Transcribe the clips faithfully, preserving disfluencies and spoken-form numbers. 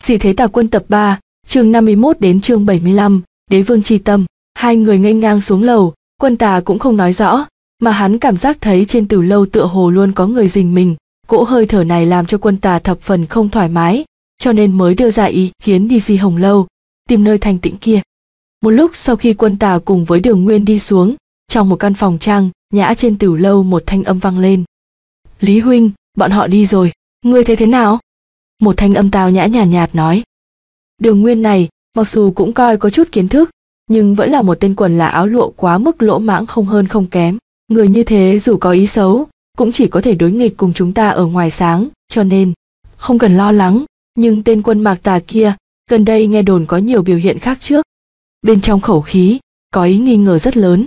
Dị thế tà quân tập ba, chương năm mươi mốt đến chương bảy mươi lăm, Đế vương chi tâm. Hai người nghênh ngang xuống lầu, Quân Tà cũng không nói rõ, mà hắn cảm giác thấy trên từ lâu tựa hồ luôn có người rình mình, cỗ hơi thở này làm cho Quân Tà thập phần không thoải mái, cho nên mới đưa ra ý kiến đi Di Hồng lâu, tìm nơi thanh tĩnh kia. Một lúc sau khi Quân Tà cùng với Đường Nguyên đi xuống, trong một căn phòng trang nhã trên tử lâu một thanh âm vang lên. Lý huynh, bọn họ đi rồi, ngươi thấy thế nào? Một thanh âm tao nhã nhàn nhạt, nhạt nói. Đường Nguyên này, mặc dù cũng coi có chút kiến thức, nhưng vẫn là một tên quần là áo lụa quá mức lỗ mãng không hơn không kém. Người như thế dù có ý xấu, cũng chỉ có thể đối nghịch cùng chúng ta ở ngoài sáng, cho nên, không cần lo lắng. Nhưng tên Quân Mạc Tà kia, gần đây nghe đồn có nhiều biểu hiện khác trước. Bên trong khẩu khí, có ý nghi ngờ rất lớn.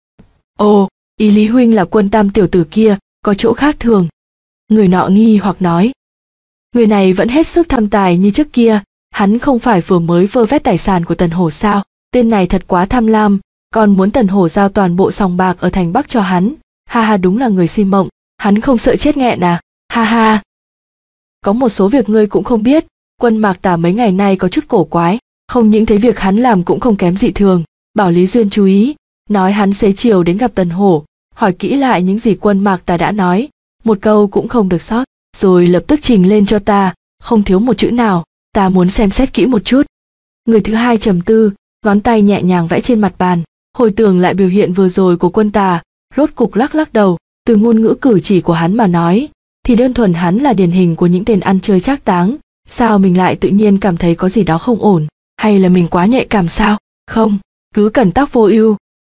Ồ, ý Lý huynh là Quân Tam tiểu tử kia, có chỗ khác thường. Người nọ nghi hoặc nói. Người này vẫn hết sức tham tài như trước kia, hắn không phải vừa mới vơ vét tài sản của Tần Hổ sao? Tên này thật quá tham lam, còn muốn Tần Hổ giao toàn bộ sòng bạc ở thành Bắc cho hắn. Ha ha, đúng là người si mộng, hắn không sợ chết nghẹn à? Ha ha. Có một số việc ngươi cũng không biết, Quân Mạc Tà mấy ngày nay có chút cổ quái, không những thấy việc hắn làm cũng không kém dị thường. Bảo Lý Duyên chú ý, nói hắn xế chiều đến gặp Tần Hổ, hỏi kỹ lại những gì Quân Mạc Tà đã nói, một câu cũng không được sót, rồi lập tức trình lên cho ta, không thiếu một chữ nào, ta muốn xem xét kỹ một chút. Người thứ hai trầm tư, ngón tay nhẹ nhàng vẽ trên mặt bàn, hồi tưởng lại biểu hiện vừa rồi của Quân Tà, rốt cục lắc lắc đầu, từ ngôn ngữ cử chỉ của hắn mà nói, thì đơn thuần hắn là điển hình của những tên ăn chơi trác táng, sao mình lại tự nhiên cảm thấy có gì đó không ổn, hay là mình quá nhạy cảm sao? Không, cứ cẩn tắc vô ưu.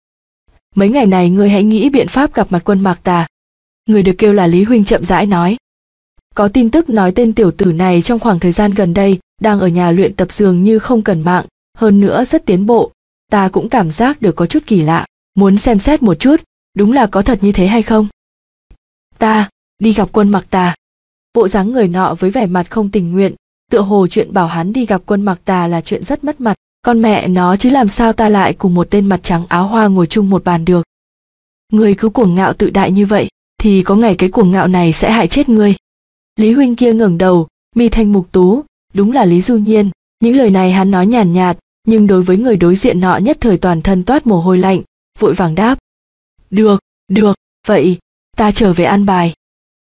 Mấy ngày này ngươi hãy nghĩ biện pháp gặp mặt Quân Mạc Tà. Người được kêu là Lý huynh chậm rãi nói. Có tin tức nói tên tiểu tử này trong khoảng thời gian gần đây đang ở nhà luyện tập dường như không cần mạng, hơn nữa rất tiến bộ, ta cũng cảm giác được có chút kỳ lạ, muốn xem xét một chút, đúng là có thật như thế hay không? Ta, đi gặp Quân Mạc Tà. Bộ dáng người nọ với vẻ mặt không tình nguyện, tựa hồ chuyện bảo hắn đi gặp Quân Mạc Tà là chuyện rất mất mặt, con mẹ nó chứ làm sao ta lại cùng một tên mặt trắng áo hoa ngồi chung một bàn được. Ngươi cứ cuồng ngạo tự đại như vậy, thì có ngày cái cuồng ngạo này sẽ hại chết ngươi. Lý huynh kia ngẩng đầu, mi thanh mục tú, đúng là Lý Du Nhiên. Những lời này hắn nói nhàn nhạt, nhưng đối với người đối diện nọ nhất thời toàn thân toát mồ hôi lạnh, vội vàng đáp. Được, được, vậy, ta trở về an bài.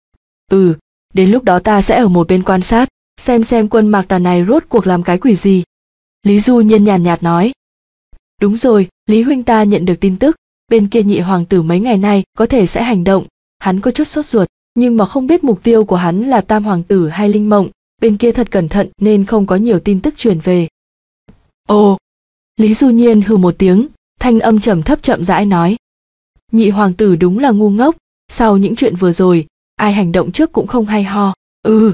Ừ, đến lúc đó ta sẽ ở một bên quan sát, xem xem Quân Mạc Tà này rốt cuộc làm cái quỷ gì. Lý Du Nhiên nhàn nhạt nói. Đúng rồi, Lý huynh ta nhận được tin tức, bên kia nhị hoàng tử mấy ngày nay có thể sẽ hành động, hắn có chút sốt ruột, nhưng mà không biết mục tiêu của hắn là Tam hoàng tử hay Linh Mộng, bên kia thật cẩn thận nên không có nhiều tin tức truyền về. Ồ, Lý Du Nhiên hừ một tiếng, thanh âm trầm thấp chậm rãi nói. Nhị hoàng tử đúng là ngu ngốc, sau những chuyện vừa rồi, ai hành động trước cũng không hay ho. Ừ.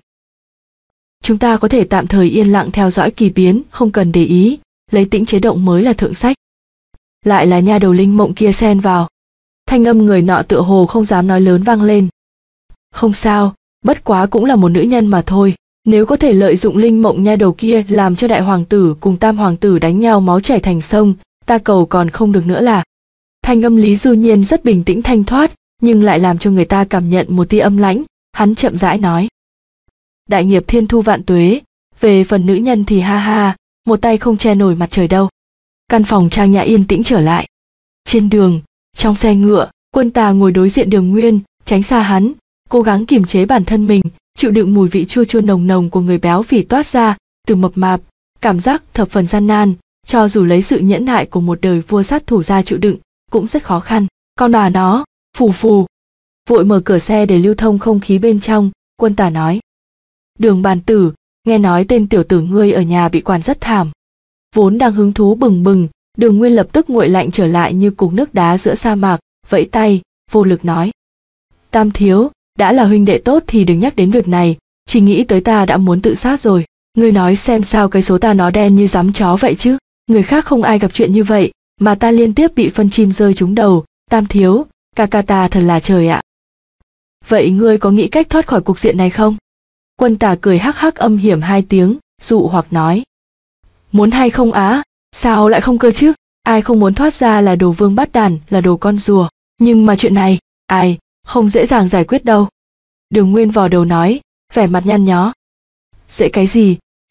Chúng ta có thể tạm thời yên lặng theo dõi kỳ biến, không cần để ý, lấy tĩnh chế động mới là thượng sách. Lại là nha đầu Linh Mộng kia xen vào. Thanh âm người nọ tựa hồ không dám nói lớn vang lên. Không sao, bất quá cũng là một nữ nhân mà thôi, nếu có thể lợi dụng Linh Mộng nha đầu kia làm cho đại hoàng tử cùng tam hoàng tử đánh nhau máu chảy thành sông, ta cầu còn không được nữa là. Thanh âm Lý Du Nhiên rất bình tĩnh thanh thoát, nhưng lại làm cho người ta cảm nhận một tia âm lãnh, hắn chậm rãi nói. Đại nghiệp thiên thu vạn tuế, về phần nữ nhân thì ha ha, một tay không che nổi mặt trời đâu. Căn phòng trang nhã yên tĩnh trở lại. Trên đường, trong xe ngựa, Quân Tà ngồi đối diện Đường Nguyên, tránh xa hắn, cố gắng kiềm chế bản thân mình, chịu đựng mùi vị chua chua nồng nồng của người béo phì toát ra từ mập mạp, cảm giác thập phần gian nan, cho dù lấy sự nhẫn nại của một đời vua sát thủ ra chịu đựng, cũng rất khó khăn. Con bà nó, phù phù. Vội mở cửa xe để lưu thông không khí bên trong, Quân Tà nói. Đường bàn tử, nghe nói tên tiểu tử ngươi ở nhà bị quản rất thảm. Vốn đang hứng thú bừng bừng, Đường Nguyên lập tức nguội lạnh trở lại như cục nước đá giữa sa mạc, vẫy tay, vô lực nói. Tam thiếu, đã là huynh đệ tốt thì đừng nhắc đến việc này, chỉ nghĩ tới ta đã muốn tự sát rồi. Ngươi nói xem sao cái số ta nó đen như rắm chó vậy chứ, người khác không ai gặp chuyện như vậy, mà ta liên tiếp bị phân chim rơi trúng đầu, tam thiếu, ca ca ta thật là trời ạ. Vậy ngươi có nghĩ cách thoát khỏi cục diện này không? Quân Tà cười hắc hắc âm hiểm hai tiếng, dụ hoặc nói. Muốn hay không á, sao lại không cơ chứ, ai không muốn thoát ra là đồ vương bát đàn, là đồ con rùa, nhưng mà chuyện này, ai, không dễ dàng giải quyết đâu. Đường Nguyên vò đầu nói, vẻ mặt nhăn nhó. Dễ cái gì,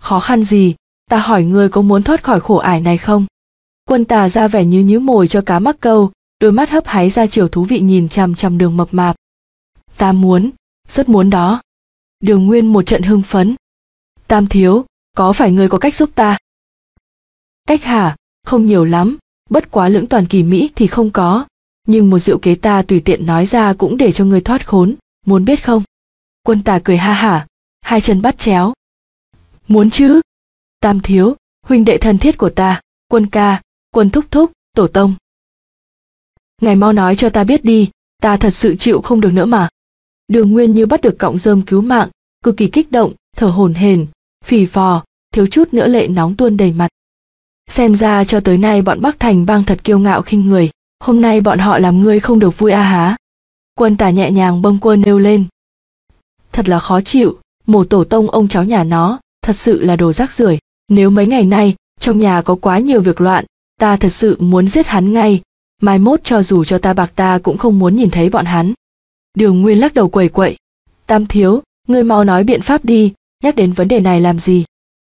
Khó khăn gì? Ta hỏi ngươi có muốn thoát khỏi khổ ải này không? Quân Tà ra vẻ như nhứ mồi cho cá mắc câu, đôi mắt hấp háy ra chiều thú vị nhìn chằm chằm Đường mập mạp. Ta muốn, rất muốn đó. Đường Nguyên một trận hưng phấn. Tam thiếu, có phải ngươi có cách giúp ta? Cách hả? Không nhiều lắm, bất quá lưỡng toàn kỳ mỹ thì không có, nhưng một diệu kế ta tùy tiện nói ra cũng để cho ngươi thoát khốn, muốn biết không? Quân Tà cười ha hả, hai chân bắt chéo. Muốn chứ? Tam thiếu, huynh đệ thân thiết của ta, Quân ca, Quân thúc thúc, tổ tông. Ngài mau nói cho ta biết đi, ta thật sự chịu không được nữa mà. Đường Nguyên như bắt được cọng rơm cứu mạng, cực kỳ kích động, thở hổn hển, phì phò, thiếu chút nữa lệ nóng tuôn đầy mặt. Xem ra cho tới nay bọn Bắc Thành bang thật kiêu ngạo khinh người, hôm nay bọn họ làm ngươi không được vui a há. Quân Tà nhẹ nhàng bâng quơ nêu lên. Thật là khó chịu, mổ tổ tông ông cháu nhà nó, thật sự là đồ rác rưởi. Nếu mấy ngày nay trong nhà có quá nhiều việc loạn, ta thật sự muốn giết hắn ngay, mai mốt cho dù cho ta bạc ta cũng không muốn nhìn thấy bọn hắn. Đường Nguyên lắc đầu quẩy quậy. Tam thiếu, ngươi mau nói biện pháp đi, nhắc đến vấn đề này làm gì?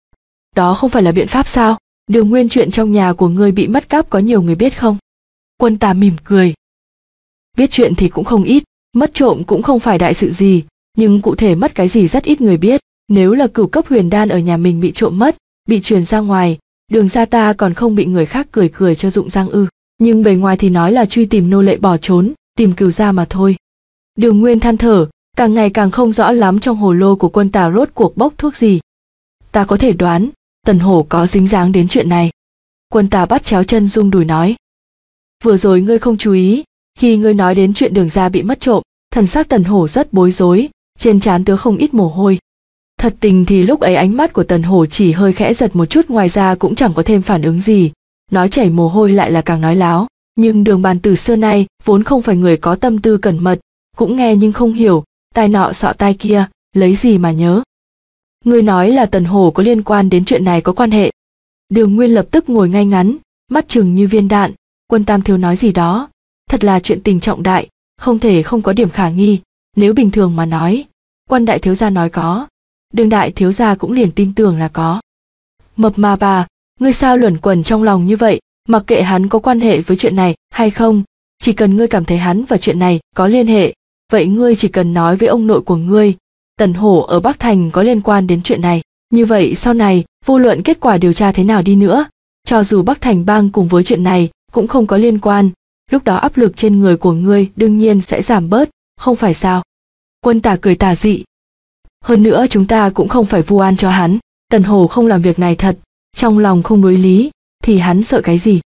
Đó không phải là biện pháp sao? Đường Nguyên, chuyện trong nhà của ngươi bị mất cắp có nhiều người biết không? Quân Tà mỉm cười. Biết chuyện thì cũng không ít, mất trộm cũng không phải đại sự gì, nhưng cụ thể mất cái gì rất ít người biết. Nếu là cửu cấp huyền đan ở nhà mình bị trộm mất, bị truyền ra ngoài, Đường gia ta còn không bị người khác cười cười cho rụng răng ư? Nhưng bề ngoài thì nói là truy tìm nô lệ bỏ trốn, tìm cừu gia mà thôi. Đường Nguyên than thở, càng ngày càng không rõ lắm trong hồ lô của Quân Tà rốt cuộc bốc thuốc gì. Ta có thể đoán, Tần Hổ có dính dáng đến chuyện này. Quân Tà bắt chéo chân rung đùi nói. Vừa rồi ngươi không chú ý, khi ngươi nói đến chuyện Đường gia bị mất trộm, thần sắc Tần Hổ rất bối rối, trên trán tứa không ít mồ hôi. Thật tình thì lúc ấy ánh mắt của Tần Hổ chỉ hơi khẽ giật một chút, ngoài ra cũng chẳng có thêm phản ứng gì, nói chảy mồ hôi lại là càng nói láo. Nhưng Đường Bàn từ xưa nay vốn không phải người có tâm tư cẩn mật, cũng nghe nhưng không hiểu, tai nọ sọ tai kia, lấy gì mà nhớ. Ngươi nói là Tần Hổ có liên quan đến chuyện này có quan hệ? Đường Nguyên lập tức ngồi ngay ngắn, mắt trừng như viên đạn. Quân tam thiếu nói gì đó? Thật là chuyện tình trọng đại, không thể không có điểm khả nghi. Nếu bình thường mà nói, Quân đại thiếu gia nói có, Đường đại thiếu gia cũng liền tin tưởng là có. Mập mà bà, ngươi sao luẩn quẩn trong lòng như vậy? Mặc kệ hắn có quan hệ với chuyện này hay không, chỉ cần ngươi cảm thấy hắn và chuyện này có liên hệ, vậy ngươi chỉ cần nói với ông nội của ngươi, Tần Hổ ở Bắc Thành có liên quan đến chuyện này. Như vậy sau này, vô luận kết quả điều tra thế nào đi nữa, cho dù Bắc Thành bang cùng với chuyện này cũng không có liên quan, lúc đó áp lực trên người của ngươi đương nhiên sẽ giảm bớt, không phải sao? Quân Tà cười tà dị. Hơn nữa chúng ta cũng không phải vu oan cho hắn, Tần Hổ không làm việc này thật, trong lòng không đối lý, thì hắn sợ cái gì?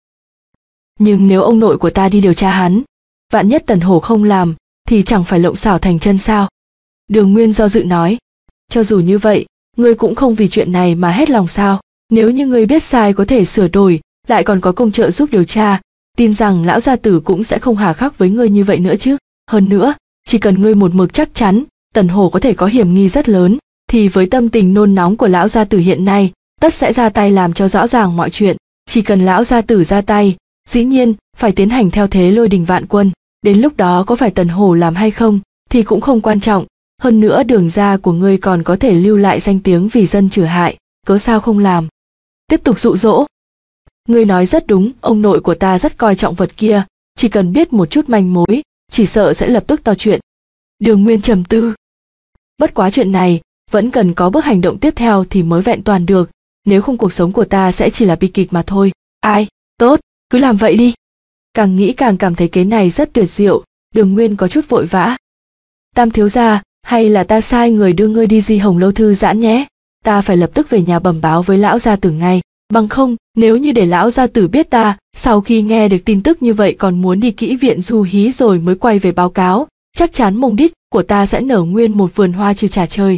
Nhưng nếu ông nội của ta đi điều tra hắn, vạn nhất Tần Hổ không làm, thì chẳng phải lộng xảo thành chân sao? Đường Nguyên do dự nói. Cho dù như vậy, ngươi cũng không vì chuyện này mà hết lòng sao? Nếu như ngươi biết sai có thể sửa đổi, lại còn có công trợ giúp điều tra, tin rằng lão gia tử cũng sẽ không hà khắc với ngươi như vậy nữa chứ. Hơn nữa, chỉ cần ngươi một mực chắc chắn Tần Hổ có thể có hiểm nghi rất lớn, thì với tâm tình nôn nóng của lão gia tử hiện nay, tất sẽ ra tay làm cho rõ ràng mọi chuyện. Chỉ cần lão gia tử ra tay, dĩ nhiên phải tiến hành theo thế lôi đình vạn quân. Đến lúc đó có phải Tần Hổ làm hay không thì cũng không quan trọng. Hơn nữa Đường gia của ngươi còn có thể lưu lại danh tiếng vì dân trừ hại, cớ sao không làm? Tiếp tục dụ dỗ. Ngươi nói rất đúng, ông nội của ta rất coi trọng vật kia, chỉ cần biết một chút manh mối, chỉ sợ sẽ lập tức to chuyện. Đường Nguyên trầm tư. Bất quá chuyện này vẫn cần có bước hành động tiếp theo thì mới vẹn toàn được, nếu không cuộc sống của ta sẽ chỉ là bi kịch mà thôi. Ai, tốt, cứ làm vậy đi. Càng nghĩ càng cảm thấy kế này rất tuyệt diệu. Đường Nguyên có chút vội vã. Tam thiếu gia, hay là ta sai người đưa ngươi đi Di Hồng lâu thư giãn nhé, ta phải lập tức về nhà bẩm báo với lão gia tử ngay, bằng không nếu như để lão gia tử biết ta sau khi nghe được tin tức như vậy còn muốn đi kỹ viện du hí rồi mới quay về báo cáo, chắc chắn mông đít của ta sẽ nở nguyên một vườn hoa trừ trà chơi.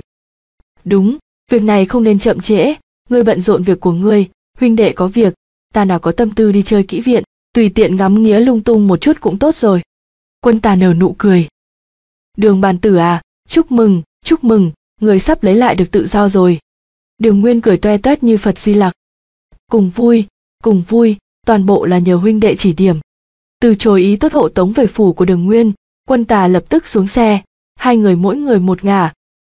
Đúng, việc này không nên chậm trễ, ngươi bận rộn việc của ngươi, huynh đệ có việc, ta nào có tâm tư đi chơi kỹ viện, tùy tiện ngắm nghía lung tung một chút cũng tốt rồi. Quân Tà nở nụ cười. Đường bàn tử à, chúc mừng, chúc mừng, người sắp lấy lại được tự do rồi. Đường Nguyên cười toe toét như Phật Di Lặc. Cùng vui, cùng vui, toàn bộ là nhờ huynh đệ chỉ điểm. Từ chối ý tốt hộ tống về phủ của Đường Nguyên, Quân Tà lập tức xuống xe, hai người mỗi người một ngả,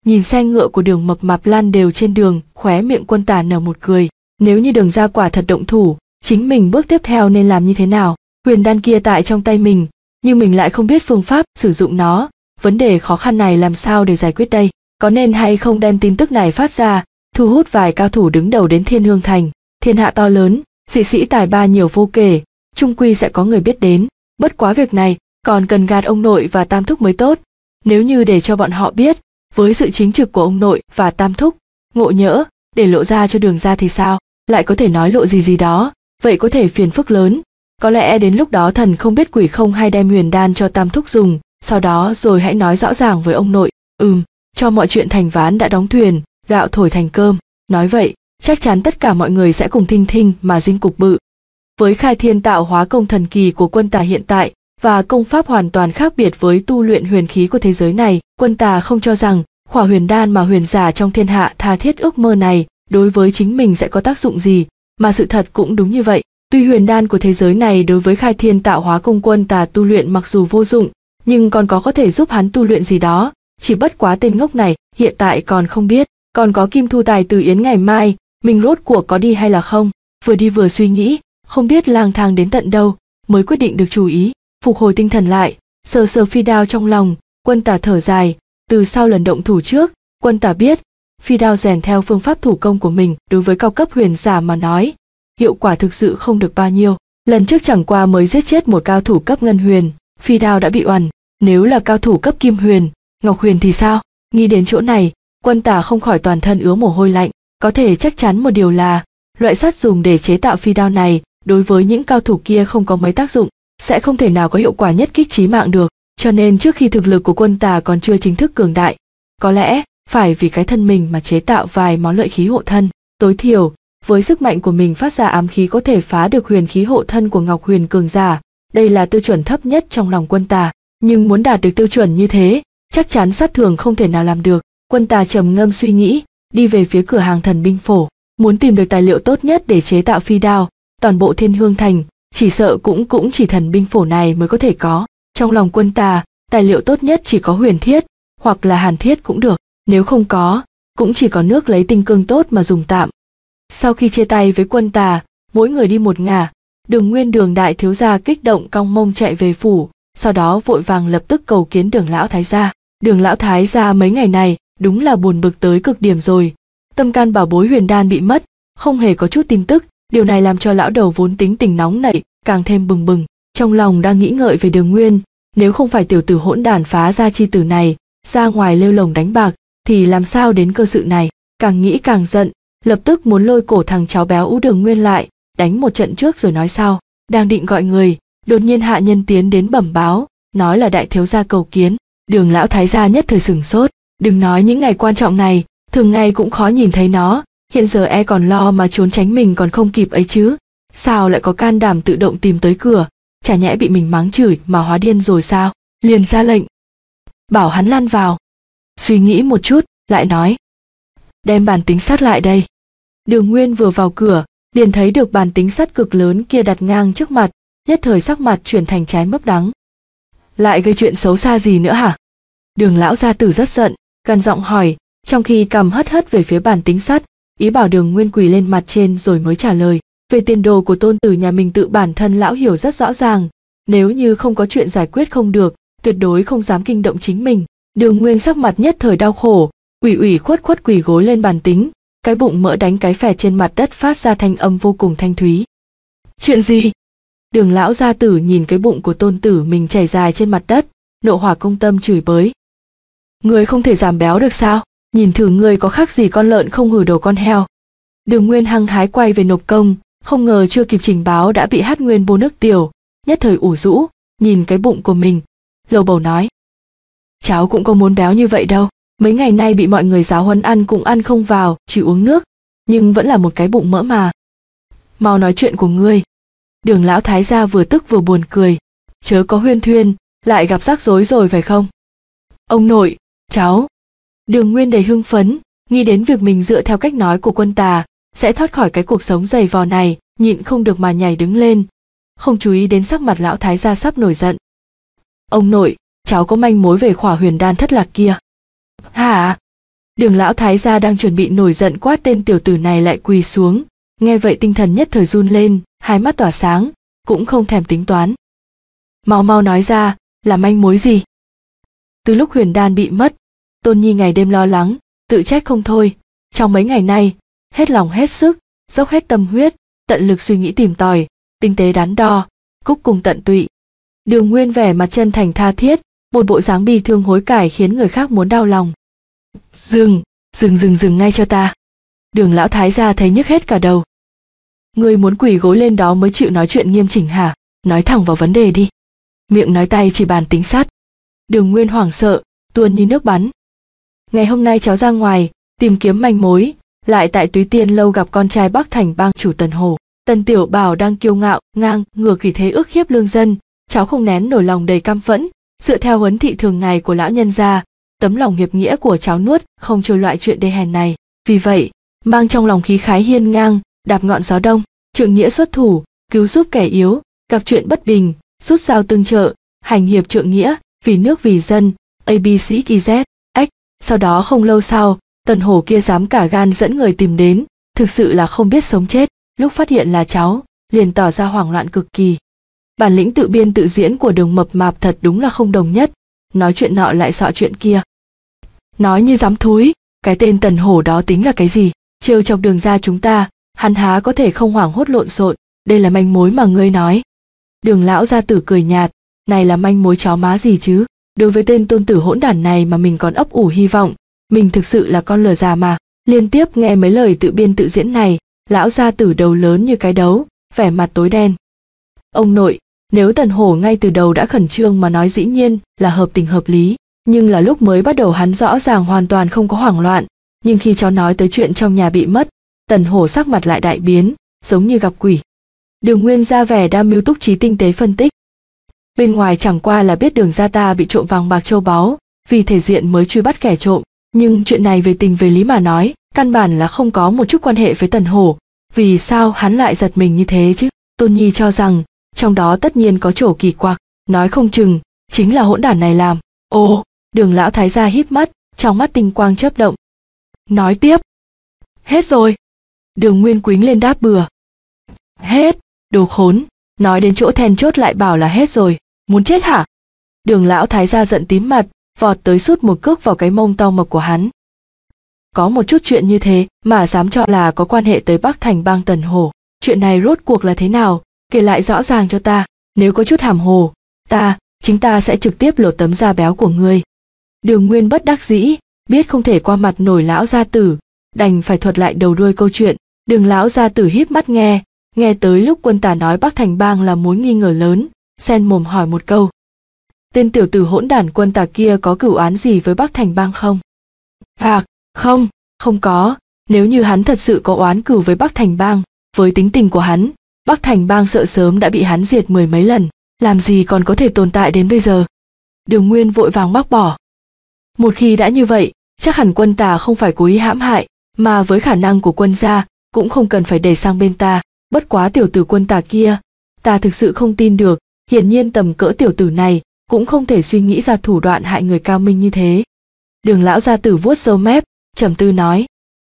nhìn xe ngựa của Đường mập mạp lăn đều trên đường, khóe miệng Quân Tả nở một cười. Nếu như Đường gia quả thật động thủ, chính mình bước tiếp theo nên làm như thế nào? Huyền đan kia tại trong tay mình, nhưng mình lại không biết phương pháp sử dụng nó. Vấn đề khó khăn này làm sao để giải quyết đây? Có nên hay không đem tin tức này phát ra, thu hút vài cao thủ đứng đầu đến Thiên Hương Thành? Thiên hạ to lớn, sĩ sĩ tài ba nhiều vô kể, chung quy sẽ có người biết đến. Bất quá việc này còn cần gạt ông nội và Tam Thúc mới tốt. Nếu như để cho bọn họ biết, với sự chính trực của ông nội và Tam Thúc, ngộ nhỡ để lộ ra cho Đường gia thì sao? Lại có thể nói lộ gì gì đó, vậy có thể phiền phức lớn. Có lẽ đến lúc đó thần không biết quỷ không hay đem huyền đan cho Tam Thúc dùng, sau đó rồi hãy nói rõ ràng với ông nội. Ừm, cho mọi chuyện thành ván đã đóng thuyền, gạo thổi thành cơm. Nói vậy, chắc chắn tất cả mọi người sẽ cùng thinh thinh mà dinh cục bự. Với khai thiên tạo hóa công thần kỳ của Quân Tả hiện tại và công pháp hoàn toàn khác biệt với tu luyện huyền khí của thế giới này, Quân Tả không cho rằng khỏa huyền đan mà huyền giả trong thiên hạ tha thiết ước mơ này đối với chính mình sẽ có tác dụng gì, mà sự thật cũng đúng như vậy. Tuy huyền đan của thế giới này đối với khai thiên tạo hóa công Quân Tả tu luyện mặc dù vô dụng, nhưng còn có có thể giúp hắn tu luyện gì đó, chỉ bất quá tên ngốc này hiện tại còn không biết. Còn có Kim Thu Tài Từ Yến ngày mai, mình rốt cuộc có đi hay là không? Vừa đi vừa suy nghĩ, không biết lang thang đến tận đâu, mới quyết định được chú ý. Phục hồi tinh thần lại, sờ sờ phi đao trong lòng, Quân Tả thở dài. Từ sau lần động thủ trước, Quân Tả biết, phi đao rèn theo phương pháp thủ công của mình đối với cao cấp huyền giả mà nói, hiệu quả thực sự không được bao nhiêu. Lần trước chẳng qua mới giết chết một cao thủ cấp ngân huyền, phi đao đã bị oằn. Nếu là cao thủ cấp kim huyền, ngọc huyền thì sao? Nghĩ đến chỗ này, Quân Tả không khỏi toàn thân ứa mồ hôi lạnh. Có thể chắc chắn một điều là, loại sắt dùng để chế tạo phi đao này đối với những cao thủ kia không có mấy tác dụng, sẽ không thể nào có hiệu quả nhất kích chí mạng được. Cho nên trước khi thực lực của Quân Tả còn chưa chính thức cường đại, có lẽ phải vì cái thân mình mà chế tạo vài món lợi khí hộ thân. Tối thiểu, với sức mạnh của mình phát ra ám khí có thể phá được huyền khí hộ thân của Ngọc Huyền cường giả. Đây là tiêu chuẩn thấp nhất trong lòng Quân Tả, nhưng muốn đạt được tiêu chuẩn như thế, chắc chắn sát thường không thể nào làm được. Quân Tả trầm ngâm suy nghĩ, đi về phía cửa hàng thần binh phổ, muốn tìm được tài liệu tốt nhất để chế tạo phi đao. Toàn bộ Thiên Hương Thành, chỉ sợ cũng cũng chỉ thần binh phổ này mới có thể có. Trong lòng Quân Tả, tài liệu tốt nhất chỉ có huyền thiết, hoặc là hàn thiết cũng được. Nếu không có, cũng chỉ có nước lấy tinh cương tốt mà dùng tạm. Sau khi chia tay với Quân Tả, mỗi người đi một ngả. Đường Nguyên Đường đại thiếu gia kích động cong mông chạy về phủ, sau đó vội vàng lập tức cầu kiến Đường lão thái gia. Đường lão thái gia mấy ngày này đúng là buồn bực tới cực điểm rồi. Tâm can bảo bối huyền đan bị mất, không hề có chút tin tức. Điều này làm cho lão đầu vốn tính tình nóng nảy càng thêm bừng bừng. Trong lòng đang nghĩ ngợi về Đường Nguyên, nếu không phải tiểu tử hỗn đản phá ra chi tử này ra ngoài lêu lồng đánh bạc, thì làm sao đến cơ sự này. Càng nghĩ càng giận, lập tức muốn lôi cổ thằng cháu béo ú Đường Nguyên lại, đánh một trận trước rồi nói sau. Đang định gọi người, đột nhiên hạ nhân tiến đến bẩm báo, nói là đại thiếu gia cầu kiến. Đường lão thái gia nhất thời sửng sốt. Đừng nói những ngày quan trọng này, thường ngày cũng khó nhìn thấy nó, hiện giờ e còn lo mà trốn tránh mình còn không kịp ấy chứ. Sao lại có can đảm tự động tìm tới cửa, chả nhẽ bị mình mắng chửi mà hóa điên rồi sao? Liền ra lệnh, bảo hắn lăn vào. Suy nghĩ một chút, lại nói, đem bàn tính sắt lại đây. Đường Nguyên vừa vào cửa, liền thấy được bàn tính sắt cực lớn kia đặt ngang trước mặt, nhất thời sắc mặt chuyển thành trái mấp đắng. Lại gây chuyện xấu xa gì nữa hả? Đường lão gia tử rất giận, gằn giọng hỏi, trong khi cầm hất hất về phía bàn tính sắt, ý bảo Đường Nguyên quỳ lên mặt trên rồi mới trả lời. Về tiền đồ của tôn tử nhà mình tự bản thân lão hiểu rất rõ ràng, nếu như không có chuyện giải quyết không được, tuyệt đối không dám kinh động chính mình. Đường Nguyên sắc mặt nhất thời đau khổ, ủy ủy khuất khuất quỳ gối lên bàn tính, cái bụng mỡ đánh cái phè trên mặt đất phát ra thanh âm vô cùng thanh thúy. Chuyện gì? Đường lão gia tử nhìn cái bụng của tôn tử mình chảy dài trên mặt đất, nộ hỏa công tâm chửi bới. Ngươi không thể giảm béo được sao? Nhìn thử ngươi có khác gì con lợn không hử đầu con heo. Đường Nguyên hăng hái quay về nộp công, không ngờ chưa kịp trình báo đã bị Hát Nguyên bô nước tiểu, nhất thời ủ rũ, nhìn cái bụng của mình, lầu bầu nói. Cháu cũng có muốn béo như vậy đâu, mấy ngày nay bị mọi người giáo huấn ăn cũng ăn không vào, chỉ uống nước, nhưng vẫn là một cái bụng mỡ mà. Mau nói chuyện của ngươi. Đường lão thái gia vừa tức vừa buồn cười, chớ có huyên thuyên, lại gặp rắc rối rồi phải không? Ông nội, cháu. Đường Nguyên đầy hưng phấn, nghĩ đến việc mình dựa theo cách nói của Quân Tả sẽ thoát khỏi cái cuộc sống dày vò này, nhịn không được mà nhảy đứng lên, không chú ý đến sắc mặt lão thái gia sắp nổi giận. Ông nội, cháu có manh mối về khỏa huyền đan thất lạc kia. Hả? Đường lão thái gia đang chuẩn bị nổi giận quát tên tiểu tử này lại quỳ xuống, nghe vậy tinh thần nhất thời run lên, hai mắt tỏa sáng, cũng không thèm tính toán. Mau mau nói ra, là manh mối gì? Từ lúc huyền đan bị mất, Tôn Nhi ngày đêm lo lắng, tự trách không thôi, trong mấy ngày nay, hết lòng hết sức, dốc hết tâm huyết, tận lực suy nghĩ tìm tòi, tinh tế đắn đo, cúc cùng tận tụy. Đường Nguyên vẻ mặt chân thành tha thiết, một bộ dáng bi thương hối cải khiến người khác muốn đau lòng. Dừng, dừng dừng dừng ngay cho ta. Đường lão thái gia thấy nhức hết cả đầu. Ngươi muốn quỳ gối lên đó mới chịu nói chuyện nghiêm chỉnh hả? Nói thẳng vào vấn đề đi. Miệng nói tay chỉ bàn tính sắt. Đường Nguyên hoảng sợ, tuôn như nước bắn. Ngày hôm nay cháu ra ngoài, tìm kiếm manh mối, lại tại Túy Tiên lâu gặp con trai Bắc Thành bang chủ Tần Hổ. Tần Tiểu Bảo đang kiêu ngạo, ngang, ngửa kỳ thế ức hiếp lương dân, cháu không nén nổi lòng đầy căm phẫn, dựa theo huấn thị thường ngày của lão nhân gia, tấm lòng hiệp nghĩa của cháu nuốt không trôi loại chuyện đê hèn này. Vì vậy, mang trong lòng khí khái hiên ngang, đạp ngọn gió đông, trượng nghĩa xuất thủ, cứu giúp kẻ yếu, gặp chuyện bất bình, rút dao tương trợ, hành hiệp trượng nghĩa, vì nước vì dân, a b c i z ách. Sau đó không lâu sau, Tần Hổ kia dám cả gan dẫn người tìm đến, thực sự là không biết sống chết. Lúc phát hiện là cháu, liền tỏ ra hoảng loạn cực kỳ. Bản lĩnh tự biên tự diễn của Đường mập mạp thật đúng là không đồng nhất, nói chuyện nọ lại xọ chuyện kia. Nói như dám thúi, cái tên Tần Hổ đó tính là cái gì? Trêu chọc Đường gia chúng ta, hắn há có thể không hoảng hốt lộn xộn, đây là manh mối mà ngươi nói. Đường lão gia tử cười nhạt, này là manh mối chó má gì chứ? Đối với tên tôn tử hỗn đản này mà mình còn ấp ủ hy vọng, mình thực sự là con lừa già mà. Liên tiếp nghe mấy lời tự biên tự diễn này, lão gia tử đầu lớn như cái đấu, vẻ mặt tối đen. Ông nội, nếu Tần Hổ ngay từ đầu đã khẩn trương mà nói dĩ nhiên là hợp tình hợp lý, nhưng là lúc mới bắt đầu hắn rõ ràng hoàn toàn không có hoảng loạn, nhưng khi cháu nói tới chuyện trong nhà bị mất, Tần Hổ sắc mặt lại đại biến, giống như gặp quỷ. Đường Nguyên ra vẻ đam mưu túc trí tinh tế phân tích. Bên ngoài chẳng qua là biết Đường gia ta bị trộm vàng bạc châu báu, vì thể diện mới truy bắt kẻ trộm, nhưng chuyện này về tình về lý mà nói, căn bản là không có một chút quan hệ với Tần Hổ. Vì sao hắn lại giật mình như thế chứ? Tôn Nhi cho rằng trong đó tất nhiên có chỗ kỳ quặc, nói không chừng chính là hỗn đản này làm. Ồ, Đường lão thái gia híp mắt, trong mắt tinh quang chớp động. Nói tiếp. Hết rồi. Đường Nguyên quýnh lên đáp bừa. Hết, đồ khốn, nói đến chỗ then chốt lại bảo là hết rồi, muốn chết hả? Đường lão thái gia giận tím mặt, vọt tới sút một cước vào cái mông to mập của hắn. Có một chút chuyện như thế mà dám cho là có quan hệ tới Bắc Thành bang Tần Hổ. Chuyện này rốt cuộc là thế nào? Kể lại rõ ràng cho ta, nếu có chút hàm hồ, ta, chính ta sẽ trực tiếp lột tấm da béo của ngươi. Đường Nguyên bất đắc dĩ, biết không thể qua mặt nổi lão gia tử, đành phải thuật lại đầu đuôi câu chuyện. Đường lão gia tử híp mắt nghe, nghe tới lúc Quân Tả nói Bắc Thành bang là mối nghi ngờ lớn, xen mồm hỏi một câu. Tên tiểu tử hỗn đản Quân Tả kia có cửu oán gì với Bắc Thành bang không? Phạc, không, không có, nếu như hắn thật sự có oán cửu với Bắc Thành bang, với tính tình của hắn, Bắc Thành bang sợ sớm đã bị hắn diệt mười mấy lần, làm gì còn có thể tồn tại đến bây giờ. Đường Nguyên vội vàng bác bỏ. Một khi đã như vậy, chắc hẳn Quân Tả không phải cố ý hãm hại, mà với khả năng của Quân gia, cũng không cần phải đẩy sang bên ta, bất quá tiểu tử Quân Tả kia, ta thực sự không tin được, hiển nhiên tầm cỡ tiểu tử này, cũng không thể suy nghĩ ra thủ đoạn hại người cao minh như thế. Đường lão gia tử vuốt râu mép, trầm tư nói.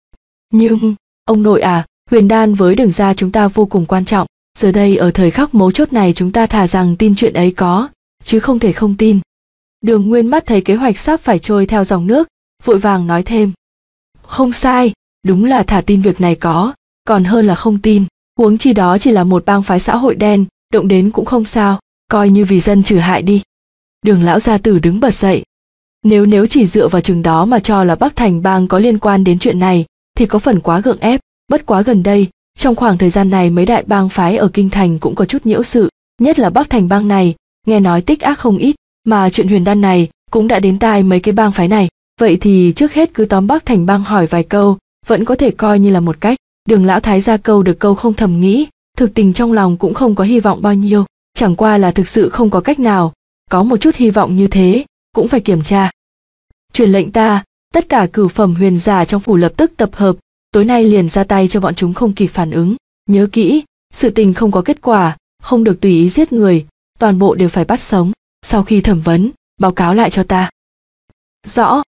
Nhưng, ông nội à, huyền đan với Đường gia chúng ta vô cùng quan trọng, giờ đây ở thời khắc mấu chốt này chúng ta thà rằng tin chuyện ấy có, chứ không thể không tin. Đường Nguyên mắt thấy kế hoạch sắp phải trôi theo dòng nước, vội vàng nói thêm. Không sai, đúng là thà tin việc này có, còn hơn là không tin, huống chi đó chỉ là một bang phái xã hội đen, động đến cũng không sao, coi như vì dân trừ hại đi. Đường lão gia tử đứng bật dậy. Nếu nếu chỉ dựa vào chừng đó mà cho là Bắc Thành bang có liên quan đến chuyện này, thì có phần quá gượng ép, bất quá gần đây, trong khoảng thời gian này mấy đại bang phái ở Kinh Thành cũng có chút nhiễu sự, nhất là Bắc Thành bang này, nghe nói tích ác không ít, mà chuyện huyền đan này cũng đã đến tai mấy cái bang phái này, vậy thì trước hết cứ tóm Bắc Thành bang hỏi vài câu, vẫn có thể coi như là một cách. Đường lão thái gia câu được câu không thầm nghĩ, thực tình trong lòng cũng không có hy vọng bao nhiêu, chẳng qua là thực sự không có cách nào, có một chút hy vọng như thế, cũng phải kiểm tra. Truyền lệnh ta, tất cả cửu phẩm huyền giả trong phủ lập tức tập hợp, tối nay liền ra tay cho bọn chúng không kịp phản ứng. Nhớ kỹ, sự tình không có kết quả, không được tùy ý giết người, toàn bộ đều phải bắt sống. Sau khi thẩm vấn, báo cáo lại cho ta. Rõ.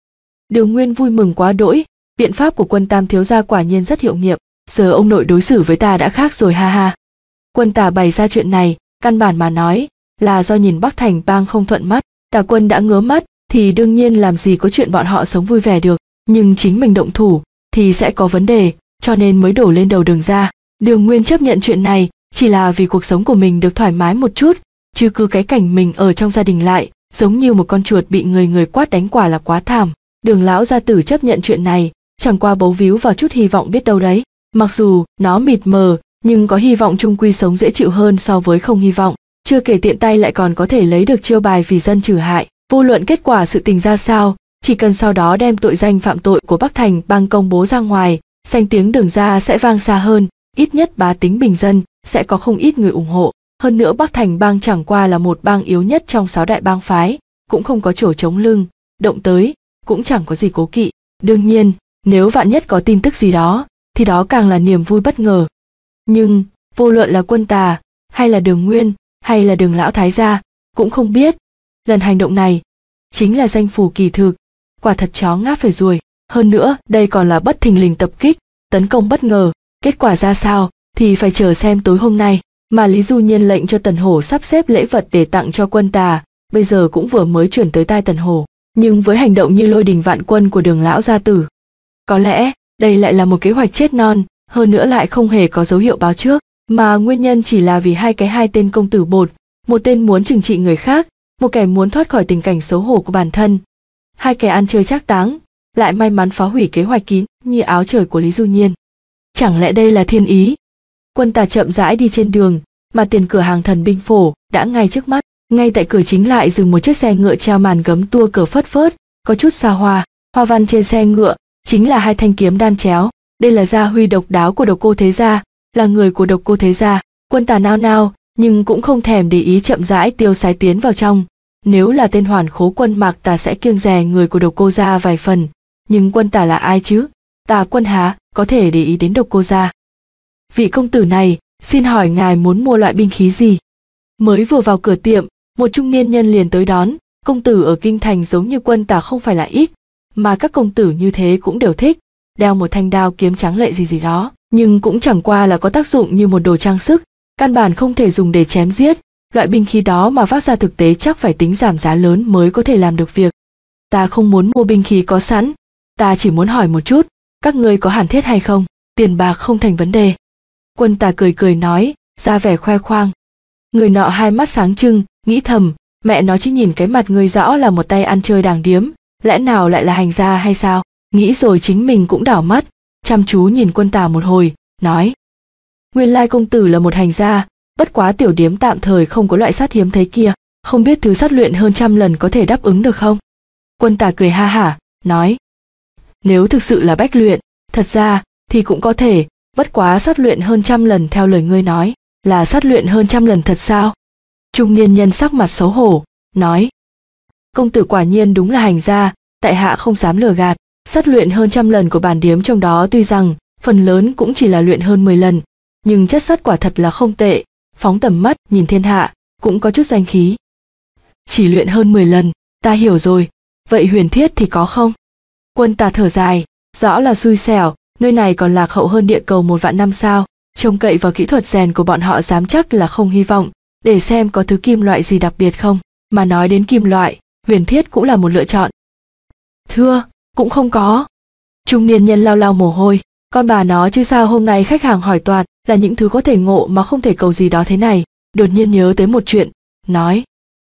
Đường Nguyên vui mừng quá đỗi, biện pháp của Quân Tam thiếu gia quả nhiên rất hiệu nghiệm, giờ ông nội đối xử với ta đã khác rồi ha ha. Quân Tả bày ra chuyện này, căn bản mà nói là do nhìn Bắc Thành bang không thuận mắt, Tả Quân đã ngứa mắt thì đương nhiên làm gì có chuyện bọn họ sống vui vẻ được, nhưng chính mình động thủ thì sẽ có vấn đề, cho nên mới đổ lên đầu Đường gia. Đường Nguyên chấp nhận chuyện này chỉ là vì cuộc sống của mình được thoải mái một chút, chứ cứ cái cảnh mình ở trong gia đình lại giống như một con chuột bị người người quát đánh quả là quá thảm. Đường lão gia tử chấp nhận chuyện này chẳng qua bấu víu vào chút hy vọng biết đâu đấy, mặc dù nó mịt mờ nhưng có hy vọng chung quy sống dễ chịu hơn so với không hy vọng, chưa kể tiện tay lại còn có thể lấy được chiêu bài vì dân trừ hại. Vô luận kết quả sự tình ra sao, chỉ cần sau đó đem tội danh phạm tội của Bắc Thành bang công bố ra ngoài, danh tiếng Đường gia sẽ vang xa hơn, ít nhất bá tính bình dân sẽ có không ít người ủng hộ. Hơn nữa Bắc Thành bang chẳng qua là một bang yếu nhất trong sáu đại bang phái, cũng không có chỗ chống lưng, động tới cũng chẳng có gì cố kỵ. Đương nhiên, nếu vạn nhất có tin tức gì đó, thì đó càng là niềm vui bất ngờ. Nhưng, vô luận là Quân Tà, hay là Đường Nguyên, hay là Đường lão thái gia, cũng không biết, lần hành động này chính là danh phủ kỳ thực, quả thật chó ngáp phải ruồi. Hơn nữa, đây còn là bất thình lình tập kích, tấn công bất ngờ, kết quả ra sao thì phải chờ xem tối hôm nay. Mà Lý Du Nhiên lệnh cho Tần Hổ sắp xếp lễ vật để tặng cho Quân Tà, bây giờ cũng vừa mới chuyển tới tai Tần Hổ. Nhưng với hành động như lôi đình vạn quân của Đường lão gia tử, có lẽ đây lại là một kế hoạch chết non, hơn nữa lại không hề có dấu hiệu báo trước, mà nguyên nhân chỉ là vì hai cái hai tên công tử bột, một tên muốn trừng trị người khác, một kẻ muốn thoát khỏi tình cảnh xấu hổ của bản thân. Hai kẻ ăn chơi trác táng, lại may mắn phá hủy kế hoạch kín như áo trời của Lý Du Nhiên. Chẳng lẽ đây là thiên ý? Quân Tà chậm rãi đi trên đường, mà tiền cửa hàng Thần binh phổ đã ngay trước mắt. Ngay tại cửa chính lại dừng một chiếc xe ngựa treo màn gấm tua cờ phất phớt, có chút xa hoa. Hoa văn trên xe ngựa chính là hai thanh kiếm đan chéo. Đây là gia huy độc đáo của Độc Cô thế gia, là người của Độc Cô thế gia. Quân Tà nao nao, nhưng cũng không thèm để ý, chậm rãi tiêu sái tiến vào trong. Nếu là tên Hoàn Khố Quân Mạc Tà sẽ kiêng dè người của Độc Cô gia vài phần, nhưng Quân Tà là ai chứ? Tà Quân há có thể để ý đến Độc Cô gia? Vị công tử này, xin hỏi ngài muốn mua loại binh khí gì? Mới vừa vào cửa tiệm, một trung niên nhân liền tới đón. Công tử ở kinh thành giống như Quân Tà không phải là ít, mà các công tử như thế cũng đều thích đeo một thanh đao kiếm tráng lệ gì gì đó, nhưng cũng chẳng qua là có tác dụng như một đồ trang sức, căn bản không thể dùng để chém giết. Loại binh khí đó mà phát ra thực tế chắc phải tính giảm giá lớn mới có thể làm được việc. Ta không muốn mua binh khí có sẵn, ta chỉ muốn hỏi một chút, các ngươi có hàn thiết hay không? Tiền bạc không thành vấn đề. Quân Tà cười cười nói, ra vẻ khoe khoang. Người nọ hai mắt sáng trưng, nghĩ thầm, mẹ nó chứ nhìn cái mặt ngươi rõ là một tay ăn chơi đàng điếm, lẽ nào lại là hành gia hay sao? Nghĩ rồi chính mình cũng đảo mắt, chăm chú nhìn Quân Tà một hồi, nói. Nguyên lai công tử là một hành gia, bất quá tiểu điếm tạm thời không có loại sắt hiếm thấy kia, không biết thứ sắt luyện hơn trăm lần có thể đáp ứng được không? Quân Tà cười ha hả, nói. Nếu thực sự là bách luyện, thật ra thì cũng có thể, bất quá sắt luyện hơn trăm lần theo lời ngươi nói, là sắt luyện hơn trăm lần thật sao? Trung niên nhân sắc mặt xấu hổ, nói. Công tử quả nhiên đúng là hành gia, tại hạ không dám lừa gạt, sắt luyện hơn trăm lần của bản điếm trong đó tuy rằng phần lớn cũng chỉ là luyện hơn mười lần, nhưng chất sắt quả thật là không tệ, phóng tầm mắt nhìn thiên hạ, cũng có chút danh khí. Chỉ luyện hơn mười lần, ta hiểu rồi, vậy huyền thiết thì có không? Quân Tà thở dài, rõ là xui xẻo, nơi này còn lạc hậu hơn địa cầu một vạn năm sao, trông cậy vào kỹ thuật rèn của bọn họ dám chắc là không hy vọng, để xem có thứ kim loại gì đặc biệt không, mà nói đến kim loại, huyền thiết cũng là một lựa chọn. Thưa, cũng không có. Trung niên nhân lau lau mồ hôi, con bà nó chứ sao hôm nay khách hàng hỏi toạt là những thứ có thể ngộ mà không thể cầu gì đó thế này, đột nhiên nhớ tới một chuyện, nói.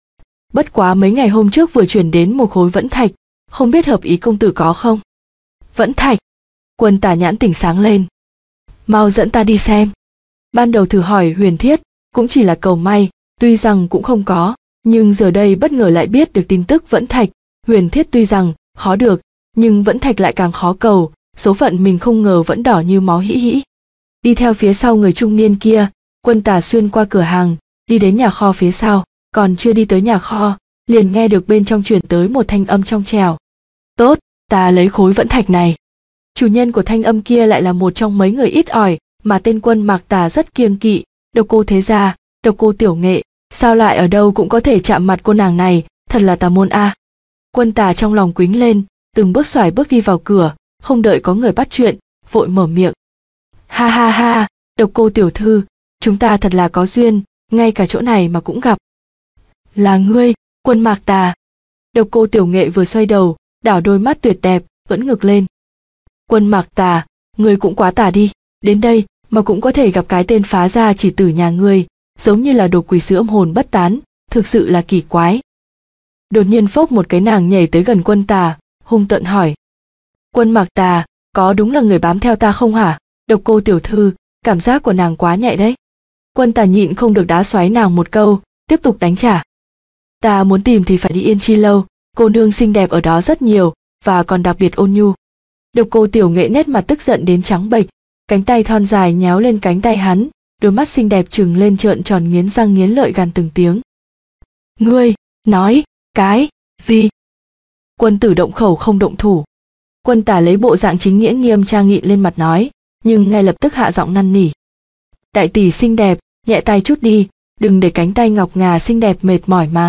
Bất quá mấy ngày hôm trước vừa chuyển đến một khối vẫn thạch, không biết hợp ý công tử có không? Vẫn thạch. Quân Tà nhãn tỉnh sáng lên. Mau dẫn ta đi xem. Ban đầu thử hỏi huyền thiết, cũng chỉ là cầu may, tuy rằng cũng không có, nhưng giờ đây bất ngờ lại biết được tin tức vẫn thạch. Huyền thiết tuy rằng khó được, nhưng vẫn thạch lại càng khó cầu, số phận mình không ngờ vẫn đỏ như máu hĩ hĩ. Đi theo phía sau người trung niên kia, Quân Tà xuyên qua cửa hàng, đi đến nhà kho phía sau, còn chưa đi tới nhà kho, liền nghe được bên trong truyền tới một thanh âm trong trẻo. Tốt, ta lấy khối vẫn thạch này. Chủ nhân của thanh âm kia lại là một trong mấy người ít ỏi mà tên Quân Mạc Tà rất kiêng kỵ, Độc Cô thế gia, Độc Cô tiểu nghệ, sao lại ở đâu cũng có thể chạm mặt cô nàng này, thật là tà môn a. À. Quân Tà trong lòng quýnh lên, từng bước xoài bước đi vào cửa, không đợi có người bắt chuyện, vội mở miệng. Ha ha ha, Độc Cô tiểu thư, chúng ta thật là có duyên, ngay cả chỗ này mà cũng gặp. Là ngươi, Quân Mạc Tà. Độc Cô tiểu nghệ vừa xoay đầu, đảo đôi mắt tuyệt đẹp, vẫn ngược lên. Quân Mạc Tà, ngươi cũng quá tà đi, đến đây mà cũng có thể gặp cái tên phá gia chỉ tử nhà ngươi, giống như là đồ quỷ sứ âm hồn bất tán, thực sự là kỳ quái. Đột nhiên phốc một cái nàng nhảy tới gần Quân Tà, hung tợn hỏi. Quân Mạc Tà, có đúng là người bám theo ta không hả? Độc Cô tiểu thư, cảm giác của nàng quá nhạy đấy. Quân Tà nhịn không được đá xoáy nàng một câu, tiếp tục đánh trả. Ta muốn tìm thì phải đi Yên Chi lâu, cô nương xinh đẹp ở đó rất nhiều, và còn đặc biệt ôn nhu. Độc Cô tiểu nghệ nét mặt tức giận đến trắng bệch, cánh tay thon dài nhéo lên cánh tay hắn, đôi mắt xinh đẹp trừng lên trợn tròn nghiến răng nghiến lợi gằn từng tiếng. Ngươi, nói, cái, gì? Quân tử động khẩu không động thủ. Quân Tà lấy bộ dạng chính nghĩa nghiêm trang nghị lên mặt nói, nhưng ngay lập tức hạ giọng năn nỉ. Đại tỷ xinh đẹp, nhẹ tay chút đi, đừng để cánh tay ngọc ngà xinh đẹp mệt mỏi mà.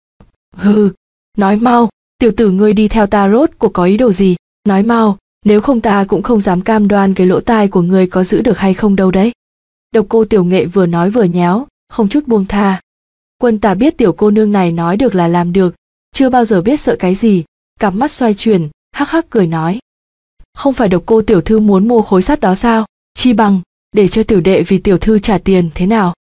Hừ, nói mau, tiểu tử ngươi đi theo ta rốt cuộc có ý đồ gì, nói mau, nếu không ta cũng không dám cam đoan cái lỗ tai của ngươi có giữ được hay không đâu đấy. Độc Cô tiểu nghệ vừa nói vừa nhéo, không chút buông tha. Quân Tà biết tiểu cô nương này nói được là làm được, chưa bao giờ biết sợ cái gì, cặp mắt xoay chuyển, hắc hắc cười nói. Không phải Độc Cô tiểu thư muốn mua khối sắt đó sao, chi bằng để cho tiểu đệ vì tiểu thư trả tiền thế nào?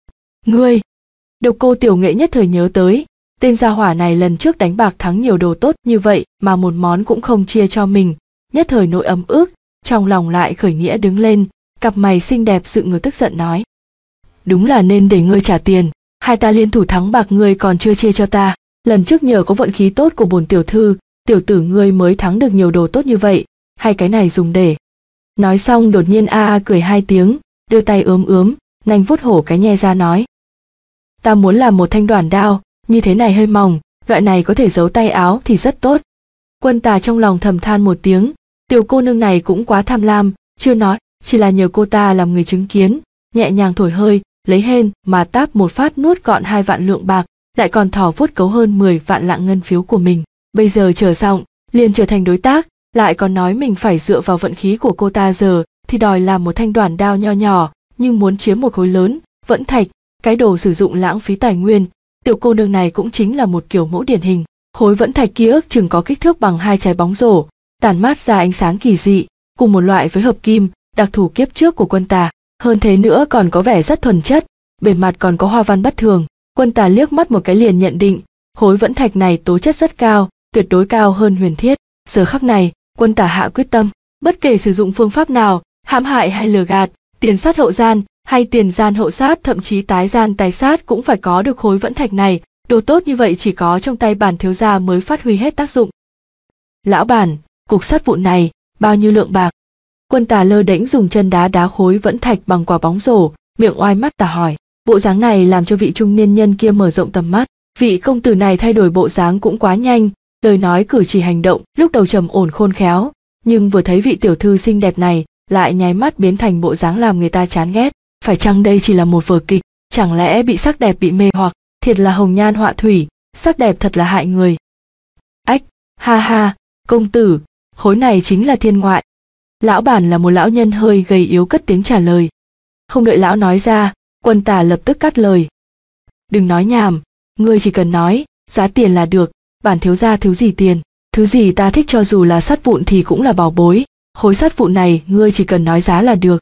Ngươi! Độc Cô tiểu nghệ nhất thời nhớ tới, tên gia hỏa này lần trước đánh bạc thắng nhiều đồ tốt như vậy mà một món cũng không chia cho mình, nhất thời nỗi ấm ức, trong lòng lại khởi nghĩa đứng lên, cặp mày xinh đẹp dựng ngược tức giận nói. Đúng là nên để ngươi trả tiền, hai ta liên thủ thắng bạc ngươi còn chưa chia cho ta, lần trước nhờ có vận khí tốt của bổn tiểu thư, tiểu tử ngươi mới thắng được nhiều đồ tốt như vậy, hay cái này dùng để. Nói xong đột nhiên a a cười hai tiếng, đưa tay ướm ướm, nanh vuốt hổ cái nhe ra nói. Ta muốn làm một thanh đoản đao, như thế này hơi mỏng, loại này có thể giấu tay áo thì rất tốt. Quân Tà trong lòng thầm than một tiếng, tiểu cô nương này cũng quá tham lam, chưa nói, chỉ là nhờ cô ta làm người chứng kiến, nhẹ nhàng thổi hơi, lấy hên mà táp một phát nuốt gọn hai vạn lượng bạc, lại còn thỏ vuốt cấu hơn mười vạn lạng ngân phiếu của mình. Bây giờ trở giọng, liền trở thành đối tác, lại còn nói mình phải dựa vào vận khí của cô ta giờ, thì đòi làm một thanh đoản đao nho nhỏ, nhưng muốn chiếm một khối lớn, vẫn thạch, cái đồ sử dụng lãng phí tài nguyên. Tiểu cô nương này cũng chính là một kiểu mẫu điển hình, khối vẫn thạch kia ước chừng có kích thước bằng hai trái bóng rổ, tản mát ra ánh sáng kỳ dị, cùng một loại với hợp kim, đặc thù kiếp trước của Quân Tà, hơn thế nữa còn có vẻ rất thuần chất, bề mặt còn có hoa văn bất thường. Quân Tà liếc mắt một cái liền nhận định, khối vẫn thạch này tố chất rất cao, tuyệt đối cao hơn huyền thiết. Giờ khắc này, Quân Tà hạ quyết tâm, bất kể sử dụng phương pháp nào, hãm hại hay lừa gạt, tiền sát hậu gian hay tiền gian hậu sát, thậm chí tái gian tái sát cũng phải có được khối vẫn thạch này, đồ tốt như vậy chỉ có trong tay bản thiếu gia mới phát huy hết tác dụng. Lão bản, cục sắt vụn này, bao nhiêu lượng bạc? Quân Tà lơ đễnh dùng chân đá đá khối vẫn thạch bằng quả bóng rổ, miệng oai mắt tà hỏi. Bộ dáng này làm cho vị trung niên nhân kia mở rộng tầm mắt, vị công tử này thay đổi bộ dáng cũng quá nhanh, lời nói cử chỉ hành động lúc đầu trầm ổn khôn khéo, nhưng vừa thấy vị tiểu thư xinh đẹp này, lại nháy mắt biến thành bộ dáng làm người ta chán ghét. Phải chăng đây chỉ là một vở kịch, chẳng lẽ bị sắc đẹp bị mê hoặc, thiệt là hồng nhan họa thủy, sắc đẹp thật là hại người. Ách, ha ha, công tử, khối này chính là thiên ngoại. Lão bản là một lão nhân hơi gầy yếu cất tiếng trả lời. Không đợi lão nói ra, Quân Tà lập tức cắt lời. Đừng nói nhảm, ngươi chỉ cần nói, giá tiền là được, bản thiếu gia thứ gì tiền, thứ gì ta thích cho dù là sắt vụn thì cũng là bảo bối, khối sắt vụn này ngươi chỉ cần nói giá là được.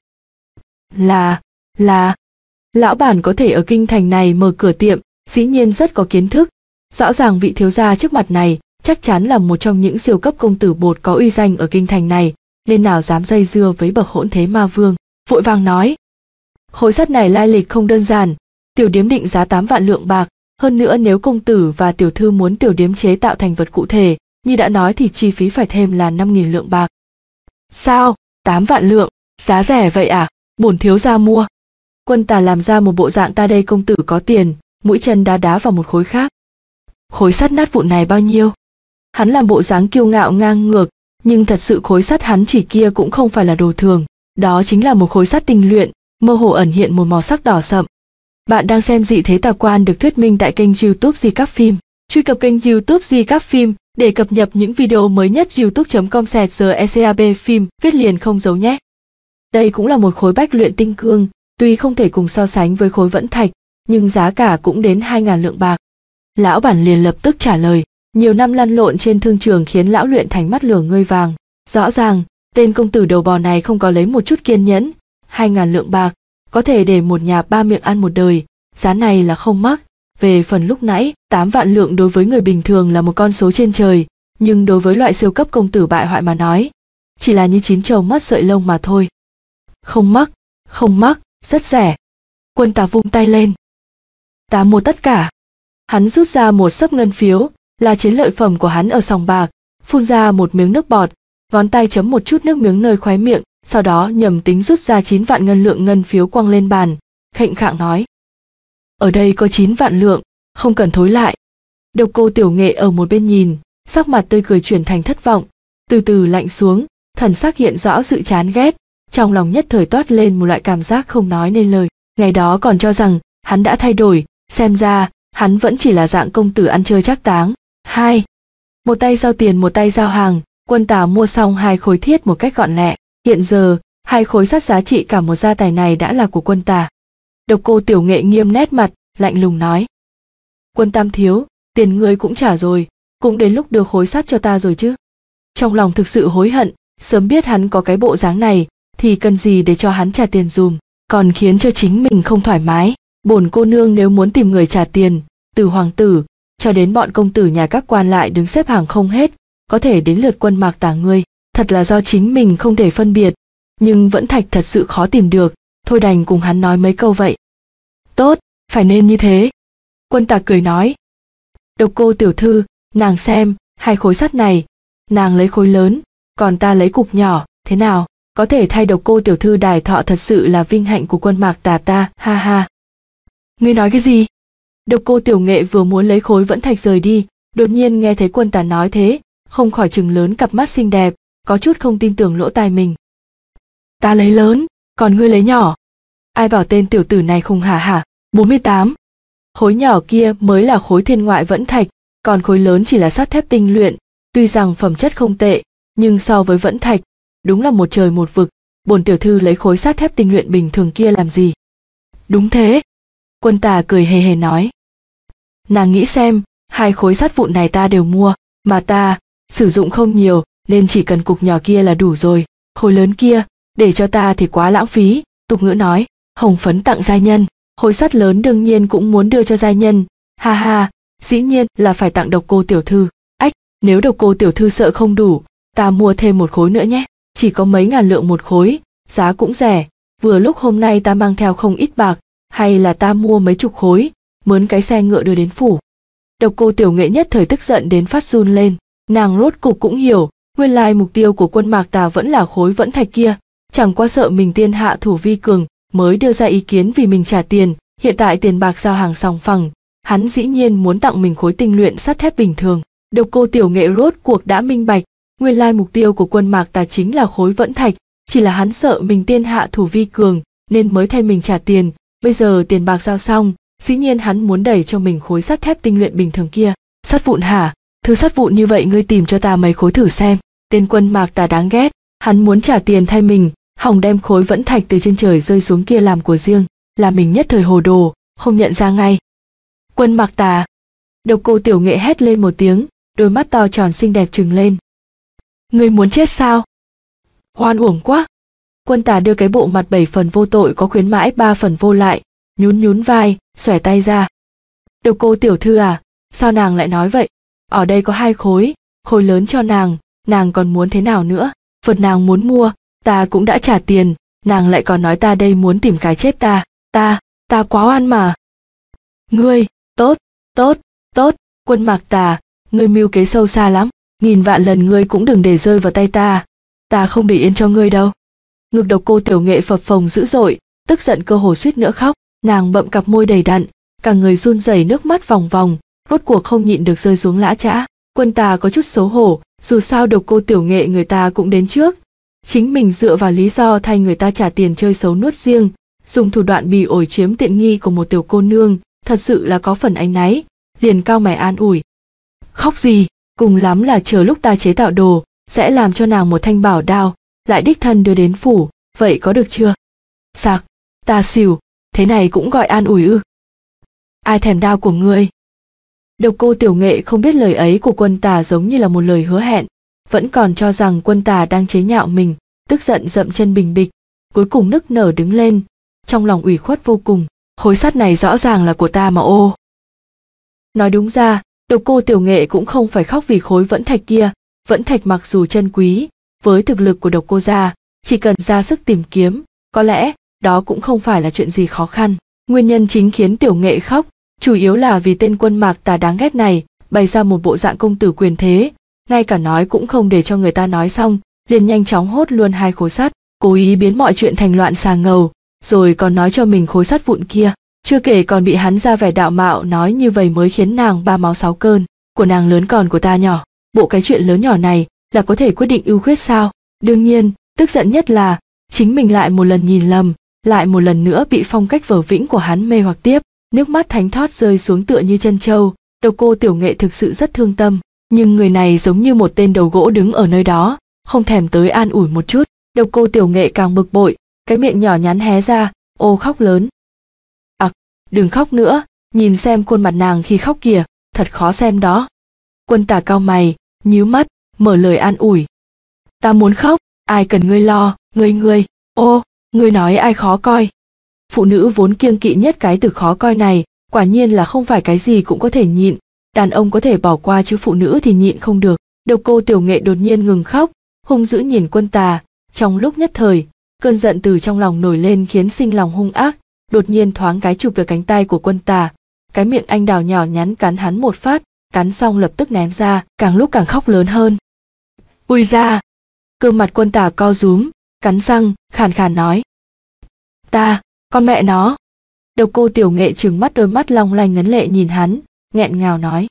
Là, là, lão bản có thể ở kinh thành này mở cửa tiệm, dĩ nhiên rất có kiến thức, rõ ràng vị thiếu gia trước mặt này chắc chắn là một trong những siêu cấp công tử bột có uy danh ở kinh thành này, nên nào dám dây dưa với bậc hỗn thế ma vương, vội vàng nói. Khối sắt này lai lịch không đơn giản, tiểu điếm định giá tám vạn lượng bạc, hơn nữa nếu công tử và tiểu thư muốn tiểu điếm chế tạo thành vật cụ thể, như đã nói thì chi phí phải thêm là năm nghìn lượng bạc. Sao, tám vạn lượng, giá rẻ vậy à, bổn thiếu gia mua. Quân Tà làm ra một bộ dạng ta đây công tử có tiền, mũi chân đá đá vào một khối khác. Khối sắt nát vụn này bao nhiêu? Hắn làm bộ dáng kiêu ngạo ngang ngược, nhưng thật sự khối sắt hắn chỉ kia cũng không phải là đồ thường, đó chính là một khối sắt tinh luyện, mơ hồ ẩn hiện một màu sắc đỏ sậm. Bạn đang xem Dị Thế Tà Quan được thuyết minh tại kênh YouTube Di Các Phim. Truy cập kênh YouTube Di Các Phim Để cập nhật những video mới nhất youtube chấm com gạch cab phim viết liền không giấu nhé. Đây cũng là một khối bách luyện tinh cương, tuy không thể cùng so sánh với khối vẫn thạch, nhưng giá cả cũng đến hai ngàn lượng bạc. Lão bản liền lập tức trả lời, nhiều năm lăn lộn trên thương trường khiến lão luyện thành mắt lửa ngươi vàng. Rõ ràng, tên công tử đầu bò này không có lấy một chút kiên nhẫn, hai ngàn lượng bạc, có thể để một nhà ba miệng ăn một đời, giá này là không mắc. Về phần lúc nãy, tám vạn lượng đối với người bình thường là một con số trên trời, nhưng đối với loại siêu cấp công tử bại hoại mà nói, chỉ là như chín trâu mất sợi lông mà thôi. Không mắc, không mắc, rất rẻ. Quân Tà vung tay lên. Ta mua tất cả. Hắn rút ra một xấp ngân phiếu, là chiến lợi phẩm của hắn ở sòng bạc, phun ra một miếng nước bọt, ngón tay chấm một chút nước miếng nơi khóe miệng, sau đó nhầm tính rút ra chín vạn ngân lượng ngân phiếu quăng lên bàn, khệnh khạng nói. Ở đây có chín vạn lượng, không cần thối lại. Độc Cô Tiểu Nghệ ở một bên nhìn, sắc mặt tươi cười chuyển thành thất vọng, từ từ lạnh xuống, thần sắc hiện rõ sự chán ghét, trong lòng nhất thời toát lên một loại cảm giác không nói nên lời. Ngày đó còn cho rằng hắn đã thay đổi, xem ra hắn vẫn chỉ là dạng công tử ăn chơi trác táng. Hai, một tay giao tiền một tay giao hàng, Quân Tà mua xong hai khối thiết một cách gọn lẹ. Hiện giờ hai khối sắt giá trị cả một gia tài này đã là của Quân Tà. Độc Cô Tiểu Nghệ nghiêm nét mặt, lạnh lùng nói. Quân Tam thiếu, tiền ngươi cũng trả rồi, cũng đến lúc đưa khối sắt cho ta rồi chứ. Trong lòng thực sự hối hận, sớm biết hắn có cái bộ dáng này, thì cần gì để cho hắn trả tiền dùm, còn khiến cho chính mình không thoải mái. Bổn cô nương nếu muốn tìm người trả tiền, từ hoàng tử, cho đến bọn công tử nhà các quan lại đứng xếp hàng không hết, có thể đến lượt Quân Mạc Tà ngươi, thật là do chính mình không thể phân biệt, nhưng vẫn thạch thật sự khó tìm được, thôi đành cùng hắn nói mấy câu vậy. Tốt, phải nên như thế. Quân Tà cười nói. Độc Cô tiểu thư, nàng xem, hai khối sắt này, nàng lấy khối lớn, còn ta lấy cục nhỏ, thế nào? Có thể thay Độc Cô tiểu thư đài thọ thật sự là vinh hạnh của Quân Mạc Tà ta, ha ha. Ngươi nói cái gì? Độc Cô Tiểu Nghệ vừa muốn lấy khối vẫn thạch rời đi, đột nhiên nghe thấy Quân Tà nói thế, không khỏi trừng lớn cặp mắt xinh đẹp, có chút không tin tưởng lỗ tai mình. Ta lấy lớn, còn ngươi lấy nhỏ. Ai bảo tên tiểu tử này khùng hả hả? bốn mươi tám. Khối nhỏ kia mới là khối thiên ngoại vẫn thạch, còn khối lớn chỉ là sắt thép tinh luyện, tuy rằng phẩm chất không tệ, nhưng so với vẫn thạch, đúng là một trời một vực. Bổn tiểu thư lấy khối sắt thép tinh luyện bình thường kia làm gì? Đúng thế. Quân Tà cười hề hề nói. Nàng nghĩ xem, hai khối sắt vụn này ta đều mua, mà ta sử dụng không nhiều, nên chỉ cần cục nhỏ kia là đủ rồi. Khối lớn kia, để cho ta thì quá lãng phí. Tục ngữ nói, hồng phấn tặng giai nhân, khối sắt lớn đương nhiên cũng muốn đưa cho giai nhân. Ha ha, dĩ nhiên là phải tặng Độc Cô tiểu thư. Ách, nếu Độc Cô tiểu thư sợ không đủ, ta mua thêm một khối nữa nhé. Chỉ có mấy ngàn lượng một khối, giá cũng rẻ. Vừa lúc hôm nay ta mang theo không ít bạc, hay là ta mua mấy chục khối, mướn cái xe ngựa đưa đến phủ. Độc Cô Tiểu Nghệ nhất thời tức giận đến phát run lên, nàng rốt cục cũng hiểu, nguyên lai mục tiêu của Quân Mạc Tà vẫn là khối vẫn thạch kia, chẳng qua sợ mình tiên hạ thủ vi cường mới đưa ra ý kiến vì mình trả tiền, hiện tại tiền bạc giao hàng sòng phẳng, hắn dĩ nhiên muốn tặng mình khối tinh luyện sắt thép bình thường. Độc Cô Tiểu Nghệ rốt cuộc đã minh bạch, nguyên lai mục tiêu của Quân Mạc Tà chính là khối vẫn thạch, chỉ là hắn sợ mình tiên hạ thủ vi cường nên mới thay mình trả tiền. Bây giờ tiền bạc giao xong, dĩ nhiên hắn muốn đẩy cho mình khối sắt thép tinh luyện bình thường kia. Sắt vụn hả? Thứ sắt vụn như vậy ngươi tìm cho ta mấy khối thử xem. Tên Quân Mạc Tà đáng ghét, hắn muốn trả tiền thay mình, hòng đem khối vẫn thạch từ trên trời rơi xuống kia làm của riêng, làm mình nhất thời hồ đồ, không nhận ra ngay. Quân Mạc Tà. Độc Cô Tiểu Nghệ hét lên một tiếng, đôi mắt to tròn xinh đẹp trừng lên. Ngươi muốn chết sao? Hoan uổng quá. Quân Tà đưa cái bộ mặt bảy phần vô tội có khuyến mãi ba phần vô lại, nhún nhún vai, xòe tay ra. Độc Cô tiểu thư à, sao nàng lại nói vậy? Ở đây có hai khối, khối lớn cho nàng, nàng còn muốn thế nào nữa? Vật nàng muốn mua, ta cũng đã trả tiền, nàng lại còn nói ta đây muốn tìm cái chết ta, ta, ta quá oan mà. Ngươi, tốt, tốt, tốt, Quân Mạc Tà, ngươi mưu kế sâu xa lắm, nghìn vạn lần ngươi cũng đừng để rơi vào tay ta, ta không để yên cho ngươi đâu. Ngực Độc Cô Tiểu Nghệ phập phồng dữ dội, tức giận cơ hồ suýt nữa khóc, nàng bậm cặp môi đầy đặn, cả người run rẩy nước mắt vòng vòng, rốt cuộc không nhịn được rơi xuống lã chã. Quân Tà có chút xấu hổ, dù sao Độc Cô Tiểu Nghệ người ta cũng đến trước, chính mình dựa vào lý do thay người ta trả tiền chơi xấu nuốt riêng, dùng thủ đoạn bỉ ổi chiếm tiện nghi của một tiểu cô nương, thật sự là có phần áy náy, liền cau mày an ủi. Khóc gì? cùng lắm là chờ lúc ta chế tạo đồ, sẽ làm cho nàng một thanh bảo đao, lại đích thân đưa đến phủ, vậy có được chưa? Sặc, ta xỉu, thế này cũng gọi an ủi ư? Ai thèm đao của ngươi? Độc Cô Tiểu Nghệ không biết lời ấy của Quân Tà giống như là một lời hứa hẹn, vẫn còn cho rằng Quân Tà đang chế nhạo mình, tức giận dậm chân bình bịch, cuối cùng nức nở đứng lên, trong lòng ủy khuất vô cùng, khối sắt này rõ ràng là của ta mà ô. Nói đúng ra, Độc Cô Tiểu Nghệ cũng không phải khóc vì khối vẫn thạch kia, vẫn thạch mặc dù chân quý, với thực lực của Độc Cô gia, chỉ cần ra sức tìm kiếm, có lẽ đó cũng không phải là chuyện gì khó khăn. Nguyên nhân chính khiến Tiểu Nghệ khóc, chủ yếu là vì tên Quân Mạc Tà đáng ghét này bày ra một bộ dạng công tử quyền thế, ngay cả nói cũng không để cho người ta nói xong, liền nhanh chóng hốt luôn hai khối sắt, cố ý biến mọi chuyện thành loạn xà ngầu, rồi còn nói cho mình khối sắt vụn kia, chưa kể còn bị hắn ra vẻ đạo mạo nói như vậy mới khiến nàng ba máu sáu cơn, của nàng lớn còn của ta nhỏ, bộ cái chuyện lớn nhỏ này là có thể quyết định ưu khuyết sao? Đương nhiên, tức giận nhất là chính mình lại một lần nhìn lầm, lại một lần nữa bị phong cách vở vĩnh của hắn mê hoặc tiếp, nước mắt thánh thót rơi xuống tựa như chân trâu. Độc Cô Tiểu Nghệ thực sự rất thương tâm, nhưng người này giống như một tên đầu gỗ đứng ở nơi đó, không thèm tới an ủi một chút. Độc Cô Tiểu Nghệ càng bực bội, cái miệng nhỏ nhắn hé ra, ô khóc lớn. Ặc, à, đừng khóc nữa, nhìn xem khuôn mặt nàng khi khóc kìa, thật khó xem đó. Quân Tà cau mày, nhíu mắt, mở lời an ủi. Ta muốn khóc, ai cần ngươi lo, ngươi ngươi, ô, ngươi nói ai khó coi. Phụ nữ vốn kiêng kỵ nhất cái từ khó coi này, quả nhiên là không phải cái gì cũng có thể nhịn, đàn ông có thể bỏ qua chứ phụ nữ thì nhịn không được. Độc Cô Tiểu Nghệ đột nhiên ngừng khóc, hung dữ nhìn Quân Tà, trong lúc nhất thời, cơn giận từ trong lòng nổi lên khiến sinh lòng hung ác, đột nhiên thoáng cái chụp được cánh tay của Quân Tà, cái miệng anh đào nhỏ nhắn cắn hắn một phát, cắn xong lập tức ném ra, càng lúc càng khóc lớn hơn. Ui ra! Cơ mặt Quân Tà co rúm, cắn răng, khàn khàn nói. Ta, con mẹ nó! Độc Cô Tiểu Nghệ trừng mắt đôi mắt long lanh ngấn lệ nhìn hắn, nghẹn ngào nói.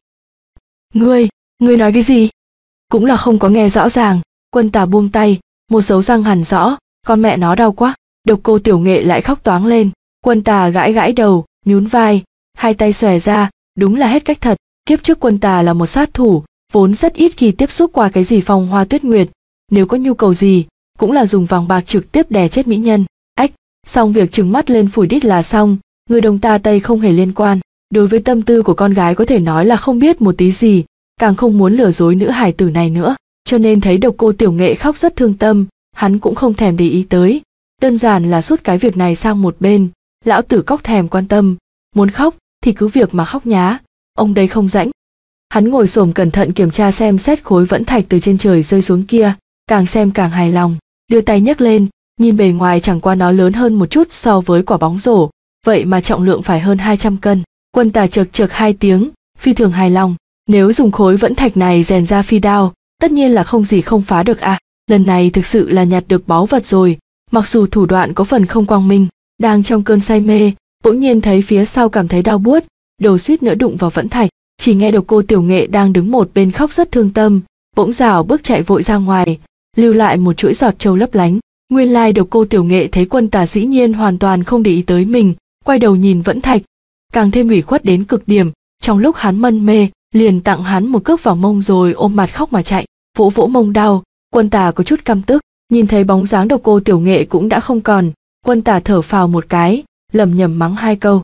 Ngươi, ngươi nói cái gì? Cũng là không có nghe rõ ràng. Quân Tà buông tay, một dấu răng hằn rõ, con mẹ nó đau quá. Độc Cô Tiểu Nghệ lại khóc toáng lên. Quân Tà gãi gãi đầu, nhún vai, hai tay xòe ra, đúng là hết cách thật. Kiếp trước Quân Tà là một sát thủ, vốn rất ít khi tiếp xúc qua cái gì phong hoa tuyết nguyệt, nếu có nhu cầu gì, cũng là dùng vàng bạc trực tiếp đè chết mỹ nhân. Ách, xong việc trừng mắt lên phủi đít là xong, người Đông ta Tây không hề liên quan. Đối với tâm tư của con gái có thể nói là không biết một tí gì, càng không muốn lừa dối nữ hài tử này nữa, cho nên thấy Độc Cô Tiểu Nghệ khóc rất thương tâm, hắn cũng không thèm để ý tới, đơn giản là sút cái việc này sang một bên. Lão tử cóc thèm quan tâm, muốn khóc thì cứ việc mà khóc nhá, ông đây không rãnh. Hắn ngồi xổm cẩn thận kiểm tra xem xét khối vẫn thạch từ trên trời rơi xuống kia, càng xem càng hài lòng, đưa tay nhấc lên, nhìn bề ngoài chẳng qua nó lớn hơn một chút so với quả bóng rổ, vậy mà trọng lượng phải hơn hai trăm cân. Quân Tà chực chực hai tiếng, phi thường hài lòng, nếu dùng khối vẫn thạch này rèn ra phi đao, tất nhiên là không gì không phá được à, lần này thực sự là nhặt được báu vật rồi, mặc dù thủ đoạn có phần không quang minh. Đang trong cơn say mê, bỗng nhiên thấy phía sau cảm thấy đau buốt, đầu suýt nữa đụng vào vẫn thạch, chỉ nghe Độc Cô Tiểu Nghệ đang đứng một bên khóc rất thương tâm, bỗng rảo bước chạy vội ra ngoài, lưu lại một chuỗi giọt trâu lấp lánh. Nguyên lai Độc Cô Tiểu Nghệ thấy Quân Tà dĩ nhiên hoàn toàn không để ý tới mình, quay đầu nhìn vẫn thạch, càng thêm ủy khuất đến cực điểm, trong lúc hắn mân mê, liền tặng hắn một cước vào mông rồi ôm mặt khóc mà chạy, vỗ vỗ mông đau. Quân Tà có chút căm tức, nhìn thấy bóng dáng Độc Cô Tiểu Nghệ cũng đã không còn, Quân Tà thở phào một cái, lẩm nhẩm mắng hai câu.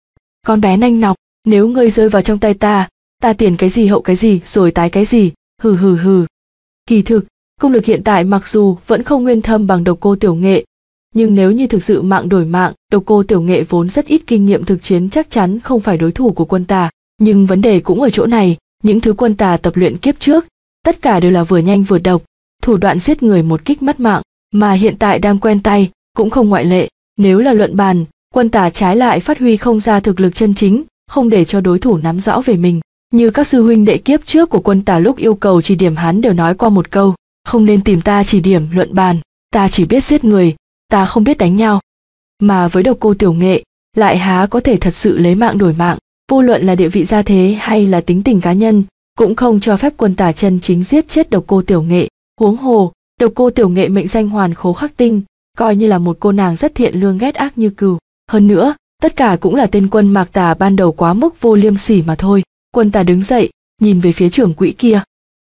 Con bé nanh nọc, nếu ngươi rơi vào trong tay ta, ta tiền cái gì hậu cái gì rồi tái cái gì, hừ hừ hừ. Kỳ thực, công lực hiện tại mặc dù vẫn không nguyên thâm bằng Độc Cô Tiểu Nghệ, nhưng nếu như thực sự mạng đổi mạng, Độc Cô Tiểu Nghệ vốn rất ít kinh nghiệm thực chiến chắc chắn không phải đối thủ của Quân Tà. Nhưng vấn đề cũng ở chỗ này, những thứ Quân Tà tập luyện kiếp trước, tất cả đều là vừa nhanh vừa độc, thủ đoạn giết người một kích mất mạng, mà hiện tại đang quen tay, cũng không ngoại lệ. Nếu là luận bàn, Quân Tà trái lại phát huy không ra thực lực chân chính, không để cho đối thủ nắm rõ về mình. Như các sư huynh đệ kiếp trước của Quân Tà lúc yêu cầu chỉ điểm hắn đều nói qua một câu, không nên tìm ta chỉ điểm luận bàn, ta chỉ biết giết người, ta không biết đánh nhau. Mà với Độc Cô Tiểu Nghệ, lại há có thể thật sự lấy mạng đổi mạng, vô luận là địa vị gia thế hay là tính tình cá nhân, cũng không cho phép Quân Tà chân chính giết chết Độc Cô Tiểu Nghệ. Huống hồ, Độc Cô Tiểu Nghệ mệnh danh Hoàn Khố Khắc Tinh, coi như là một cô nàng rất thiện lương ghét ác như cừu. Hơn nữa, tất cả cũng là tên Quân Mạc Tà ban đầu quá mức vô liêm sỉ mà thôi. Quân Tà đứng dậy, nhìn về phía trưởng quỹ kia.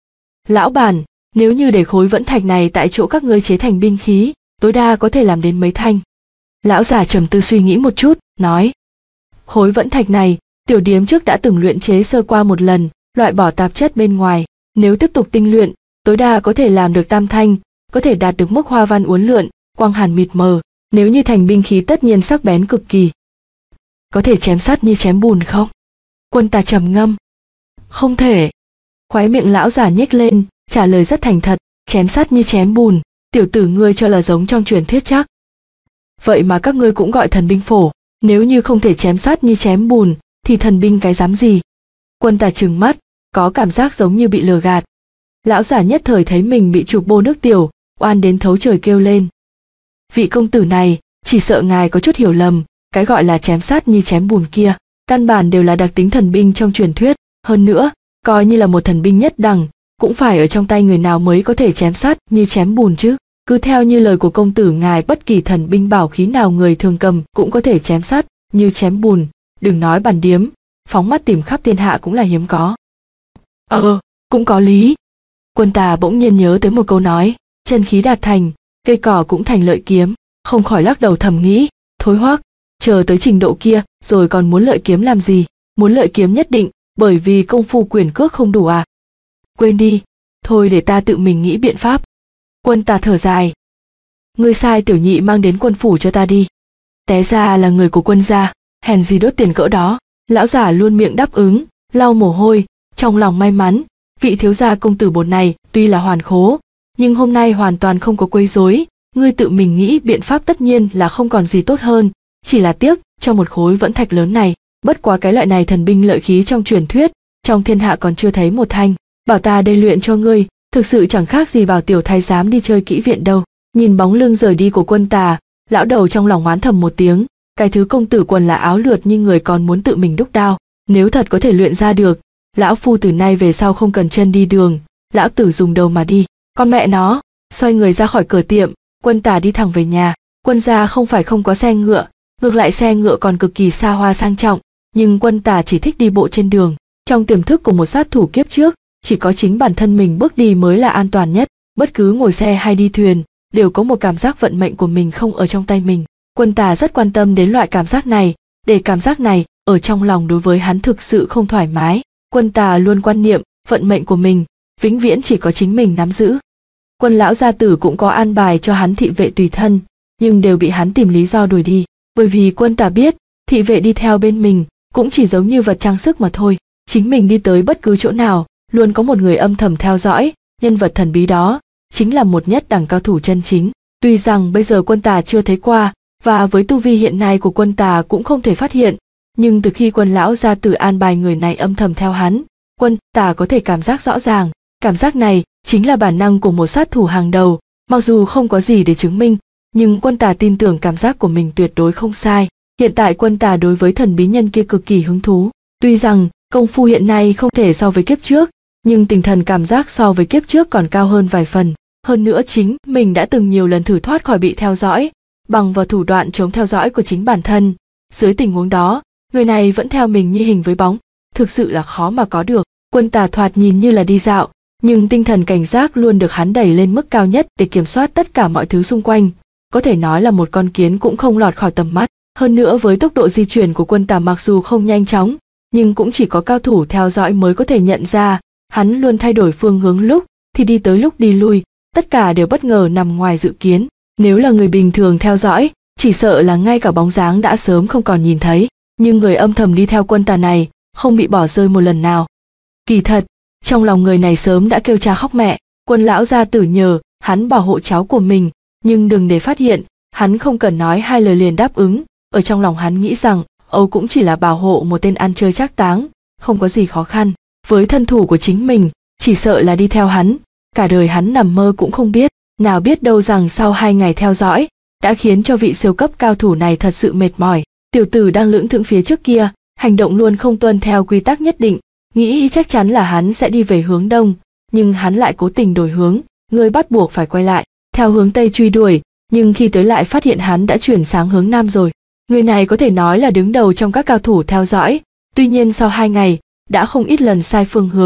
Lão bản, nếu như để khối vẫn thạch này tại chỗ các ngươi chế thành binh khí, tối đa có thể làm đến mấy thanh. Lão già trầm tư suy nghĩ một chút, nói. Khối vẫn thạch này, tiểu điếm trước đã từng luyện chế sơ qua một lần, loại bỏ tạp chất bên ngoài. Nếu tiếp tục tinh luyện, tối đa có thể làm được tam thanh, có thể đạt được mức hoa văn uốn lượn, quang hàn mịt mờ. Nếu như thành binh khí tất nhiên sắc bén cực kỳ. Có thể chém sắt như chém bùn không? Quân Tà trầm ngâm. Không thể. Khóe miệng lão già nhếch lên, trả lời rất thành thật, chém sắt như chém bùn, tiểu tử ngươi cho là giống trong truyền thuyết chắc. Vậy mà các ngươi cũng gọi thần binh phổ, nếu như không thể chém sắt như chém bùn, thì thần binh cái dám gì? Quân Tà trừng mắt, có cảm giác giống như bị lừa gạt. Lão già nhất thời thấy mình bị chụp bô nước tiểu, oan đến thấu trời kêu lên. Vị công tử này, chỉ sợ ngài có chút hiểu lầm, cái gọi là chém sắt như chém bùn kia, căn bản đều là đặc tính thần binh trong truyền thuyết, hơn nữa, coi như là một thần binh nhất đẳng, cũng phải ở trong tay người nào mới có thể chém sắt như chém bùn chứ. Cứ theo như lời của công tử ngài, bất kỳ thần binh bảo khí nào người thường cầm cũng có thể chém sắt như chém bùn, đừng nói bản điếm, phóng mắt tìm khắp thiên hạ cũng là hiếm có. Ờ, cũng có lý. Quân Tà bỗng nhiên nhớ tới một câu nói, chân khí đạt thành, cây cỏ cũng thành lợi kiếm, không khỏi lắc đầu thầm nghĩ, thối hoắc, chờ tới trình độ kia rồi còn muốn lợi kiếm làm gì, muốn lợi kiếm nhất định, bởi vì công phu quyền cước không đủ à. Quên đi, thôi để ta tự mình nghĩ biện pháp. Quân Tà thở dài. Ngươi sai tiểu nhị mang đến quân phủ cho ta đi. Té ra là người của quân gia, hèn gì đốt tiền cỡ đó. Lão giả luôn miệng đáp ứng, lau mồ hôi, trong lòng may mắn, vị thiếu gia công tử bột này tuy là hoàn khố, nhưng hôm nay hoàn toàn không có quấy rối, ngươi tự mình nghĩ biện pháp tất nhiên là không còn gì tốt hơn, chỉ là tiếc cho một khối vẫn thạch lớn này, bất quá cái loại này thần binh lợi khí trong truyền thuyết, trong thiên hạ còn chưa thấy một thanh, bảo ta đây luyện cho ngươi, thực sự chẳng khác gì bảo tiểu thái giám đi chơi kỹ viện đâu. Nhìn bóng lưng rời đi của Quân Tà, lão đầu trong lòng oán thầm một tiếng, cái thứ công tử quần là áo lượt nhưng người còn muốn tự mình đúc đao, nếu thật có thể luyện ra được, lão phu từ nay về sau không cần chân đi đường, lão tử dùng đầu mà đi. Con mẹ nó, xoay người ra khỏi cửa tiệm, Quân Tà đi thẳng về nhà. Quân gia không phải không có xe ngựa, ngược lại xe ngựa còn cực kỳ xa hoa sang trọng, nhưng Quân Tà chỉ thích đi bộ trên đường. Trong tiềm thức của một sát thủ kiếp trước, chỉ có chính bản thân mình bước đi mới là an toàn nhất, bất cứ ngồi xe hay đi thuyền, đều có một cảm giác vận mệnh của mình không ở trong tay mình. Quân Tà rất quan tâm đến loại cảm giác này, để cảm giác này ở trong lòng đối với hắn thực sự không thoải mái. Quân Tà luôn quan niệm vận mệnh của mình vĩnh viễn chỉ có chính mình nắm giữ. Quân lão gia tử cũng có an bài cho hắn thị vệ tùy thân, nhưng đều bị hắn tìm lý do đuổi đi, bởi vì Quân Tà biết thị vệ đi theo bên mình cũng chỉ giống như vật trang sức mà thôi. Chính mình đi tới bất cứ chỗ nào luôn có một người âm thầm theo dõi, nhân vật thần bí đó chính là một nhất đẳng cao thủ chân chính. Tuy rằng bây giờ Quân Tà chưa thấy qua, và với tu vi hiện nay của Quân Tà cũng không thể phát hiện, nhưng từ khi Quân lão gia tử an bài người này âm thầm theo hắn, Quân Tà có thể cảm giác rõ ràng, cảm giác này chính là bản năng của một sát thủ hàng đầu. Mặc dù không có gì để chứng minh, nhưng Quân Tà tin tưởng cảm giác của mình tuyệt đối không sai. Hiện tại Quân Tà đối với thần bí nhân kia cực kỳ hứng thú. Tuy rằng công phu hiện nay không thể so với kiếp trước, nhưng tinh thần cảm giác so với kiếp trước còn cao hơn vài phần. Hơn nữa chính mình đã từng nhiều lần thử thoát khỏi bị theo dõi, bằng vào thủ đoạn chống theo dõi của chính bản thân. Dưới tình huống đó, người này vẫn theo mình như hình với bóng, thực sự là khó mà có được. Quân Tà thoạt nhìn như là đi dạo, nhưng tinh thần cảnh giác luôn được hắn đẩy lên mức cao nhất để kiểm soát tất cả mọi thứ xung quanh. Có thể nói là một con kiến cũng không lọt khỏi tầm mắt. Hơn nữa với tốc độ di chuyển của Quân Tà mặc dù không nhanh chóng, nhưng cũng chỉ có cao thủ theo dõi mới có thể nhận ra. Hắn luôn thay đổi phương hướng, lúc thì đi tới lúc đi lui, tất cả đều bất ngờ nằm ngoài dự kiến. Nếu là người bình thường theo dõi, chỉ sợ là ngay cả bóng dáng đã sớm không còn nhìn thấy. Nhưng người âm thầm đi theo Quân Tà này không bị bỏ rơi một lần nào. Kỳ thật, trong lòng người này sớm đã kêu cha khóc mẹ. Quân lão gia tử nhờ hắn bảo hộ cháu của mình, nhưng đừng để phát hiện, hắn không cần nói hai lời liền đáp ứng. Ở trong lòng hắn nghĩ rằng Âu cũng chỉ là bảo hộ một tên ăn chơi trác táng, không có gì khó khăn. Với thân thủ của chính mình, chỉ sợ là đi theo hắn, cả đời hắn nằm mơ cũng không biết. Nào biết đâu rằng sau hai ngày theo dõi, đã khiến cho vị siêu cấp cao thủ này thật sự mệt mỏi. Tiểu tử đang lững thững phía trước kia, hành động luôn không tuân theo quy tắc nhất định, nghĩ chắc chắn là hắn sẽ đi về hướng đông, nhưng hắn lại cố tình đổi hướng, người bắt buộc phải quay lại, theo hướng tây truy đuổi, nhưng khi tới lại phát hiện hắn đã chuyển sang hướng nam rồi. Người này có thể nói là đứng đầu trong các cao thủ theo dõi, tuy nhiên sau hai ngày, đã không ít lần sai phương hướng,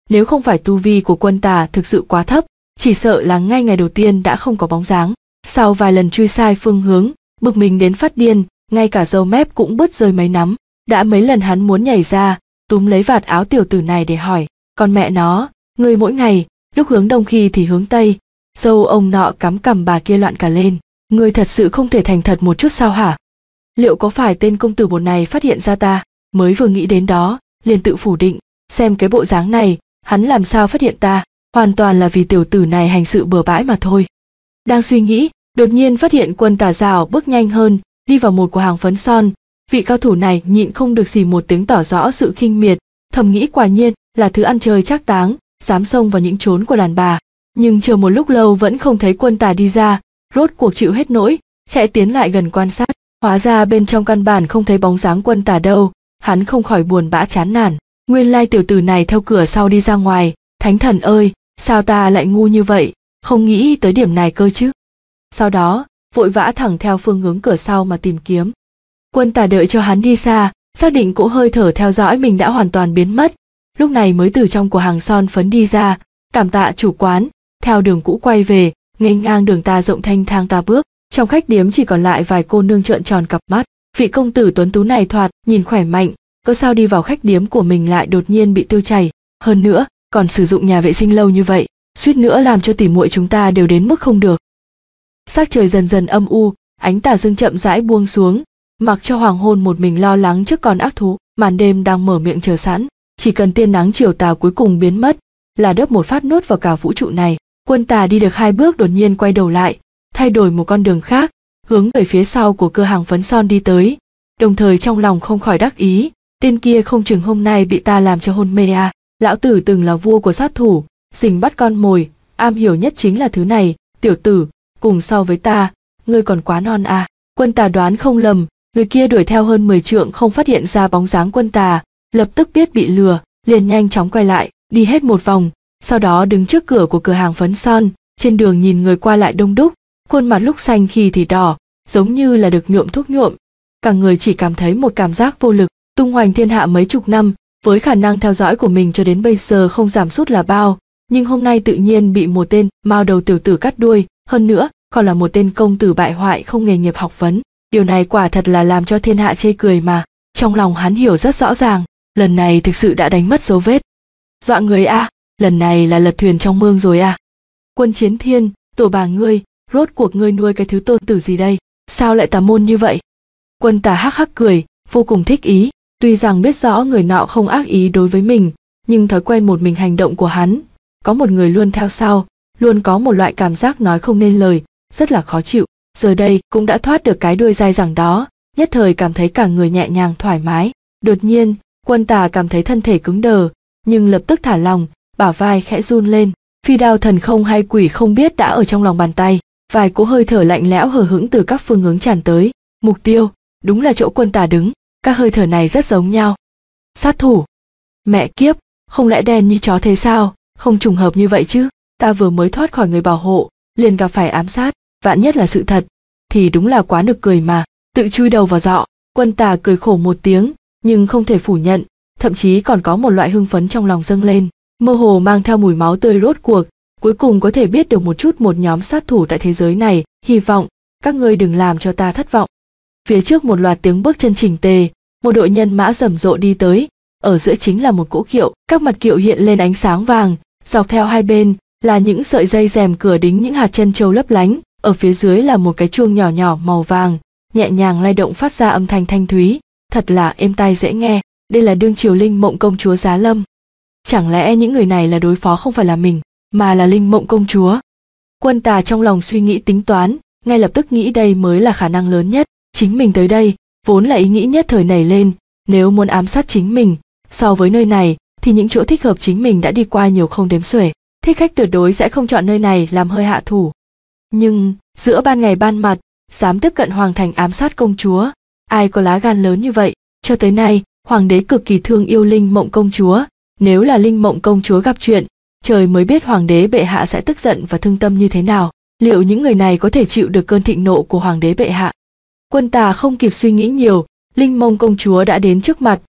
nếu không phải tu vi của Quân Tà thực sự quá thấp, chỉ sợ là ngay ngày đầu tiên đã không có bóng dáng. Sau vài lần truy sai phương hướng, bực mình đến phát điên, ngay cả râu mép cũng bứt rơi mấy nắm. Đã mấy lần hắn muốn nhảy ra, túm lấy vạt áo tiểu tử này để hỏi, con mẹ nó, ngươi mỗi ngày, lúc hướng đông khi thì hướng tây, dâu ông nọ cắm cằm bà kia loạn cả lên, ngươi thật sự không thể thành thật một chút sao hả? Liệu có phải tên công tử bột này phát hiện ra ta? Mới vừa nghĩ đến đó, liền tự phủ định, xem cái bộ dáng này, hắn làm sao phát hiện ta, hoàn toàn là vì tiểu tử này hành sự bừa bãi mà thôi. Đang suy nghĩ, đột nhiên phát hiện Quân Tà rào bước nhanh hơn, đi vào một cửa hàng phấn son. Vị cao thủ này nhịn không được xì một tiếng tỏ rõ sự khinh miệt, thầm nghĩ quả nhiên là thứ ăn chơi trác táng, dám xông vào những chốn của đàn bà. Nhưng chờ một lúc lâu vẫn không thấy Quân Tà đi ra, rốt cuộc chịu hết nỗi, khẽ tiến lại gần quan sát. Hóa ra bên trong căn bản không thấy bóng dáng Quân Tà đâu, hắn không khỏi buồn bã chán nản. Nguyên lai tiểu tử này theo cửa sau đi ra ngoài, thánh thần ơi, sao ta lại ngu như vậy, không nghĩ tới điểm này cơ chứ. Sau đó, vội vã thẳng theo phương hướng cửa sau mà tìm kiếm. Quân Tà đợi cho hắn đi xa, xác định cỗ hơi thở theo dõi mình đã hoàn toàn biến mất, lúc này mới từ trong cửa hàng son phấn đi ra, cảm tạ chủ quán, theo đường cũ quay về, nghênh ngang đường ta rộng thanh thang ta bước. Trong khách điếm chỉ còn lại vài cô nương trợn tròn cặp mắt, vị công tử tuấn tú này thoạt nhìn khỏe mạnh, có sao đi vào khách điếm của mình lại đột nhiên bị tiêu chảy, hơn nữa còn sử dụng nhà vệ sinh lâu như vậy, suýt nữa làm cho tỉ muội chúng ta đều đến mức không được. Sắc trời dần dần âm u, ánh tà dương chậm rãi buông xuống, mặc cho hoàng hôn một mình lo lắng trước con ác thú. Màn đêm đang mở miệng chờ sẵn, chỉ cần tia nắng chiều tà cuối cùng biến mất là đớp một phát nuốt vào cả vũ trụ này. Quân Tà đi được hai bước đột nhiên quay đầu lại, thay đổi một con đường khác, hướng về phía sau của cửa hàng phấn son đi tới, đồng thời trong lòng không khỏi đắc ý, tên kia không chừng hôm nay bị ta làm cho hôn mê à. Lão tử từng là vua của sát thủ, rình bắt con mồi, am hiểu nhất chính là thứ này, tiểu tử, cùng so với ta, ngươi còn quá non à. Quân Tà đoán không lầm, người kia đuổi theo hơn mười trượng không phát hiện ra bóng dáng Quân Tà, lập tức biết bị lừa, liền nhanh chóng quay lại, đi hết một vòng, sau đó đứng trước cửa của cửa hàng phấn son, trên đường nhìn người qua lại đông đúc, khuôn mặt lúc xanh khi thì đỏ, giống như là được nhuộm thuốc nhuộm. Cả người chỉ cảm thấy một cảm giác vô lực, tung hoành thiên hạ mấy chục năm, với khả năng theo dõi của mình cho đến bây giờ không giảm sút là bao, nhưng hôm nay tự nhiên bị một tên mao đầu tiểu tử cắt đuôi, hơn nữa còn là một tên công tử bại hoại không nghề nghiệp học vấn. Điều này quả thật là làm cho thiên hạ chê cười mà. Trong lòng hắn hiểu rất rõ ràng, lần này thực sự đã đánh mất dấu vết. Dọa người a, à, lần này là lật thuyền trong mương rồi à. Quân Chiến Thiên, tổ bà ngươi, rốt cuộc ngươi nuôi cái thứ tôn tử gì đây, sao lại tà môn như vậy? Quân Tà hắc hắc cười, vô cùng thích ý, tuy rằng biết rõ người nọ không ác ý đối với mình, nhưng thói quen một mình hành động của hắn, có một người luôn theo sau, luôn có một loại cảm giác nói không nên lời, rất là khó chịu. Giờ đây cũng đã thoát được cái đuôi dai dẳng đó, nhất thời cảm thấy cả người nhẹ nhàng thoải mái. Đột nhiên, Quân Tà cảm thấy thân thể cứng đờ, nhưng lập tức thả lòng, bả vai khẽ run lên, phi đao thần không hay quỷ không biết đã ở trong lòng bàn tay, vài cỗ hơi thở lạnh lẽo hờ hững từ các phương hướng tràn tới. Mục tiêu đúng là chỗ Quân Tà đứng, các hơi thở này rất giống nhau. Sát thủ, mẹ kiếp, không lẽ đen như chó thế sao, không trùng hợp như vậy chứ. Ta vừa mới thoát khỏi người bảo hộ, liền gặp phải ám sát, vạn nhất là sự thật thì đúng là quá nực cười mà, tự chui đầu vào giọ. Quân Tà cười khổ một tiếng, nhưng không thể phủ nhận, thậm chí còn có một loại hưng phấn trong lòng dâng lên, mơ hồ mang theo mùi máu tươi. Rốt cuộc cuối cùng có thể biết được một chút một nhóm sát thủ tại thế giới này, hy vọng các ngươi đừng làm cho ta thất vọng. Phía trước một loạt tiếng bước chân chỉnh tề, một đội nhân mã rầm rộ đi tới, ở giữa chính là một cỗ kiệu, các mặt kiệu hiện lên ánh sáng vàng, dọc theo hai bên là những sợi dây rèm cửa đính những hạt chân châu lấp lánh, ở phía dưới là một cái chuông nhỏ nhỏ màu vàng, nhẹ nhàng lay động phát ra âm thanh thanh thúy, thật là êm tai dễ nghe. Đây là đương triều Linh Mộng công chúa Giá Lâm. Chẳng lẽ những người này là đối phó không phải là mình, mà là Linh Mộng công chúa? Quân Tà trong lòng suy nghĩ tính toán, ngay lập tức nghĩ đây mới là khả năng lớn nhất. Chính mình tới đây, vốn là ý nghĩ nhất thời nảy lên, nếu muốn ám sát chính mình, so với nơi này, thì những chỗ thích hợp chính mình đã đi qua nhiều không đếm xuể. Thích khách tuyệt đối sẽ không chọn nơi này làm hơi hạ thủ. Nhưng, giữa ban ngày ban mặt, dám tiếp cận hoàng thành ám sát công chúa, ai có lá gan lớn như vậy? Cho tới nay, hoàng đế cực kỳ thương yêu Linh Mộng công chúa, nếu là Linh Mộng công chúa gặp chuyện, trời mới biết hoàng đế bệ hạ sẽ tức giận và thương tâm như thế nào. Liệu những người này có thể chịu được cơn thịnh nộ của hoàng đế bệ hạ? Quân Tà không kịp suy nghĩ nhiều, Linh Mộng công chúa đã đến trước mặt,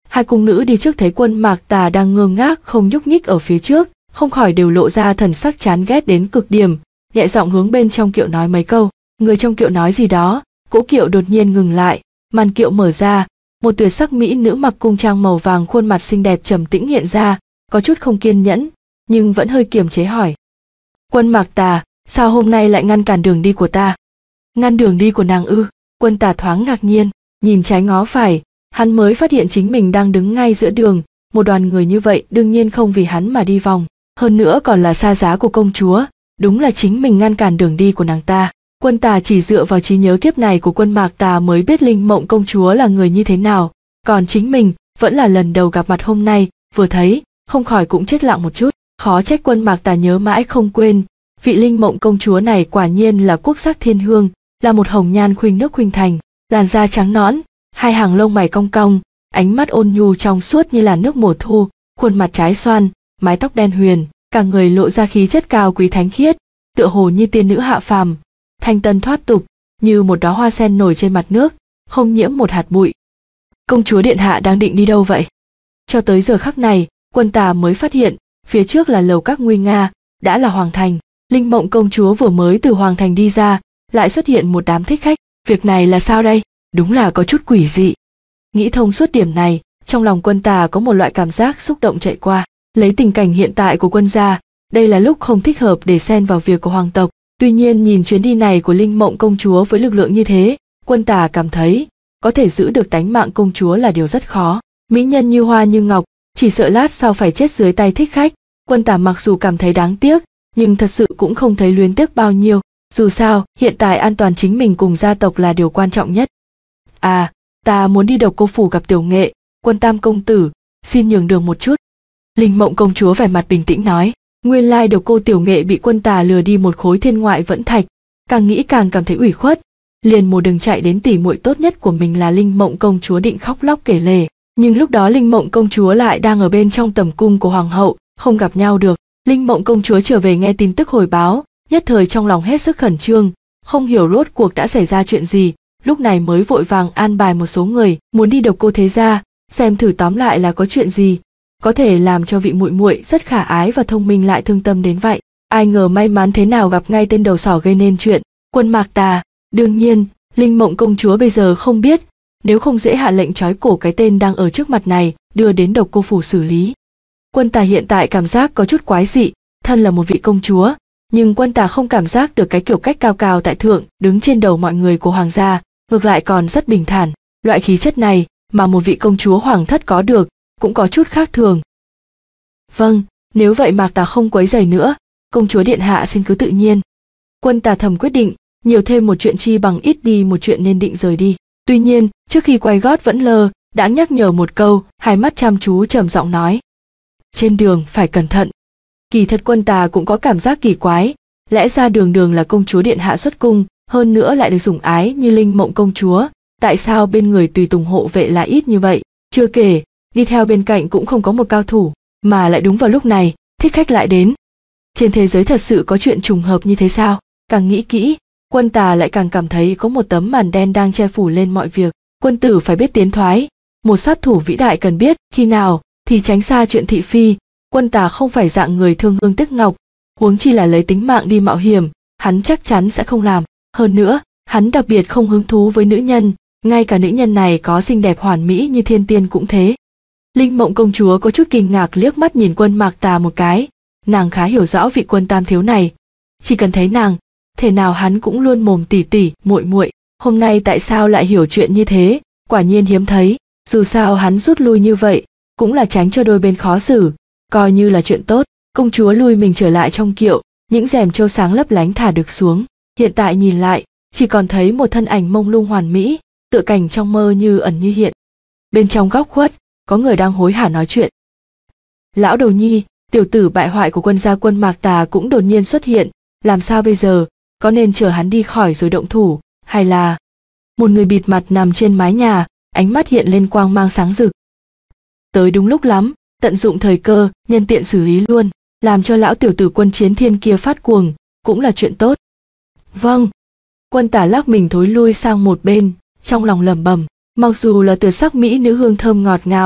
Hai cung nữ đi trước thấy Quân Mạc Tà đang ngơ ngác không nhúc nhích ở phía trước, không khỏi đều lộ ra thần sắc chán ghét đến cực điểm, nhẹ giọng hướng bên trong kiệu nói mấy câu. Người trong kiệu nói gì đó, cỗ kiệu đột nhiên ngừng lại, màn kiệu mở ra, một tuyệt sắc mỹ nữ mặc cung trang màu vàng khuôn mặt xinh đẹp trầm tĩnh hiện ra, có chút không kiên nhẫn, nhưng vẫn hơi kiềm chế hỏi. Quân Mạc Tà, sao hôm nay lại ngăn cản đường đi của ta? Ngăn đường đi của nàng ư? Quân Tà thoáng ngạc nhiên, nhìn trái ngó phải, hắn mới phát hiện chính mình đang đứng ngay giữa đường, một đoàn người như vậy đương nhiên không vì hắn mà đi vòng, hơn nữa còn là xa giá của công chúa, đúng là chính mình ngăn cản đường đi của nàng ta. Quân Tà chỉ dựa vào trí nhớ kiếp này của Quân Mạc Tà mới biết Linh Mộng công chúa là người như thế nào, còn chính mình vẫn là lần đầu gặp mặt hôm nay, vừa thấy, không khỏi cũng chết lặng một chút. Khó trách Quân Mạc Tà nhớ mãi không quên, vị Linh Mộng công chúa này quả nhiên là quốc sắc thiên hương, là một hồng nhan khuynh nước khuynh thành, làn da trắng nõn, hai hàng lông mày cong cong, ánh mắt ôn nhu trong suốt như là nước mùa thu, khuôn mặt trái xoan, mái tóc đen huyền, cả người lộ ra khí chất cao quý thánh khiết, tựa hồ như tiên nữ hạ phàm, thanh tân thoát tục, như một đóa hoa sen nổi trên mặt nước, không nhiễm một hạt bụi. Công chúa điện hạ đang định đi đâu vậy? Cho tới giờ khắc này, Quân Tà mới phát hiện, phía trước là lầu các nguy nga, đã là hoàng thành. Linh Mộng công chúa vừa mới từ hoàng thành đi ra, lại xuất hiện một đám thích khách. Việc này là sao đây? Đúng là có chút quỷ dị. Nghĩ thông suốt điểm này, trong lòng Quân Tà có một loại cảm giác xúc động chạy qua. Lấy tình cảnh hiện tại của quân gia, đây là lúc không thích hợp để xen vào việc của hoàng tộc. Tuy nhiên nhìn chuyến đi này của Linh Mộng công chúa với lực lượng như thế, Quân Tà cảm thấy có thể giữ được tánh mạng công chúa là điều rất khó. Mỹ nhân như hoa như ngọc, chỉ sợ lát sau phải chết dưới tay thích khách. Quân Tà mặc dù cảm thấy đáng tiếc, nhưng thật sự cũng không thấy luyến tiếc bao nhiêu. Dù sao, hiện tại an toàn chính mình cùng gia tộc là điều quan trọng nhất. À, ta muốn đi Độc Cô phủ gặp Tiểu Nghệ, Quân Tam công tử, xin nhường đường một chút. Linh Mộng công chúa vẻ mặt bình tĩnh nói. Nguyên lai Độc Cô Tiểu Nghệ bị Quân Tà lừa đi một khối thiên ngoại vẫn thạch, càng nghĩ càng cảm thấy ủy khuất, liền một đường chạy đến tỉ muội tốt nhất của mình là Linh Mộng công chúa định khóc lóc kể lể, nhưng lúc đó Linh Mộng công chúa lại đang ở bên trong tầm cung của hoàng hậu, không gặp nhau được. Linh Mộng công chúa trở về nghe tin tức hồi báo, nhất thời trong lòng hết sức khẩn trương, không hiểu rốt cuộc đã xảy ra chuyện gì, lúc này mới vội vàng an bài một số người muốn đi Độc Cô thế gia, xem thử tóm lại là có chuyện gì, có thể làm cho vị muội muội rất khả ái và thông minh lại thương tâm đến vậy. Ai ngờ may mắn thế nào gặp ngay tên đầu sỏ gây nên chuyện, Quân Mạc Tà. Đương nhiên, Linh Mộng công chúa bây giờ không biết, nếu không dễ hạ lệnh trói cổ cái tên đang ở trước mặt này, đưa đến Độc Cô phủ xử lý. Quân Tà hiện tại cảm giác có chút quái dị, thân là một vị công chúa, nhưng Quân Tà không cảm giác được cái kiểu cách cao cao tại thượng, đứng trên đầu mọi người của hoàng gia, ngược lại còn rất bình thản. Loại khí chất này mà một vị công chúa hoàng thất có được, cũng có chút khác thường. Vâng, nếu vậy Mạc Tà không quấy rầy nữa, công chúa điện hạ xin cứ tự nhiên. Quân Tà thầm quyết định, nhiều thêm một chuyện chi bằng ít đi một chuyện nên định rời đi. Tuy nhiên, trước khi quay gót vẫn lơ, đã nhắc nhở một câu, hai mắt chăm chú trầm giọng nói. Trên đường phải cẩn thận. Kỳ thật Quân Tà cũng có cảm giác kỳ quái, lẽ ra đường đường là công chúa điện hạ xuất cung, hơn nữa lại được sủng ái như Linh Mộng công chúa, tại sao bên người tùy tùng hộ vệ lại ít như vậy? Chưa kể, đi theo bên cạnh cũng không có một cao thủ, mà lại đúng vào lúc này, thích khách lại đến. Trên thế giới thật sự có chuyện trùng hợp như thế sao? Càng nghĩ kỹ, Quân Tà lại càng cảm thấy có một tấm màn đen đang che phủ lên mọi việc. Quân tử phải biết tiến thoái, một sát thủ vĩ đại cần biết khi nào thì tránh xa chuyện thị phi. Quân Tà không phải dạng người thương hương tiếc ngọc, huống chi là lấy tính mạng đi mạo hiểm, hắn chắc chắn sẽ không làm. Hơn nữa, hắn đặc biệt không hứng thú với nữ nhân, ngay cả nữ nhân này có xinh đẹp hoàn mỹ như thiên tiên cũng thế. Linh Mộng công chúa có chút kinh ngạc liếc mắt nhìn Quân Mạc Tà một cái, nàng khá hiểu rõ vị Quân tam thiếu này, chỉ cần thấy nàng, thể nào hắn cũng luôn mồm tỉ tỉ, muội muội. Hôm nay tại sao lại hiểu chuyện như thế, quả nhiên hiếm thấy. Dù sao hắn rút lui như vậy, cũng là tránh cho đôi bên khó xử, coi như là chuyện tốt. Công chúa lui mình trở lại trong kiệu, những rèm trâu sáng lấp lánh thả được xuống. Hiện tại nhìn lại, chỉ còn thấy một thân ảnh mông lung hoàn mỹ, tựa cảnh trong mơ như ẩn như hiện. Bên trong góc khuất, có người đang hối hả nói chuyện. Lão đầu nhi, tiểu tử bại hoại của quân gia Quân Mạc Tà cũng đột nhiên xuất hiện, làm sao bây giờ, có nên chờ hắn đi khỏi rồi động thủ, hay là... Một người bịt mặt nằm trên mái nhà, ánh mắt hiện lên quang mang sáng rực. Tới đúng lúc lắm, tận dụng thời cơ, nhân tiện xử lý luôn, làm cho lão tiểu tử Quân Chiến Thiên kia phát cuồng, cũng là chuyện tốt. Vâng. Quân Tà lắc mình thối lui sang một bên, trong lòng lẩm bẩm, mặc dù là tuyệt sắc mỹ nữ hương thơm ngọt ngào,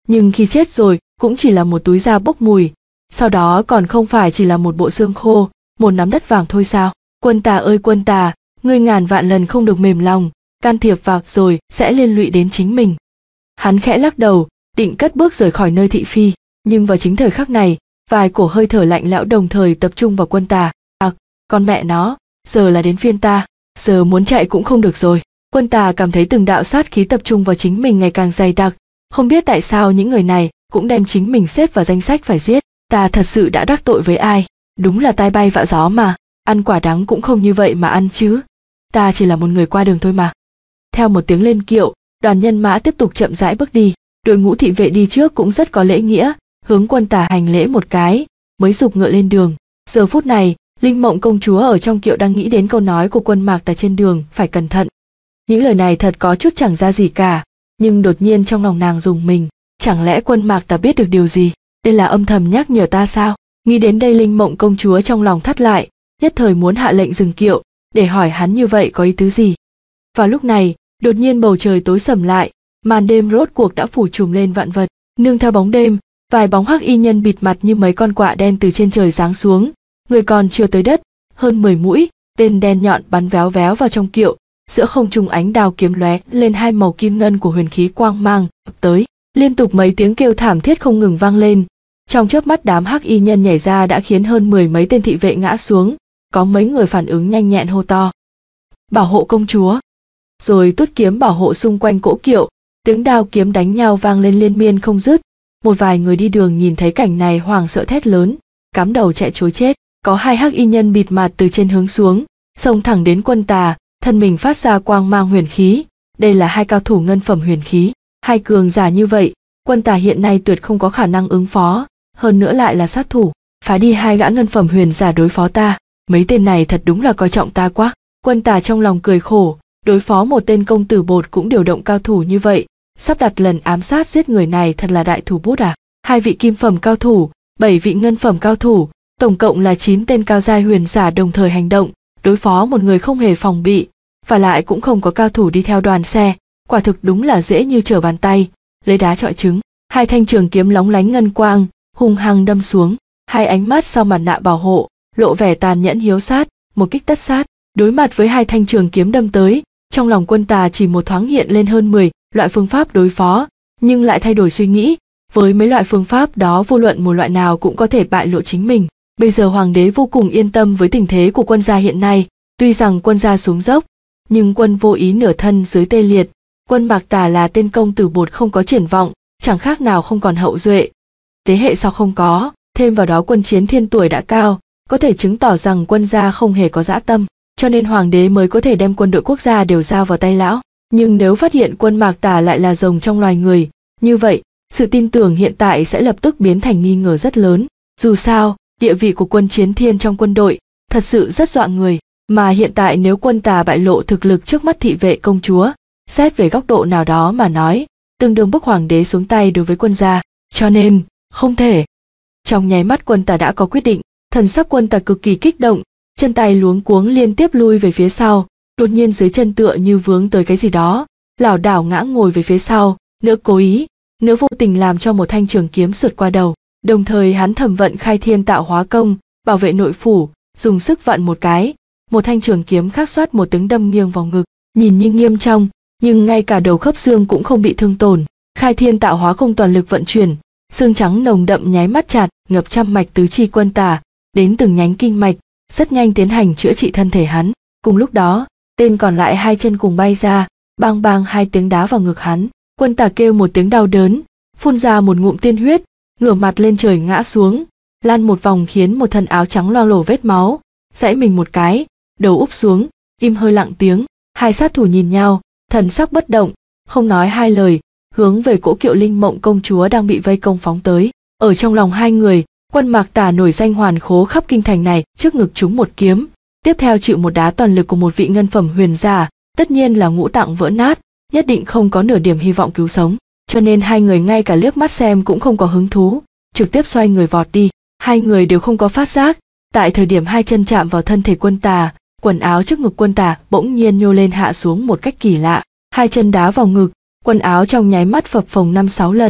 nhưng khi chết rồi cũng chỉ là một túi da bốc mùi, sau đó còn không phải chỉ là một bộ xương khô, một nắm đất vàng thôi sao? Quân Tà ơi Quân Tà, ngươi ngàn vạn lần không được mềm lòng, can thiệp vào rồi sẽ liên lụy đến chính mình. Hắn khẽ lắc đầu, định cất bước rời khỏi nơi thị phi, nhưng vào chính thời khắc này, vài cổ hơi thở lạnh lẽo đồng thời tập trung vào Quân Tà. À, con mẹ nó, giờ là đến phiên ta, giờ muốn chạy cũng không được rồi. Quân Tà cảm thấy từng đạo sát khí tập trung vào chính mình ngày càng dày đặc, không biết tại sao những người này cũng đem chính mình xếp vào danh sách phải giết. Ta thật sự đã đắc tội với ai? Đúng là tai bay vạ gió mà, ăn quả đắng cũng không như vậy mà ăn chứ. Ta chỉ là một người qua đường thôi mà. Theo một tiếng lên kiệu, đoàn nhân mã tiếp tục chậm rãi bước đi, đội ngũ thị vệ đi trước cũng rất có lễ nghĩa, hướng Quân Tà hành lễ một cái, mới giục ngựa lên đường. Giờ phút này, Linh Mộng công chúa ở trong kiệu đang nghĩ đến câu nói của Quân Mạc Tà trên đường, phải cẩn thận. Những lời này thật có chút chẳng ra gì cả, nhưng đột nhiên trong lòng nàng rùng mình, chẳng lẽ Quân Mạc Tà biết được điều gì? Đây là âm thầm nhắc nhở ta sao? Nghĩ đến đây Linh Mộng công chúa trong lòng thắt lại, nhất thời muốn hạ lệnh dừng kiệu, để hỏi hắn như vậy có ý tứ gì. Vào lúc này, đột nhiên bầu trời tối sầm lại, màn đêm rốt cuộc đã phủ trùm lên vạn vật, nương theo bóng đêm, vài bóng hắc y nhân bịt mặt như mấy con quạ đen từ trên trời giáng xuống, người còn chưa tới đất, hơn mười mũi tên đen nhọn bắn véo véo vào trong kiệu, giữa không trung ánh đao kiếm lóe lên hai màu kim ngân của huyền khí quang mang tới, liên tục mấy tiếng kêu thảm thiết không ngừng vang lên. Trong chớp mắt đám hắc y nhân nhảy ra đã khiến hơn mười mấy tên thị vệ ngã xuống, có mấy người phản ứng nhanh nhẹn hô to: "Bảo hộ công chúa!" Rồi tuốt kiếm bảo hộ xung quanh cỗ kiệu, tiếng đao kiếm đánh nhau vang lên liên miên không dứt. Một vài người đi đường nhìn thấy cảnh này hoảng sợ thét lớn, cắm đầu chạy trối chết. Có hai hắc y nhân bịt mặt từ trên hướng xuống, xông thẳng đến Quân Tà, thân mình phát ra quang mang huyền khí. Đây là hai cao thủ ngân phẩm huyền khí, hai cường giả như vậy, Quân Tà hiện nay tuyệt không có khả năng ứng phó, hơn nữa lại là sát thủ, phái đi hai gã ngân phẩm huyền giả đối phó ta, mấy tên này thật đúng là coi trọng ta quá. Quân Tà trong lòng cười khổ, đối phó một tên công tử bột cũng điều động cao thủ như vậy, sắp đặt lần ám sát giết người này thật là đại thủ bút à. Hai vị kim phẩm cao thủ, bảy vị ngân phẩm cao thủ, tổng cộng là chín tên cao giai huyền giả đồng thời hành động, đối phó một người không hề phòng bị, và lại cũng không có cao thủ đi theo đoàn xe, quả thực đúng là dễ như trở bàn tay, lấy đá chọi trứng. Hai thanh trường kiếm lóng lánh ngân quang, hung hăng đâm xuống, hai ánh mắt sau mặt nạ bảo hộ, lộ vẻ tàn nhẫn hiếu sát, một kích tất sát. Đối mặt với hai thanh trường kiếm đâm tới, trong lòng Quân Tà chỉ một thoáng hiện lên hơn mười loại phương pháp đối phó, nhưng lại thay đổi suy nghĩ, với mấy loại phương pháp đó vô luận một loại nào cũng có thể bại lộ chính mình. Bây giờ hoàng đế vô cùng yên tâm với tình thế của Quân gia hiện nay, tuy rằng Quân gia xuống dốc, nhưng Quân vô ý nửa thân dưới tê liệt, Quân Mạc Tà là tên công tử bột không có triển vọng, chẳng khác nào không còn hậu duệ. Thế hệ sau không có, thêm vào đó Quân Chiến Thiên tuổi đã cao, có thể chứng tỏ rằng Quân gia không hề có dã tâm, cho nên hoàng đế mới có thể đem quân đội quốc gia đều giao vào tay lão. Nhưng nếu phát hiện Quân Mạc Tà lại là rồng trong loài người, như vậy, sự tin tưởng hiện tại sẽ lập tức biến thành nghi ngờ rất lớn. Dù sao, địa vị của Quân Chiến Thiên trong quân đội thật sự rất dọa người, mà hiện tại nếu Quân Tà bại lộ thực lực trước mắt thị vệ công chúa, xét về góc độ nào đó mà nói, tương đương bức hoàng đế xuống tay đối với Quân gia, cho nên không thể. Trong nháy mắt Quân Tà đã có quyết định, thần sắc Quân Tà cực kỳ kích động, chân tay luống cuống liên tiếp lui về phía sau, đột nhiên dưới chân tựa như vướng tới cái gì đó, lảo đảo ngã ngồi về phía sau, nỡ cố ý, nỡ vô tình làm cho một thanh trường kiếm sượt qua đầu. Đồng thời hắn thẩm vận khai thiên tạo hóa công, bảo vệ nội phủ, dùng sức vặn một cái, một thanh trường kiếm khác xoát một tiếng đâm nghiêng vào ngực, nhìn như nghiêm trong, nhưng ngay cả đầu khớp xương cũng không bị thương tổn. Khai thiên tạo hóa công toàn lực vận chuyển, xương trắng nồng đậm nháy mắt chặt, ngập trăm mạch tứ chi Quân Tà, đến từng nhánh kinh mạch, rất nhanh tiến hành chữa trị thân thể hắn. Cùng lúc đó, tên còn lại hai chân cùng bay ra, bang bang hai tiếng đá vào ngực hắn. Quân Tà kêu một tiếng đau đớn, phun ra một ngụm tiên huyết, ngửa mặt lên trời ngã xuống, lăn một vòng khiến một thân áo trắng loang lổ vết máu, giãy mình một cái, đầu úp xuống, im hơi lặng tiếng. Hai sát thủ nhìn nhau, thần sắc bất động, không nói hai lời, hướng về cỗ kiệu Linh Mộng công chúa đang bị vây công phóng tới. Ở trong lòng hai người, Quân Mạc Tà nổi danh hoàn khố khắp kinh thành này, trước ngực trúng một kiếm, tiếp theo chịu một đá toàn lực của một vị ngân phẩm huyền giả, tất nhiên là ngũ tạng vỡ nát, nhất định không có nửa điểm hy vọng cứu sống, cho nên hai người ngay cả liếc mắt xem cũng không có hứng thú, trực tiếp xoay người vọt đi. Hai người đều không có phát giác, tại thời điểm hai chân chạm vào thân thể Quân Tà, quần áo trước ngực Quân Tà bỗng nhiên nhô lên hạ xuống một cách kỳ lạ, hai chân đá vào ngực, quần áo trong nháy mắt phập phồng năm sáu lần,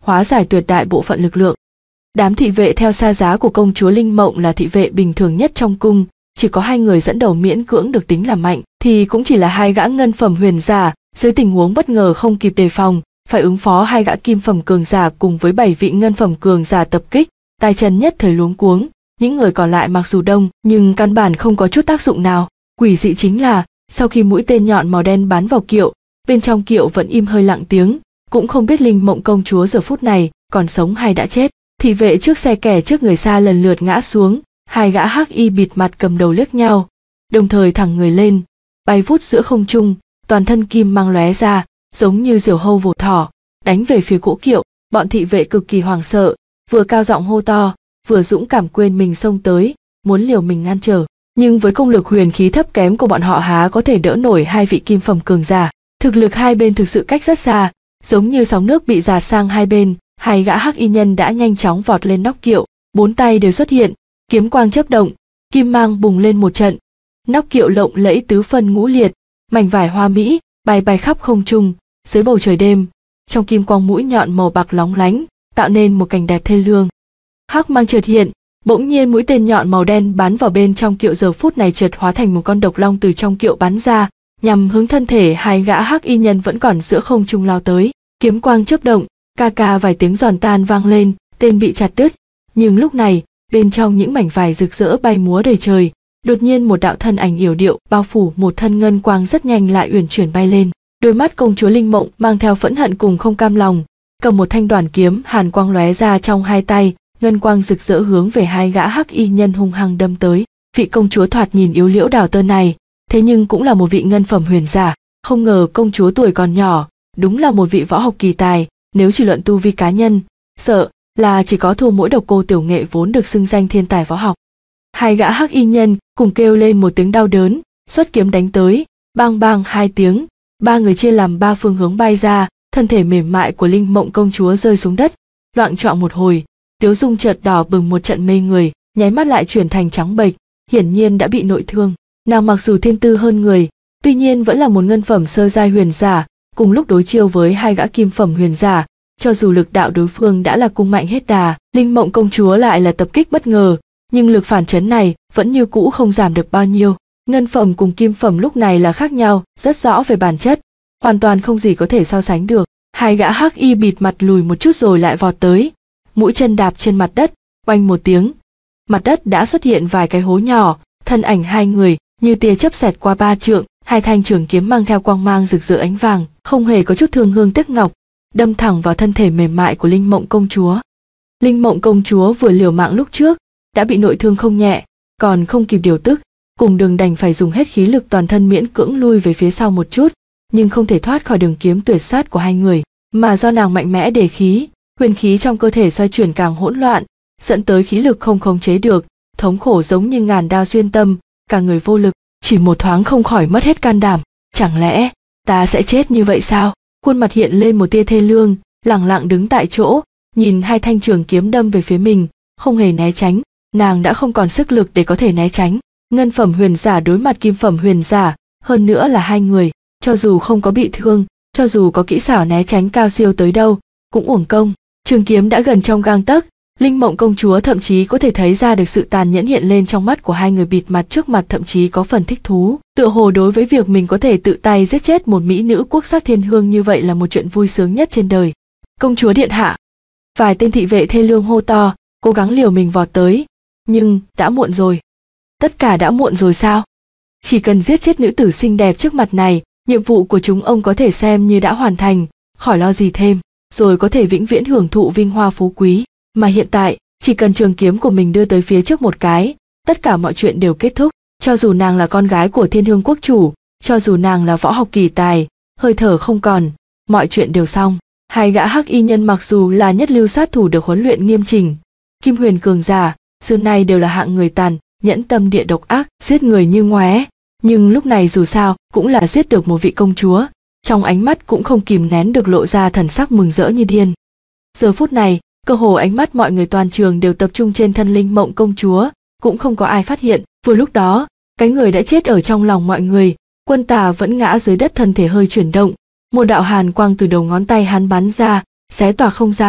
hóa giải tuyệt đại bộ phận lực lượng. Đám thị vệ theo xa giá của công chúa Linh Mộng là thị vệ bình thường nhất trong cung, chỉ có hai người dẫn đầu miễn cưỡng được tính là mạnh, thì cũng chỉ là hai gã ngân phẩm huyền giả, dưới tình huống bất ngờ không kịp đề phòng, phải ứng phó hai gã kim phẩm cường giả cùng với bảy vị ngân phẩm cường giả tập kích, tay chân nhất thời luống cuống. Những người còn lại mặc dù đông nhưng căn bản không có chút tác dụng nào. Quỷ dị chính là sau khi mũi tên nhọn màu đen bắn vào kiệu, bên trong kiệu vẫn im hơi lặng tiếng, cũng không biết Linh Mộng công chúa giờ phút này còn sống hay đã chết. Thị vệ trước xe kẻ trước người xa lần lượt ngã xuống, hai gã hắc y bịt mặt cầm đầu liếc nhau, đồng thời thẳng người lên, bay vút giữa không trung, toàn thân kim mang lóe ra, giống như diều hâu vồ thỏ, đánh về phía cỗ kiệu. Bọn thị vệ cực kỳ hoảng sợ, vừa cao giọng hô to, vừa dũng cảm quên mình xông tới, muốn liều mình ngăn trở. Nhưng với công lực huyền khí thấp kém của bọn họ há có thể đỡ nổi hai vị kim phẩm cường giả. Thực lực hai bên thực sự cách rất xa, giống như sóng nước bị dạt sang hai bên. Hai gã hắc y nhân đã nhanh chóng vọt lên nóc kiệu, bốn tay đều xuất hiện, kiếm quang chớp động, kim mang bùng lên một trận. Nóc kiệu lộng lẫy tứ phân ngũ liệt, mảnh vải hoa mỹ bay bay khắp không trung, dưới bầu trời đêm, trong kim quang mũi nhọn màu bạc lóng lánh, tạo nên một cảnh đẹp thê lương. Hắc mang chợt hiện, bỗng nhiên mũi tên nhọn màu đen bắn vào bên trong kiệu, giờ phút này chợt hóa thành một con độc long từ trong kiệu bắn ra, nhằm hướng thân thể hai gã hắc y nhân vẫn còn giữa không trung lao tới. Kiếm quang chớp động, ca ca vài tiếng giòn tan vang lên, tên bị chặt đứt. Nhưng lúc này, bên trong những mảnh vải rực rỡ bay múa đầy trời, đột nhiên một đạo thân ảnh yểu điệu bao phủ một thân ngân quang rất nhanh lại uyển chuyển bay lên. Đôi mắt công chúa Linh Mộng mang theo phẫn hận cùng không cam lòng, cầm một thanh đoàn kiếm, hàn quang lóe ra trong hai tay, ngân quang rực rỡ hướng về hai gã hắc y nhân hung hăng đâm tới. Vị công chúa thoạt nhìn yếu liễu đào tơ này, thế nhưng cũng là một vị ngân phẩm huyền giả. Không ngờ công chúa tuổi còn nhỏ, đúng là một vị võ học kỳ tài. Nếu chỉ luận tu vi cá nhân, sợ là chỉ có thua mỗi độc cô tiểu nghệ vốn được xưng danh thiên tài võ học. Hai gã hắc y nhân cùng kêu lên một tiếng đau đớn, xuất kiếm đánh tới, bang bang hai tiếng, ba người chia làm ba phương hướng bay ra, thân thể mềm mại của Linh Mộng công chúa rơi xuống đất, loạng choạng một hồi, tiếu dung chợt đỏ bừng một trận mê người, nháy mắt lại chuyển thành trắng bệch, hiển nhiên đã bị nội thương. Nàng mặc dù thiên tư hơn người, tuy nhiên vẫn là một ngân phẩm sơ giai huyền giả, cùng lúc đối chiêu với hai gã kim phẩm huyền giả, cho dù lực đạo đối phương đã là cung mạnh hết đà, Linh Mộng công chúa lại là tập kích bất ngờ, nhưng lực phản chấn này vẫn như cũ không giảm được bao nhiêu. Ngân phẩm cùng kim phẩm lúc này là khác nhau, rất rõ về bản chất, hoàn toàn không gì có thể so sánh được. Hai gã hắc y bịt mặt lùi một chút rồi lại vọt tới, mũi chân đạp trên mặt đất, oanh một tiếng, mặt đất đã xuất hiện vài cái hố nhỏ, thân ảnh hai người như tia chớp xẹt qua ba trượng, hai thanh trường kiếm mang theo quang mang rực rỡ ánh vàng, không hề có chút thương hương tiếc ngọc, đâm thẳng vào thân thể mềm mại của Linh Mộng công chúa. Linh Mộng công chúa vừa liều mạng lúc trước đã bị nội thương không nhẹ, còn không kịp điều tức, cùng đường đành phải dùng hết khí lực toàn thân miễn cưỡng lui về phía sau một chút, nhưng không thể thoát khỏi đường kiếm tuyệt sát của hai người, mà do nàng mạnh mẽ đề khí, huyền khí trong cơ thể xoay chuyển càng hỗn loạn, dẫn tới khí lực không khống chế được, thống khổ giống như ngàn đao xuyên tâm, cả người vô lực, chỉ một thoáng không khỏi mất hết can đảm. Chẳng lẽ ta sẽ chết như vậy sao? Khuôn mặt hiện lên một tia thê lương, lẳng lặng đứng tại chỗ, nhìn hai thanh trường kiếm đâm về phía mình, không hề né tránh. Nàng đã không còn sức lực để có thể né tránh. Ngân phẩm huyền giả đối mặt kim phẩm huyền giả, hơn nữa là hai người, cho dù không có bị thương, cho dù có kỹ xảo né tránh cao siêu tới đâu, cũng uổng công. Trường kiếm đã gần trong gang tấc, Linh Mộng công chúa thậm chí có thể thấy ra được sự tàn nhẫn hiện lên trong mắt của hai người bịt mặt trước mặt, thậm chí có phần thích thú, tựa hồ đối với việc mình có thể tự tay giết chết một mỹ nữ quốc sắc thiên hương như vậy là một chuyện vui sướng nhất trên đời. Công chúa điện hạ! Vài tên thị vệ thê lương hô to, cố gắng liều mình vọt tới, nhưng đã muộn rồi. Tất cả đã muộn rồi sao? Chỉ cần giết chết nữ tử xinh đẹp trước mặt này, nhiệm vụ của chúng ông có thể xem như đã hoàn thành, khỏi lo gì thêm, rồi có thể vĩnh viễn hưởng thụ vinh hoa phú quý. Mà hiện tại, chỉ cần trường kiếm của mình đưa tới phía trước một cái, tất cả mọi chuyện đều kết thúc. Cho dù nàng là con gái của Thiên Hương quốc chủ, cho dù nàng là võ học kỳ tài, hơi thở không còn, mọi chuyện đều xong. Hai gã hắc y nhân mặc dù là nhất lưu sát thủ được huấn luyện nghiêm chỉnh, kim huyền cường giả, xưa nay đều là hạng người tàn, nhẫn tâm địa độc ác, giết người như ngoé, nhưng lúc này dù sao cũng là giết được một vị công chúa, trong ánh mắt cũng không kìm nén được lộ ra thần sắc mừng rỡ như điên. Giờ phút này, cơ hồ ánh mắt mọi người toàn trường đều tập trung trên thân Linh Mộng công chúa, cũng không có ai phát hiện. Vừa lúc đó, cái người đã chết ở trong lòng mọi người, Quân Tà vẫn ngã dưới đất, thân thể hơi chuyển động, một đạo hàn quang từ đầu ngón tay hắn bắn ra, xé tỏa không gian,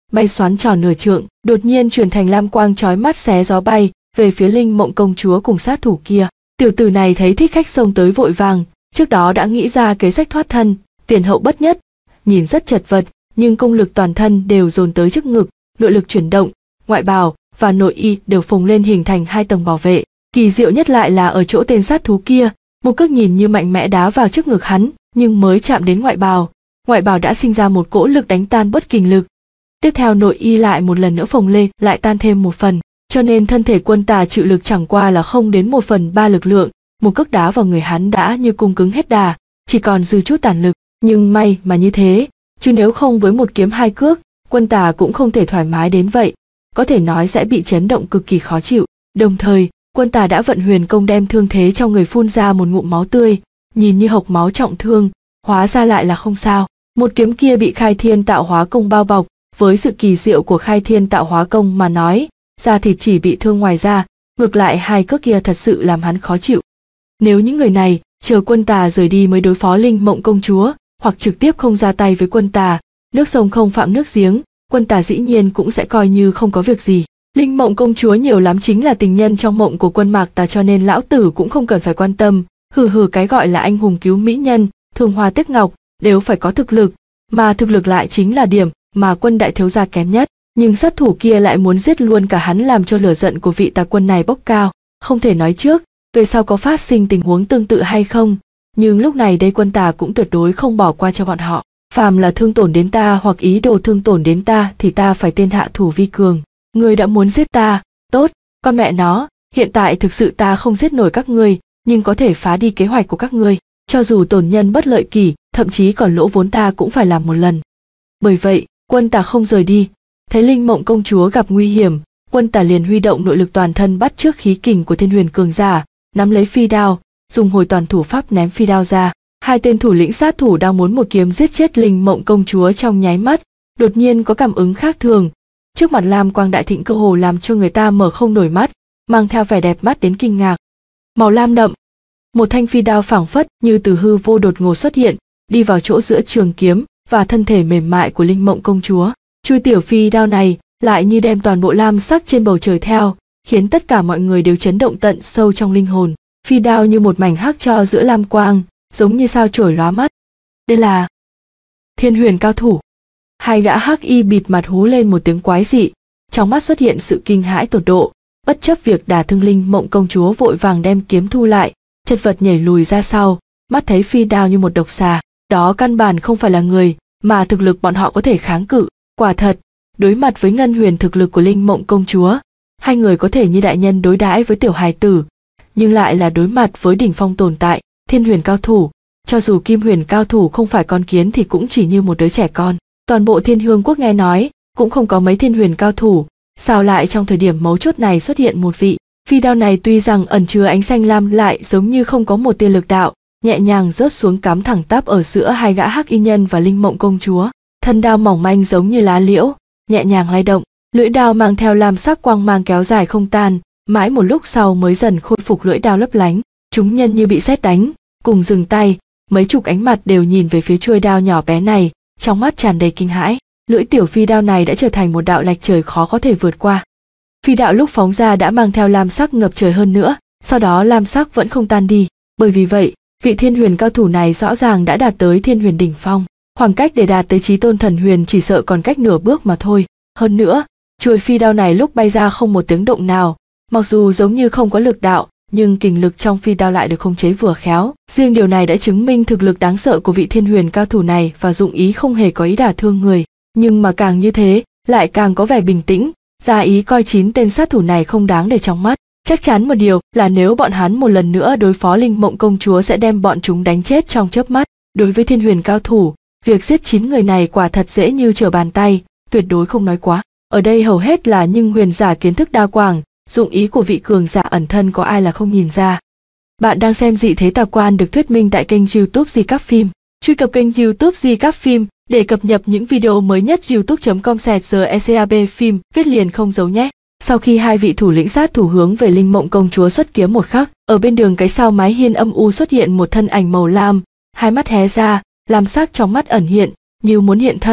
bay xoắn tròn nửa trượng, đột nhiên chuyển thành lam quang chói mắt xé gió bay về phía Linh Mộng công chúa cùng sát thủ kia. Tiểu tử này thấy thích khách xông tới vội vàng, trước đó đã nghĩ ra kế sách thoát thân, tiền hậu bất nhất, nhìn rất chật vật, nhưng công lực toàn thân đều dồn tới trước ngực, nội lực chuyển động, ngoại bào và nội y đều phồng lên hình thành hai tầng bảo vệ. Kỳ diệu nhất lại là ở chỗ tên sát thú kia, một cước nhìn như mạnh mẽ đá vào trước ngực hắn, nhưng mới chạm đến ngoại bào, ngoại bào đã sinh ra một cỗ lực đánh tan bất kình lực. Tiếp theo nội y lại một lần nữa phồng lên, lại tan thêm một phần, cho nên thân thể Quân Tà chịu lực chẳng qua là không đến một phần ba lực lượng, một cước đá vào người hắn đã như cung cứng hết đà, chỉ còn dư chút tàn lực. Nhưng may mà như thế, chứ nếu không với một kiếm hai cước, Quân Tà cũng không thể thoải mái đến vậy, có thể nói sẽ bị chấn động cực kỳ khó chịu. Đồng thời, Quân Tà đã vận huyền công đem thương thế trong người phun ra một ngụm máu tươi, nhìn như hộc máu trọng thương, hóa ra lại là không sao. Một kiếm kia bị Khai Thiên Tạo Hóa Công bao bọc, với sự kỳ diệu của Khai Thiên Tạo Hóa Công mà nói, da thịt chỉ bị thương ngoài da, ngược lại hai cước kia thật sự làm hắn khó chịu. Nếu những người này chờ Quân Tà rời đi mới đối phó Linh Mộng công chúa, hoặc trực tiếp không ra tay với Quân Tà, nước sông không phạm nước giếng, Quân Tà dĩ nhiên cũng sẽ coi như không có việc gì. Linh Mộng công chúa nhiều lắm chính là tình nhân trong mộng của Quân Mạc Tà, cho nên lão tử cũng không cần phải quan tâm. Hừ hừ, cái gọi là anh hùng cứu mỹ nhân, thương hoa tiếc ngọc, đều phải có thực lực, mà thực lực lại chính là điểm mà Quân đại thiếu gia kém nhất. Nhưng sát thủ kia lại muốn giết luôn cả hắn, làm cho lửa giận của vị tà quân này bốc cao. Không thể nói trước về sau có phát sinh tình huống tương tự hay không, nhưng lúc này đây Quân Tà cũng tuyệt đối không bỏ qua cho bọn họ. Phàm là thương tổn đến ta hoặc ý đồ thương tổn đến ta thì ta phải tiên hạ thủ vi cường. Ngươi đã muốn giết ta, tốt, con mẹ nó, hiện tại thực sự ta không giết nổi các ngươi, nhưng có thể phá đi kế hoạch của các ngươi. Cho dù tổn nhân bất lợi kỷ, thậm chí còn lỗ vốn ta cũng phải làm một lần. Bởi vậy, Quân Tà không rời đi. Thấy Linh Mộng công chúa gặp nguy hiểm, Quân Tà liền huy động nội lực toàn thân bắt chước khí kình của Thiên Huyền cường giả, nắm lấy phi đao, dùng hồi toàn thủ pháp ném phi đao ra. Hai tên thủ lĩnh sát thủ đang muốn một kiếm giết chết Linh Mộng công chúa trong nháy mắt, đột nhiên có cảm ứng khác thường. Trước mặt lam quang đại thịnh cơ hồ làm cho người ta mở không nổi mắt, mang theo vẻ đẹp mắt đến kinh ngạc. Màu lam đậm, một thanh phi đao phảng phất như từ hư vô đột ngột xuất hiện, đi vào chỗ giữa trường kiếm và thân thể mềm mại của Linh Mộng công chúa. Chui tiểu phi đao này lại như đem toàn bộ lam sắc trên bầu trời theo, khiến tất cả mọi người đều chấn động tận sâu trong linh hồn. Phi đao như một mảnh hắc tro giữa lam quang, giống như sao chổi lóa mắt. Đây là Thiên Huyền cao thủ. Hai gã hắc y bịt mặt hú lên một tiếng quái dị, trong mắt xuất hiện sự kinh hãi tột độ, bất chấp việc đả thương Linh Mộng công chúa vội vàng đem kiếm thu lại, chật vật nhảy lùi ra sau, mắt thấy phi đao như một độc xà, đó căn bản không phải là người mà thực lực bọn họ có thể kháng cự. Quả thật, đối mặt với ngân huyền thực lực của Linh Mộng công chúa, hai người có thể như đại nhân đối đãi với tiểu hài tử, nhưng lại là đối mặt với đỉnh phong tồn tại, Thiên Huyền cao thủ, cho dù Kim Huyền cao thủ không phải con kiến thì cũng chỉ như một đứa trẻ con. Toàn bộ Thiên Hương quốc nghe nói cũng không có mấy Thiên Huyền cao thủ, sao lại trong thời điểm mấu chốt này xuất hiện một vị. Phi đao này tuy rằng ẩn chứa ánh xanh lam lại giống như không có một tia lực đạo, nhẹ nhàng rớt xuống cắm thẳng tắp ở giữa hai gã hắc y nhân và Linh Mộng công chúa. Thân đao mỏng manh giống như lá liễu, nhẹ nhàng lay động, lưỡi đao mang theo lam sắc quang mang kéo dài không tan, mãi một lúc sau mới dần khôi phục lưỡi đao lấp lánh. Chúng nhân như bị sét đánh, cùng dừng tay, mấy chục ánh mặt đều nhìn về phía chuôi đao nhỏ bé này, trong mắt tràn đầy kinh hãi. Lưỡi tiểu phi đao này đã trở thành một đạo lạch trời khó có thể vượt qua. Phi đạo lúc phóng ra đã mang theo lam sắc ngập trời hơn nữa, sau đó lam sắc vẫn không tan đi. Bởi vì vậy, vị Thiên Huyền cao thủ này rõ ràng đã đạt tới Thiên Huyền đỉnh phong. Khoảng cách để đạt tới chí tôn thần huyền chỉ sợ còn cách nửa bước mà thôi. Hơn nữa, chuôi phi đao này lúc bay ra không một tiếng động nào, mặc dù giống như không có lực đạo, nhưng kình lực trong phi đao lại được khống chế vừa khéo. Riêng điều này đã chứng minh thực lực đáng sợ của vị Thiên Huyền cao thủ này và dụng ý không hề có ý đả thương người. Nhưng mà càng như thế, lại càng có vẻ bình tĩnh, ra ý coi chín tên sát thủ này không đáng để trong mắt. Chắc chắn một điều là nếu bọn hắn một lần nữa đối phó Linh Mộng công chúa sẽ đem bọn chúng đánh chết trong chớp mắt. Đối với Thiên Huyền cao thủ, việc giết chín người này quả thật dễ như trở bàn tay, tuyệt đối không nói quá. Ở đây hầu hết là nhưng huyền giả kiến thức đa quảng, dụng ý của vị cường giả ẩn thân có ai là không nhìn ra. Bạn đang xem Dị Thế Tà Quan được thuyết minh tại kênh YouTube Di Các Phim. Truy cập kênh YouTube Di Các Phim để cập nhật những video mới nhất. youtube chấm com slash gcab phim viết liền không dấu nhé. Sau khi hai vị thủ lĩnh sát thủ hướng về Linh Mộng công chúa xuất kiếm một khắc, ở bên đường cái sau mái hiên âm u xuất hiện một thân ảnh màu lam, hai mắt hé ra, lam sắc trong mắt ẩn hiện, như muốn hiện thân,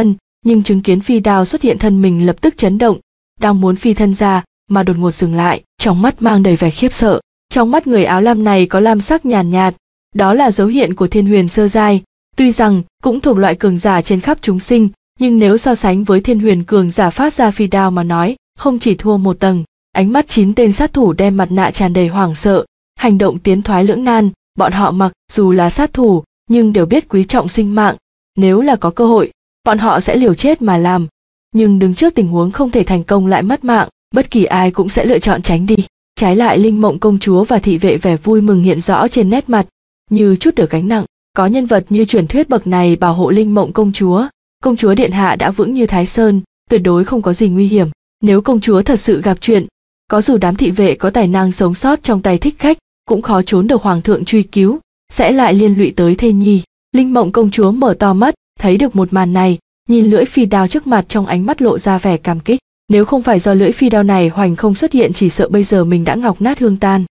nhưng chứng kiến phi đao xuất hiện thân mình lập tức chấn động, đang muốn phi thân ra mà đột ngột dừng lại, trong mắt mang đầy vẻ khiếp sợ. Trong mắt người áo lam này có lam sắc nhàn nhạt, nhạt, đó là dấu hiện của thiên huyền sơ giai, tuy rằng cũng thuộc loại cường giả trên khắp chúng sinh, nhưng nếu so sánh với thiên huyền cường giả phát ra phi đao mà nói, không chỉ thua một tầng. Ánh mắt chín tên sát thủ đem mặt nạ tràn đầy hoảng sợ, hành động tiến thoái lưỡng nan, bọn họ mặc dù là sát thủ, nhưng đều biết quý trọng sinh mạng, nếu là có cơ hội, bọn họ sẽ liều chết mà làm, nhưng đứng trước tình huống không thể thành công lại mất mạng, bất kỳ ai cũng sẽ lựa chọn tránh đi. Trái lại Linh Mộng công chúa và thị vệ vẻ vui mừng hiện rõ trên nét mặt, như chút được gánh nặng, có nhân vật như truyền thuyết bậc này bảo hộ Linh Mộng công chúa, công chúa điện hạ đã vững như Thái Sơn, tuyệt đối không có gì nguy hiểm. Nếu công chúa thật sự gặp chuyện, có dù đám thị vệ có tài năng sống sót trong tay thích khách, cũng khó trốn được hoàng thượng truy cứu, sẽ lại liên lụy tới thê nhi. Linh Mộng công chúa mở to mắt, thấy được một màn này, nhìn lưỡi phi đao trước mặt trong ánh mắt lộ ra vẻ cảm kích. Nếu không phải do lưỡi phi đao này hoành không xuất hiện, chỉ sợ bây giờ mình đã ngọc nát hương tan.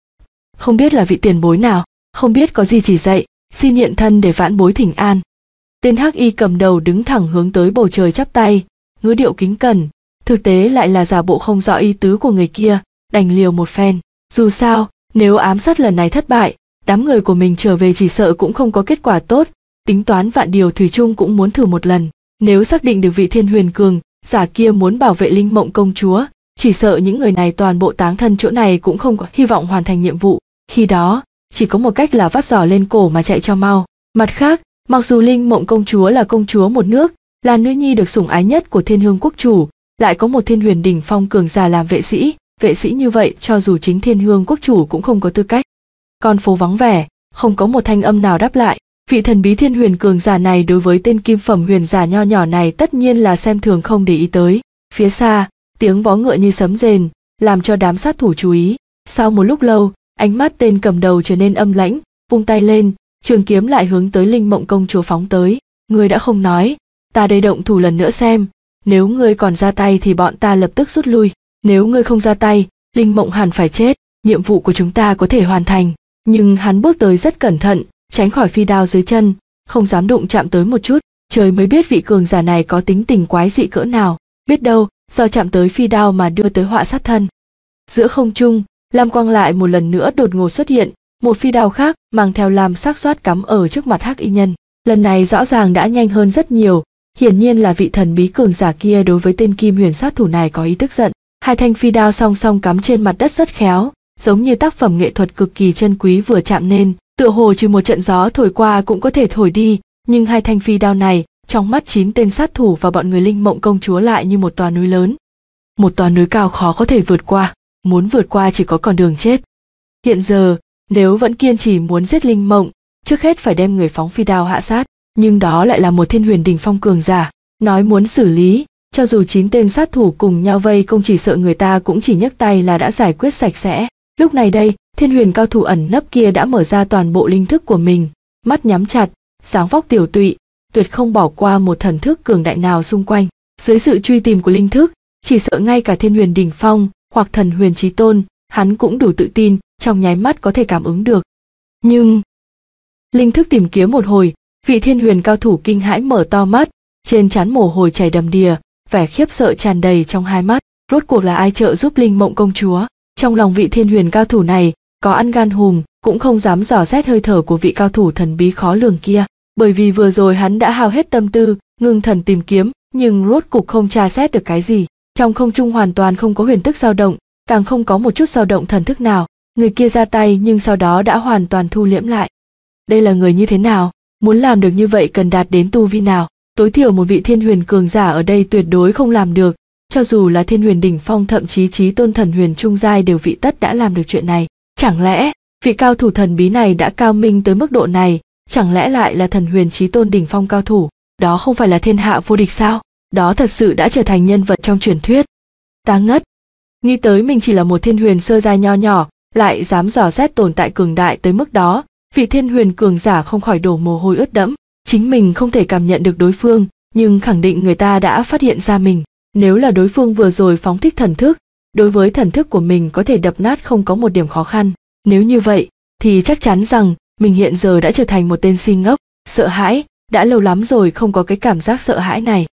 Không biết là vị tiền bối nào, không biết có gì chỉ dạy, xin hiện thân để vãn bối thỉnh an. Tên hắc y cầm đầu đứng thẳng hướng tới bầu trời chắp tay, ngữ điệu kính cẩn, thực tế lại là giả bộ không rõ ý tứ của người kia, đành liều một phen. Dù sao, nếu ám sát lần này thất bại, đám người của mình trở về chỉ sợ cũng không có kết quả tốt, tính toán vạn điều thủy chung cũng muốn thử một lần. Nếu xác định được vị thiên huyền cường giả kia muốn bảo vệ Linh Mộng công chúa, chỉ sợ những người này toàn bộ táng thân chỗ này cũng không có hy vọng hoàn thành nhiệm vụ. Khi đó, chỉ có một cách là vắt giỏ lên cổ mà chạy cho mau. Mặt khác, mặc dù Linh Mộng công chúa là công chúa một nước, là nữ nhi được sủng ái nhất của Thiên Hương quốc chủ, lại có một thiên huyền đỉnh phong cường giả làm vệ sĩ, vệ sĩ như vậy cho dù chính Thiên Hương quốc chủ cũng không có tư cách. Con phố vắng vẻ, không có một thanh âm nào đáp lại. Vị thần bí thiên huyền cường giả này đối với tên kim phẩm huyền giả nho nhỏ này tất nhiên là xem thường không để ý tới. Phía xa, tiếng vó ngựa như sấm rền, làm cho đám sát thủ chú ý. Sau một lúc lâu, ánh mắt tên cầm đầu trở nên âm lãnh, vung tay lên, trường kiếm lại hướng tới Linh Mộng công chúa phóng tới. Ngươi đã không nói, ta đây động thủ lần nữa xem, nếu ngươi còn ra tay thì bọn ta lập tức rút lui, nếu ngươi không ra tay, Linh Mộng hẳn phải chết, nhiệm vụ của chúng ta có thể hoàn thành. Nhưng hắn bước tới rất cẩn thận, tránh khỏi phi đao dưới chân, không dám đụng chạm tới một chút, trời mới biết vị cường giả này có tính tình quái dị cỡ nào, biết đâu, do chạm tới phi đao mà đưa tới họa sát thân. Giữa không trung, lam quang lại một lần nữa đột ngột xuất hiện, một phi đao khác mang theo lam sắc xoát cắm ở trước mặt hắc y nhân, lần này rõ ràng đã nhanh hơn rất nhiều, hiển nhiên là vị thần bí cường giả kia đối với tên kim huyền sát thủ này có ý tức giận. Hai thanh phi đao song song cắm trên mặt đất rất khéo, giống như tác phẩm nghệ thuật cực kỳ chân quý vừa chạm nên, tựa hồ chỉ một trận gió thổi qua cũng có thể thổi đi, nhưng hai thanh phi đao này, trong mắt chín tên sát thủ và bọn người Linh Mộng công chúa lại như một tòa núi lớn. Một tòa núi cao khó có thể vượt qua, muốn vượt qua chỉ có con đường chết. Hiện giờ, nếu vẫn kiên trì muốn giết Linh Mộng, trước hết phải đem người phóng phi đao hạ sát, nhưng đó lại là một thiên huyền đỉnh phong cường giả, nói muốn xử lý, cho dù chín tên sát thủ cùng nhau vây công chỉ sợ người ta cũng chỉ nhấc tay là đã giải quyết sạch sẽ. Lúc này đây, thiên huyền cao thủ ẩn nấp kia đã mở ra toàn bộ linh thức của mình, mắt nhắm chặt, dáng vóc tiểu tụy, tuyệt không bỏ qua một thần thức cường đại nào xung quanh. Dưới sự truy tìm của linh thức, chỉ sợ ngay cả thiên huyền đỉnh phong hoặc thần huyền chí tôn, hắn cũng đủ tự tin, trong nháy mắt có thể cảm ứng được. Nhưng linh thức tìm kiếm một hồi, vị thiên huyền cao thủ kinh hãi mở to mắt, trên trán mồ hôi chảy đầm đìa, vẻ khiếp sợ tràn đầy trong hai mắt. Rốt cuộc là ai trợ giúp Linh Mộng công chúa? Trong lòng vị thiên huyền cao thủ này có ăn gan hùm, cũng không dám dò xét hơi thở của vị cao thủ thần bí khó lường kia, bởi vì vừa rồi hắn đã hao hết tâm tư ngưng thần tìm kiếm, nhưng rốt cục không tra xét được cái gì. Trong không trung hoàn toàn không có huyền tức dao động, càng không có một chút dao động thần thức nào. Người kia ra tay nhưng sau đó đã hoàn toàn thu liễm lại. Đây là người như thế nào? Muốn làm được như vậy cần đạt đến tu vi nào? Tối thiểu một vị thiên huyền cường giả ở đây tuyệt đối không làm được, cho dù là thiên huyền đỉnh phong thậm chí chí tôn thần huyền trung giai đều vị tất đã làm được chuyện này. Chẳng lẽ vị cao thủ thần bí này đã cao minh tới mức độ này? Chẳng lẽ lại là thần huyền chí tôn đỉnh phong cao thủ? Đó không phải là thiên hạ vô địch sao? Đó thật sự đã trở thành nhân vật trong truyền thuyết. Ta ngất, nghĩ tới mình chỉ là một thiên huyền sơ giai nho nhỏ, lại dám dò xét tồn tại cường đại tới mức đó, vị thiên huyền cường giả không khỏi đổ mồ hôi ướt đẫm. Chính mình không thể cảm nhận được đối phương, nhưng khẳng định người ta đã phát hiện ra mình. Nếu là đối phương vừa rồi phóng thích thần thức, đối với thần thức của mình có thể đập nát không có một điểm khó khăn. Nếu như vậy, thì chắc chắn rằng mình hiện giờ đã trở thành một tên si ngốc, sợ hãi, đã lâu lắm rồi không có cái cảm giác sợ hãi này.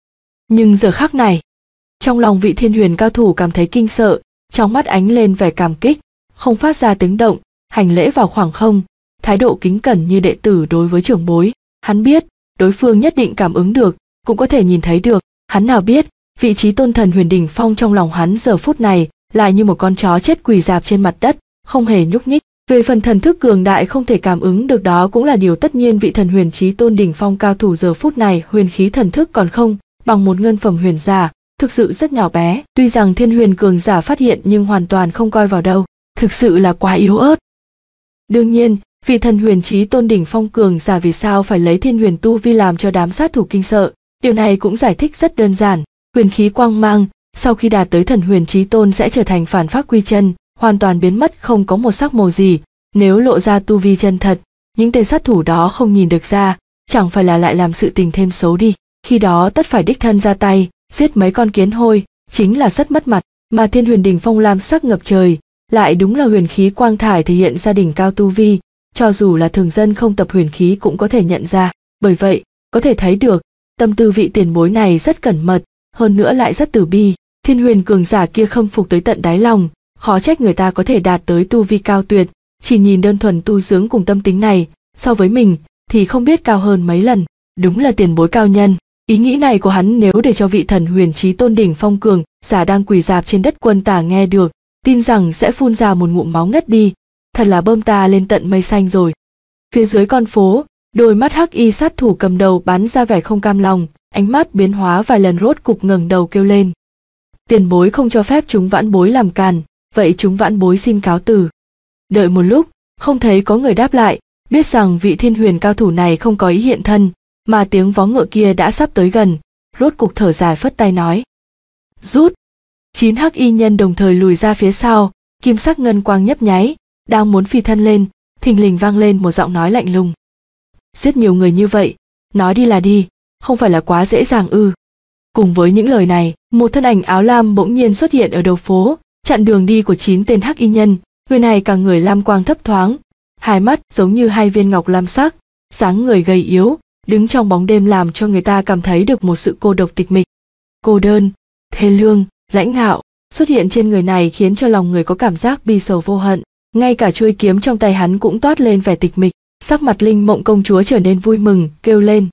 Nhưng giờ khắc này, trong lòng vị thiên huyền cao thủ cảm thấy kinh sợ, trong mắt ánh lên vẻ cảm kích, không phát ra tiếng động, hành lễ vào khoảng không, thái độ kính cẩn như đệ tử đối với trưởng bối. Hắn biết, đối phương nhất định cảm ứng được, cũng có thể nhìn thấy được. Hắn nào biết, vị trí tôn thần Huyền Đỉnh Phong trong lòng hắn giờ phút này lại như một con chó chết quỳ rạp trên mặt đất, không hề nhúc nhích. Về phần thần thức cường đại không thể cảm ứng được đó cũng là điều tất nhiên. Vị thần huyền chí tôn đỉnh phong cao thủ giờ phút này huyền khí thần thức còn không bằng một ngân phẩm huyền giả, thực sự rất nhỏ bé. Tuy rằng thiên huyền cường giả phát hiện nhưng hoàn toàn không coi vào đâu, thực sự là quá yếu ớt. Đương nhiên, vị thần huyền chí tôn đỉnh phong cường giả vì sao phải lấy thiên huyền tu vi làm cho đám sát thủ kinh sợ, điều này cũng giải thích rất đơn giản. Huyền khí quang mang sau khi đạt tới thần huyền chí tôn sẽ trở thành phản pháp quy chân, hoàn toàn biến mất, không có một sắc màu gì. Nếu lộ ra tu vi chân thật, những tên sát thủ đó không nhìn được ra, chẳng phải là lại làm sự tình thêm xấu đi. Khi đó tất phải đích thân ra tay, giết mấy con kiến hôi, chính là rất mất mặt. Mà thiên huyền đỉnh phong lam sắc ngập trời, lại đúng là huyền khí quang thải thể hiện ra đỉnh cao tu vi, cho dù là thường dân không tập huyền khí cũng có thể nhận ra. Bởi vậy, có thể thấy được, tâm tư vị tiền bối này rất cẩn mật, hơn nữa lại rất từ bi. Thiên huyền cường giả kia khâm phục tới tận đáy lòng, khó trách người ta có thể đạt tới tu vi cao tuyệt. Chỉ nhìn đơn thuần tu dưỡng cùng tâm tính này, so với mình thì không biết cao hơn mấy lần. Đúng là tiền bối cao nhân. Ý nghĩ này của hắn nếu để cho vị thần huyền chí tôn đỉnh phong cường giả đang quỳ rạp trên đất Quân Tả nghe được, tin rằng sẽ phun ra một ngụm máu ngất đi. Thật là bơm ta lên tận mây xanh rồi. Phía dưới con phố, đôi mắt hắc y sát thủ cầm đầu bắn ra vẻ không cam lòng, ánh mắt biến hóa vài lần rốt cục ngẩng đầu kêu lên. Tiền bối không cho phép chúng vãn bối làm càn, vậy chúng vãn bối xin cáo từ. Đợi một lúc, không thấy có người đáp lại, biết rằng vị thiên huyền cao thủ này không có ý hiện thân, mà tiếng vó ngựa kia đã sắp tới gần, rốt cục thở dài phất tay nói. Rút! Chín hắc y nhân đồng thời lùi ra phía sau, kim sắc ngân quang nhấp nháy, đang muốn phi thân lên, thình lình vang lên một giọng nói lạnh lùng. Giết nhiều người như vậy, nói đi là đi, không phải là quá dễ dàng ư. Cùng với những lời này, một thân ảnh áo lam bỗng nhiên xuất hiện ở đầu phố, chặn đường đi của chín tên hắc y nhân. Người này cả người lam quang thấp thoáng, hai mắt giống như hai viên ngọc lam sắc, dáng người gầy yếu, đứng trong bóng đêm làm cho người ta cảm thấy được một sự cô độc tịch mịch. Cô đơn, thê lương, lãnh ngạo, xuất hiện trên người này khiến cho lòng người có cảm giác bi sầu vô hận. Ngay cả chuôi kiếm trong tay hắn cũng toát lên vẻ tịch mịch. Sắc mặt Linh Mộng công chúa trở nên vui mừng, kêu lên.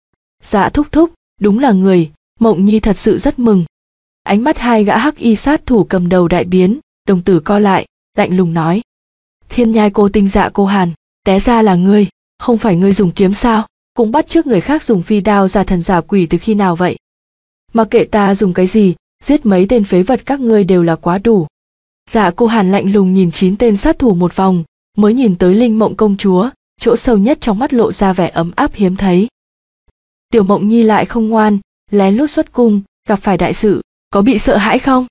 Dạ thúc thúc, đúng là người, Mộng Nhi thật sự rất mừng. Ánh mắt hai gã hắc y sát thủ cầm đầu đại biến, đồng tử co lại, lạnh lùng nói. Thiên nhai cô tinh Dạ Cô Hàn, té ra là ngươi, không phải ngươi dùng kiếm sao, cũng bắt chước người khác dùng phi đao giả thần giả quỷ từ khi nào vậy? Mặc kệ ta dùng cái gì, giết mấy tên phế vật các ngươi đều là quá đủ. Dạ Cô Hàn lạnh lùng nhìn chín tên sát thủ một vòng, mới nhìn tới Linh Mộng công chúa, chỗ sâu nhất trong mắt lộ ra vẻ ấm áp hiếm thấy. Tiểu Mộng Nhi lại không ngoan, lén lút xuất cung, gặp phải đại sự, có bị sợ hãi không?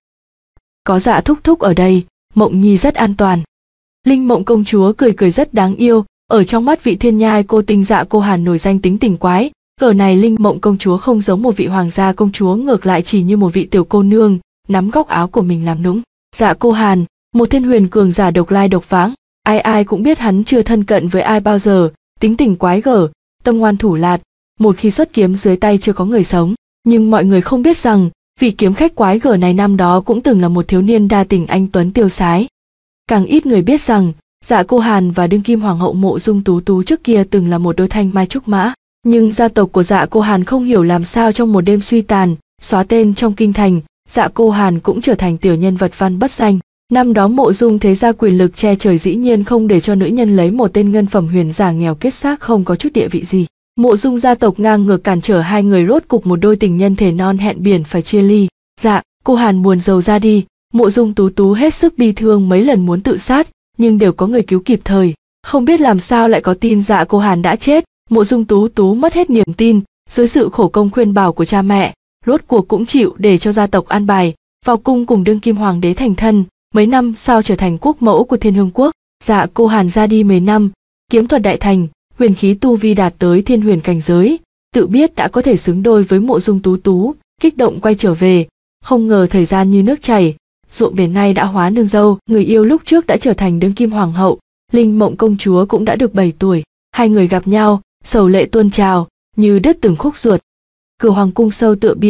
Có Dạ thúc thúc ở đây, Mộng Nhi rất an toàn. Linh Mộng công chúa cười cười rất đáng yêu, ở trong mắt vị thiên nhai cô tinh Dạ Cô Hàn nổi danh tính tình quái, cờ này Linh Mộng công chúa không giống một vị hoàng gia công chúa, ngược lại chỉ như một vị tiểu cô nương, nắm góc áo của mình làm nũng. Dạ Cô Hàn, một thiên huyền cường giả độc lai độc vãng, ai ai cũng biết hắn chưa thân cận với ai bao giờ, tính tình quái gở, tâm ngoan thủ lạt, một khi xuất kiếm dưới tay chưa có người sống. Nhưng mọi người không biết rằng, vị kiếm khách quái gở này năm đó cũng từng là một thiếu niên đa tình anh tuấn tiêu sái. Càng ít người biết rằng, Dạ Cô Hàn và đương kim hoàng hậu Mộ Dung Tú Tú trước kia từng là một đôi thanh mai trúc mã. Nhưng gia tộc của Dạ Cô Hàn không hiểu làm sao trong một đêm suy tàn, xóa tên trong kinh thành, Dạ Cô Hàn cũng trở thành tiểu nhân vật văn bất danh. Năm đó Mộ Dung thế gia quyền lực che trời dĩ nhiên không để cho nữ nhân lấy một tên ngân phẩm huyền giả nghèo kết xác không có chút địa vị gì. Mộ Dung gia tộc ngang ngược cản trở hai người, rốt cục một đôi tình nhân thể non hẹn biển phải chia ly. Dạ Cô Hàn buồn rầu ra đi, Mộ Dung Tú Tú hết sức bi thương, mấy lần muốn tự sát nhưng đều có người cứu kịp thời. Không biết làm sao lại có tin Dạ Cô Hàn đã chết, Mộ Dung Tú Tú mất hết niềm tin, dưới sự khổ công khuyên bảo của cha mẹ, rốt cuộc cũng chịu để cho gia tộc an bài vào cung cùng đương kim hoàng đế thành thân, mấy năm sau trở thành quốc mẫu của Thiên Hương quốc. Dạ Cô Hàn ra đi mấy năm, kiếm thuật đại thành, huyền khí tu vi đạt tới thiên huyền cảnh giới, tự biết đã có thể xứng đôi với Mộ Dung Tú Tú, kích động quay trở về, không ngờ thời gian như nước chảy, ruộng biển nay đã hóa nương dâu, người yêu lúc trước đã trở thành đương kim hoàng hậu, Linh Mộng công chúa cũng đã được bảy tuổi, hai người gặp nhau, sầu lệ tuôn trào, như đứt từng khúc ruột. Cửa hoàng cung sâu tựa biển,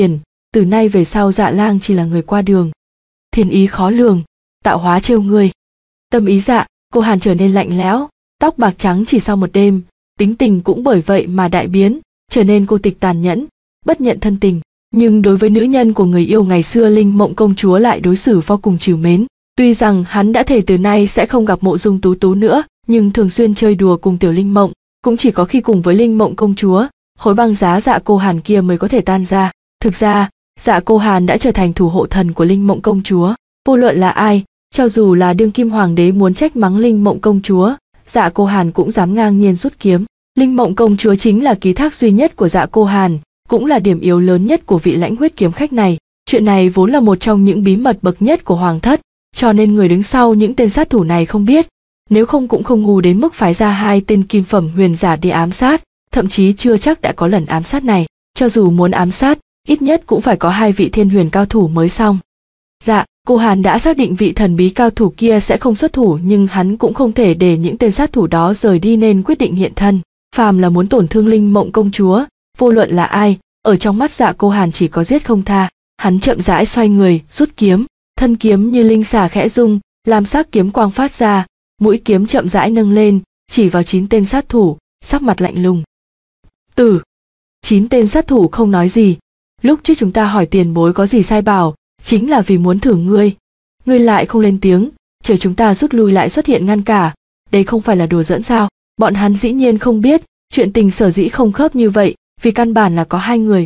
từ nay về sau Dạ Lang chỉ là người qua đường. Thiên ý khó lường, tạo hóa trêu người. Tâm ý Dạ Cô Hàn trở nên lạnh lẽo, tóc bạc trắng chỉ sau một đêm, tính tình cũng bởi vậy mà đại biến, trở nên cô tịch tàn nhẫn, bất nhận thân tình. Nhưng đối với nữ nhân của người yêu ngày xưa, Linh Mộng công chúa lại đối xử vô cùng trìu mến. Tuy rằng hắn đã thề từ nay sẽ không gặp Mộ Dung Tú Tú nữa, nhưng thường xuyên chơi đùa cùng tiểu Linh Mộng, cũng chỉ có khi cùng với Linh Mộng công chúa, khối băng giá Dạ Cô Hàn kia mới có thể tan ra. Thực ra, Dạ Cô Hàn đã trở thành thủ hộ thần của Linh Mộng công chúa. Vô luận là ai, cho dù là đương kim hoàng đế muốn trách mắng Linh Mộng công chúa, Dạ Cô Hàn cũng dám ngang nhiên rút kiếm. Linh Mộng công chúa chính là ký thác duy nhất của Dạ Cô Hàn, cũng là điểm yếu lớn nhất của vị lãnh huyết kiếm khách này. Chuyện này vốn là một trong những bí mật bậc nhất của hoàng thất, cho nên người đứng sau những tên sát thủ này không biết, nếu không cũng không ngu đến mức phái ra hai tên kim phẩm huyền giả đi ám sát, thậm chí chưa chắc đã có lần ám sát này. Cho dù muốn ám sát, ít nhất cũng phải có hai vị thiên huyền cao thủ mới xong. Dạ Cô Hàn đã xác định vị thần bí cao thủ kia sẽ không xuất thủ, nhưng hắn cũng không thể để những tên sát thủ đó rời đi nên quyết định hiện thân. Phàm là muốn tổn thương Linh Mộng công chúa, vô luận là ai, ở trong mắt Dạ Cô Hàn chỉ có giết không tha. Hắn chậm rãi xoay người, rút kiếm, thân kiếm như linh xà khẽ rung, lam sắc kiếm quang phát ra, mũi kiếm chậm rãi nâng lên, chỉ vào chín tên sát thủ, sắc mặt lạnh lùng. Tử. Chín tên sát thủ không nói gì. Lúc trước chúng ta hỏi tiền bối có gì sai bảo, chính là vì muốn thử ngươi. Ngươi lại không lên tiếng, chờ chúng ta rút lui lại xuất hiện ngăn cả, đây không phải là đùa giỡn sao? Bọn hắn dĩ nhiên không biết, chuyện tình sở dĩ không khớp như vậy, vì căn bản là có hai người.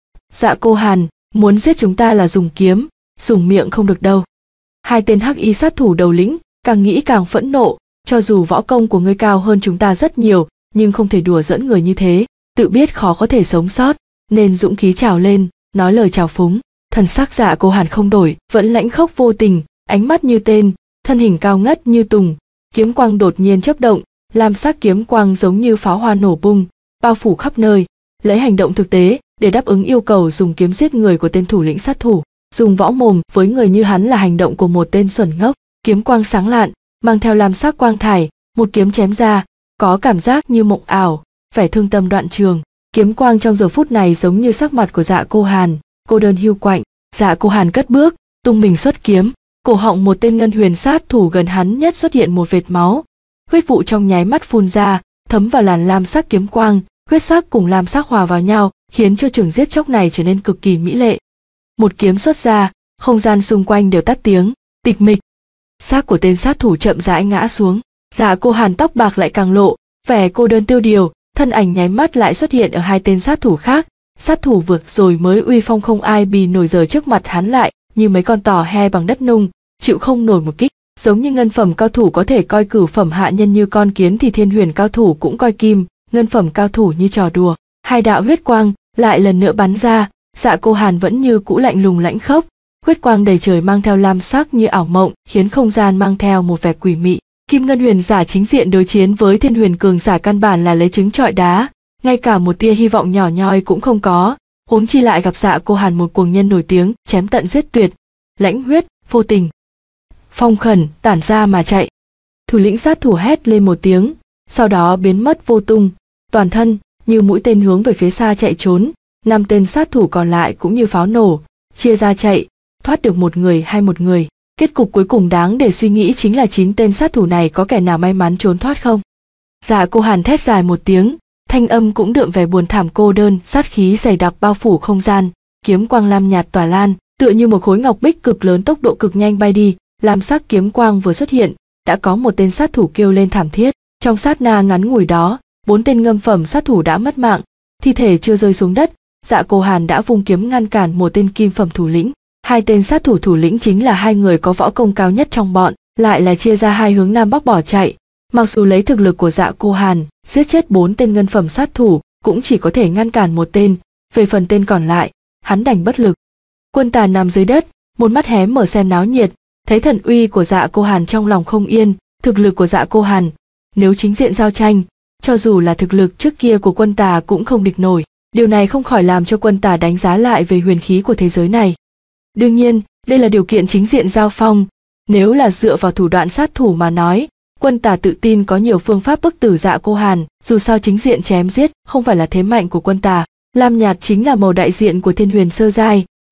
Dạ Cô Hàn, muốn giết chúng ta là dùng kiếm, dùng miệng không được đâu. Hai tên hắc y sát thủ đầu lĩnh, càng nghĩ càng phẫn nộ, cho dù võ công của ngươi cao hơn chúng ta rất nhiều, nhưng không thể đùa giỡn người như thế, tự biết khó có thể sống sót, nên dũng khí trào lên, nói lời chào phúng. Thần sắc Dạ Cô Hàn không đổi, vẫn lãnh khốc vô tình, ánh mắt như tên, thân hình cao ngất như tùng, kiếm quang đột nhiên chớp động, lam sắc kiếm quang giống như pháo hoa nổ bung, bao phủ khắp nơi, lấy hành động thực tế để đáp ứng yêu cầu dùng kiếm giết người của tên thủ lĩnh sát thủ. Dùng võ mồm với người như hắn là hành động của một tên xuẩn ngốc. Kiếm quang sáng lạn, mang theo lam sắc quang thải, một kiếm chém ra, có cảm giác như mộng ảo, vẻ thương tâm đoạn trường. Kiếm quang trong giờ phút này giống như sắc mặt của Dạ Cô Hàn, cô đơn hiu quạnh. Dạ Cô Hàn cất bước, tung mình xuất kiếm, cổ họng một tên ngân huyền sát thủ gần hắn nhất xuất hiện một vệt máu, huyết vụ trong nháy mắt phun ra, thấm vào làn lam sắc kiếm quang, huyết sắc cùng lam sắc hòa vào nhau, khiến cho trường giết chóc này trở nên cực kỳ mỹ lệ. Một kiếm xuất ra, không gian xung quanh đều tắt tiếng, tịch mịch. Xác của tên sát thủ chậm rãi ngã xuống. Dạ Cô Hàn tóc bạc lại càng lộ, vẻ cô đơn tiêu điều, thân ảnh nháy mắt lại xuất hiện ở hai tên sát thủ khác. Sát thủ vừa rồi mới uy phong không ai bì nổi giờ trước mặt hắn lại như mấy con tò he bằng đất nung, chịu không nổi một kích. Giống như ngân phẩm cao thủ có thể coi cửu phẩm hạ nhân như con kiến thì thiên huyền cao thủ cũng coi kim ngân phẩm cao thủ như trò đùa. Hai đạo huyết quang lại lần nữa bắn ra. Dạ Cô Hàn vẫn như cũ lạnh lùng lãnh khốc, huyết quang đầy trời mang theo lam sắc như ảo mộng, khiến không gian mang theo một vẻ quỷ mị. Kim ngân huyền giả chính diện đối chiến với thiên huyền cường giả căn bản là lấy trứng trọi đá, ngay cả một tia hy vọng nhỏ nhoi cũng không có, huống chi lại gặp Dạ Cô Hàn một cuồng nhân nổi tiếng, chém tận giết tuyệt, lãnh huyết, vô tình. Phong khẩn, tản ra mà chạy. Thủ lĩnh sát thủ hét lên một tiếng, sau đó biến mất vô tung, toàn thân như mũi tên hướng về phía xa chạy trốn. Năm tên sát thủ còn lại cũng như pháo nổ, chia ra chạy, thoát được một người hay một người. Kết cục cuối cùng đáng để suy nghĩ chính là chín tên sát thủ này có kẻ nào may mắn trốn thoát không? Dạ Cô Hàn thét dài một tiếng, thanh âm cũng đượm vẻ buồn thảm cô đơn, sát khí dày đặc bao phủ không gian, kiếm quang lam nhạt tỏa lan, tựa như một khối ngọc bích cực lớn tốc độ cực nhanh bay đi. Lam sắc kiếm quang vừa xuất hiện, đã có một tên sát thủ kêu lên thảm thiết. Trong sát na ngắn ngủi đó, bốn tên ngâm phẩm sát thủ đã mất mạng, thi thể chưa rơi xuống đất. Dạ Cô Hàn đã vung kiếm ngăn cản một tên kim phẩm thủ lĩnh. Hai tên sát thủ thủ lĩnh chính là hai người có võ công cao nhất trong bọn, lại là chia ra hai hướng nam bắc bỏ chạy. Mặc dù lấy thực lực của Dạ Cô Hàn giết chết bốn tên ngân phẩm sát thủ, cũng chỉ có thể ngăn cản một tên. Về phần tên còn lại, hắn đành bất lực. Quân Tà nằm dưới đất, một mắt hé mở xem náo nhiệt, thấy thần uy của Dạ Cô Hàn trong lòng không yên. Thực lực của Dạ Cô Hàn, nếu chính diện giao tranh, cho dù là thực lực trước kia của Quân Tà cũng không địch nổi. Điều này không khỏi làm cho Quân Tà đánh giá lại về huyền khí của thế giới này. Đương nhiên, đây là điều kiện chính diện giao phong. Nếu là dựa vào thủ đoạn sát thủ mà nói, Quân Tà tự tin có nhiều phương pháp bức tử Dạ Cô Hàn. Dù sao chính diện chém giết không phải là thế mạnh của Quân Tà. Lam nhạt chính là màu đại diện của thiên huyền sơ giai,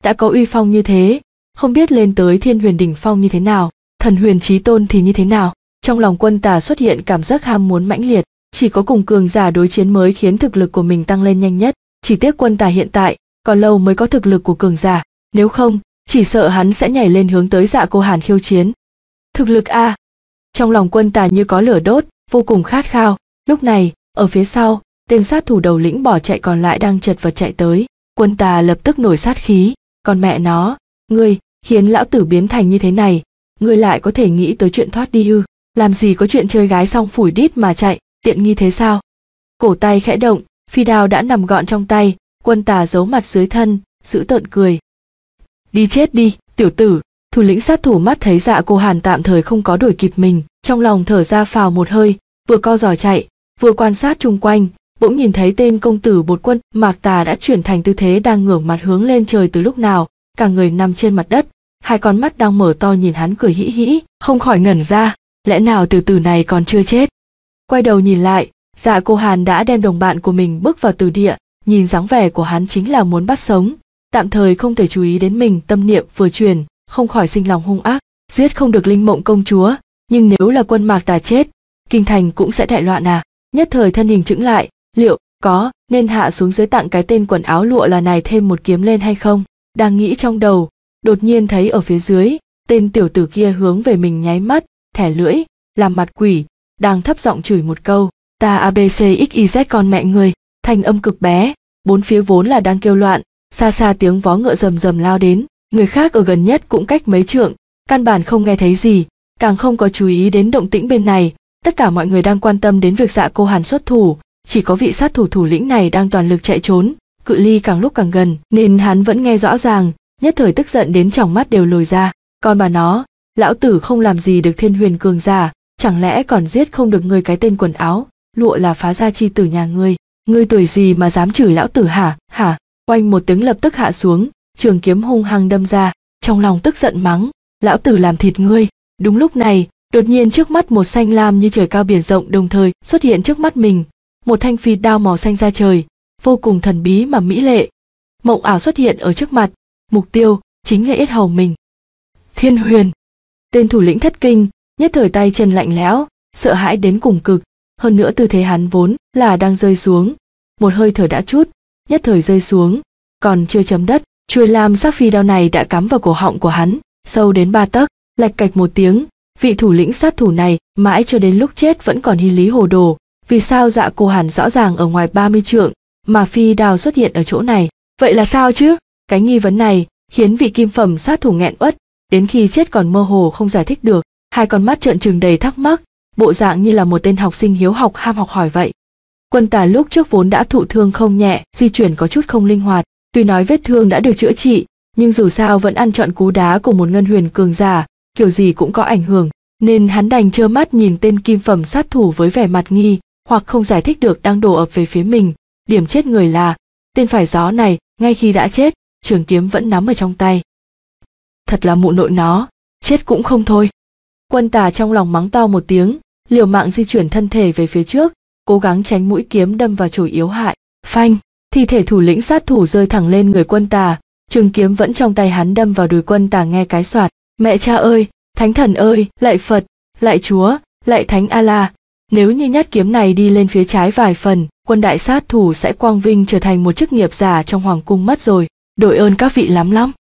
đã có uy phong như thế, không biết lên tới Thiên Huyền đỉnh phong như thế nào, Thần Huyền Chí Tôn thì như thế nào. Trong lòng Quân Tà xuất hiện cảm giác ham muốn mãnh liệt, chỉ có cùng cường giả đối chiến mới khiến thực lực của mình tăng lên nhanh nhất. Chỉ tiếc Quân Tà hiện tại còn lâu mới có thực lực của cường giả, nếu không, chỉ sợ hắn sẽ nhảy lên hướng tới Dạ Cô Hàn khiêu chiến. Thực lực a! Trong lòng Quân Tà như có lửa đốt, vô cùng khát khao. Lúc này, ở phía sau, tên sát thủ đầu lĩnh bỏ chạy còn lại đang chật vật chạy tới. Quân Tà lập tức nổi sát khí, còn mẹ nó, ngươi, khiến lão tử biến thành như thế này, ngươi lại có thể nghĩ tới chuyện thoát đi ư? Làm gì có chuyện chơi gái xong phủi đít mà chạy, tiện nghi thế sao? Cổ tay khẽ động, phi đao đã nằm gọn trong tay, Quân Tà giấu mặt dưới thân, giữ tợn cười. Đi chết đi, tiểu tử! Thủ lĩnh sát thủ mắt thấy Dạ Cô Hàn tạm thời không có đuổi kịp mình, trong lòng thở ra phào một hơi, vừa co giò chạy, vừa quan sát chung quanh, bỗng nhìn thấy tên công tử Bột Quân Mạc Tà đã chuyển thành tư thế đang ngửa mặt hướng lên trời từ lúc nào, cả người nằm trên mặt đất, hai con mắt đang mở to nhìn hắn cười hĩ hĩ, không khỏi ngẩn ra, lẽ nào tiểu tử này còn chưa chết? Quay đầu nhìn lại, Dạ Cô Hàn đã đem đồng bạn của mình bước vào tử địa, nhìn dáng vẻ của hắn chính là muốn bắt sống, tạm thời không thể chú ý đến mình, tâm niệm vừa chuyển, không khỏi sinh lòng hung ác, giết không được Linh Mộng công chúa, nhưng nếu là Quân Mạc Tà chết, kinh thành cũng sẽ đại loạn à. Nhất thời thân hình chững lại, liệu có nên hạ xuống dưới tặng cái tên quần áo lụa là này thêm một kiếm lên hay không? Đang nghĩ trong đầu, đột nhiên thấy ở phía dưới, tên tiểu tử kia hướng về mình nháy mắt, thẻ lưỡi, làm mặt quỷ, đang thấp giọng chửi một câu, ta a bê xê ích i dét con mẹ ngươi. Thanh âm cực bé, bốn phía vốn là đang kêu loạn, xa xa tiếng vó ngựa rầm rầm lao đến, người khác ở gần nhất cũng cách mấy trượng, căn bản không nghe thấy gì, càng không có chú ý đến động tĩnh bên này. Tất cả mọi người đang quan tâm đến việc Dạ Cô Hàn xuất thủ, chỉ có vị sát thủ thủ lĩnh này đang toàn lực chạy trốn, cự ly càng lúc càng gần, nên hắn vẫn nghe rõ ràng, nhất thời tức giận đến tròng mắt đều lồi ra. Còn bà nó, lão tử không làm gì được Thiên Huyền cường giả, chẳng lẽ còn giết không được ngươi cái tên quần áo lụa là phá gia chi tử nhà ngươi? Ngươi tuổi gì mà dám chửi lão tử hả? Hả? Oanh một tiếng lập tức hạ xuống, trường kiếm hung hăng đâm ra, trong lòng tức giận mắng, lão tử làm thịt ngươi. Đúng lúc này, đột nhiên trước mắt một xanh lam như trời cao biển rộng đồng thời xuất hiện trước mắt mình, một thanh phi đao màu xanh ra trời, vô cùng thần bí mà mỹ lệ, mộng ảo xuất hiện ở trước mặt, mục tiêu chính là yết hầu mình. Thiên Huyền! Tên thủ lĩnh thất kinh, nhất thời tay chân lạnh lẽo, sợ hãi đến cùng cực, hơn nữa tư thế hắn vốn là đang rơi xuống, một hơi thở đã chút, nhất thời rơi xuống, còn chưa chấm đất, chuôi lam sắc phi đao này đã cắm vào cổ họng của hắn, sâu đến ba tấc, lạch cạch một tiếng. Vị thủ lĩnh sát thủ này mãi cho đến lúc chết vẫn còn hy lý hồ đồ, vì sao Dạ Cô Hàn rõ ràng ở ngoài ba mươi trượng mà phi đao xuất hiện ở chỗ này, vậy là sao chứ? Cái nghi vấn này khiến vị kim phẩm sát thủ nghẹn uất, đến khi chết còn mơ hồ không giải thích được, hai con mắt trợn trừng đầy thắc mắc, bộ dạng như là một tên học sinh hiếu học ham học hỏi vậy. Quân Tà lúc trước vốn đã thụ thương không nhẹ, di chuyển có chút không linh hoạt, tuy nói vết thương đã được chữa trị, nhưng dù sao vẫn ăn trọn cú đá của một ngân huyền cường giả, kiểu gì cũng có ảnh hưởng, nên hắn đành trơ mắt nhìn tên kim phẩm sát thủ với vẻ mặt nghi hoặc không giải thích được đang đổ ập về phía mình. Điểm chết người là tên phải gió này, ngay khi đã chết, trường kiếm vẫn nắm ở trong tay. Thật là mụ nội nó, chết cũng không thôi. Quân Tà trong lòng mắng to một tiếng, liều mạng di chuyển thân thể về phía trước, cố gắng tránh mũi kiếm đâm vào chổi yếu hại. Phanh, thi thể thủ lĩnh sát thủ rơi thẳng lên người Quân Tà, trường kiếm vẫn trong tay hắn đâm vào đùi Quân Tà nghe cái soạt. Mẹ cha ơi, thánh thần ơi, lạy Phật, lạy Chúa, lạy Thánh A-la, nếu như nhát kiếm này đi lên phía trái vài phần, Quân đại sát thủ sẽ quang vinh trở thành một chức nghiệp giả trong hoàng cung mất rồi, đội ơn các vị lắm lắm.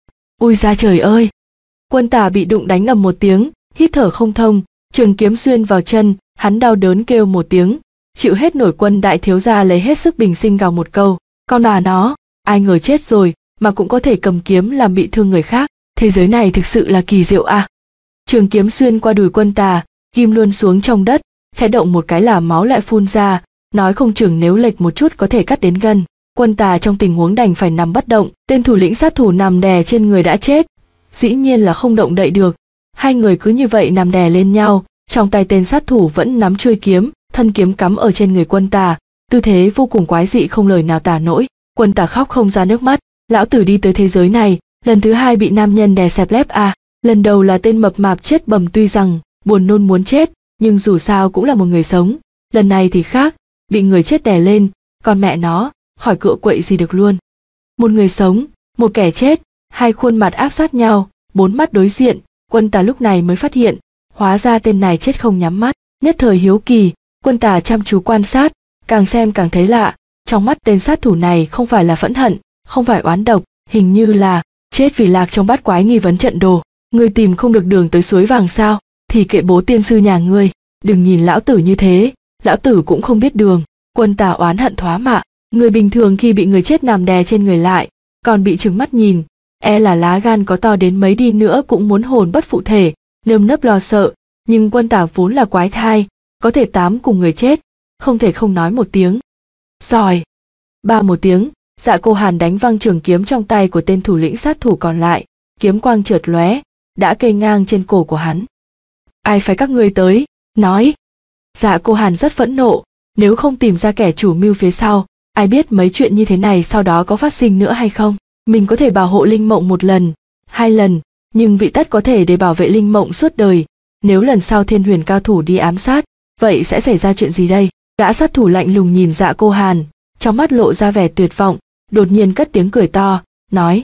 Ui ra trời ơi! Quân Tà bị đụng đánh ầm một tiếng, hít thở không thông, trường kiếm xuyên vào chân, hắn đau đớn kêu một tiếng, chịu hết nổi. Quân đại thiếu gia lấy hết sức bình sinh gào một câu, con bà nó, ai ngờ chết rồi mà cũng có thể cầm kiếm làm bị thương người khác. Thế giới này thực sự là kỳ diệu à. Trường kiếm xuyên qua đùi Quân Tà, ghim luôn xuống trong đất, khẽ động một cái là máu lại phun ra, nói không chừng nếu lệch một chút có thể cắt đến gân. Quân Tà trong tình huống đành phải nằm bất động, tên thủ lĩnh sát thủ nằm đè trên người đã chết, dĩ nhiên là không động đậy được. Hai người cứ như vậy nằm đè lên nhau, trong tay tên sát thủ vẫn nắm chuôi kiếm, thân kiếm cắm ở trên người Quân Tà, tư thế vô cùng quái dị không lời nào tả nổi. Quân Tà khóc không ra nước mắt, lão tử đi tới thế giới này, lần thứ hai bị nam nhân đè xẹp lép à. Lần đầu là tên mập mạp chết bầm, tuy rằng buồn nôn muốn chết, nhưng dù sao cũng là một người sống. Lần này thì khác, bị người chết đè lên, còn mẹ nó, khỏi cựa quậy gì được luôn. Một người sống, một kẻ chết, Hai khuôn mặt áp sát nhau, bốn mắt đối diện, Quân Tà lúc này mới phát hiện, hóa ra tên này chết không nhắm mắt. Nhất thời hiếu kỳ, Quân Tà chăm chú quan sát, càng xem càng thấy lạ, trong mắt tên sát thủ này không phải là phẫn hận, không phải oán độc, hình như là chết vì lạc trong bát quái nghi vấn trận đồ. Ngươi tìm không được đường tới suối vàng sao? Thì kệ bố tiên sư nhà ngươi, đừng nhìn lão tử như thế, lão tử cũng không biết đường. Quân Tà oán hận thoá mạ, người bình thường khi bị người chết nằm đè trên người lại, còn bị trừng mắt nhìn, e là lá gan có to đến mấy đi nữa cũng muốn hồn bất phụ thể, nơm nớp lo sợ. Nhưng Quân Tà vốn là quái thai, có thể tám cùng người chết, không thể không nói một tiếng. Giỏi. Ba một tiếng, Dạ Cô Hàn đánh văng trường kiếm trong tay của tên thủ lĩnh sát thủ còn lại, kiếm quang chợt lóe, đã kê ngang trên cổ của hắn. Ai phái các ngươi tới? Nói. Dạ Cô Hàn rất phẫn nộ, nếu không tìm ra kẻ chủ mưu phía sau, ai biết mấy chuyện như thế này sau đó có phát sinh nữa hay không. Mình có thể bảo hộ Linh Mộng một lần, hai lần, nhưng vị tất có thể để bảo vệ Linh Mộng suốt đời. Nếu lần sau Thiên Huyền cao thủ đi ám sát, vậy sẽ xảy ra chuyện gì đây? Gã sát thủ lạnh lùng nhìn Dạ Cô Hàn, trong mắt lộ ra vẻ tuyệt vọng, đột nhiên cất tiếng cười to, nói: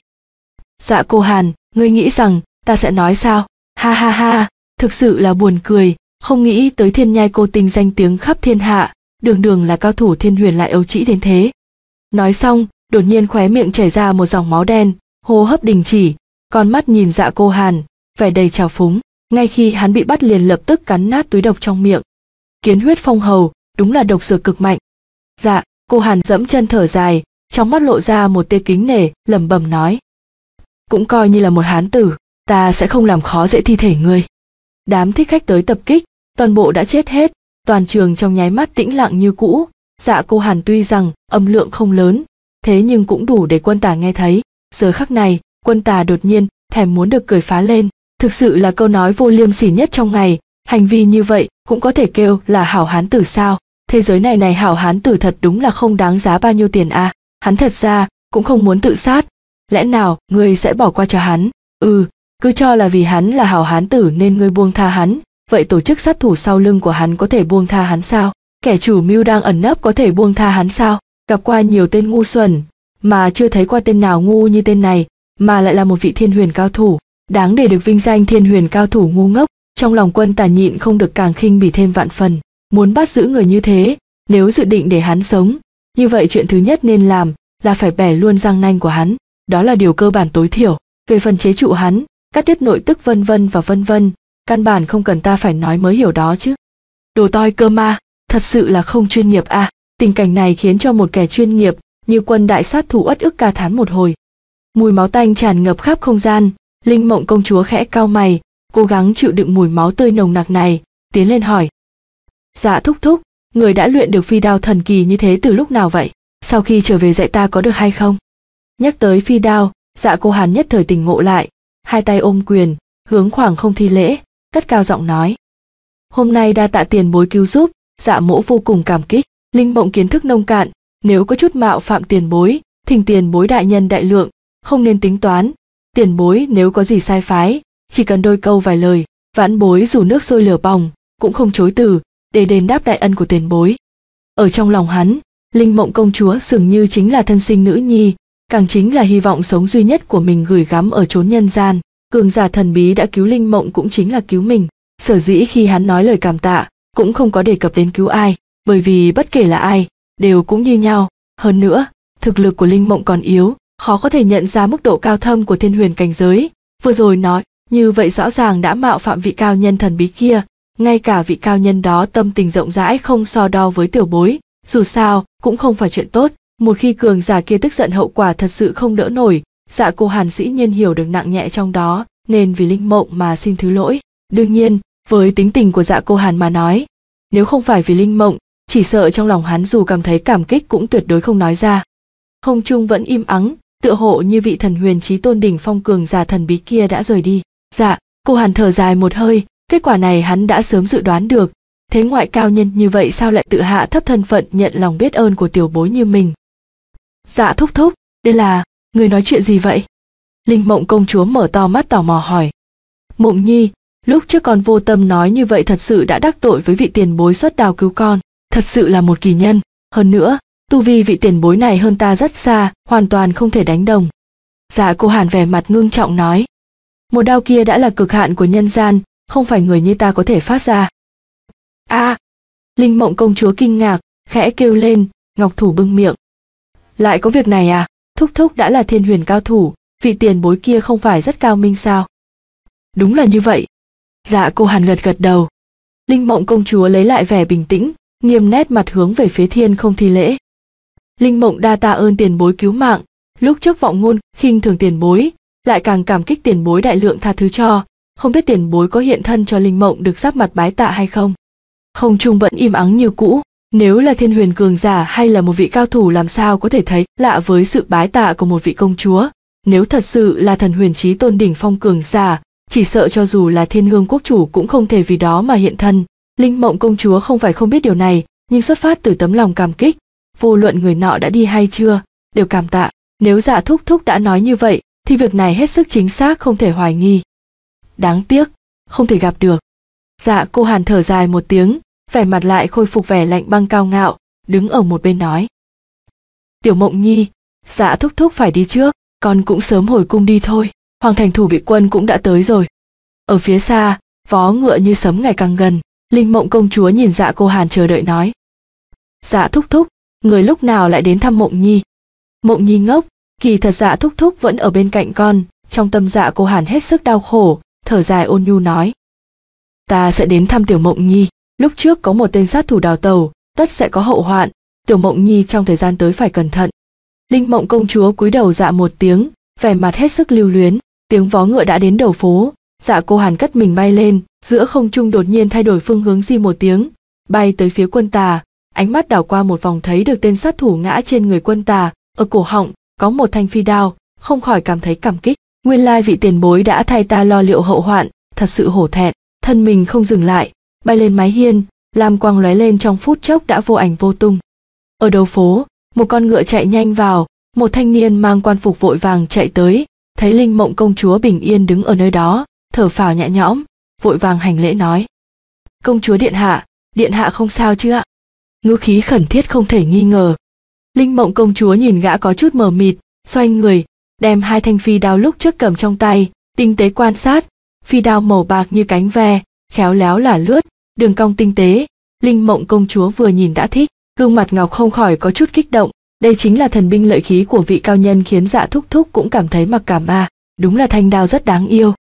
Dạ Cô Hàn, ngươi nghĩ rằng ta sẽ nói sao? Ha ha ha, thực sự là buồn cười, không nghĩ tới Thiên Nhai Cô Tinh danh tiếng khắp thiên hạ, đường đường là cao thủ Thiên Huyền lại ấu trĩ đến thế. Nói xong, đột nhiên khóe miệng chảy ra một dòng máu đen, hô hấp đình chỉ, con mắt nhìn Dạ Cô Hàn, vẻ đầy trào phúng. Ngay khi hắn bị bắt liền lập tức cắn nát túi độc trong miệng. Kiến huyết phong hầu, đúng là độc dược cực mạnh. Dạ Cô Hàn dẫm chân thở dài, trong mắt lộ ra một tia kính nể, lẩm bẩm nói: cũng coi như là một hán tử, ta sẽ không làm khó dễ thi thể ngươi. Đám thích khách tới tập kích, toàn bộ đã chết hết, toàn trường trong nháy mắt tĩnh lặng như cũ. Dạ Cô Hàn tuy rằng âm lượng không lớn, thế nhưng cũng đủ để Quân Tà nghe thấy. Giờ khắc này, Quân Tà đột nhiên thèm muốn được cười phá lên. Thực sự là câu nói vô liêm sỉ nhất trong ngày, hành vi như vậy cũng có thể kêu là hảo hán tử sao? Thế giới này này hảo hán tử thật đúng là không đáng giá bao nhiêu tiền à? Hắn thật ra cũng không muốn tự sát, lẽ nào ngươi sẽ bỏ qua cho hắn? Ừ, cứ cho là vì hắn là hảo hán tử nên ngươi buông tha hắn, vậy tổ chức sát thủ sau lưng của hắn có thể buông tha hắn sao? Kẻ chủ mưu đang ẩn nấp có thể buông tha hắn sao? Gặp qua nhiều tên ngu xuẩn, mà chưa thấy qua tên nào ngu như tên này, mà lại là một vị Thiên Huyền cao thủ. Đáng để được vinh danh Thiên Huyền cao thủ ngu ngốc. Trong lòng Quân Tà nhịn không được càng khinh bỉ thêm vạn phần, muốn bắt giữ người như thế, nếu dự định để hắn sống, như vậy chuyện thứ nhất nên làm là phải bẻ luôn răng nanh của hắn, đó là điều cơ bản tối thiểu. Về phần chế trụ hắn, cắt đứt nội tức vân vân và vân vân, căn bản không cần ta phải nói mới hiểu đó chứ. Đồ toi cơ ma, thật sự là không chuyên nghiệp à? Tình cảnh này khiến cho một kẻ chuyên nghiệp như Quân đại sát thủ uất ức ca thán một hồi. Mùi máu tanh tràn ngập khắp không gian. Linh Mộng công chúa khẽ cau mày, cố gắng chịu đựng mùi máu tươi nồng nặc này, tiến lên hỏi: Dạ thúc thúc, người đã luyện được phi đao thần kỳ như thế từ lúc nào vậy? Sau khi trở về dạy ta có được hay không? Nhắc tới phi đao, Dạ Cô Hàn nhất thời tỉnh ngộ lại, hai tay ôm quyền, hướng khoảng không thi lễ, cất cao giọng nói: Hôm nay đa tạ tiền bối cứu giúp, dạ mỗ vô cùng cảm kích. Linh Mộng kiến thức nông cạn, nếu có chút mạo phạm tiền bối, thỉnh tiền bối đại nhân đại lượng, không nên tính toán. Tiền bối nếu có gì sai phái, chỉ cần đôi câu vài lời, vãn bối dù nước sôi lửa bỏng cũng không chối từ, để đền đáp đại ân của tiền bối. Ở trong lòng hắn, Linh Mộng công chúa dường như chính là thân sinh nữ nhi, càng chính là hy vọng sống duy nhất của mình gửi gắm ở chốn nhân gian. Cường giả thần bí đã cứu Linh Mộng cũng chính là cứu mình. Sở dĩ khi hắn nói lời cảm tạ, cũng không có đề cập đến cứu ai, bởi vì bất kể là ai, đều cũng như nhau. Hơn nữa, thực lực của Linh Mộng còn yếu, khó có thể nhận ra mức độ cao thâm của Thiên Huyền cảnh giới. Vừa rồi nói như vậy rõ ràng đã mạo phạm vị cao nhân thần bí kia, ngay cả vị cao nhân đó tâm tình rộng rãi không so đo với tiểu bối, dù sao cũng không phải chuyện tốt. Một khi cường giả kia tức giận hậu quả thật sự không đỡ nổi. Dạ Cô Hàn dĩ nhiên hiểu được nặng nhẹ trong đó, nên vì Linh Mộng mà xin thứ lỗi. Đương nhiên, với tính tình của Dạ Cô Hàn mà nói, nếu không phải vì Linh Mộng, chỉ sợ trong lòng hắn dù cảm thấy cảm kích cũng tuyệt đối không nói ra. Không trung vẫn im ắng, tựa hộ như vị thần huyền chí tôn đỉnh phong cường giả thần bí kia đã rời đi. Dạ Cô Hàn thở dài một hơi, kết quả này hắn đã sớm dự đoán được. Thế ngoại cao nhân như vậy sao lại tự hạ thấp thân phận nhận lòng biết ơn của tiểu bối như mình? Dạ thúc thúc, đây là, người nói chuyện gì vậy? Linh Mộng công chúa mở to mắt tò mò hỏi. Mộng nhi, lúc trước con vô tâm nói như vậy thật sự đã đắc tội với vị tiền bối xuất đào cứu con, thật sự là một kỳ nhân. Hơn nữa, tu vi vị tiền bối này hơn ta rất xa, hoàn toàn không thể đánh đồng. Dạ Cô Hàn vẻ mặt ngưng trọng nói. Một đao kia đã là cực hạn của nhân gian, không phải người như ta có thể phát ra. A! À, Linh Mộng công chúa kinh ngạc, khẽ kêu lên, ngọc thủ bưng miệng. Lại có việc này à? Thúc thúc đã là thiên huyền cao thủ, vị tiền bối kia không phải rất cao minh sao? Đúng là như vậy. Dạ Cô Hàn gật gật đầu. Linh Mộng công chúa lấy lại vẻ bình tĩnh, nghiêm nét mặt hướng về phía Thiên Không thi lễ. Linh Mộng đa tạ ơn tiền bối cứu mạng, lúc trước vọng ngôn khinh thường tiền bối, lại càng cảm kích tiền bối đại lượng tha thứ cho, không biết tiền bối có hiện thân cho Linh Mộng được giáp mặt bái tạ hay không. Không trung vẫn im ắng như cũ, nếu là thiên huyền cường giả hay là một vị cao thủ làm sao có thể thấy lạ với sự bái tạ của một vị công chúa. Nếu thật sự là thần huyền chí tôn đỉnh phong cường giả, chỉ sợ cho dù là Thiên Hương quốc chủ cũng không thể vì đó mà hiện thân. Linh Mộng công chúa không phải không biết điều này, nhưng xuất phát từ tấm lòng cảm kích, vô luận người nọ đã đi hay chưa, đều cảm tạ. Nếu Dạ thúc thúc đã nói như vậy, thì việc này hết sức chính xác, không thể hoài nghi. Đáng tiếc, không thể gặp được. Dạ Cô Hàn thở dài một tiếng, vẻ mặt lại khôi phục vẻ lạnh băng cao ngạo, đứng ở một bên nói. Tiểu Mộng nhi, Dạ thúc thúc phải đi trước, con cũng sớm hồi cung đi thôi, Hoàng thành thủ bị quân cũng đã tới rồi. Ở phía xa, vó ngựa như sấm ngày càng gần, Linh Mộng công chúa nhìn Dạ Cô Hàn chờ đợi nói. Dạ thúc thúc, người lúc nào lại đến thăm Mộng nhi? Mộng nhi ngốc, kỳ thật Dạ thúc thúc vẫn ở bên cạnh con. Trong tâm Dạ Cô Hàn hết sức đau khổ, thở dài ôn nhu nói. Ta sẽ đến thăm Tiểu Mộng nhi, lúc trước có một tên sát thủ đào tẩu, tất sẽ có hậu hoạn, Tiểu Mộng nhi trong thời gian tới phải cẩn thận. Linh Mộng công chúa cúi đầu dạ một tiếng, vẻ mặt hết sức lưu luyến. Tiếng vó ngựa đã đến đầu phố, Dạ Cô Hàn cất mình bay lên, giữa không trung đột nhiên thay đổi phương hướng di một tiếng, bay tới phía Quân Tà, ánh mắt đảo qua một vòng thấy được tên sát thủ ngã trên người Quân Tà, ở cổ họng có một thanh phi đao, không khỏi cảm thấy cảm kích. Nguyên lai vị tiền bối đã thay ta lo liệu hậu hoạn, thật sự hổ thẹn. Thân mình không dừng lại, bay lên mái hiên, lam quang lóe lên trong phút chốc đã vô ảnh vô tung. Ở đầu phố, một con ngựa chạy nhanh vào, một thanh niên mang quan phục vội vàng chạy tới, thấy Linh Mộng công chúa bình yên đứng ở nơi đó, thở phào nhẹ nhõm, vội vàng hành lễ nói. Công chúa điện hạ, điện hạ không sao chứ ạ? Ngữ khí khẩn thiết không thể nghi ngờ. Linh Mộng công chúa nhìn gã có chút mờ mịt, xoay người, đem hai thanh phi đao lúc trước cầm trong tay, tinh tế quan sát, phi đao màu bạc như cánh ve, khéo léo là lướt, đường cong tinh tế. Linh Mộng công chúa vừa nhìn đã thích, gương mặt ngọc không khỏi có chút kích động. Đây chính là thần binh lợi khí của vị cao nhân khiến Dạ thúc thúc cũng cảm thấy mặc cảm a, đúng là thanh đao rất đáng yêu.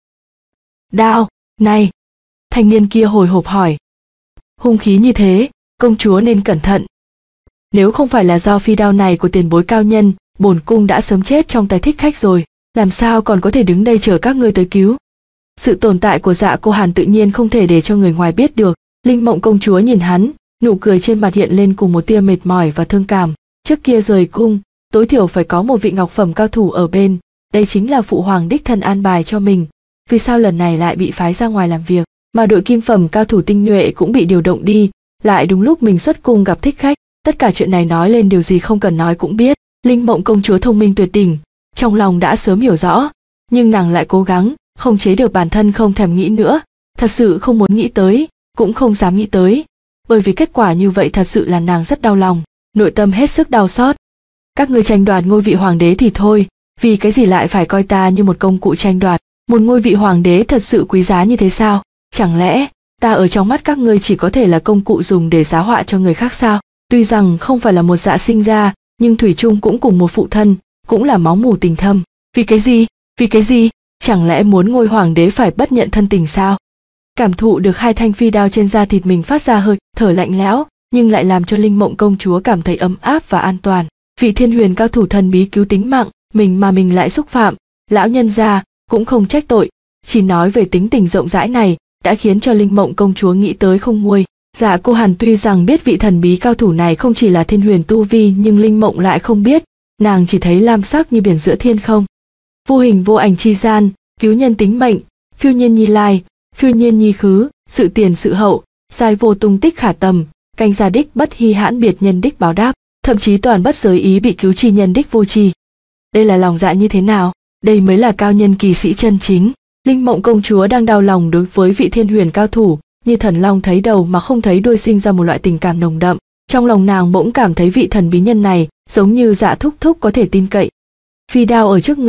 Đao, này, thanh niên kia hồi hộp hỏi. Hung khí như thế, công chúa nên cẩn thận. Nếu không phải là do phi đao này của tiền bối cao nhân, bổn cung đã sớm chết trong tay thích khách rồi, làm sao còn có thể đứng đây chờ các ngươi tới cứu. Sự tồn tại của Dạ Cô Hàn tự nhiên không thể để cho người ngoài biết được. Linh Mộng công chúa nhìn hắn, nụ cười trên mặt hiện lên cùng một tia mệt mỏi và thương cảm. Trước kia rời cung, tối thiểu phải có một vị ngọc phẩm cao thủ ở bên, đây chính là phụ hoàng đích thân an bài cho mình. Vì sao lần này lại bị phái ra ngoài làm việc, mà đội kim phẩm cao thủ tinh nhuệ cũng bị điều động đi, lại đúng lúc mình xuất cung gặp thích khách. Tất cả chuyện này nói lên điều gì không cần nói cũng biết. Linh Mộng công chúa thông minh tuyệt đỉnh, trong lòng đã sớm hiểu rõ, nhưng nàng lại cố gắng không chế được bản thân không thèm nghĩ nữa, thật sự không muốn nghĩ tới, cũng không dám nghĩ tới, bởi vì kết quả như vậy thật sự là nàng rất đau lòng, nội tâm hết sức đau xót. Các ngươi tranh đoạt ngôi vị hoàng đế thì thôi, vì cái gì lại phải coi ta như một công cụ tranh đoạt? Một ngôi vị hoàng đế thật sự quý giá như thế sao? Chẳng lẽ ta ở trong mắt các ngươi chỉ có thể là công cụ dùng để giá họa cho người khác sao? Tuy rằng không phải là một dạ sinh ra, nhưng thủy chung cũng cùng một phụ thân, cũng là máu mủ tình thâm. Vì cái gì? Vì cái gì? Chẳng lẽ muốn ngôi hoàng đế phải bất nhận thân tình sao? Cảm thụ được hai thanh phi đao trên da thịt mình phát ra hơi thở lạnh lẽo, nhưng lại làm cho Linh Mộng công chúa cảm thấy ấm áp và an toàn. Vị thiên huyền cao thủ thần bí cứu tính mạng mình mà mình lại xúc phạm, lão nhân gia cũng không trách tội, chỉ nói về tính tình rộng rãi này đã khiến cho Linh Mộng công chúa nghĩ tới không nguôi. Dạ Cô Hàn tuy rằng biết vị thần bí cao thủ này không chỉ là thiên huyền tu vi, nhưng Linh Mộng lại không biết, nàng chỉ thấy lam sắc như biển giữa thiên không, vô hình vô ảnh chi gian, cứu nhân tính mệnh, phiêu nhiên nhi lai, phiêu nhiên nhi khứ, sự tiền sự hậu, sai vô tung tích khả tầm, canh gia đích bất hy hãn biệt nhân đích báo đáp, thậm chí toàn bất giới ý bị cứu chi nhân đích vô tri. Đây là lòng dạ như thế nào? Đây mới là cao nhân kỳ sĩ chân chính. Linh Mộng công chúa đang đau lòng đối với vị thiên huyền cao thủ, như thần long thấy đầu mà không thấy đuôi, sinh ra một loại tình cảm nồng đậm. Trong lòng nàng bỗng cảm thấy vị thần bí nhân này giống như Dạ thúc thúc có thể tin cậy. Phi đao ở trước ngực,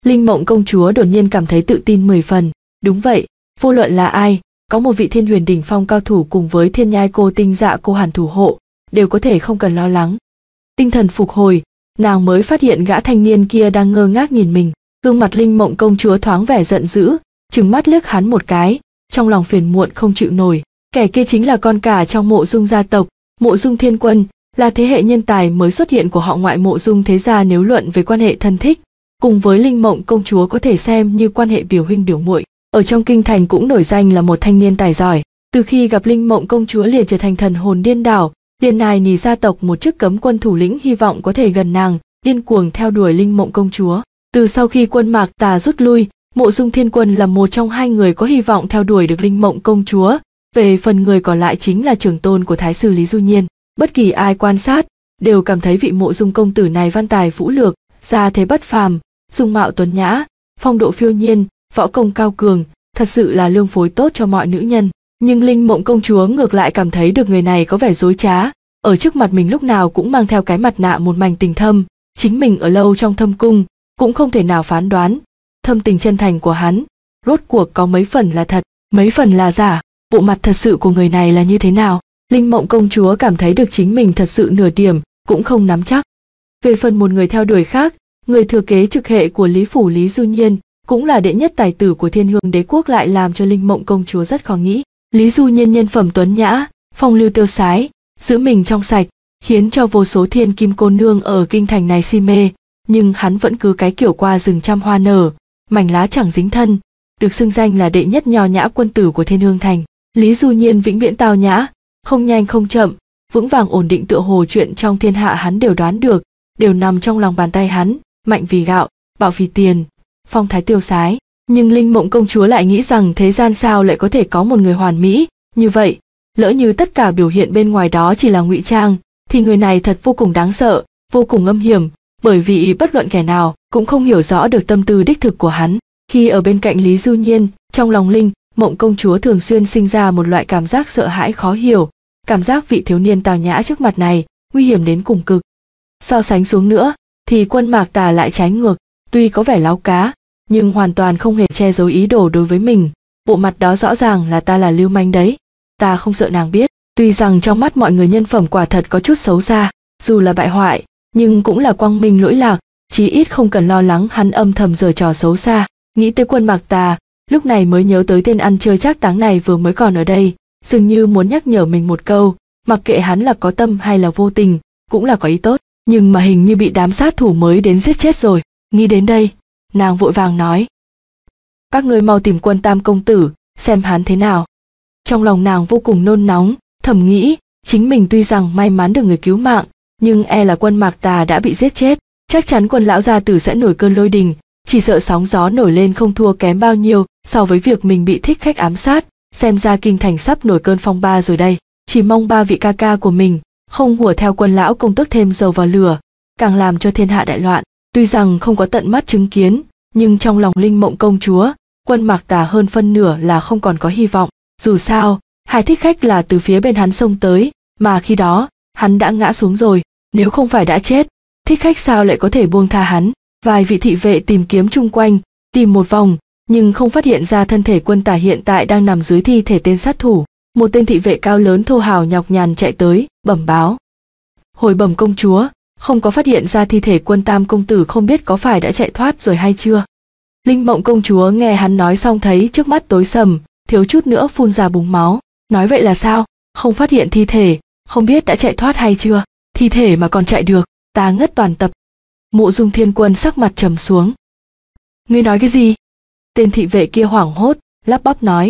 Linh Mộng công chúa đột nhiên cảm thấy tự tin mười phần. Đúng vậy, vô luận là ai, có một vị thiên huyền đỉnh phong cao thủ cùng với thiên nhai cô tinh dạ cô hàn thủ hộ, đều có thể không cần lo lắng. Tinh thần phục hồi, nàng mới phát hiện gã thanh niên kia đang ngơ ngác nhìn mình. Gương mặt Linh Mộng công chúa thoáng vẻ giận dữ, trừng mắt liếc hắn một cái, trong lòng phiền muộn không chịu nổi. Kẻ kia chính là con cả trong Mộ Dung gia tộc, Mộ Dung Thiên Quân, là thế hệ nhân tài mới xuất hiện của họ ngoại Mộ Dung thế gia. Nếu luận về quan hệ thân thích, cùng với Linh Mộng công chúa có thể xem như quan hệ biểu huynh biểu muội. Ở trong kinh thành cũng nổi danh là một thanh niên tài giỏi. Từ khi gặp Linh Mộng công chúa liền trở thành thần hồn điên đảo, liền nài nỉ gia tộc một chức cấm quân thủ lĩnh hy vọng có thể gần nàng, điên cuồng theo đuổi Linh Mộng công chúa. Từ sau khi quân Mạc Tà rút lui, Mộ Dung Thiên Quân là một trong hai người có hy vọng theo đuổi được Linh Mộng công chúa. Về phần người còn lại chính là trưởng tôn của Thái sư Lý Du Nhiên. Bất kỳ ai quan sát đều cảm thấy vị Mộ Dung công tử này văn tài vũ lược, gia thế bất phàm, dung mạo tuấn nhã, phong độ phiêu nhiên, võ công cao cường, thật sự là lương phối tốt cho mọi nữ nhân. Nhưng Linh Mộng công chúa ngược lại cảm thấy được người này có vẻ dối trá, ở trước mặt mình lúc nào cũng mang theo cái mặt nạ một mảnh tình thâm, chính mình ở lâu trong thâm cung cũng không thể nào phán đoán thâm tình chân thành của hắn rốt cuộc có mấy phần là thật, mấy phần là giả, bộ mặt thật sự của người này là như thế nào. Linh Mộng công chúa cảm thấy được chính mình thật sự nửa điểm cũng không nắm chắc. Về phần một người theo đuổi khác, người thừa kế trực hệ của Lý phủ Lý Du Nhiên, cũng là đệ nhất tài tử của Thiên Hương đế quốc, lại làm cho Linh Mộng công chúa rất khó nghĩ. Lý Du Nhiên nhân phẩm tuấn nhã, phong lưu tiêu sái, giữ mình trong sạch, khiến cho vô số thiên kim cô nương ở kinh thành này si mê, nhưng hắn vẫn cứ cái kiểu qua rừng trăm hoa nở, mảnh lá chẳng dính thân, được xưng danh là đệ nhất nho nhã quân tử của Thiên Hương thành. Lý Du Nhiên vĩnh viễn tao nhã, không nhanh không chậm, vững vàng ổn định, tựa hồ chuyện trong thiên hạ hắn đều đoán được, đều nằm trong lòng bàn tay hắn, mạnh vì gạo, bạo vì tiền, phong thái tiêu sái. Nhưng Linh Mộng công chúa lại nghĩ rằng thế gian sao lại có thể có một người hoàn mỹ như vậy, lỡ như tất cả biểu hiện bên ngoài đó chỉ là ngụy trang, thì người này thật vô cùng đáng sợ, vô cùng âm hiểm, bởi vì bất luận kẻ nào cũng không hiểu rõ được tâm tư đích thực của hắn. Khi ở bên cạnh Lý Du Nhiên, trong lòng Linh Mộng công chúa thường xuyên sinh ra một loại cảm giác sợ hãi khó hiểu, cảm giác vị thiếu niên tào nhã trước mặt này nguy hiểm đến cùng cực. So sánh xuống nữa thì quân Mạc Tà lại trái ngược, tuy có vẻ láo cá nhưng hoàn toàn không hề che giấu ý đồ đối với mình, bộ mặt đó rõ ràng là ta là lưu manh đấy, ta không sợ nàng biết. Tuy rằng trong mắt mọi người nhân phẩm quả thật có chút xấu xa, dù là bại hoại nhưng cũng là quang minh lỗi lạc, chí ít không cần lo lắng hắn âm thầm giở trò xấu xa. Nghĩ tới quân Mạc Tà, lúc này mới nhớ tới tên ăn chơi trác táng này vừa mới còn ở đây, dường như muốn nhắc nhở mình một câu, mặc kệ hắn là có tâm hay là vô tình, cũng là có ý tốt, nhưng mà hình như bị đám sát thủ mới đến giết chết rồi. Nghĩ đến đây, nàng vội vàng nói: các ngươi mau tìm Quân Tam công tử, xem hắn thế nào. Trong lòng nàng vô cùng nôn nóng, thầm nghĩ, chính mình tuy rằng may mắn được người cứu mạng, nhưng e là quân Mạc Tà đã bị giết chết, chắc chắn quân lão gia tử sẽ nổi cơn lôi đình, chỉ sợ sóng gió nổi lên không thua kém bao nhiêu so với việc mình bị thích khách ám sát, xem ra kinh thành sắp nổi cơn phong ba rồi đây. Chỉ mong ba vị ca ca của mình không hùa theo quân lão công tước thêm dầu vào lửa, càng làm cho thiên hạ đại loạn. Tuy rằng không có tận mắt chứng kiến, nhưng trong lòng Linh Mộng công chúa, quân Mạc Tà hơn phân nửa là không còn có hy vọng. Dù sao, hai thích khách là từ phía bên hắn xông tới, mà khi đó hắn đã ngã xuống rồi, nếu không phải đã chết, thích khách sao lại có thể buông tha hắn. Vài vị thị vệ tìm kiếm chung quanh, tìm một vòng, nhưng không phát hiện ra thân thể quân Tả hiện tại đang nằm dưới thi thể tên sát thủ. Một tên thị vệ cao lớn thô hào nhọc nhằn chạy tới, bẩm báo: hồi bẩm công chúa, không có phát hiện ra thi thể quân Tam công tử, không biết có phải đã chạy thoát rồi hay chưa. Linh Mộng công chúa nghe hắn nói xong thấy trước mắt tối sầm, thiếu chút nữa phun ra búng máu. Nói vậy là sao? Không phát hiện thi thể, không biết đã chạy thoát hay chưa? Thi thể mà còn chạy được, ta ngất toàn tập. Mộ Dung Thiên Quân sắc mặt trầm xuống. Ngươi nói cái gì? Tên thị vệ kia hoảng hốt, lắp bắp nói: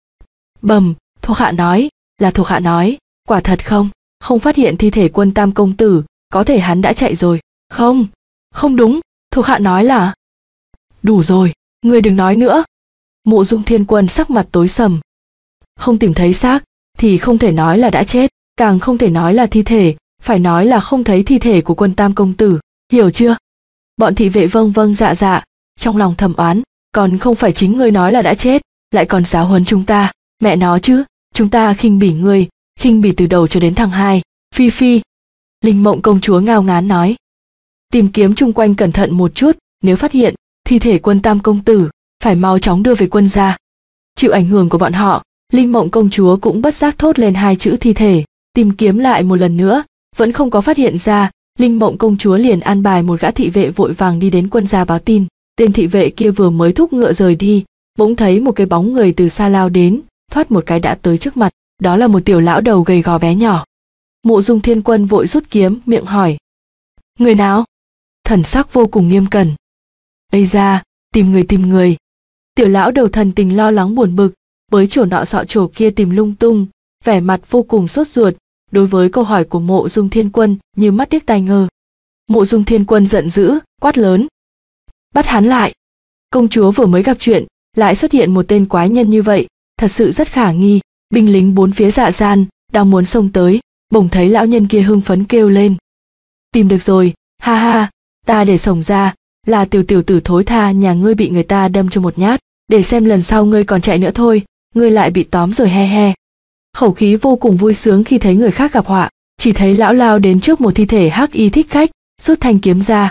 bẩm, thuộc hạ nói, là thuộc hạ nói, quả thật không, không phát hiện thi thể quân Tam công tử, có thể hắn đã chạy rồi. Không, không đúng, thuộc hạ nói là... Đủ rồi, ngươi đừng nói nữa. Mộ Dung Thiên Quân sắc mặt tối sầm. Không tìm thấy xác thì không thể nói là đã chết, càng không thể nói là thi thể, phải nói là không thấy thi thể của quân Tam công tử, hiểu chưa? Bọn thị vệ vâng vâng dạ dạ, trong lòng thầm oán, còn không phải chính ngươi nói là đã chết, lại còn giáo huấn chúng ta, mẹ nó chứ, chúng ta khinh bỉ ngươi, khinh bỉ từ đầu cho đến thằng hai. Phi phi. Linh Mộng công chúa ngao ngán nói: tìm kiếm chung quanh cẩn thận một chút, nếu phát hiện thi thể Quân Tam công tử, phải mau chóng đưa về quân gia. Chịu ảnh hưởng của bọn họ, Linh Mộng công chúa cũng bất giác thốt lên hai chữ thi thể, tìm kiếm lại một lần nữa, vẫn không có phát hiện ra. Linh Mộng công chúa liền an bài một gã thị vệ vội vàng đi đến quân gia báo tin. Tên thị vệ kia vừa mới thúc ngựa rời đi, bỗng thấy một cái bóng người từ xa lao đến, thoát một cái đã tới trước mặt. Đó là một tiểu lão đầu gầy gò bé nhỏ. Mộ Dung Thiên Quân vội rút kiếm, miệng hỏi: người nào? Thần sắc vô cùng nghiêm cẩn. Ây ra, tìm người tìm người. Tiểu lão đầu thần tình lo lắng buồn bực, với chỗ nọ sọ chỗ kia tìm lung tung, vẻ mặt vô cùng sốt ruột. Đối với câu hỏi của Mộ Dung Thiên Quân như mắt điếc tai ngơ. Mộ Dung Thiên Quân giận dữ, quát lớn: bắt hắn lại! Công chúa vừa mới gặp chuyện, lại xuất hiện một tên quái nhân như vậy, thật sự rất khả nghi. Binh lính bốn phía dạ gian đang muốn xông tới, bỗng thấy lão nhân kia hưng phấn kêu lên: tìm được rồi, ha ha, ta để sổng ra, là tiểu tiểu tử thối tha nhà ngươi bị người ta đâm cho một nhát, để xem lần sau ngươi còn chạy nữa thôi, ngươi lại bị tóm rồi, he he. Khẩu khí vô cùng vui sướng khi thấy người khác gặp họa. Chỉ thấy lão lao đến trước một thi thể hắc y thích khách, rút thanh kiếm ra.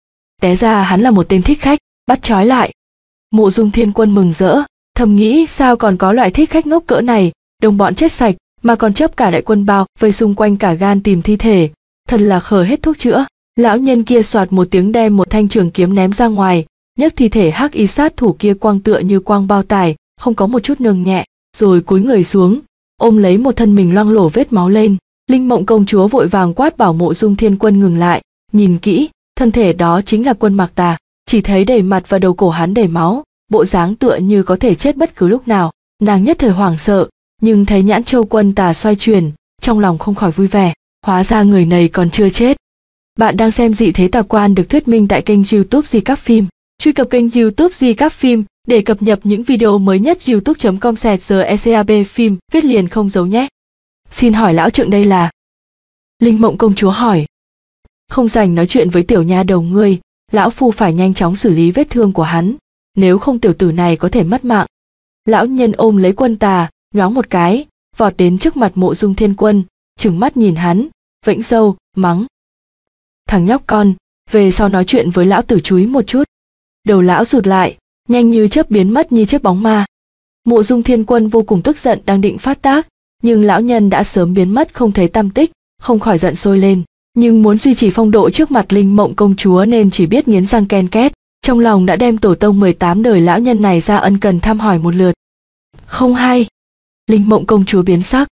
Té ra hắn là một tên thích khách, bắt trói lại. Mộ Dung Thiên Quân mừng rỡ, thầm nghĩ sao còn có loại thích khách ngốc cỡ này, đồng bọn chết sạch mà còn chấp cả đại quân bao vây xung quanh cả gan tìm thi thể, thật là khờ hết thuốc chữa. Lão nhân kia soạt một tiếng đem một thanh trường kiếm ném ra ngoài, nhấc thi thể hắc y sát thủ kia quăng tựa như quăng bao tải, không có một chút nương nhẹ, rồi cúi người xuống, ôm lấy một thân mình loang lổ vết máu lên. Linh Mộng công chúa vội vàng quát bảo Mộ Dung Thiên Quân ngừng lại, nhìn kỹ, thân thể đó chính là Quân Mạc Tà, chỉ thấy đầy mặt và đầu cổ hắn đầy máu, bộ dáng tựa như có thể chết bất cứ lúc nào. Nàng nhất thời hoảng sợ, nhưng thấy nhãn châu Quân Tà xoay chuyển, trong lòng không khỏi vui vẻ, hóa ra người này còn chưa chết. Bạn đang xem Dị Thế Tà Quan được thuyết minh tại kênh YouTube Di Các Phim. Truy cập kênh YouTube Di Các Phim để cập nhật những video mới nhất. youtube chấm com sẹt gcab phim viết liền không giấu nhé. Xin hỏi lão trượng đây là? Linh Mộng công chúa hỏi. Không rảnh nói chuyện với tiểu nha đầu ngươi, lão phu phải nhanh chóng xử lý vết thương của hắn, nếu không tiểu tử này có thể mất mạng. Lão nhân ôm lấy Quân Tà, nhoáng một cái, vọt đến trước mặt Mộ Dung Thiên Quân, trừng mắt nhìn hắn, vẫy râu, mắng: thằng nhóc con, về sau nói chuyện với lão tử chú ý một chút. Đầu lão rụt lại, nhanh như chớp biến mất như chớp bóng ma. Mộ Dung Thiên Quân vô cùng tức giận đang định phát tác, nhưng lão nhân đã sớm biến mất không thấy tăm tích, không khỏi giận sôi lên, nhưng muốn duy trì phong độ trước mặt Linh Mộng công chúa nên chỉ biết nghiến răng ken két, trong lòng đã đem tổ tông mười tám đời lão nhân này ra ân cần thăm hỏi một lượt. Không hay. Linh Mộng công chúa biến sắc.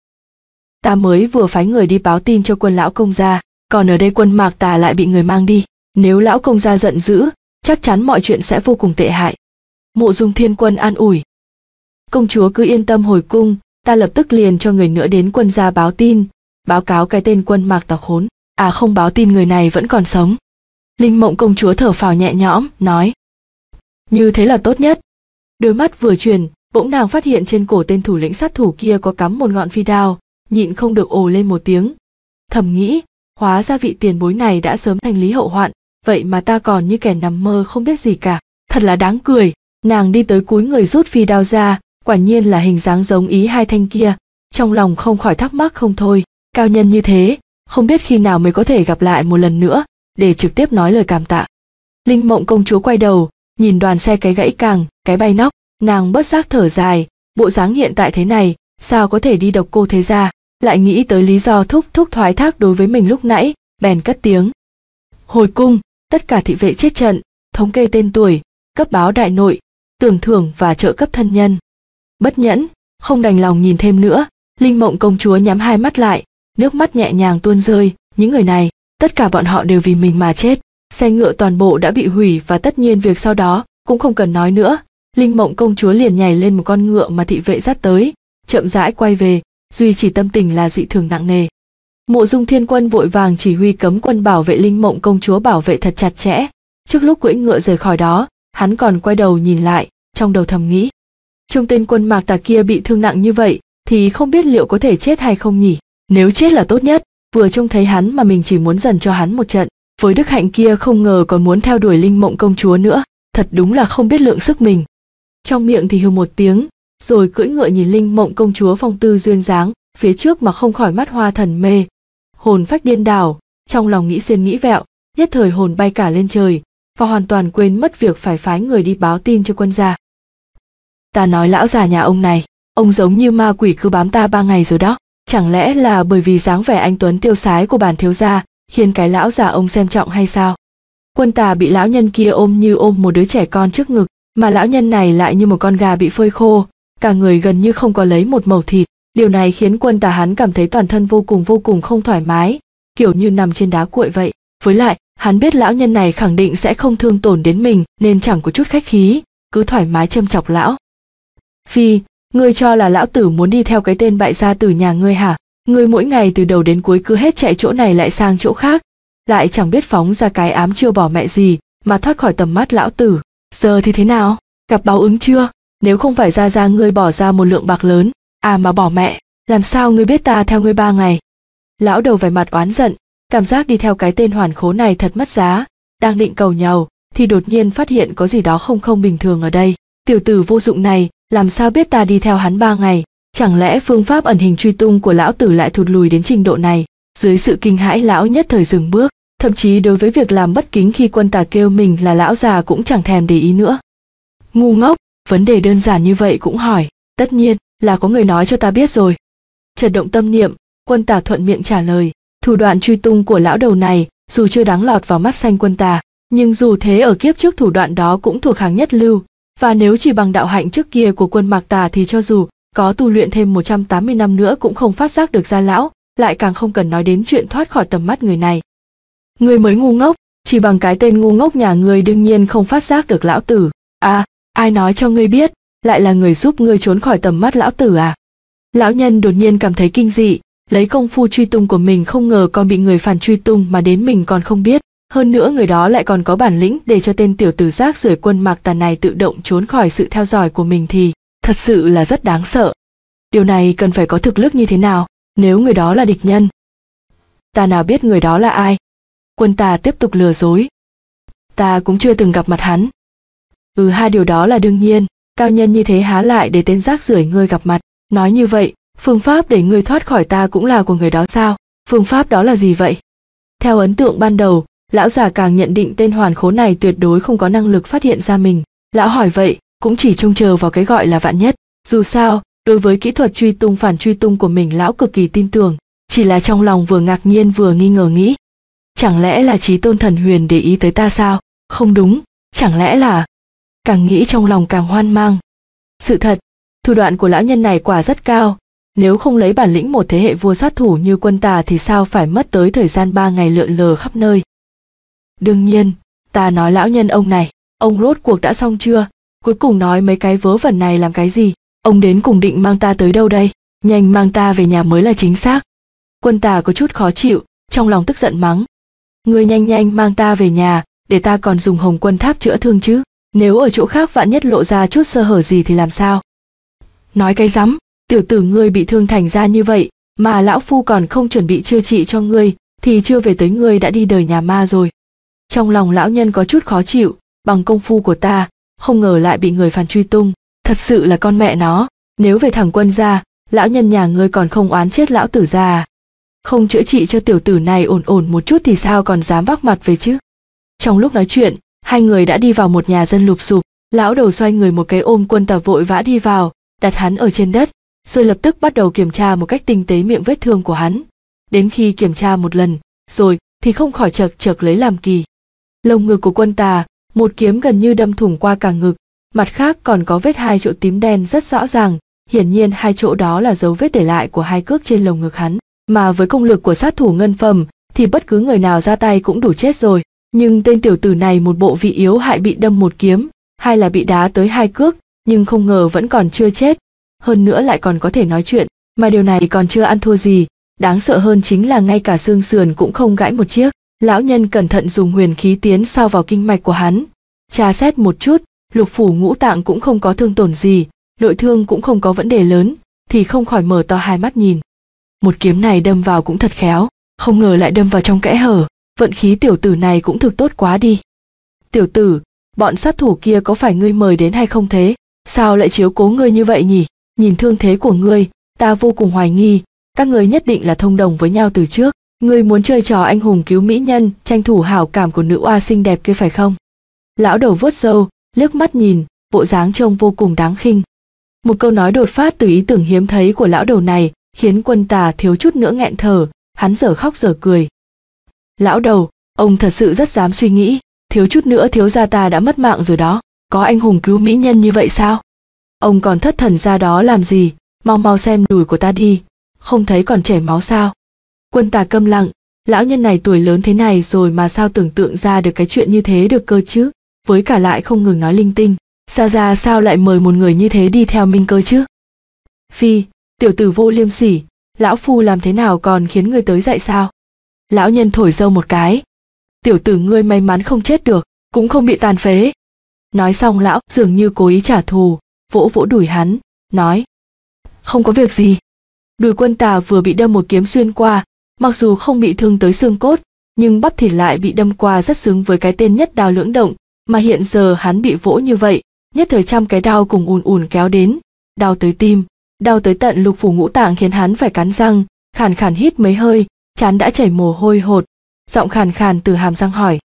Ta mới vừa phái người đi báo tin cho Quân lão công gia, còn ở đây Quân Mạc Tà lại bị người mang đi, nếu lão công gia giận dữ, chắc chắn mọi chuyện sẽ vô cùng tệ hại. Mộ Dung Thiên Quân an ủi. Công chúa cứ yên tâm hồi cung, ta lập tức liền cho người nữa đến quân gia báo tin, báo cáo cái tên Quân Mạc Tà khốn, à không báo tin người này vẫn còn sống. Linh Mộng công chúa thở phào nhẹ nhõm, nói. Như thế là tốt nhất. Đôi mắt vừa chuyển, bỗng nàng phát hiện trên cổ tên thủ lĩnh sát thủ kia có cắm một ngọn phi đao, nhịn không được ồ lên một tiếng. Thầm nghĩ, hóa ra vị tiền bối này đã sớm thành lý hậu hoạn, vậy mà ta còn như kẻ nằm mơ không biết gì cả, thật là đáng cười. Nàng đi tới cúi người rút phi đao ra, quả nhiên là hình dáng giống ý hai thanh kia, trong lòng không khỏi thắc mắc không thôi, cao nhân như thế, không biết khi nào mới có thể gặp lại một lần nữa, để trực tiếp nói lời cảm tạ. Linh Mộng công chúa quay đầu, nhìn đoàn xe cái gãy càng, cái bay nóc, nàng bất giác thở dài, bộ dáng hiện tại thế này, sao có thể đi độc cô thế gia, lại nghĩ tới lý do thúc thúc thoái thác đối với mình lúc nãy, bèn cất tiếng. Hồi cung, tất cả thị vệ chết trận, thống kê tên tuổi, cấp báo đại nội, tưởng thưởng và trợ cấp thân nhân. Bất nhẫn, không đành lòng nhìn thêm nữa, Linh Mộng công chúa nhắm hai mắt lại, nước mắt nhẹ nhàng tuôn rơi, những người này, tất cả bọn họ đều vì mình mà chết, xe ngựa toàn bộ đã bị hủy và tất nhiên việc sau đó cũng không cần nói nữa. Linh Mộng công chúa liền nhảy lên một con ngựa mà thị vệ dắt tới, chậm rãi quay về, duy chỉ tâm tình là dị thường nặng nề. Mộ Dung Thiên Quân vội vàng chỉ huy cấm quân bảo vệ Linh Mộng công chúa bảo vệ thật chặt chẽ. Trước lúc cưỡi ngựa rời khỏi đó, hắn còn quay đầu nhìn lại, trong đầu thầm nghĩ, trong tên Quân Mạc Tà kia bị thương nặng như vậy, thì không biết liệu có thể chết hay không nhỉ? Nếu chết là tốt nhất, vừa trông thấy hắn mà mình chỉ muốn dần cho hắn một trận. Với đức hạnh kia không ngờ còn muốn theo đuổi Linh Mộng công chúa nữa, thật đúng là không biết lượng sức mình. Trong miệng thì hừ một tiếng, rồi cưỡi ngựa nhìn Linh Mộng công chúa phong tư duyên dáng, phía trước mà không khỏi mắt hoa thần mê. Hồn phách điên đảo, trong lòng nghĩ xiên nghĩ vẹo, nhất thời hồn bay cả lên trời, và hoàn toàn quên mất việc phải phái người đi báo tin cho quân gia. Ta nói lão già nhà ông này, ông giống như ma quỷ cứ bám ta ba ngày rồi đó. Chẳng lẽ là bởi vì dáng vẻ anh tuấn tiêu sái của bản thiếu gia khiến cái lão già ông xem trọng hay sao? Quân Tà bị lão nhân kia ôm như ôm một đứa trẻ con trước ngực, mà lão nhân này lại như một con gà bị phơi khô, cả người gần như không có lấy một mẩu thịt. Điều này khiến Quân Tà hắn cảm thấy toàn thân vô cùng vô cùng không thoải mái, kiểu như nằm trên đá cuội vậy. Với lại, hắn biết lão nhân này khẳng định sẽ không thương tổn đến mình nên chẳng có chút khách khí, cứ thoải mái châm chọc lão. Phi, ngươi cho là lão tử muốn đi theo cái tên bại gia tử nhà ngươi hả? Ngươi mỗi ngày từ đầu đến cuối cứ hết chạy chỗ này lại sang chỗ khác, lại chẳng biết phóng ra cái ám chiêu bỏ mẹ gì mà thoát khỏi tầm mắt lão tử. Giờ thì thế nào? Gặp báo ứng chưa? Nếu không phải gia gia ngươi bỏ ra một lượng bạc lớn, à mà bỏ mẹ, làm sao ngươi biết ta theo ngươi ba ngày? Lão đầu vẻ mặt oán giận, cảm giác đi theo cái tên hoàn khố này thật mất giá, đang định cầu nhàu thì đột nhiên phát hiện có gì đó không không bình thường ở đây. Tiểu tử vô dụng này, làm sao biết ta đi theo hắn ba ngày? Chẳng lẽ phương pháp ẩn hình truy tung của lão tử lại thụt lùi đến trình độ này? Dưới sự kinh hãi, lão nhất thời dừng bước, thậm chí đối với việc làm bất kính khi Quân Tà kêu mình là lão già cũng chẳng thèm để ý nữa. Ngu ngốc, vấn đề đơn giản như vậy cũng hỏi, tất nhiên là có người nói cho ta biết rồi. Chợt động tâm niệm, Quân Tà thuận miệng trả lời, thủ đoạn truy tung của lão đầu này dù chưa đáng lọt vào mắt xanh Quân Tà, nhưng dù thế ở kiếp trước thủ đoạn đó cũng thuộc hàng nhất lưu, và nếu chỉ bằng đạo hạnh trước kia của Quân Mạc Tà thì cho dù có tu luyện thêm một trăm tám mươi năm nữa cũng không phát giác được ra lão, lại càng không cần nói đến chuyện thoát khỏi tầm mắt người này. Ngươi mới ngu ngốc, chỉ bằng cái tên ngu ngốc nhà ngươi đương nhiên không phát giác được lão tử. À, ai nói cho ngươi biết, lại là người giúp ngươi trốn khỏi tầm mắt lão tử à? Lão nhân đột nhiên cảm thấy kinh dị, lấy công phu truy tung của mình không ngờ còn bị người phản truy tung mà đến mình còn không biết. Hơn nữa người đó lại còn có bản lĩnh để cho tên tiểu tử rác rưởi Quân Mạc Tà này tự động trốn khỏi sự theo dõi của mình thì thật sự là rất đáng sợ. Điều này cần phải có thực lực như thế nào nếu người đó là địch nhân? Ta nào biết người đó là ai? Quân Tà tiếp tục lừa dối. Ta cũng chưa từng gặp mặt hắn. Ừ, hai điều đó là đương nhiên, cao nhân như thế há lại để tên rác rưởi ngươi gặp mặt. Nói như vậy, phương pháp để ngươi thoát khỏi ta cũng là của người đó sao? Phương pháp đó là gì vậy? Theo ấn tượng ban đầu, lão già càng nhận định tên hoàn khố này tuyệt đối không có năng lực phát hiện ra mình. Lão hỏi vậy, cũng chỉ trông chờ vào cái gọi là vạn nhất. Dù sao, đối với kỹ thuật truy tung phản truy tung của mình lão cực kỳ tin tưởng, chỉ là trong lòng vừa ngạc nhiên vừa nghi ngờ nghĩ. Chẳng lẽ là Chí Tôn Thần Huyền để ý tới ta sao? Không đúng, chẳng lẽ là... Càng nghĩ trong lòng càng hoang mang. Sự thật, thủ đoạn của lão nhân này quả rất cao, nếu không lấy bản lĩnh một thế hệ vua sát thủ như Quân Tà thì sao phải mất tới thời gian ba ngày lượn lờ khắp nơi. Đương nhiên, ta nói lão nhân ông này, ông rốt cuộc đã xong chưa? Cuối cùng nói mấy cái vớ vẩn này làm cái gì? Ông đến cùng định mang ta tới đâu đây? Nhanh mang ta về nhà mới là chính xác. Quân Tà có chút khó chịu, trong lòng tức giận mắng. Ngươi nhanh nhanh mang ta về nhà, để ta còn dùng Hồng Quân Tháp chữa thương chứ. Nếu ở chỗ khác vạn nhất lộ ra chút sơ hở gì thì làm sao? Nói cái rắm, tiểu tử ngươi bị thương thành ra như vậy, mà lão phu còn không chuẩn bị chữa trị cho ngươi, thì chưa về tới ngươi đã đi đời nhà ma rồi. Trong lòng lão nhân có chút khó chịu, bằng công phu của ta, không ngờ lại bị người phản truy tung, thật sự là con mẹ nó, nếu về thẳng Quân gia, lão nhân nhà ngươi còn không oán chết lão tử ra à? Không chữa trị cho tiểu tử này ổn ổn một chút thì sao còn dám vác mặt về chứ? Trong lúc nói chuyện, hai người đã đi vào một nhà dân lụp xụp, lão đầu xoay người một cái ôm Quân Tà vội vã đi vào, đặt hắn ở trên đất, rồi lập tức bắt đầu kiểm tra một cách tinh tế miệng vết thương của hắn. Đến khi kiểm tra một lần, rồi thì không khỏi chật chật lấy làm kỳ. Lồng ngực của Quân Tà, một kiếm gần như đâm thủng qua cả ngực, mặt khác còn có vết hai chỗ tím đen rất rõ ràng, hiển nhiên hai chỗ đó là dấu vết để lại của hai cước trên lồng ngực hắn, mà với công lực của sát thủ ngân phẩm thì bất cứ người nào ra tay cũng đủ chết rồi, nhưng tên tiểu tử này một bộ vị yếu hại bị đâm một kiếm, hay là bị đá tới hai cước, nhưng không ngờ vẫn còn chưa chết, hơn nữa lại còn có thể nói chuyện, mà điều này còn chưa ăn thua gì, đáng sợ hơn chính là ngay cả xương sườn cũng không gãy một chiếc. Lão nhân cẩn thận dùng huyền khí tiến sao vào kinh mạch của hắn, tra xét một chút, lục phủ ngũ tạng cũng không có thương tổn gì, nội thương cũng không có vấn đề lớn, thì không khỏi mở to hai mắt nhìn. Một kiếm này đâm vào cũng thật khéo, không ngờ lại đâm vào trong kẽ hở, vận khí tiểu tử này cũng thực tốt quá đi. Tiểu tử, bọn sát thủ kia có phải ngươi mời đến hay không thế? Sao lại chiếu cố ngươi như vậy nhỉ? Nhìn thương thế của ngươi, ta vô cùng hoài nghi, các ngươi nhất định là thông đồng với nhau từ trước. Ngươi muốn chơi trò anh hùng cứu mỹ nhân, tranh thủ hảo cảm của nữ oa xinh đẹp kia phải không? Lão đầu vuốt râu, liếc mắt nhìn, bộ dáng trông vô cùng đáng khinh. Một câu nói đột phát từ ý tưởng hiếm thấy của lão đầu này khiến Quân Tà thiếu chút nữa nghẹn thở, hắn dở khóc dở cười. Lão đầu, ông thật sự rất dám suy nghĩ, thiếu chút nữa thiếu gia ta đã mất mạng rồi đó, có anh hùng cứu mỹ nhân như vậy sao? Ông còn thất thần ra đó làm gì, mau mau xem đùi của ta đi, không thấy còn chảy máu sao? Quân Tà câm lặng, lão nhân này tuổi lớn thế này rồi mà sao tưởng tượng ra được cái chuyện như thế được cơ chứ, với cả lại không ngừng nói linh tinh, Gia Gia sao lại mời một người như thế đi theo Minh Cơ chứ? Phi, tiểu tử vô liêm sỉ, lão phu làm thế nào còn khiến người tới dạy sao? Lão nhân thổi râu một cái. Tiểu tử ngươi may mắn không chết được, cũng không bị tàn phế. Nói xong lão dường như cố ý trả thù, vỗ vỗ đùi hắn, nói. Không có việc gì. Đùi Quân Tà vừa bị đâm một kiếm xuyên qua, mặc dù không bị thương tới xương cốt, nhưng bắp thịt lại bị đâm qua rất xứng với cái tên nhất đao lưỡng động, mà hiện giờ hắn bị vỗ như vậy, nhất thời trăm cái đao cùng ùn ùn kéo đến, đau tới tim, đau tới tận lục phủ ngũ tạng khiến hắn phải cắn răng, khàn khàn hít mấy hơi, trán đã chảy mồ hôi hột, giọng khàn khàn từ hàm răng hỏi.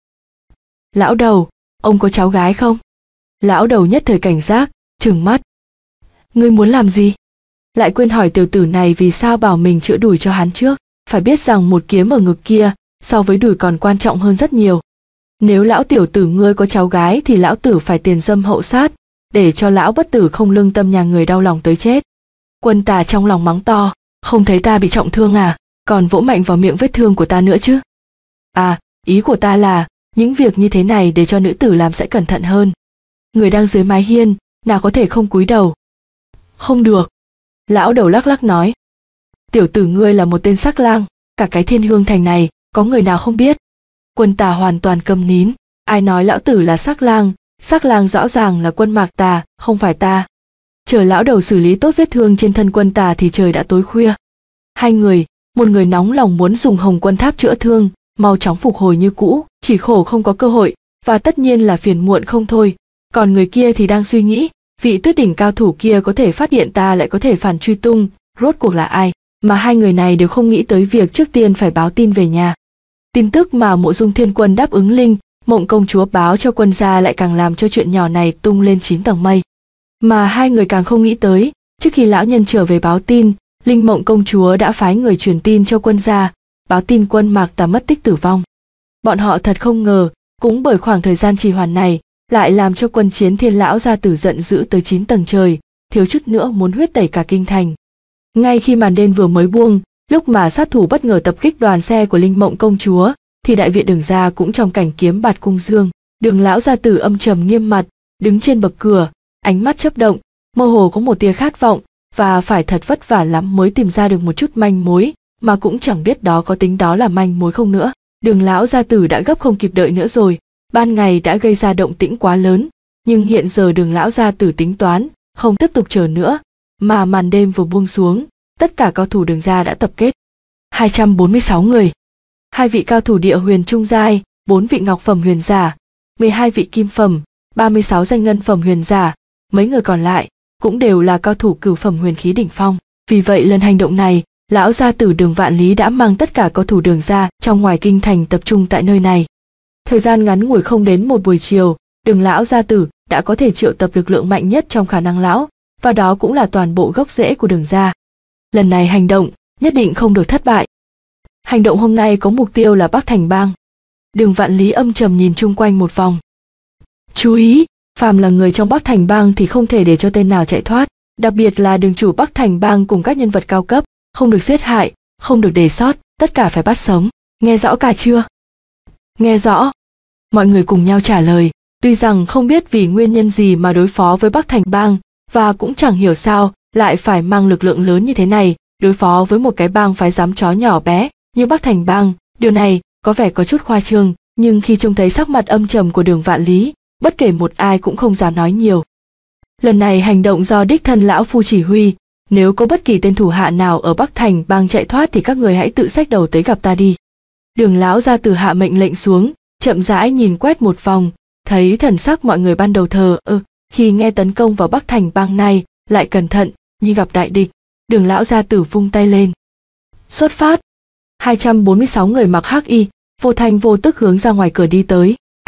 Lão đầu, ông có cháu gái không? Lão đầu nhất thời cảnh giác, trừng mắt. Ngươi muốn làm gì? Lại quên hỏi tiểu tử này vì sao bảo mình chữa đùi cho hắn trước, phải biết rằng một kiếm ở ngực kia, so với đùi còn quan trọng hơn rất nhiều. Nếu lão tiểu tử ngươi có cháu gái thì lão tử phải tiền dâm hậu sát, để cho lão bất tử không lương tâm nhà người đau lòng tới chết. Quân Tà trong lòng mắng to, không thấy ta bị trọng thương à, còn vỗ mạnh vào miệng vết thương của ta nữa chứ. À, ý của ta là, những việc như thế này để cho nữ tử làm sẽ cẩn thận hơn. Người đang dưới mái hiên, nào có thể không cúi đầu. Không được. Lão đầu lắc lắc nói. Tiểu tử ngươi là một tên sắc lang, cả cái Thiên Hương thành này, có người nào không biết. Quân Tà hoàn toàn câm nín, ai nói lão tử là sắc lang, sắc lang rõ ràng là Quân Mạc Tà, không phải ta. Chờ lão đầu xử lý tốt vết thương trên thân Quân Tà thì trời đã tối khuya. Hai người, một người nóng lòng muốn dùng Hồng Quân Tháp chữa thương, mau chóng phục hồi như cũ, chỉ khổ không có cơ hội, và tất nhiên là phiền muộn không thôi. Còn người kia thì đang suy nghĩ, vị Tuyết đỉnh cao thủ kia có thể phát hiện ta lại có thể phản truy tung, rốt cuộc là ai, mà hai người này đều không nghĩ tới việc trước tiên phải báo tin về nhà. Tin tức mà Mộ Dung Thiên Quân đáp ứng Linh Mộng công chúa báo cho Quân gia lại càng làm cho chuyện nhỏ này tung lên chín tầng mây. Mà hai người càng không nghĩ tới, trước khi lão nhân trở về báo tin, Linh Mộng công chúa đã phái người truyền tin cho Quân gia, báo tin Quân Mạc Tà mất tích tử vong. Bọn họ thật không ngờ, cũng bởi khoảng thời gian trì hoãn này, lại làm cho Quân Chiến Thiên lão gia tử giận dữ tới chín tầng trời, thiếu chút nữa muốn huyết tẩy cả kinh thành. Ngay khi màn đêm vừa mới buông, lúc mà sát thủ bất ngờ tập kích đoàn xe của Linh Mộng công chúa, thì đại viện Đường gia cũng trong cảnh kiếm bạt cung dương. Đường lão gia tử âm trầm nghiêm mặt, đứng trên bậc cửa, ánh mắt chớp động, mơ hồ có một tia khát vọng, và phải thật vất vả lắm mới tìm ra được một chút manh mối, mà cũng chẳng biết đó có tính đó là manh mối không nữa. Đường lão gia tử đã gấp không kịp đợi nữa rồi, ban ngày đã gây ra động tĩnh quá lớn, nhưng hiện giờ Đường lão gia tử tính toán, không tiếp tục chờ nữa, mà màn đêm vừa buông xuống, tất cả cao thủ Đường gia đã tập kết. hai trăm bốn mươi sáu người. Hai vị cao thủ địa huyền trung giai, bốn vị ngọc phẩm huyền giả, mười hai vị kim phẩm, ba mươi sáu danh ngân phẩm huyền giả, mấy người còn lại cũng đều là cao thủ cửu phẩm huyền khí đỉnh phong. Vì vậy lần hành động này, lão gia tử Đường Vạn Lý đã mang tất cả cao thủ Đường gia trong ngoài kinh thành tập trung tại nơi này. Thời gian ngắn ngủi không đến một buổi chiều, Đường lão gia tử đã có thể triệu tập lực lượng mạnh nhất trong khả năng lão, và đó cũng là toàn bộ gốc rễ của Đường gia. Lần này hành động nhất định không được thất bại. Hành động hôm nay có mục tiêu là Bắc Thành Bang. Đường Vạn Lý âm trầm nhìn chung quanh một vòng. Chú ý, phàm là người trong Bắc Thành Bang thì không thể để cho tên nào chạy thoát, đặc biệt là đường chủ Bắc Thành Bang cùng các nhân vật cao cấp, không được giết hại, không được để sót, tất cả phải bắt sống. Nghe rõ cả chưa? Nghe rõ. Mọi người cùng nhau trả lời, tuy rằng không biết vì nguyên nhân gì mà đối phó với Bắc Thành Bang, và cũng chẳng hiểu sao lại phải mang lực lượng lớn như thế này đối phó với một cái bang phái giám chó nhỏ bé như Bắc Thành Bang. Điều này có vẻ có chút khoa trương, nhưng khi trông thấy sắc mặt âm trầm của Đường Vạn Lý, bất kể một ai cũng không dám nói nhiều. Lần này hành động do đích thân lão phu chỉ huy, nếu có bất kỳ tên thủ hạ nào ở Bắc Thành Bang chạy thoát thì các người hãy tự xách đầu tới gặp ta đi. Đường lão gia tử hạ mệnh lệnh xuống, chậm rãi nhìn quét một vòng, thấy thần sắc mọi người ban đầu thờ ơ, khi nghe tấn công vào Bắc Thành Bang này, lại cẩn thận như gặp đại địch. Đường lão gia tử vung tay lên. Xuất phát. hai trăm bốn mươi sáu người mặc hắc y, vô thanh vô tức hướng ra ngoài cửa đi tới.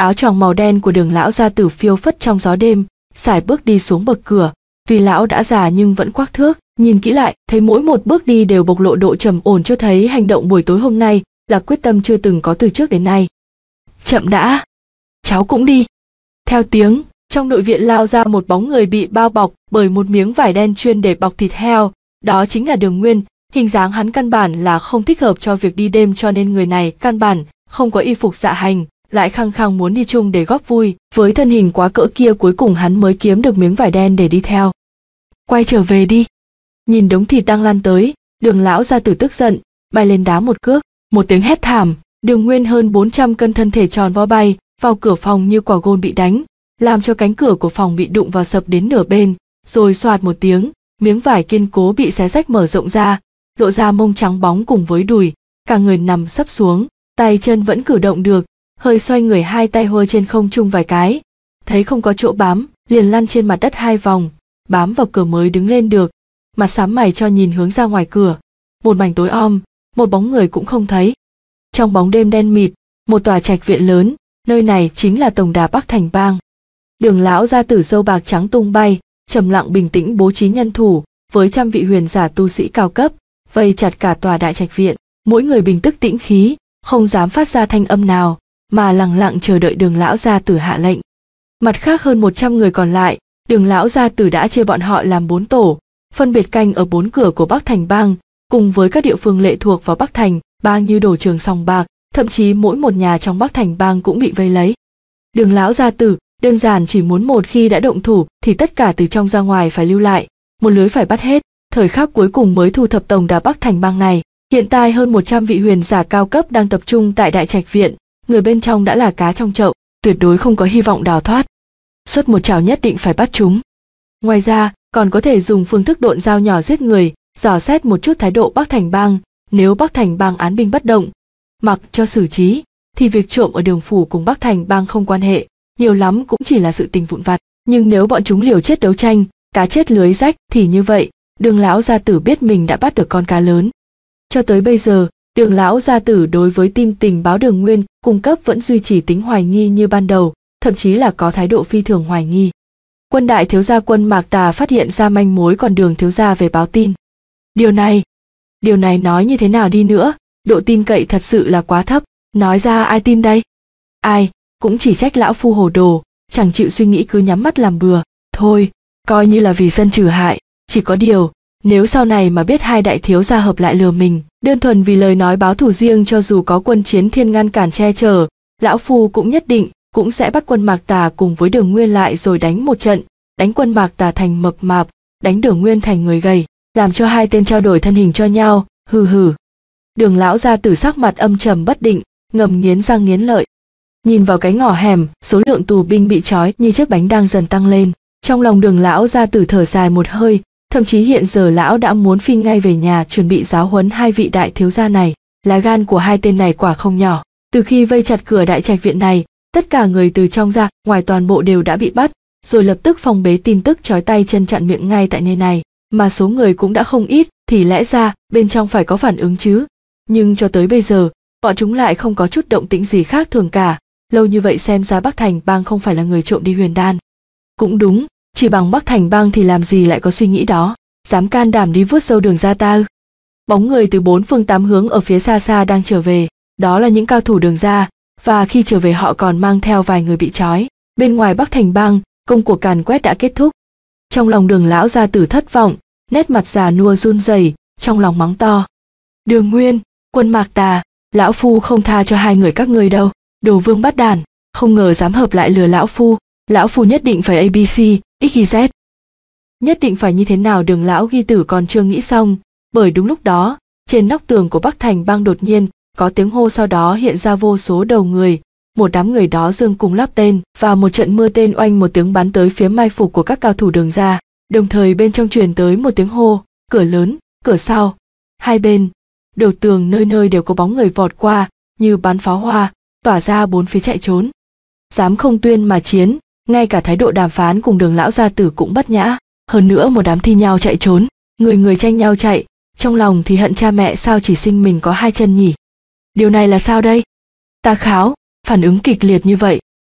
Áo choàng màu đen của Đường lão gia tử phiêu phất trong gió đêm, sải bước đi xuống bậc cửa. Tuy lão đã già nhưng vẫn quắc thước, nhìn kỹ lại thấy mỗi một bước đi đều bộc lộ độ trầm ổn, cho thấy hành động buổi tối hôm nay là quyết tâm chưa từng có từ trước đến nay. Chậm đã, cháu cũng đi. Theo tiếng, trong nội viện lao ra một bóng người bị bao bọc bởi một miếng vải đen chuyên để bọc thịt heo, đó chính là Đường Nguyên. Hình dáng hắn căn bản là không thích hợp cho việc đi đêm, cho nên người này căn bản không có y phục dạ hành, lại khăng khăng muốn đi chung để góp vui. Với thân hình quá cỡ kia cuối cùng hắn mới kiếm được miếng vải đen để đi theo. Quay trở về đi. Nhìn đống thịt đang lan tới, Đường lão gia tử tức giận, bay lên đá một cước. Một tiếng hét thảm, Đường Nguyên hơn bốn trăm cân thân thể tròn vo bay vào cửa phòng như quả gôn bị đánh, làm cho cánh cửa của phòng bị đụng vào sập đến nửa bên, rồi xoạt một tiếng, miếng vải kiên cố bị xé rách mở rộng ra, lộ ra mông trắng bóng cùng với đùi, cả người nằm sấp xuống, tay chân vẫn cử động được, hơi xoay người hai tay hôi trên không trung vài cái, thấy không có chỗ bám, liền lăn trên mặt đất hai vòng, bám vào cửa mới đứng lên được, mặt sám mày cho nhìn hướng ra ngoài cửa, một mảnh tối om, một bóng người cũng không thấy. Trong bóng đêm đen mịt, một tòa trạch viện lớn, nơi này chính là tổng đà Bắc Thành Bang. Đường lão gia tử râu bạc trắng tung bay, trầm lặng bình tĩnh bố trí nhân thủ, với trăm vị huyền giả tu sĩ cao cấp, vây chặt cả tòa đại trạch viện, mỗi người bình tức tĩnh khí, không dám phát ra thanh âm nào, mà lặng lặng chờ đợi Đường lão gia tử hạ lệnh. Mặt khác hơn một trăm người còn lại, Đường lão gia tử đã chia bọn họ làm bốn tổ, phân biệt canh ở bốn cửa của Bắc Thành Bang, cùng với các địa phương lệ thuộc vào Bắc Thành Bang như Đồ Trường Sòng Bạc, thậm chí mỗi một nhà trong Bắc Thành Bang cũng bị vây lấy. Đường lão gia tử đơn giản chỉ muốn một khi đã động thủ thì tất cả từ trong ra ngoài phải lưu lại, một lưới phải bắt hết, thời khắc cuối cùng mới thu thập tổng đà Bắc Thành Bang này. Hiện tại hơn một trăm vị huyền giả cao cấp đang tập trung tại đại trạch viện, người bên trong đã là cá trong chậu, tuyệt đối không có hy vọng đào thoát. Xuất một trảo nhất định phải bắt chúng. Ngoài ra, còn có thể dùng phương thức độn dao nhỏ giết người, dò xét một chút thái độ Bắc Thành Bang, nếu Bắc Thành Bang án binh bất động, mặc cho xử trí, thì việc trộm ở Đường phủ cùng Bắc Thành Bang không quan hệ, nhiều lắm cũng chỉ là sự tình vụn vặt, nhưng nếu bọn chúng liều chết đấu tranh, cá chết lưới rách thì như vậy, Đường lão gia tử biết mình đã bắt được con cá lớn. Cho tới bây giờ, Đường lão gia tử đối với tin tình báo Đường Nguyên cung cấp vẫn duy trì tính hoài nghi như ban đầu, thậm chí là có thái độ phi thường hoài nghi. Quân đại thiếu gia Quân Mạc Tà phát hiện ra manh mối, còn Đường thiếu gia về báo tin. Điều này, điều này nói như thế nào đi nữa, độ tin cậy thật sự là quá thấp, nói ra ai tin đây? Ai, cũng chỉ trách lão phu hồ đồ, chẳng chịu suy nghĩ cứ nhắm mắt làm bừa, thôi, coi như là vì dân trừ hại, chỉ có điều, nếu sau này mà biết hai đại thiếu gia hợp lại lừa mình, đơn thuần vì lời nói báo thù riêng, cho dù có Quân Chiến Thiên ngăn cản che chở, lão phu cũng nhất định cũng sẽ bắt Quân Mạc Tà cùng với Đường Nguyên lại rồi đánh một trận, đánh Quân Mạc Tà thành mập mạp, đánh Đường Nguyên thành người gầy, làm cho hai tên trao đổi thân hình cho nhau, hừ hừ. Đường lão gia tử sắc mặt âm trầm bất định, ngầm nghiến răng nghiến lợi. Nhìn vào cái ngõ hẻm, số lượng tù binh bị trói như chiếc bánh đang dần tăng lên, trong lòng Đường lão gia tử thở dài một hơi, thậm chí hiện giờ lão đã muốn phi ngay về nhà chuẩn bị giáo huấn hai vị đại thiếu gia này. Lá gan của hai tên này quả không nhỏ, từ khi vây chặt cửa đại trạch viện này, tất cả người từ trong ra ngoài toàn bộ đều đã bị bắt, rồi lập tức phong bế, tin tức trói tay chân chặn miệng ngay tại nơi này, mà số người cũng đã không ít, thì lẽ ra bên trong phải có phản ứng chứ. Nhưng cho tới bây giờ, bọn chúng lại không có chút động tĩnh gì khác thường cả, lâu như vậy xem ra Bắc Thành Bang không phải là người trộm đi huyền đan. Cũng đúng, chỉ bằng Bắc Thành Bang thì làm gì lại có suy nghĩ đó, dám can đảm đi vuốt sâu Đường gia ta ư? Bóng người từ bốn phương tám hướng ở phía xa xa đang trở về, đó là những cao thủ Đường gia, và khi trở về họ còn mang theo vài người bị trói. Bên ngoài Bắc Thành Bang, công cuộc càn quét đã kết thúc. Trong lòng Đường lão gia tử thất vọng, nét mặt già nua run rẩy, trong lòng mắng to: Đường Nguyên, Quân Mạc Tà, lão phu không tha cho hai người các ngươi đâu, đồ vương bắt đàn, không ngờ dám hợp lại lừa lão phu, lão phu nhất định phải a bê xê, ích i dét. Nhất định phải như thế nào Đường lão ghi tử còn chưa nghĩ xong, bởi đúng lúc đó, trên nóc tường của Bắc Thành Bang đột nhiên có tiếng hô, sau đó hiện ra vô số đầu người, một đám người đó dương cùng lắp tên, và một trận mưa tên oanh một tiếng bắn tới phía mai phục của các cao thủ Đường gia, đồng thời bên trong truyền tới một tiếng hô, cửa lớn, cửa sau, hai bên, đầu tường nơi nơi đều có bóng người vọt qua, như bắn pháo hoa, tỏa ra bốn phía chạy trốn. Dám không tuyên mà chiến, ngay cả thái độ đàm phán cùng Đường lão gia tử cũng bất nhã, hơn nữa một đám thi nhau chạy trốn, người người tranh nhau chạy, trong lòng thì hận cha mẹ sao chỉ sinh mình có hai chân nhỉ. Điều này là sao đây? Ta kháo, phản ứng kịch liệt như vậy,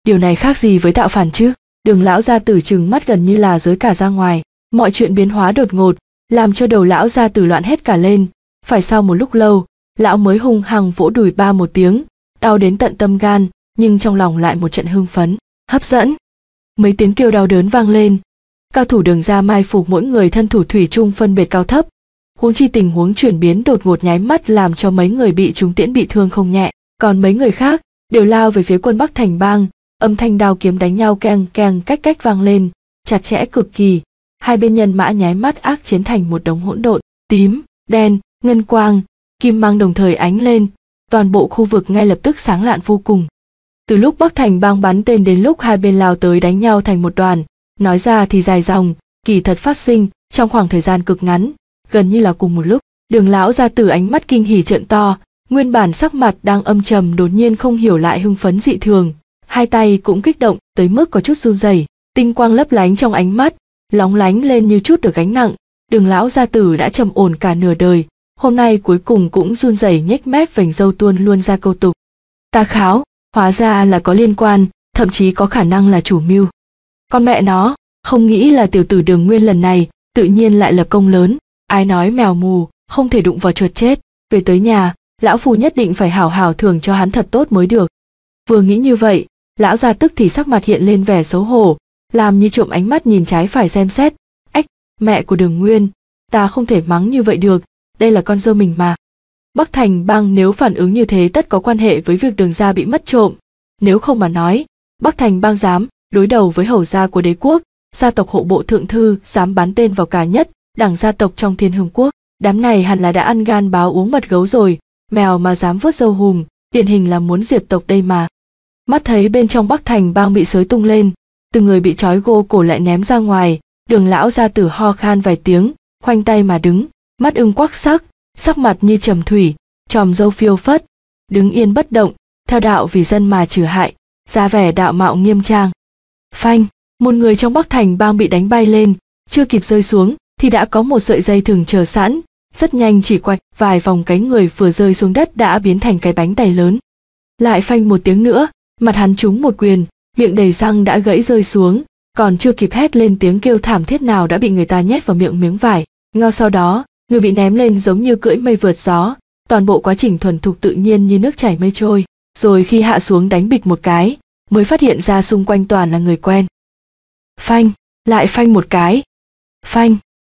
điều này khác gì với tạo phản chứ? Đường lão gia tử trừng mắt gần như là rơi cả ra ngoài. Mọi chuyện biến hóa đột ngột, làm cho đầu lão gia tử loạn hết cả lên. Phải sau một lúc lâu, lão mới hung hăng vỗ đùi ba một tiếng, đau đến tận tâm gan, nhưng trong lòng lại một trận hưng phấn, hấp dẫn. Mấy tiếng kêu đau đớn vang lên. Cao thủ Đường gia mai phục mỗi người thân thủ thủy chung phân biệt cao thấp. Huống chi tình huống chuyển biến đột ngột nháy mắt làm cho mấy người bị trúng tiễn bị thương không nhẹ, còn mấy người khác đều lao về phía quân Bắc Thành Bang, âm thanh đao kiếm đánh nhau keng keng cách cách vang lên, chặt chẽ cực kỳ. Hai bên nhân mã nháy mắt ác chiến thành một đống hỗn độn, tím, đen, ngân quang, kim mang đồng thời ánh lên, toàn bộ khu vực ngay lập tức sáng lạn vô cùng. Từ lúc Bắc Thành Bang bắn tên đến lúc hai bên lao tới đánh nhau thành một đoàn, nói ra thì dài dòng, kỳ thật phát sinh trong khoảng thời gian cực ngắn, gần như là cùng một lúc. Đường lão gia tử ánh mắt kinh hỉ trợn to, nguyên bản sắc mặt đang âm trầm đột nhiên không hiểu lại hưng phấn dị thường, hai tay cũng kích động tới mức có chút run rẩy, tinh quang lấp lánh trong ánh mắt, lóng lánh lên như chút được gánh nặng. Đường lão gia tử đã trầm ổn cả nửa đời, hôm nay cuối cùng cũng run rẩy nhếch mép vểnh râu tuôn luôn ra câu tục. Ta kháo, hóa ra là có liên quan, thậm chí có khả năng là chủ mưu. Con mẹ nó, không nghĩ là tiểu tử Đường Nguyên lần này tự nhiên lại lập công lớn. Ai nói mèo mù không thể đụng vào chuột chết, về tới nhà lão phu nhất định phải hảo hảo thưởng cho hắn thật tốt mới được. Vừa nghĩ như vậy, lão gia tức thì sắc mặt hiện lên vẻ xấu hổ, làm như trộm ánh mắt nhìn trái phải xem xét. Ách, mẹ của Đường Nguyên, ta không thể mắng như vậy được, đây là con dâu mình mà. Bắc Thành Bang nếu phản ứng như thế tất có quan hệ với việc Đường gia bị mất trộm, nếu không mà nói, Bắc Thành Bang dám đối đầu với hầu gia của đế quốc, gia tộc hộ bộ thượng thư dám bắn tên vào cả nhất đảng gia tộc trong Thiên Hưng quốc, đám này hẳn là đã ăn gan báo uống mật gấu rồi, mèo mà dám vuốt râu hùm, điển hình là muốn diệt tộc đây mà. Mắt thấy bên trong Bắc Thành Bang bị xới tung lên, từng người bị trói gô cổ lại ném ra ngoài, Đường lão gia tử ho khan vài tiếng, khoanh tay mà đứng, mắt ưng quắc sắc, sắc mặt như trầm thủy, tròm râu phiêu phất, đứng yên bất động, theo đạo vì dân mà trừ hại, ra vẻ đạo mạo nghiêm trang. Phanh, một người trong Bắc Thành Bang bị đánh bay lên, chưa kịp rơi xuống thì đã có một sợi dây thừng chờ sẵn, rất nhanh chỉ quạch vài vòng cánh người vừa rơi xuống đất đã biến thành cái bánh tay lớn. Lại phanh một tiếng nữa, mặt hắn trúng một quyền, miệng đầy răng đã gãy rơi xuống, còn chưa kịp hét lên tiếng kêu thảm thiết nào đã bị người ta nhét vào miệng miếng vải. Ngay sau đó, người bị ném lên giống như cưỡi mây vượt gió, toàn bộ quá trình thuần thục tự nhiên như nước chảy mây trôi, rồi khi hạ xuống đánh bịch một cái, mới phát hiện ra xung quanh toàn là người quen. Phanh, lại phanh một cái. Phanh.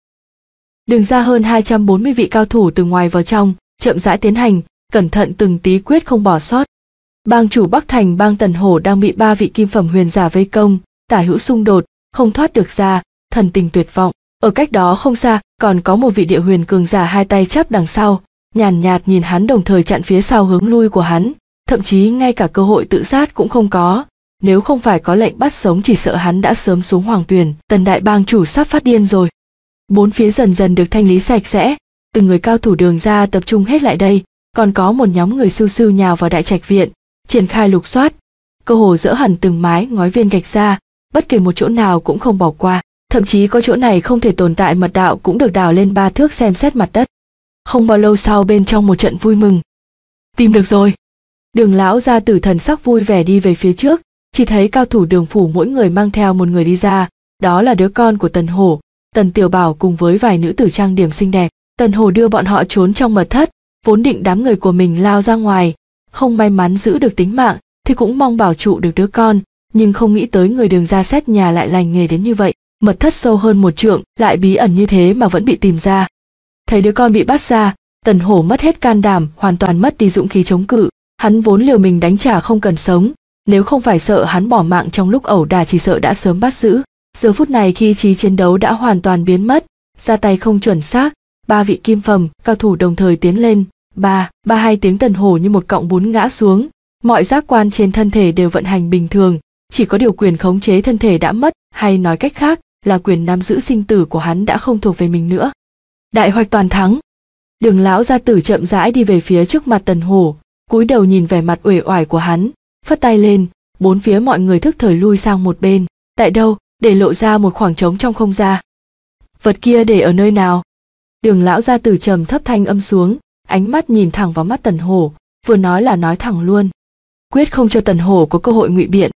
Đường ra hơn hai trăm bốn mươi vị cao thủ từ ngoài vào trong, chậm rãi tiến hành, cẩn thận từng tí quyết không bỏ sót. Bang chủ Bắc Thành Bang Tần Hổ đang bị ba vị kim phẩm huyền giả vây công, tả hữu xung đột, không thoát được ra, thần tình tuyệt vọng. Ở cách đó không xa, còn có một vị địa huyền cường giả hai tay chắp đằng sau, nhàn nhạt nhìn hắn đồng thời chặn phía sau hướng lui của hắn, thậm chí ngay cả cơ hội tự sát cũng không có. Nếu không phải có lệnh bắt sống chỉ sợ hắn đã sớm xuống hoàng tuyền. Tần đại bang chủ sắp phát điên rồi. Bốn phía dần dần được thanh lý sạch sẽ, từng người cao thủ Đường ra tập trung hết lại đây, còn có một nhóm người sưu sưu nhào vào đại trạch viện, triển khai lục soát, cơ hồ dỡ hẳn từng mái ngói viên gạch ra, bất kể một chỗ nào cũng không bỏ qua, thậm chí có chỗ này không thể tồn tại mật đạo cũng được đào lên ba thước xem xét mặt đất. Không bao lâu sau bên trong một trận vui mừng, tìm được rồi. Đường lão gia tử thần sắc vui vẻ đi về phía trước, chỉ thấy cao thủ Đường phủ mỗi người mang theo một người đi ra, đó là đứa con của Tần Hổ, Tần Tiểu Bảo cùng với vài nữ tử trang điểm xinh đẹp. Tần Hổ đưa bọn họ trốn trong mật thất, vốn định đám người của mình lao ra ngoài, không may mắn giữ được tính mạng thì cũng mong bảo trụ được đứa con, nhưng không nghĩ tới người Đường ra xét nhà lại lành nghề đến như vậy, mật thất sâu hơn một trượng, lại bí ẩn như thế mà vẫn bị tìm ra. Thấy đứa con bị bắt ra, Tần Hổ mất hết can đảm, hoàn toàn mất đi dũng khí chống cự, hắn vốn liều mình đánh trả không cần sống, nếu không phải sợ hắn bỏ mạng trong lúc ẩu đả chỉ sợ đã sớm bắt giữ. Giờ phút này khi trí chiến đấu đã hoàn toàn biến mất, ra tay không chuẩn xác, ba vị kim phẩm cao thủ đồng thời tiến lên, ba ba hai tiếng Tần Hổ như một cọng bún ngã xuống, mọi giác quan trên thân thể đều vận hành bình thường, chỉ có điều quyền khống chế thân thể đã mất, hay nói cách khác là quyền nắm giữ sinh tử của hắn đã không thuộc về mình nữa. Đại hoạch toàn thắng. Đường lão gia tử chậm rãi đi về phía trước mặt Tần Hổ, cúi đầu nhìn vẻ mặt uể oải của hắn, phất tay lên, bốn phía mọi người thức thời lui sang một bên. Tại đâu, để lộ ra một khoảng trống trong không gian. Vật kia để ở nơi nào? Đường lão gia tử trầm thấp thanh âm xuống, ánh mắt nhìn thẳng vào mắt Tần Hổ, vừa nói là nói thẳng luôn, quyết không cho Tần Hổ có cơ hội ngụy biện.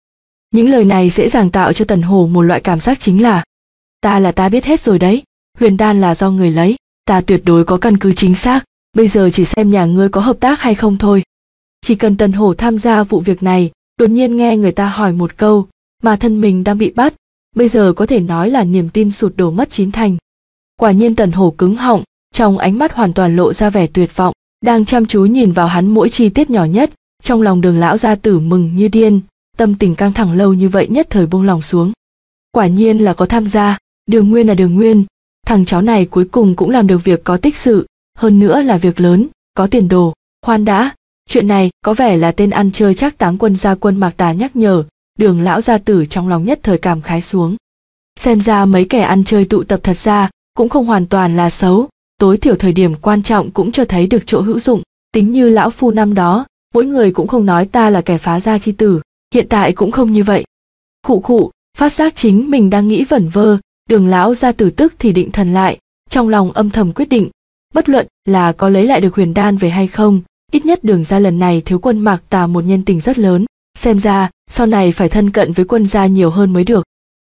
Những lời này dễ dàng tạo cho Tần Hổ một loại cảm giác chính là ta là ta biết hết rồi đấy, huyền đan là do người lấy, ta tuyệt đối có căn cứ chính xác, bây giờ chỉ xem nhà ngươi có hợp tác hay không thôi. Chỉ cần Tần Hổ tham gia vụ việc này, đột nhiên nghe người ta hỏi một câu, mà thân mình đang bị bắt, bây giờ có thể nói là niềm tin sụt đổ mất chín thành. Quả nhiên Tần Hổ cứng họng, trong ánh mắt hoàn toàn lộ ra vẻ tuyệt vọng, đang chăm chú nhìn vào hắn mỗi chi tiết nhỏ nhất, trong lòng Đường lão gia tử mừng như điên, tâm tình căng thẳng lâu như vậy nhất thời buông lòng xuống. Quả nhiên là có tham gia, Đường Nguyên là Đường Nguyên, thằng chó này cuối cùng cũng làm được việc có tích sự, hơn nữa là việc lớn, có tiền đồ. Khoan đã, chuyện này có vẻ là tên ăn chơi chắc táng quân gia quân Mạc Tà nhắc nhở, Đường lão gia tử trong lòng nhất thời cảm khái xuống. Xem ra mấy kẻ ăn chơi tụ tập thật ra cũng không hoàn toàn là xấu, tối thiểu thời điểm quan trọng cũng cho thấy được chỗ hữu dụng, tính như lão phu năm đó, mỗi người cũng không nói ta là kẻ phá gia chi tử, hiện tại cũng không như vậy. Khụ khụ, phát giác chính mình đang nghĩ vẩn vơ, Đường lão gia tử tức thì định thần lại, trong lòng âm thầm quyết định, bất luận là có lấy lại được huyền đan về hay không, ít nhất Đường gia lần này thiếu quân Mạc Tà một nhân tình rất lớn, xem ra sau này phải thân cận với quân gia nhiều hơn mới được.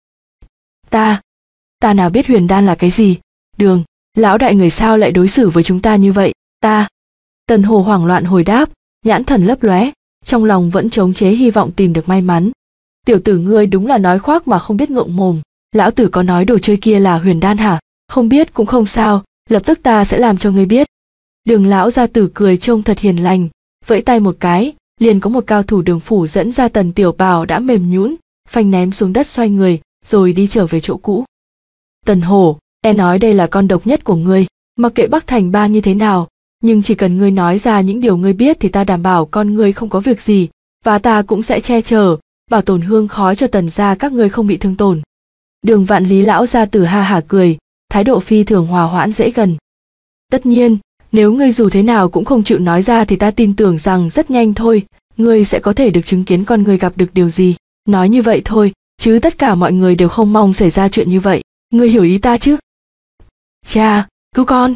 Ta, ta nào biết huyền đan là cái gì, Đường, lão đại người sao lại đối xử với chúng ta như vậy, ta. Tần Hổ hoảng loạn hồi đáp, nhãn thần lấp lóe, trong lòng vẫn chống chế hy vọng tìm được may mắn. Tiểu tử ngươi đúng là nói khoác mà không biết ngượng mồm, lão tử có nói đồ chơi kia là huyền đan hả? Không biết cũng không sao, lập tức ta sẽ làm cho ngươi biết. Đường lão gia tử cười trông thật hiền lành, vẫy tay một cái, liền có một cao thủ Đường phủ dẫn ra Tần Tiểu Bảo đã mềm nhũn, phanh ném xuống đất xoay người, rồi đi trở về chỗ cũ. Tần Hổ, e nói đây là con độc nhất của ngươi, mặc kệ Bắc Thành Ba như thế nào, nhưng chỉ cần ngươi nói ra những điều ngươi biết thì ta đảm bảo con ngươi không có việc gì, và ta cũng sẽ che chở, bảo tồn hương khói cho Tần gia các ngươi không bị thương tổn. Đường Vạn Lý lão gia tử ha hả cười, thái độ phi thường hòa hoãn dễ gần. Tất nhiên, nếu ngươi dù thế nào cũng không chịu nói ra thì ta tin tưởng rằng rất nhanh thôi, ngươi sẽ có thể được chứng kiến con ngươi gặp được điều gì. Nói như vậy thôi, chứ tất cả mọi người đều không mong xảy ra chuyện như vậy, ngươi hiểu ý ta chứ? Cha, cứu con!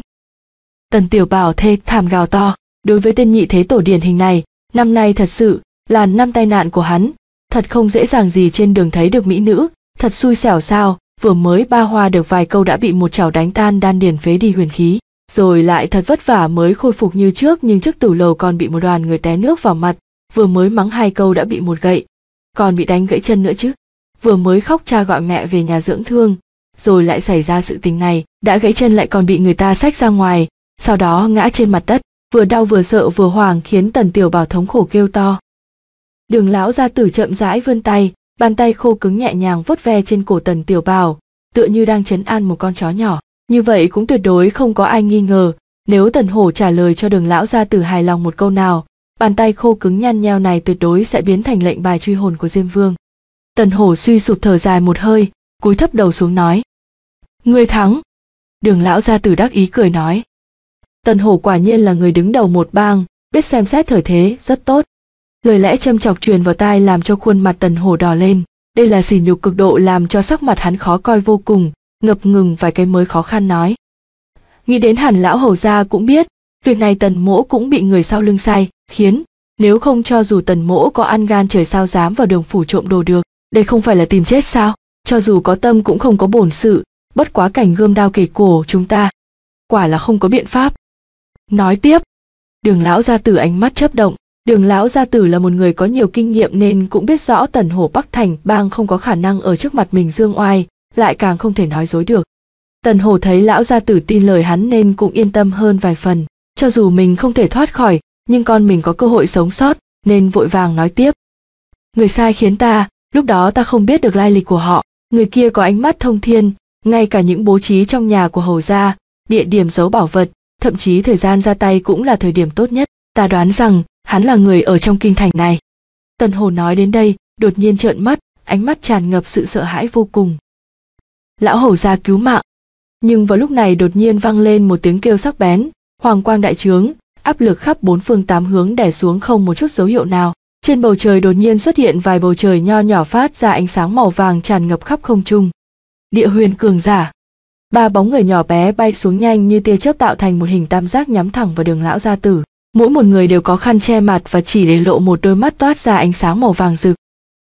Tần Tiểu Bảo thê thảm gào to, đối với tên nhị thế tổ điển hình này, năm nay thật sự là năm tai nạn của hắn, thật không dễ dàng gì trên đường thấy được mỹ nữ, thật xui xẻo sao, vừa mới ba hoa được vài câu đã bị một chảo đánh tan đan điền phế đi huyền khí, rồi lại thật vất vả mới khôi phục như trước, nhưng trước tử lầu còn bị một đoàn người té nước vào mặt, vừa mới mắng hai câu đã bị một gậy, còn bị đánh gãy chân nữa chứ, vừa mới khóc cha gọi mẹ về nhà dưỡng thương, rồi lại xảy ra sự tình này, đã gãy chân lại còn bị người ta xách ra ngoài, sau đó ngã trên mặt đất, vừa đau vừa sợ vừa hoảng khiến Tần Tiểu Bảo thống khổ kêu to. Đường lão gia tử chậm rãi vươn tay, bàn tay khô cứng nhẹ nhàng vuốt ve trên cổ Tần Tiểu Bảo, tựa như đang trấn an một con chó nhỏ. Như vậy cũng tuyệt đối không có ai nghi ngờ, nếu Tần Hổ trả lời cho Đường lão gia tử hài lòng một câu nào, bàn tay khô cứng nhăn nheo này tuyệt đối sẽ biến thành lệnh bài truy hồn của Diêm Vương. Tần Hổ suy sụp thở dài một hơi, cúi thấp đầu xuống nói: "Ngươi thắng." Đường lão gia tử đắc ý cười nói: "Tần Hổ quả nhiên là người đứng đầu một bang, biết xem xét thời thế, rất tốt." Lời lẽ châm chọc truyền vào tai làm cho khuôn mặt Tần Hổ đỏ lên, đây là sỉ nhục cực độ làm cho sắc mặt hắn khó coi vô cùng, ngập ngừng vài cái mới khó khăn nói: "Nghĩ đến hẳn lão hầu gia cũng biết, việc này Tần mỗ cũng bị người sau lưng sai khiến, nếu không cho dù Tần mỗ có ăn gan trời sao dám vào Đường phủ trộm đồ được, đây không phải là tìm chết sao? Cho dù có tâm cũng không có bổn sự, bất quá cảnh gươm đao kề cổ chúng ta, quả là không có biện pháp." Nói tiếp, Đường lão gia tử ánh mắt chớp động, Đường lão gia tử là một người có nhiều kinh nghiệm nên cũng biết rõ Tần Hổ Bắc Thành bang không có khả năng ở trước mặt mình dương oai, lại càng không thể nói dối được. Tần Hổ thấy lão gia tử tin lời hắn nên cũng yên tâm hơn vài phần, cho dù mình không thể thoát khỏi, nhưng con mình có cơ hội sống sót, nên vội vàng nói tiếp: "Người sai khiến ta, lúc đó ta không biết được lai lịch của họ, người kia có ánh mắt thông thiên, ngay cả những bố trí trong nhà của hầu gia, địa điểm giấu bảo vật, thậm chí thời gian ra tay cũng là thời điểm tốt nhất, ta đoán rằng hắn là người ở trong kinh thành này." Tần Hổ nói đến đây, đột nhiên trợn mắt, ánh mắt tràn ngập sự sợ hãi vô cùng. "Lão hầu gia cứu mạng!" Nhưng vào lúc này đột nhiên vang lên một tiếng kêu sắc bén, hoàng quang đại trướng, áp lực khắp bốn phương tám hướng đè xuống không một chút dấu hiệu nào. Trên bầu trời đột nhiên xuất hiện vài bầu trời nho nhỏ phát ra ánh sáng màu vàng tràn ngập khắp không trung. Địa huyền cường giả. Ba bóng người nhỏ bé bay xuống nhanh như tia chớp tạo thành một hình tam giác nhắm thẳng vào Đường lão gia tử. Mỗi một người đều có khăn che mặt và chỉ để lộ một đôi mắt toát ra ánh sáng màu vàng rực.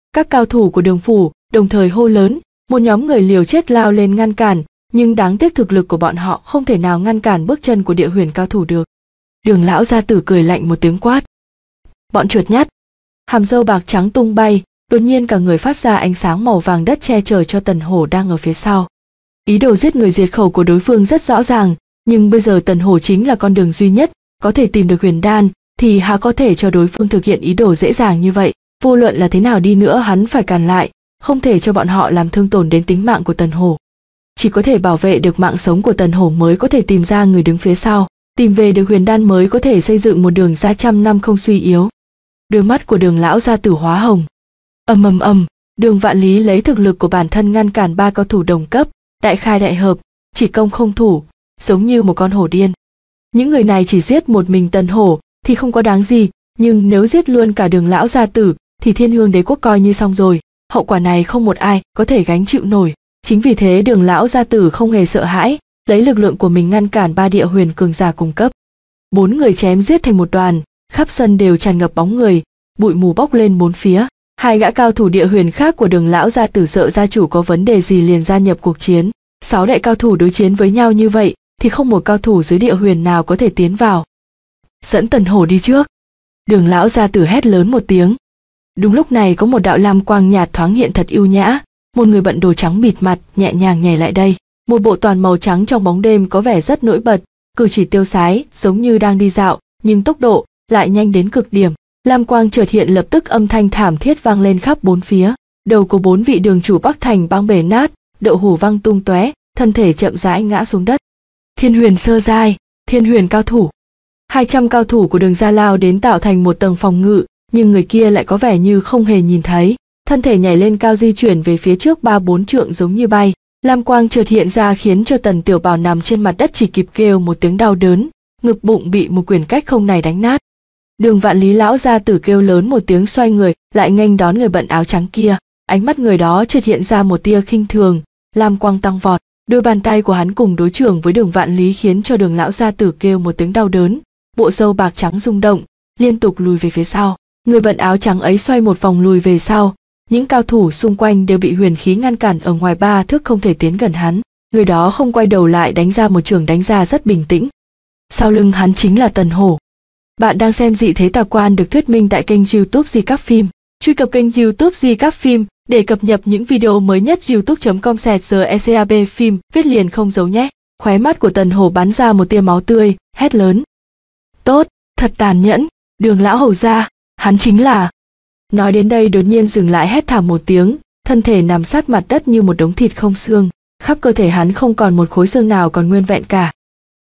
Các cao thủ của Đường phủ đồng thời hô lớn, một nhóm người liều chết lao lên ngăn cản, nhưng đáng tiếc thực lực của bọn họ không thể nào ngăn cản bước chân của Địa Huyền cao thủ được. Đường lão gia tử cười lạnh một tiếng quát. Bọn chuột nhắt. Hàm râu bạc trắng tung bay, đột nhiên cả người phát ra ánh sáng màu vàng đất che chở cho Tần Hổ đang ở phía sau. Ý đồ giết người diệt khẩu của đối phương rất rõ ràng, nhưng bây giờ Tần Hổ chính là con đường duy nhất có thể tìm được huyền đan, thì há có thể cho đối phương thực hiện ý đồ dễ dàng như vậy. Vô luận là thế nào đi nữa hắn phải cản lại, không thể cho bọn họ làm thương tổn đến tính mạng của Tần Hổ. Chỉ có thể bảo vệ được mạng sống của Tần Hổ mới có thể tìm ra người đứng phía sau, tìm về được huyền đan mới có thể xây dựng một đường ra trăm năm không suy yếu. Đôi mắt của Đường lão gia tử hóa hồng. Ầm ầm ầm, Đường Vạn Lý lấy thực lực của bản thân ngăn cản ba cao thủ đồng cấp, đại khai đại hợp, chỉ công không thủ, giống như một con hổ điên. Những người này chỉ giết một mình Tần Hổ thì không có đáng gì, nhưng nếu giết luôn cả Đường lão gia tử thì Thiên Hương đế quốc coi như xong rồi, hậu quả này không một ai có thể gánh chịu nổi. Chính vì thế Đường lão gia tử không hề sợ hãi, lấy lực lượng của mình ngăn cản ba địa huyền cường giả cùng cấp. Bốn người chém giết thành một đoàn, khắp sân đều tràn ngập bóng người, bụi mù bốc lên bốn phía. Hai gã cao thủ địa huyền khác của Đường lão gia tử sợ gia chủ có vấn đề gì liền gia nhập cuộc chiến. Sáu đại cao thủ đối chiến với nhau như vậy thì không một cao thủ dưới địa huyền nào có thể tiến vào. Dẫn Tần Hổ đi trước. Đường lão gia tử hét lớn một tiếng. Đúng lúc này có một đạo lam quang nhạt thoáng hiện thật ưu nhã, một người bận đồ trắng bịt mặt nhẹ nhàng nhảy lại đây. Một bộ toàn màu trắng trong bóng đêm có vẻ rất nổi bật, cử chỉ tiêu sái giống như đang đi dạo, nhưng tốc độ lại nhanh đến cực điểm. Lam quang chợt hiện lập tức âm thanh thảm thiết vang lên khắp bốn phía. Đầu của bốn vị đường chủ Bắc Thành băng bể nát, đậu hủ văng tung tóe, thân thể chậm rãi ngã xuống đất. Thiên huyền sơ giai, thiên huyền cao thủ. Hai trăm cao thủ của Đường gia lao đến tạo thành một tầng phòng ngự, nhưng người kia lại có vẻ như không hề nhìn thấy, thân thể nhảy lên cao di chuyển về phía trước ba bốn trượng giống như bay. Lam quang chợt hiện ra khiến cho Tần Tiểu Bảo nằm trên mặt đất chỉ kịp kêu một tiếng đau đớn, ngực bụng bị một quyền cách không này đánh nát. Đường Vạn Lý lão gia tử kêu lớn một tiếng xoay người, lại nghênh đón người bận áo trắng kia. Ánh mắt người đó chợt hiện ra một tia khinh thường, lam quang tăng vọt, đôi bàn tay của hắn cùng đối trưởng với Đường Vạn Lý khiến cho Đường lão gia tử kêu một tiếng đau đớn, bộ râu bạc trắng rung động, liên tục lùi về phía sau. Người bận áo trắng ấy xoay một vòng lùi về sau, những cao thủ xung quanh đều bị huyền khí ngăn cản ở ngoài ba thước không thể tiến gần hắn. Người đó không quay đầu lại đánh ra một trường đánh ra rất bình tĩnh. Sau lưng hắn chính là Tần Hổ. Bạn đang xem Dị Thế Tà Quan được thuyết minh tại kênh YouTube Di Các Phim. Truy cập kênh YouTube Di Các Phim để cập nhật những video mới nhất. youtube chấm com slash gecab phim viết liền không giấu nhé. Khóe mắt của Tần Hổ bắn ra một tia máu tươi, hét lớn. Tốt, thật tàn nhẫn, Đường lão hầu gia, hắn chính là... Nói đến đây đột nhiên dừng lại hét thảm một tiếng, thân thể nằm sát mặt đất như một đống thịt không xương, khắp cơ thể hắn không còn một khối xương nào còn nguyên vẹn cả.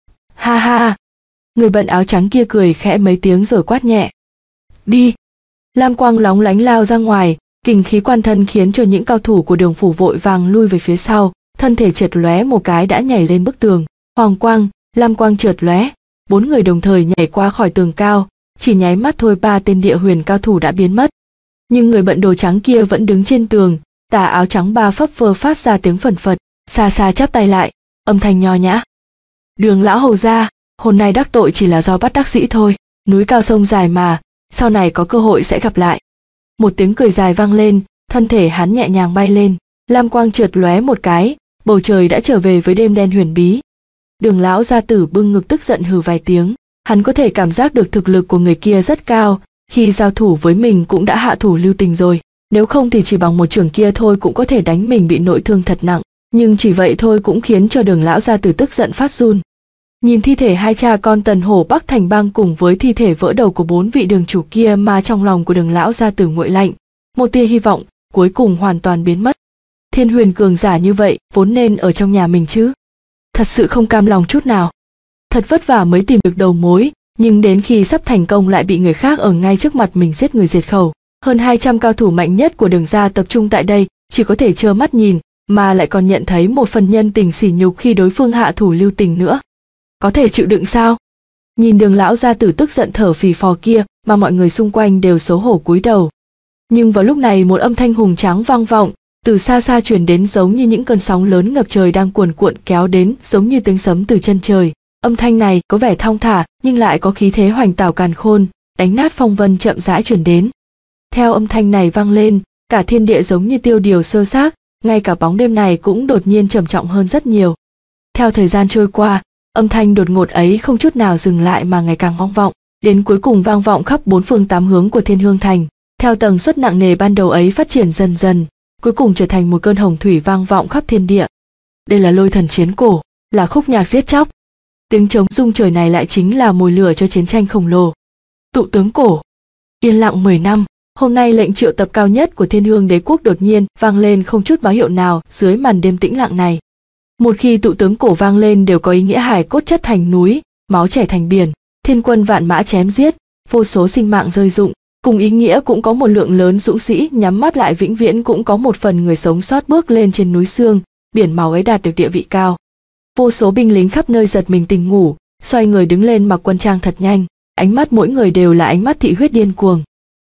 Ha ha! Người bận áo trắng kia cười khẽ mấy tiếng rồi quát nhẹ. Đi! Lam quang lóng lánh lao ra ngoài, kình khí quan thân khiến cho những cao thủ của Đường phủ vội vàng lui về phía sau, thân thể chợt lóe một cái đã nhảy lên bức tường. Hoàng quang, lam quang chợt lóe, bốn người đồng thời nhảy qua khỏi tường cao, chỉ nháy mắt thôi ba tên địa huyền cao thủ đã biến mất. Nhưng người bận đồ trắng kia vẫn đứng trên tường, tà áo trắng ba phấp phơ phát ra tiếng phẩn phật, xa xa chắp tay lại, âm thanh nho nhã. Đường lão hầu gia, hôm nay đắc tội chỉ là do bắt đắc dĩ thôi, núi cao sông dài mà, sau này có cơ hội sẽ gặp lại. Một tiếng cười dài vang lên, thân thể hắn nhẹ nhàng bay lên, lam quang trượt lóe một cái, bầu trời đã trở về với đêm đen huyền bí. Đường lão gia tử bưng ngực tức giận hừ vài tiếng, hắn có thể cảm giác được thực lực của người kia rất cao, khi giao thủ với mình cũng đã hạ thủ lưu tình rồi, nếu không thì chỉ bằng một chưởng kia thôi cũng có thể đánh mình bị nội thương thật nặng, nhưng chỉ vậy thôi cũng khiến cho Đường lão gia tử tức giận phát run. Nhìn thi thể hai cha con Tần Hổ Bắc Thành Bang cùng với thi thể vỡ đầu của bốn vị đường chủ kia mà trong lòng của Đường lão gia tử nguội lạnh, một tia hy vọng cuối cùng hoàn toàn biến mất. Thiên huyền cường giả như vậy vốn nên ở trong nhà mình chứ, thật sự không cam lòng chút nào. Thật vất vả mới tìm được đầu mối, nhưng đến khi sắp thành công lại bị người khác ở ngay trước mặt mình giết người diệt khẩu. Hơn hai trăm cao thủ mạnh nhất của Đường gia tập trung tại đây, chỉ có thể trơ mắt nhìn, mà lại còn nhận thấy một phần nhân tình sỉ nhục khi đối phương hạ thủ lưu tình nữa. Có thể chịu đựng sao? Nhìn Đường lão gia tử tức giận thở phì phò kia mà mọi người xung quanh đều xấu hổ cúi đầu. Nhưng vào lúc này một âm thanh hùng tráng vang vọng, từ xa xa truyền đến giống như những cơn sóng lớn ngập trời đang cuồn cuộn kéo đến, giống như tiếng sấm từ chân trời. Âm thanh này có vẻ thong thả nhưng lại có khí thế hoành tảo càn khôn, đánh nát phong vân chậm rãi truyền đến. Theo âm thanh này vang lên, cả thiên địa giống như tiêu điều sơ xác, ngay cả bóng đêm này cũng đột nhiên trầm trọng hơn rất nhiều. Theo thời gian trôi qua, âm thanh đột ngột ấy không chút nào dừng lại mà ngày càng vang vọng, đến cuối cùng vang vọng khắp bốn phương tám hướng của Thiên Hương Thành. Theo tần suất nặng nề ban đầu ấy phát triển dần dần, cuối cùng trở thành một cơn hồng thủy vang vọng khắp thiên địa. Đây là lôi thần chiến cổ, là khúc nhạc giết chóc. Tiếng trống rung trời này lại chính là mồi lửa cho chiến tranh khổng lồ. Tụ tướng cổ. Yên lặng mười năm, hôm nay lệnh triệu tập cao nhất của Thiên Hương Đế quốc đột nhiên vang lên không chút báo hiệu nào dưới màn đêm tĩnh lặng này. Một khi tụ tướng cổ vang lên đều có ý nghĩa hài cốt chất thành núi, máu chảy thành biển, thiên quân vạn mã chém giết, vô số sinh mạng rơi rụng. Cùng ý nghĩa cũng có một lượng lớn dũng sĩ nhắm mắt lại vĩnh viễn, cũng có một phần người sống sót bước lên trên núi xương, biển máu ấy đạt được địa vị cao. Vô số binh lính khắp nơi giật mình tỉnh ngủ, xoay người đứng lên mặc quân trang thật nhanh, ánh mắt mỗi người đều là ánh mắt thị huyết điên cuồng.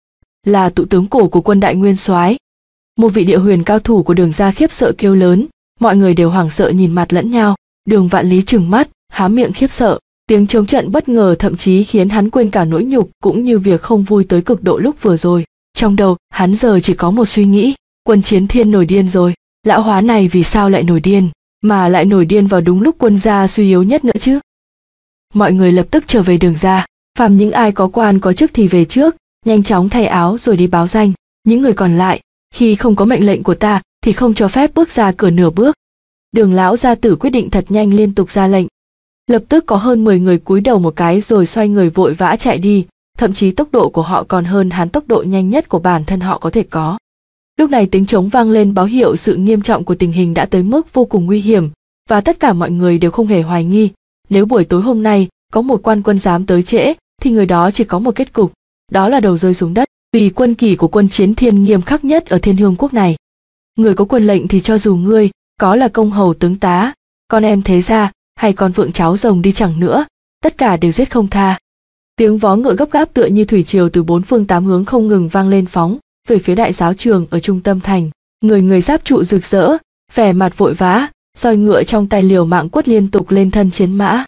Là tụ tướng cổ của quân Đại Nguyên Soái. Một vị địa huyền cao thủ của Đường gia khiếp sợ kêu lớn, mọi người đều hoảng sợ nhìn mặt lẫn nhau. Đường Vạn Lý trừng mắt, há miệng khiếp sợ. Tiếng chống trận bất ngờ thậm chí khiến hắn quên cả nỗi nhục cũng như việc không vui tới cực độ lúc vừa rồi. Trong đầu, hắn giờ chỉ có một suy nghĩ, Quân Chiến Thiên nổi điên rồi. Lão hóa này vì sao lại nổi điên, mà lại nổi điên vào đúng lúc quân gia suy yếu nhất nữa chứ? Mọi người lập tức trở về Đường gia, phàm những ai có quan có chức thì về trước, nhanh chóng thay áo rồi đi báo danh. Những người còn lại, khi không có mệnh lệnh của ta thì không cho phép bước ra cửa nửa bước. Đường lão gia tử quyết định thật nhanh liên tục ra lệnh. Lập tức có hơn mười người cúi đầu một cái rồi xoay người vội vã chạy đi, thậm chí tốc độ của họ còn hơn hắn tốc độ nhanh nhất của bản thân họ có thể có. Lúc này tiếng trống vang lên báo hiệu sự nghiêm trọng của tình hình đã tới mức vô cùng nguy hiểm, và tất cả mọi người đều không hề hoài nghi, nếu buổi tối hôm nay có một quan quân dám tới trễ thì người đó chỉ có một kết cục, đó là đầu rơi xuống đất, vì quân kỷ của Quân Chiến Thiên nghiêm khắc nhất ở Thiên Hương quốc này. Người có quân lệnh thì cho dù ngươi có là công hầu tướng tá, con em thế gia hay con vượng cháu rồng đi chẳng nữa, tất cả đều giết không tha. Tiếng vó ngựa gấp gáp tựa như thủy triều từ bốn phương tám hướng không ngừng vang lên phóng về phía đại giáo trường ở trung tâm thành. Người người giáp trụ rực rỡ, vẻ mặt vội vã, roi ngựa trong tay liều mạng quất liên tục lên thân chiến mã.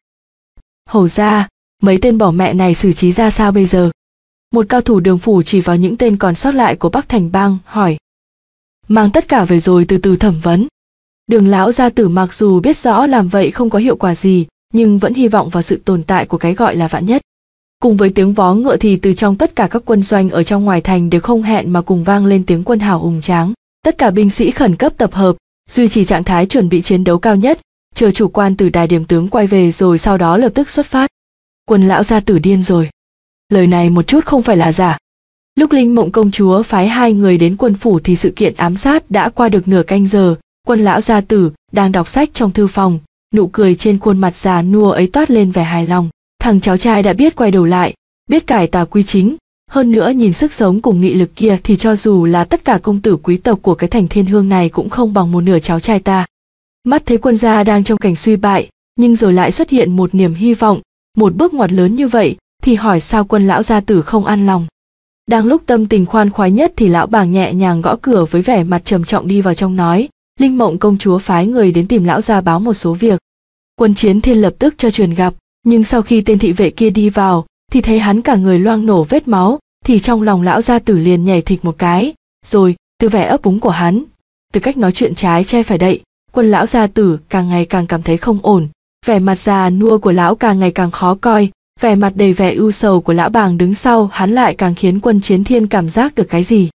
Hầu ra, mấy tên bỏ mẹ này xử trí ra sao bây giờ? Một cao thủ Đường phủ chỉ vào những tên còn sót lại của Bắc Thành Bang hỏi. Mang tất cả về rồi từ từ thẩm vấn. Đường lão gia tử mặc dù biết rõ làm vậy không có hiệu quả gì, nhưng vẫn hy vọng vào sự tồn tại của cái gọi là vạn nhất. Cùng với tiếng vó ngựa thì từ trong tất cả các quân doanh ở trong ngoài thành đều không hẹn mà cùng vang lên tiếng quân hào hùng tráng. Tất cả binh sĩ khẩn cấp tập hợp, duy trì trạng thái chuẩn bị chiến đấu cao nhất, chờ chủ quan từ đài điểm tướng quay về rồi sau đó lập tức xuất phát. Quân lão gia tử điên rồi. Lời này một chút không phải là giả. Lúc Linh Mộng công chúa phái hai người đến quân phủ thì sự kiện ám sát đã qua được nửa canh giờ. Quân lão gia tử đang đọc sách trong thư phòng, nụ cười trên khuôn mặt già nua ấy toát lên vẻ hài lòng. Thằng cháu trai đã biết quay đầu lại, biết cải tà quy chính, hơn nữa nhìn sức sống cùng nghị lực kia thì cho dù là tất cả công tử quý tộc của cái thành Thiên Hương này cũng không bằng một nửa cháu trai ta. Mắt thấy quân gia đang trong cảnh suy bại, nhưng rồi lại xuất hiện một niềm hy vọng, một bước ngoặt lớn như vậy, thì hỏi sao quân lão gia tử không an lòng. Đang lúc tâm tình khoan khoái nhất thì lão bàng nhẹ nhàng gõ cửa với vẻ mặt trầm trọng đi vào trong nói. Linh Mộng công chúa phái người đến tìm lão gia báo một số việc. Quân Chiến Thiên lập tức cho truyền gặp, nhưng sau khi tên thị vệ kia đi vào thì thấy hắn cả người loang nổ vết máu, thì trong lòng lão gia tử liền nhảy thịch một cái, rồi từ vẻ ấp úng của hắn, từ cách nói chuyện trái che phải đậy, quân lão gia tử càng ngày càng cảm thấy không ổn, vẻ mặt già nua của lão càng ngày càng khó coi, vẻ mặt đầy vẻ ưu sầu của lão bàng đứng sau hắn lại càng khiến Quân Chiến Thiên cảm giác được cái gì.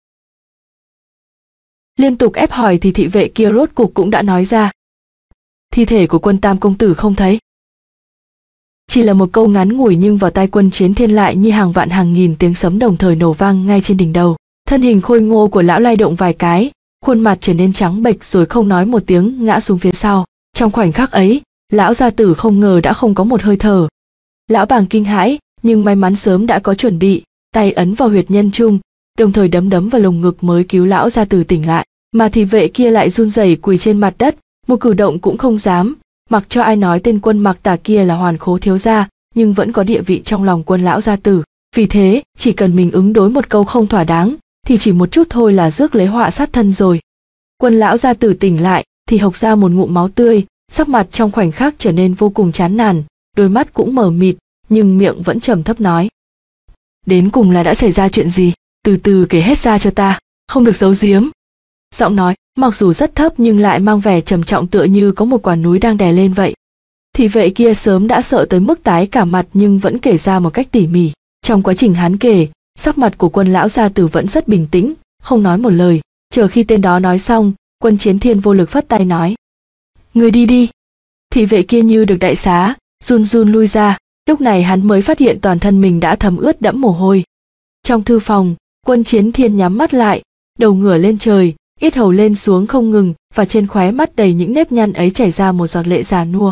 Liên tục ép hỏi thì thị vệ kia rốt cục cũng đã nói ra. Thi thể của Quân Tam công tử không thấy. Chỉ là một câu ngắn ngủi nhưng vào tai Quân Chiến Thiên lại như hàng vạn hàng nghìn tiếng sấm đồng thời nổ vang ngay trên đỉnh đầu. Thân hình khôi ngô của lão lay động vài cái, khuôn mặt trở nên trắng bệch rồi không nói một tiếng ngã xuống phía sau. Trong khoảnh khắc ấy, lão gia tử không ngờ đã không có một hơi thở. Lão bàng kinh hãi, nhưng may mắn sớm đã có chuẩn bị, tay ấn vào huyệt nhân trung, đồng thời đấm đấm vào lồng ngực mới cứu lão gia tử tỉnh lại. Mà thị vệ kia lại run rẩy quỳ trên mặt đất, một cử động cũng không dám, mặc cho ai nói tên Quân Mặc Tà kia là Hoàn Khố thiếu gia, nhưng vẫn có địa vị trong lòng quân lão gia tử. Vì thế, chỉ cần mình ứng đối một câu không thỏa đáng, thì chỉ một chút thôi là rước lấy họa sát thân rồi. Quân lão gia tử tỉnh lại, thì hộc ra một ngụm máu tươi, sắc mặt trong khoảnh khắc trở nên vô cùng chán nản, đôi mắt cũng mờ mịt, nhưng miệng vẫn trầm thấp nói: Đến cùng là đã xảy ra chuyện gì? Từ từ kể hết ra cho ta. không được giấu giếm. Giọng nói mặc dù rất thấp nhưng lại mang vẻ trầm trọng tựa như có một quả núi đang đè lên vậy. Thị vệ kia sớm đã sợ tới mức tái cả mặt nhưng vẫn kể ra một cách tỉ mỉ. Trong quá trình hắn kể, sắc mặt của Quân lão gia tử vẫn rất bình tĩnh, không nói một lời. Chờ khi tên đó nói xong, Quân Chiến Thiên vô lực phất tay nói: "Người đi đi." Thị vệ kia như được đại xá, run run lui ra. Lúc này hắn mới phát hiện toàn thân mình đã thấm ướt đẫm mồ hôi. Trong thư phòng, Quân Chiến Thiên nhắm mắt lại, đầu ngửa lên trời, yết hầu lên xuống không ngừng, và trên khóe mắt đầy những nếp nhăn ấy chảy ra một giọt lệ già nua.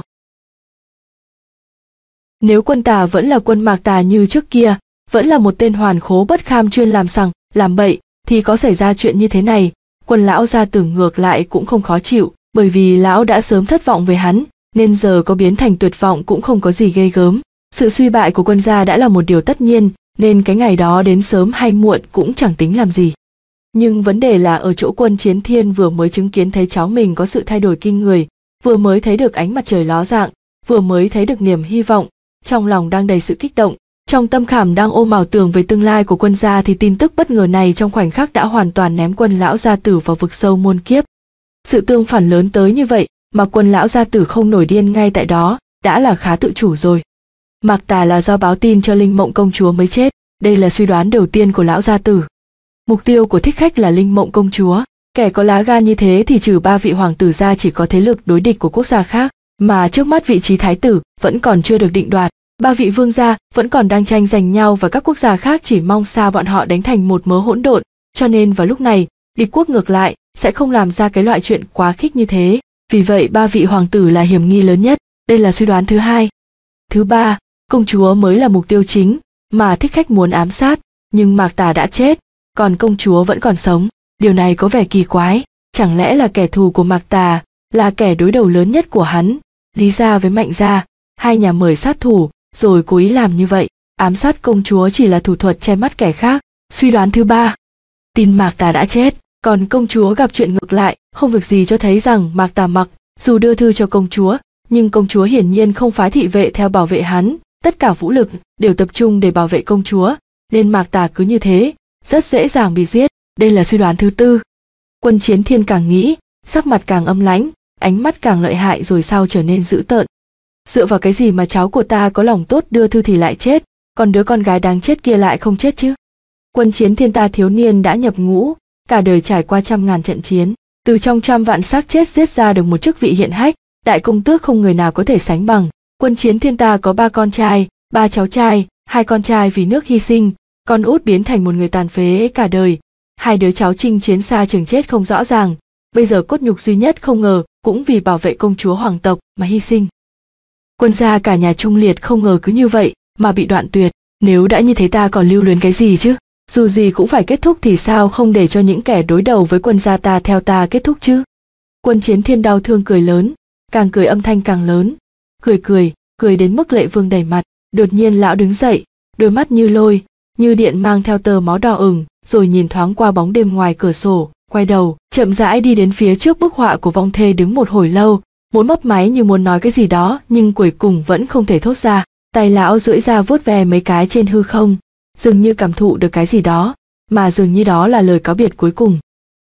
Nếu Quân Tà vẫn là Quân Mạc Tà như trước kia, vẫn là một tên hoàn khố bất kham chuyên làm sằng, làm bậy, thì có xảy ra chuyện như thế này, Quân lão gia tử ngược lại cũng không khó chịu, bởi vì lão đã sớm thất vọng về hắn, nên giờ có biến thành tuyệt vọng cũng không có gì ghê gớm. Sự suy bại của Quân gia đã là một điều tất nhiên, nên cái ngày đó đến sớm hay muộn cũng chẳng tính làm gì. Nhưng vấn đề là ở chỗ Quân Chiến Thiên vừa mới chứng kiến thấy cháu mình có sự thay đổi kinh người, vừa mới thấy được ánh mặt trời ló dạng, vừa mới thấy được niềm hy vọng, trong lòng đang đầy sự kích động, trong tâm khảm đang ôm ảo tưởng về tương lai của Quân gia, thì tin tức bất ngờ này trong khoảnh khắc đã hoàn toàn ném Quân lão gia tử vào vực sâu muôn kiếp. Sự tương phản lớn tới như vậy mà Quân lão gia tử không nổi điên ngay tại đó, đã là khá tự chủ rồi. Mạc Tà là do báo tin cho Linh Mộng công chúa mới chết, đây là suy đoán đầu tiên của lão gia tử. Mục tiêu của thích khách là Linh Mộng công chúa, kẻ có lá gan như thế thì trừ ba vị hoàng tử ra chỉ có thế lực đối địch của quốc gia khác, mà trước mắt vị trí thái tử vẫn còn chưa được định đoạt, ba vị vương gia vẫn còn đang tranh giành nhau và các quốc gia khác chỉ mong sao bọn họ đánh thành một mớ hỗn độn, cho nên vào lúc này, địch quốc ngược lại sẽ không làm ra cái loại chuyện quá khích như thế, vì vậy ba vị hoàng tử là hiểm nghi lớn nhất, đây là suy đoán thứ hai. Thứ ba, công chúa mới là mục tiêu chính mà thích khách muốn ám sát, nhưng Mạc Tà đã chết, còn công chúa vẫn còn sống, điều này có vẻ kỳ quái, chẳng lẽ là kẻ thù của Mạc Tà, là kẻ đối đầu lớn nhất của hắn, Lý gia với Mạnh gia, hai nhà mời sát thủ, rồi cố ý làm như vậy, ám sát công chúa chỉ là thủ thuật che mắt kẻ khác. Suy đoán thứ ba, tin Mạc Tà đã chết, còn công chúa gặp chuyện ngược lại, không việc gì cho thấy rằng Mạc Tà mặc dù đưa thư cho công chúa, nhưng công chúa hiển nhiên không phái thị vệ theo bảo vệ hắn, tất cả vũ lực đều tập trung để bảo vệ công chúa, nên Mạc Tà cứ như thế, rất dễ dàng bị giết, đây là suy đoán thứ tư. Quân Chiến Thiên càng nghĩ, sắc mặt càng âm lãnh, ánh mắt càng lợi hại rồi sau trở nên dữ tợn. Dựa vào cái gì mà cháu của ta có lòng tốt đưa thư thì lại chết, còn đứa con gái đáng chết kia lại không chết chứ? Quân Chiến Thiên ta thiếu niên đã nhập ngũ, cả đời trải qua trăm ngàn trận chiến, từ trong trăm vạn xác chết giết ra được một chức vị hiện hách, đại công tước không người nào có thể sánh bằng. Quân Chiến Thiên ta có ba con trai, ba cháu trai, hai con trai vì nước hy sinh, con út biến thành một người tàn phế cả đời, hai đứa cháu chinh chiến xa trường chết không rõ ràng, bây giờ cốt nhục duy nhất không ngờ cũng vì bảo vệ công chúa hoàng tộc mà hy sinh. Quân gia cả nhà trung liệt không ngờ cứ như vậy mà bị đoạn tuyệt, nếu đã như thế ta còn lưu luyến cái gì chứ? Dù gì cũng phải kết thúc thì sao không để cho những kẻ đối đầu với quân gia ta theo ta kết thúc chứ? Quân Chiến Thiên đau thương cười lớn, càng cười âm thanh càng lớn, cười cười, cười đến mức lệ vương đầy mặt. Đột nhiên lão đứng dậy, đôi mắt như lôi, như điện mang theo tơ máu đỏ ửng, rồi nhìn thoáng qua bóng đêm ngoài cửa sổ, quay đầu, chậm rãi đi đến phía trước bức họa của vong thê đứng một hồi lâu, muốn mấp máy như muốn nói cái gì đó nhưng cuối cùng vẫn không thể thốt ra. Tay lão duỗi ra vuốt ve mấy cái trên hư không, dường như cảm thụ được cái gì đó, mà dường như đó là lời cáo biệt cuối cùng.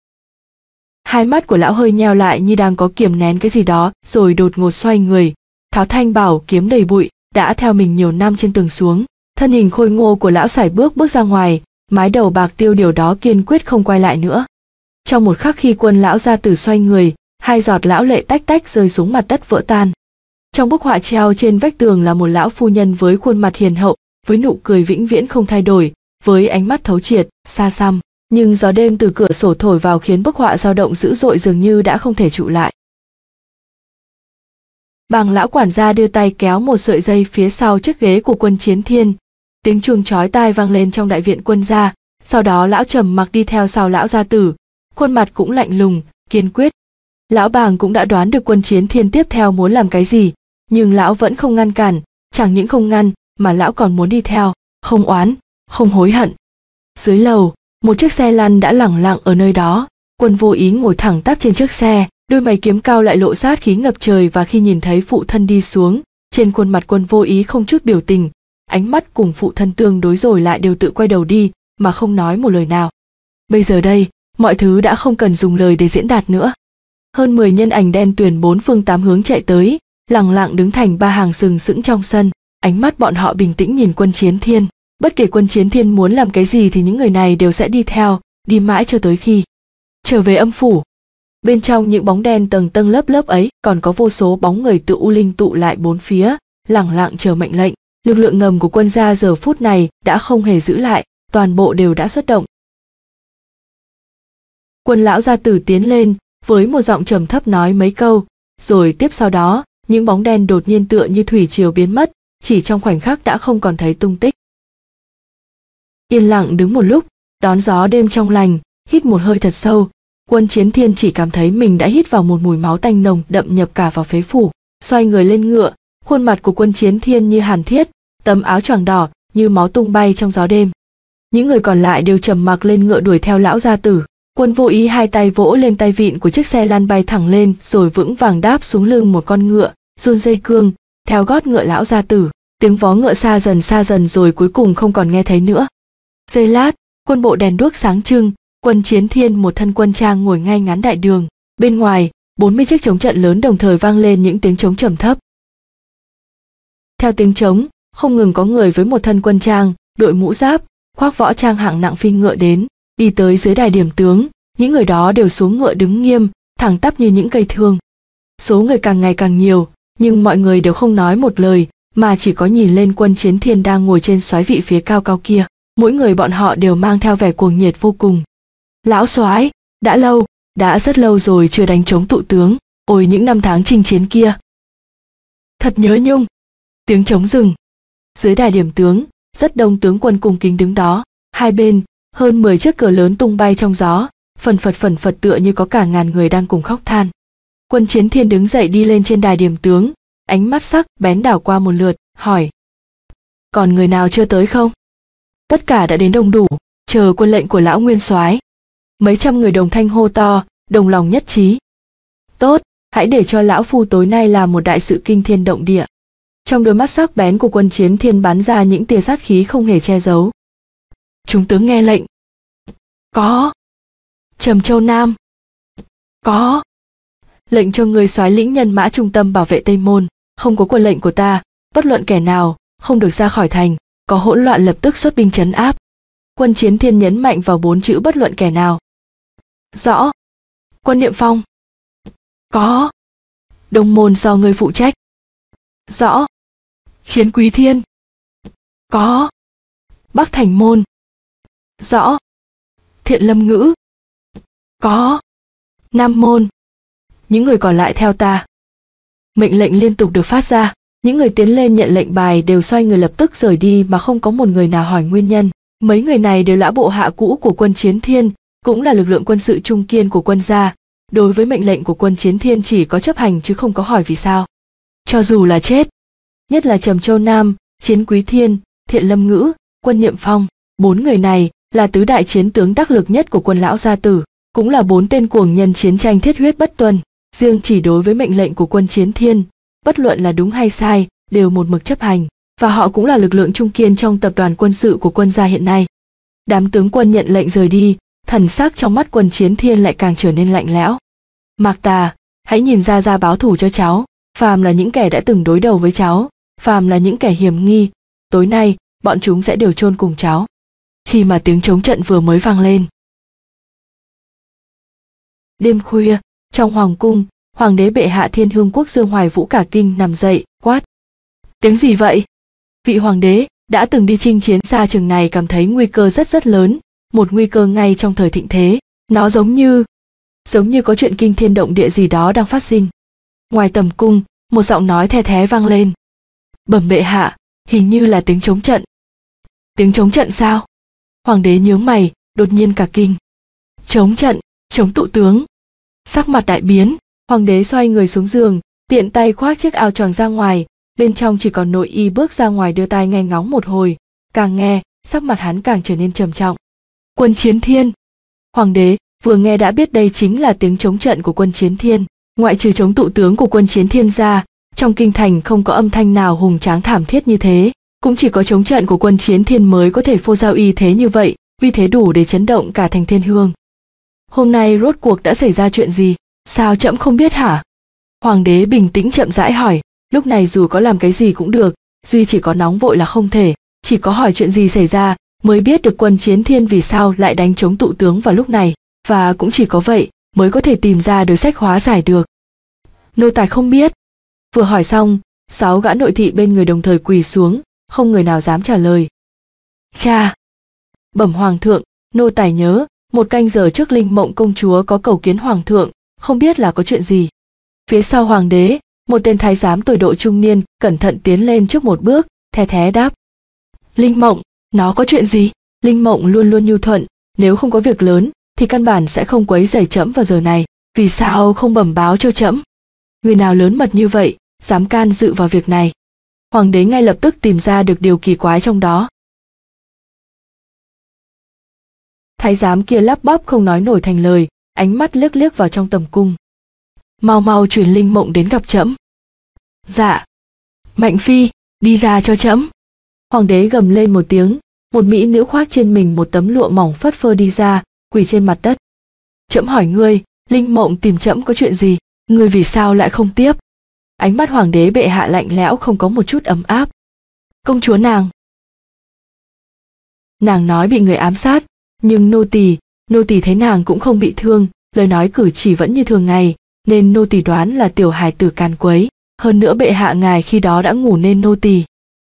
Hai mắt của lão hơi nheo lại như đang có kiềm nén cái gì đó, rồi đột ngột xoay người, tháo thanh bảo kiếm đầy bụi đã theo mình nhiều năm trên tường xuống, thân hình khôi ngô của lão sải bước bước ra ngoài, mái đầu bạc tiêu điều đó kiên quyết không quay lại nữa. Trong một khắc khi Quân lão gia tử xoay người, hai giọt lão lệ tách tách rơi xuống mặt đất vỡ tan. Trong bức họa treo trên vách tường là một lão phu nhân với khuôn mặt hiền hậu, với nụ cười vĩnh viễn không thay đổi, với ánh mắt thấu triệt, xa xăm, nhưng gió đêm từ cửa sổ thổi vào khiến bức họa dao động dữ dội dường như đã không thể trụ lại. Bàng lão quản gia đưa tay kéo một sợi dây phía sau chiếc ghế của Quân Chiến Thiên, tiếng chuông chói tai vang lên trong đại viện quân gia, sau đó lão trầm mặc đi theo sau lão gia tử, khuôn mặt cũng lạnh lùng, kiên quyết. Lão Bàng cũng đã đoán được Quân Chiến Thiên tiếp theo muốn làm cái gì, nhưng lão vẫn không ngăn cản, chẳng những không ngăn mà lão còn muốn đi theo, không oán, không hối hận. Dưới lầu, một chiếc xe lăn đã lẳng lặng ở nơi đó, Quân Vô Ý ngồi thẳng tắp trên chiếc xe, đôi mày kiếm cao lại lộ sát khí ngập trời, và khi nhìn thấy phụ thân đi xuống, trên khuôn mặt Quân Vô Ý không chút biểu tình, ánh mắt cùng phụ thân tương đối rồi lại đều tự quay đầu đi mà không nói một lời nào. Bây giờ đây, mọi thứ đã không cần dùng lời để diễn đạt nữa. Hơn mười nhân ảnh đen tuyền bốn phương tám hướng chạy tới, lẳng lặng đứng thành ba hàng sừng sững trong sân, ánh mắt bọn họ bình tĩnh nhìn Quân Chiến Thiên. Bất kể Quân Chiến Thiên muốn làm cái gì thì những người này đều sẽ đi theo, đi mãi cho tới khi trở về âm phủ. Bên trong những bóng đen tầng tầng lớp lớp ấy còn có vô số bóng người tự u linh tụ lại bốn phía, lẳng lặng chờ mệnh lệnh. Lực lượng ngầm của Quân gia giờ phút này đã không hề giữ lại, toàn bộ đều đã xuất động. Quân lão gia tử tiến lên, với một giọng trầm thấp nói mấy câu, rồi tiếp sau đó, những bóng đen đột nhiên tựa như thủy triều biến mất, chỉ trong khoảnh khắc đã không còn thấy tung tích. Yên lặng đứng một lúc, đón gió đêm trong lành, hít một hơi thật sâu, Quân Chiến Thiên chỉ cảm thấy mình đã hít vào một mùi máu tanh nồng đậm nhập cả vào phế phủ. Xoay người lên ngựa, khuôn mặt của Quân Chiến Thiên như hàn thiết, tấm áo choàng đỏ như máu tung bay trong gió đêm. Những người còn lại đều trầm mặc lên ngựa đuổi theo lão gia tử. Quân vô ý hai tay vỗ lên tay vịn của chiếc xe lăn bay thẳng lên rồi vững vàng đáp xuống lưng một con ngựa, run dây cương, theo gót ngựa lão gia tử. Tiếng vó ngựa xa dần xa dần rồi cuối cùng không còn nghe thấy nữa. Giây lát, quân bộ đèn đuốc sáng trưng, Quân Chiến Thiên một thân quân trang ngồi ngay ngắn đại đường. Bên ngoài, bốn mươi chiếc trống trận lớn đồng thời vang lên những tiếng trống trầm thấp. Theo tiếng trống, không ngừng có người với một thân quân trang, đội mũ giáp, khoác võ trang hạng nặng phi ngựa đến, đi tới dưới đài điểm tướng. Những người đó đều xuống ngựa đứng nghiêm, thẳng tắp như những cây thương. Số người càng ngày càng nhiều, nhưng mọi người đều không nói một lời, mà chỉ có nhìn lên Quân Chiến Thiên đang ngồi trên soái vị phía cao cao kia. Mỗi người bọn họ đều mang theo vẻ cuồng nhiệt vô cùng. Lão soái, đã lâu, đã rất lâu rồi chưa đánh trống tụ tướng, ôi những năm tháng chinh chiến kia. Thật nhớ nhung. Tiếng trống dừng. Dưới đài điểm tướng, rất đông tướng quân cung kính đứng đó, hai bên, hơn mười chiếc cờ lớn tung bay trong gió, phần phật phần phật tựa như có cả ngàn người đang cùng khóc than. Quân Chiến Thiên đứng dậy đi lên trên đài điểm tướng, ánh mắt sắc bén đảo qua một lượt, hỏi: còn người nào chưa tới không? Tất cả đã đến đông đủ, chờ quân lệnh của lão nguyên soái. Mấy trăm người đồng thanh hô to, đồng lòng nhất trí. Tốt, hãy để cho lão phu tối nay làm một đại sự kinh thiên động địa. Trong đôi mắt sắc bén của Quân Chiến Thiên bắn ra những tia sát khí không hề che giấu. Chúng tướng nghe lệnh. Có. Trầm Châu Nam. Có. Lệnh cho người soái lĩnh nhân mã trung tâm bảo vệ Tây Môn, không có quân lệnh của ta, bất luận kẻ nào không được ra khỏi thành, có hỗn loạn lập tức xuất binh trấn áp. Quân Chiến Thiên nhấn mạnh vào bốn chữ bất luận kẻ nào. Rõ. Quân Niệm Phong. Có. Đông Môn do ngươi phụ trách. Rõ. Chiến Quý Thiên. Có. Bắc Thành Môn. Rõ. Thiện Lâm Ngữ. Có. Nam Môn. Những người còn lại theo ta. Mệnh lệnh liên tục được phát ra, những người tiến lên nhận lệnh bài đều xoay người lập tức rời đi mà không có một người nào hỏi nguyên nhân. Mấy người này đều là bộ hạ cũ của Quân Chiến Thiên, cũng là lực lượng quân sự trung kiên của quân gia. Đối với mệnh lệnh của Quân Chiến Thiên chỉ có chấp hành chứ không có hỏi vì sao. Cho dù là chết, nhất là Trầm Châu Nam, Chiến Quý Thiên, Thiện Lâm Ngữ, Quân Niệm Phong, bốn người này là tứ đại chiến tướng đắc lực nhất của quân lão gia tử, cũng là bốn tên cuồng nhân chiến tranh thiết huyết bất tuân. Riêng chỉ đối với mệnh lệnh của Quân Chiến Thiên, bất luận là đúng hay sai, đều một mực chấp hành, và họ cũng là lực lượng trung kiên trong tập đoàn quân sự của quân gia hiện nay. Đám tướng quân nhận lệnh rời đi, thần sắc trong mắt Quân Chiến Thiên lại càng trở nên lạnh lẽo. Mạc Tà, hãy nhìn ra ra báo thù cho cháu, phàm là những kẻ đã từng đối đầu với cháu, phàm là những kẻ hiểm nghi, tối nay bọn chúng sẽ đều chôn cùng cháu. Khi mà tiếng trống trận vừa mới vang lên. Đêm khuya, trong hoàng cung, hoàng đế bệ hạ Thiên Hương Quốc Dương Hoài Vũ cả kinh nằm dậy, quát: tiếng gì vậy? Vị hoàng đế đã từng đi chinh chiến xa chừng này cảm thấy nguy cơ rất rất lớn, một nguy cơ ngay trong thời thịnh thế, nó giống như giống như có chuyện kinh thiên động địa gì đó đang phát sinh. Ngoài tầm cung, một giọng nói the thé vang lên: bẩm bệ hạ, hình như là tiếng trống trận. Tiếng trống trận sao? Hoàng đế nhướng mày, đột nhiên cả kinh. Trống trận, trống tụ tướng. Sắc mặt đại biến, hoàng đế xoay người xuống giường, tiện tay khoác chiếc áo choàng ra ngoài, bên trong chỉ còn nội y bước ra ngoài đưa tai nghe ngóng một hồi, càng nghe, sắc mặt hắn càng trở nên trầm trọng. Quân Chiến Thiên. Hoàng đế vừa nghe đã biết đây chính là tiếng trống trận của Quân Chiến Thiên, ngoại trừ trống tụ tướng của Quân Chiến Thiên ra, trong kinh thành không có âm thanh nào hùng tráng thảm thiết như thế, cũng chỉ có trống trận của Quân Chiến Thiên mới có thể phô giao uy thế như vậy, uy thế đủ để chấn động cả thành Thiên Hương. hôm nay rốt cuộc đã xảy ra chuyện gì, sao trẫm không biết hả? Hoàng đế bình tĩnh chậm rãi hỏi, lúc này dù có làm cái gì cũng được, duy chỉ có nóng vội là không thể, chỉ có hỏi chuyện gì xảy ra mới biết được Quân Chiến Thiên vì sao lại đánh chống tụ tướng vào lúc này, và cũng chỉ có vậy mới có thể tìm ra được sách hóa giải được. Nô tài không biết. Vừa hỏi xong, sáu gã nội thị bên người đồng thời quỳ xuống, không người nào dám trả lời. Cha! Bẩm hoàng thượng, nô tài nhớ, một canh giờ trước Linh Mộng công chúa có cầu kiến hoàng thượng, không biết là có chuyện gì. Phía sau hoàng đế, một tên thái giám tuổi độ trung niên cẩn thận tiến lên trước một bước, the thé đáp. Linh Mộng, nó có chuyện gì? Linh Mộng luôn luôn nhu thuận, nếu không có việc lớn thì căn bản sẽ không quấy rầy trẫm vào giờ này, vì sao không bẩm báo cho trẫm? Người nào lớn mật như vậy, dám can dự vào việc này? Hoàng đế ngay lập tức tìm ra được điều kỳ quái trong đó. Thái giám kia lắp bắp không nói nổi thành lời, ánh mắt liếc liếc vào trong tầm cung. Mau mau truyền Linh Mộng đến gặp trẫm. Dạ. Mạnh phi, đi ra cho trẫm. Hoàng đế gầm lên một tiếng, một mỹ nữ khoác trên mình một tấm lụa mỏng phất phơ đi ra, quỳ trên mặt đất. Trẫm hỏi ngươi, Linh Mộng tìm trẫm có chuyện gì, ngươi vì sao lại không tiếp? Ánh mắt hoàng đế bệ hạ lạnh lẽo không có một chút ấm áp. Công chúa nàng. Nàng nói bị người ám sát, nhưng nô tỳ, nô tỳ thấy nàng cũng không bị thương, lời nói cử chỉ vẫn như thường ngày, nên nô tỳ đoán là tiểu hài tử càn quấy, hơn nữa bệ hạ ngài khi đó đã ngủ nên nô tỳ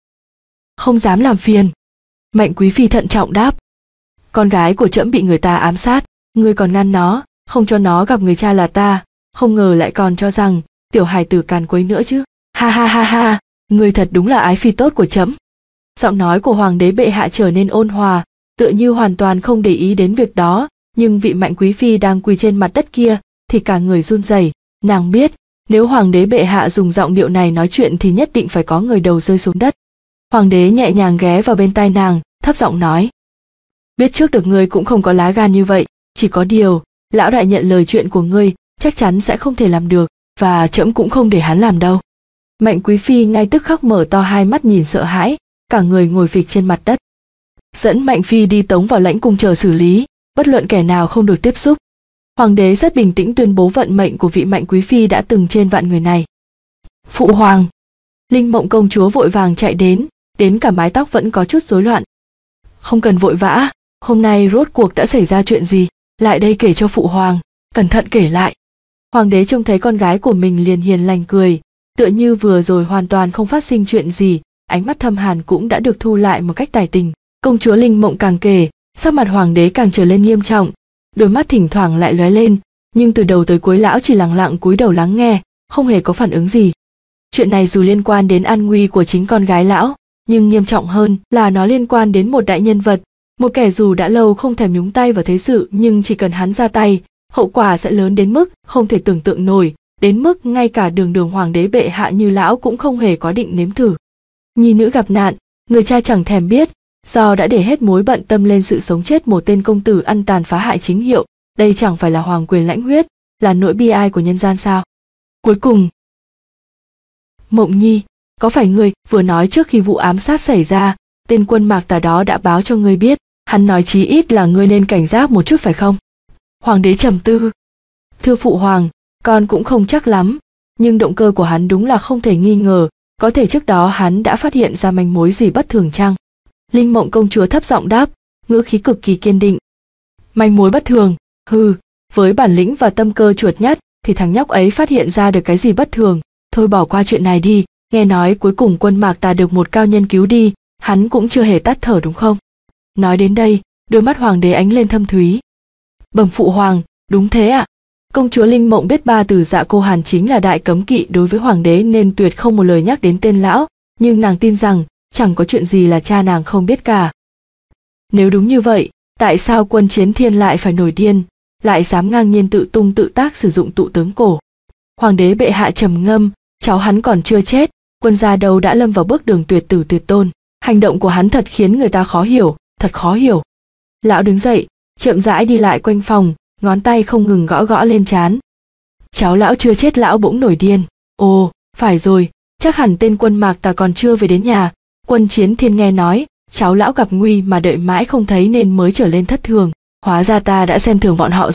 không dám làm phiền. Mạnh quý phi thận trọng đáp. Con gái của trẫm bị người ta ám sát, ngươi còn ngăn nó, không cho nó gặp người cha là ta, không ngờ lại còn cho rằng tiểu hài tử càn quấy nữa chứ. Ha ha ha ha, ngươi thật đúng là ái phi tốt của trẫm. Giọng nói của hoàng đế bệ hạ trở nên ôn hòa, tựa như hoàn toàn không để ý đến việc đó, nhưng vị Mạnh quý phi đang quỳ trên mặt đất kia thì cả người run rẩy. Nàng biết, nếu hoàng đế bệ hạ dùng giọng điệu này nói chuyện thì nhất định phải có người đầu rơi xuống đất. Hoàng đế nhẹ nhàng ghé vào bên tai nàng, thấp giọng nói. Biết trước được ngươi cũng không có lá gan như vậy, chỉ có điều, lão đại nhận lời chuyện của ngươi, chắc chắn sẽ không thể làm được, và trẫm cũng không để hắn làm đâu. Mạnh quý phi ngay tức khắc mở to hai mắt nhìn sợ hãi, cả người ngồi phịch trên mặt đất. Dẫn Mạnh phi đi tống vào lãnh cung chờ xử lý, bất luận kẻ nào không được tiếp xúc. Hoàng đế rất bình tĩnh tuyên bố vận mệnh của vị Mạnh quý phi đã từng trên vạn người này. Phụ hoàng. Linh Mộng công chúa vội vàng chạy đến, đến cả mái tóc vẫn có chút rối loạn. Không cần vội vã, hôm nay rốt cuộc đã xảy ra chuyện gì, lại đây kể cho phụ hoàng, cẩn thận kể lại. Hoàng đế trông thấy con gái của mình liền hiền lành cười, tựa như vừa rồi hoàn toàn không phát sinh chuyện gì, ánh mắt thâm hàn cũng đã được thu lại một cách tài tình. Công chúa Linh Mộng càng kể, sắc mặt hoàng đế càng trở lên nghiêm trọng, đôi mắt thỉnh thoảng lại lóe lên, nhưng từ đầu tới cuối lão chỉ lặng lặng cúi đầu lắng nghe, không hề có phản ứng gì. Chuyện này dù liên quan đến an nguy của chính con gái lão, nhưng nghiêm trọng hơn là nó liên quan đến một đại nhân vật, một kẻ dù đã lâu không thèm nhúng tay vào thế sự nhưng chỉ cần hắn ra tay, hậu quả sẽ lớn đến mức không thể tưởng tượng nổi, đến mức ngay cả đường đường hoàng đế bệ hạ như lão cũng không hề có định nếm thử. Nhi nữ gặp nạn, người cha chẳng thèm biết, do đã để hết mối bận tâm lên sự sống chết một tên công tử ăn tàn phá hại chính hiệu, đây chẳng phải là hoàng quyền lãnh huyết, là nỗi bi ai của nhân gian sao? Cuối cùng, Mộng Nhi, có phải ngươi vừa nói trước khi vụ ám sát xảy ra, tên quân Mạc Tà đó đã báo cho ngươi biết, hắn nói chí ít là ngươi nên cảnh giác một chút phải không? Hoàng đế trầm tư. Thưa phụ hoàng, con cũng không chắc lắm, nhưng động cơ của hắn đúng là không thể nghi ngờ, có thể trước đó hắn đã phát hiện ra manh mối gì bất thường chăng? Linh Mộng công chúa thấp giọng đáp, ngữ khí cực kỳ kiên định. Manh mối bất thường, hừ, với bản lĩnh và tâm cơ chuột nhắt thì thằng nhóc ấy phát hiện ra được cái gì bất thường, thôi bỏ qua chuyện này đi, nghe nói cuối cùng quân Mạc Tà được một cao nhân cứu đi, hắn cũng chưa hề tắt thở đúng không? Nói đến đây, đôi mắt hoàng đế ánh lên thâm thúy. Bẩm phụ hoàng, đúng thế ạ. À? Công chúa Linh Mộng biết ba từ Dạ Cô Hàn chính là đại cấm kỵ đối với hoàng đế nên tuyệt không một lời nhắc đến tên lão, nhưng nàng tin rằng chẳng có chuyện gì là cha nàng không biết cả. Nếu đúng như vậy, tại sao Quân Chiến Thiên lại phải nổi điên, lại dám ngang nhiên tự tung tự tác sử dụng tụ tướng cổ? Hoàng đế bệ hạ trầm ngâm, cháu hắn còn chưa chết, quân gia đâu đã lâm vào bước đường tuyệt tử tuyệt tôn, hành động của hắn thật khiến người ta khó hiểu, thật khó hiểu. Lão đứng dậy, chậm rãi đi lại quanh phòng, ngón tay không ngừng gõ gõ lên trán. Cháu lão chưa chết lão bỗng nổi điên, ồ, phải rồi, chắc hẳn tên quân Mạc Tà còn chưa về đến nhà. Quân Chiến Thiên nghe nói, cháu lão gặp nguy mà đợi mãi không thấy nên mới trở lên thất thường, hóa ra ta đã xem thường bọn họ rồi.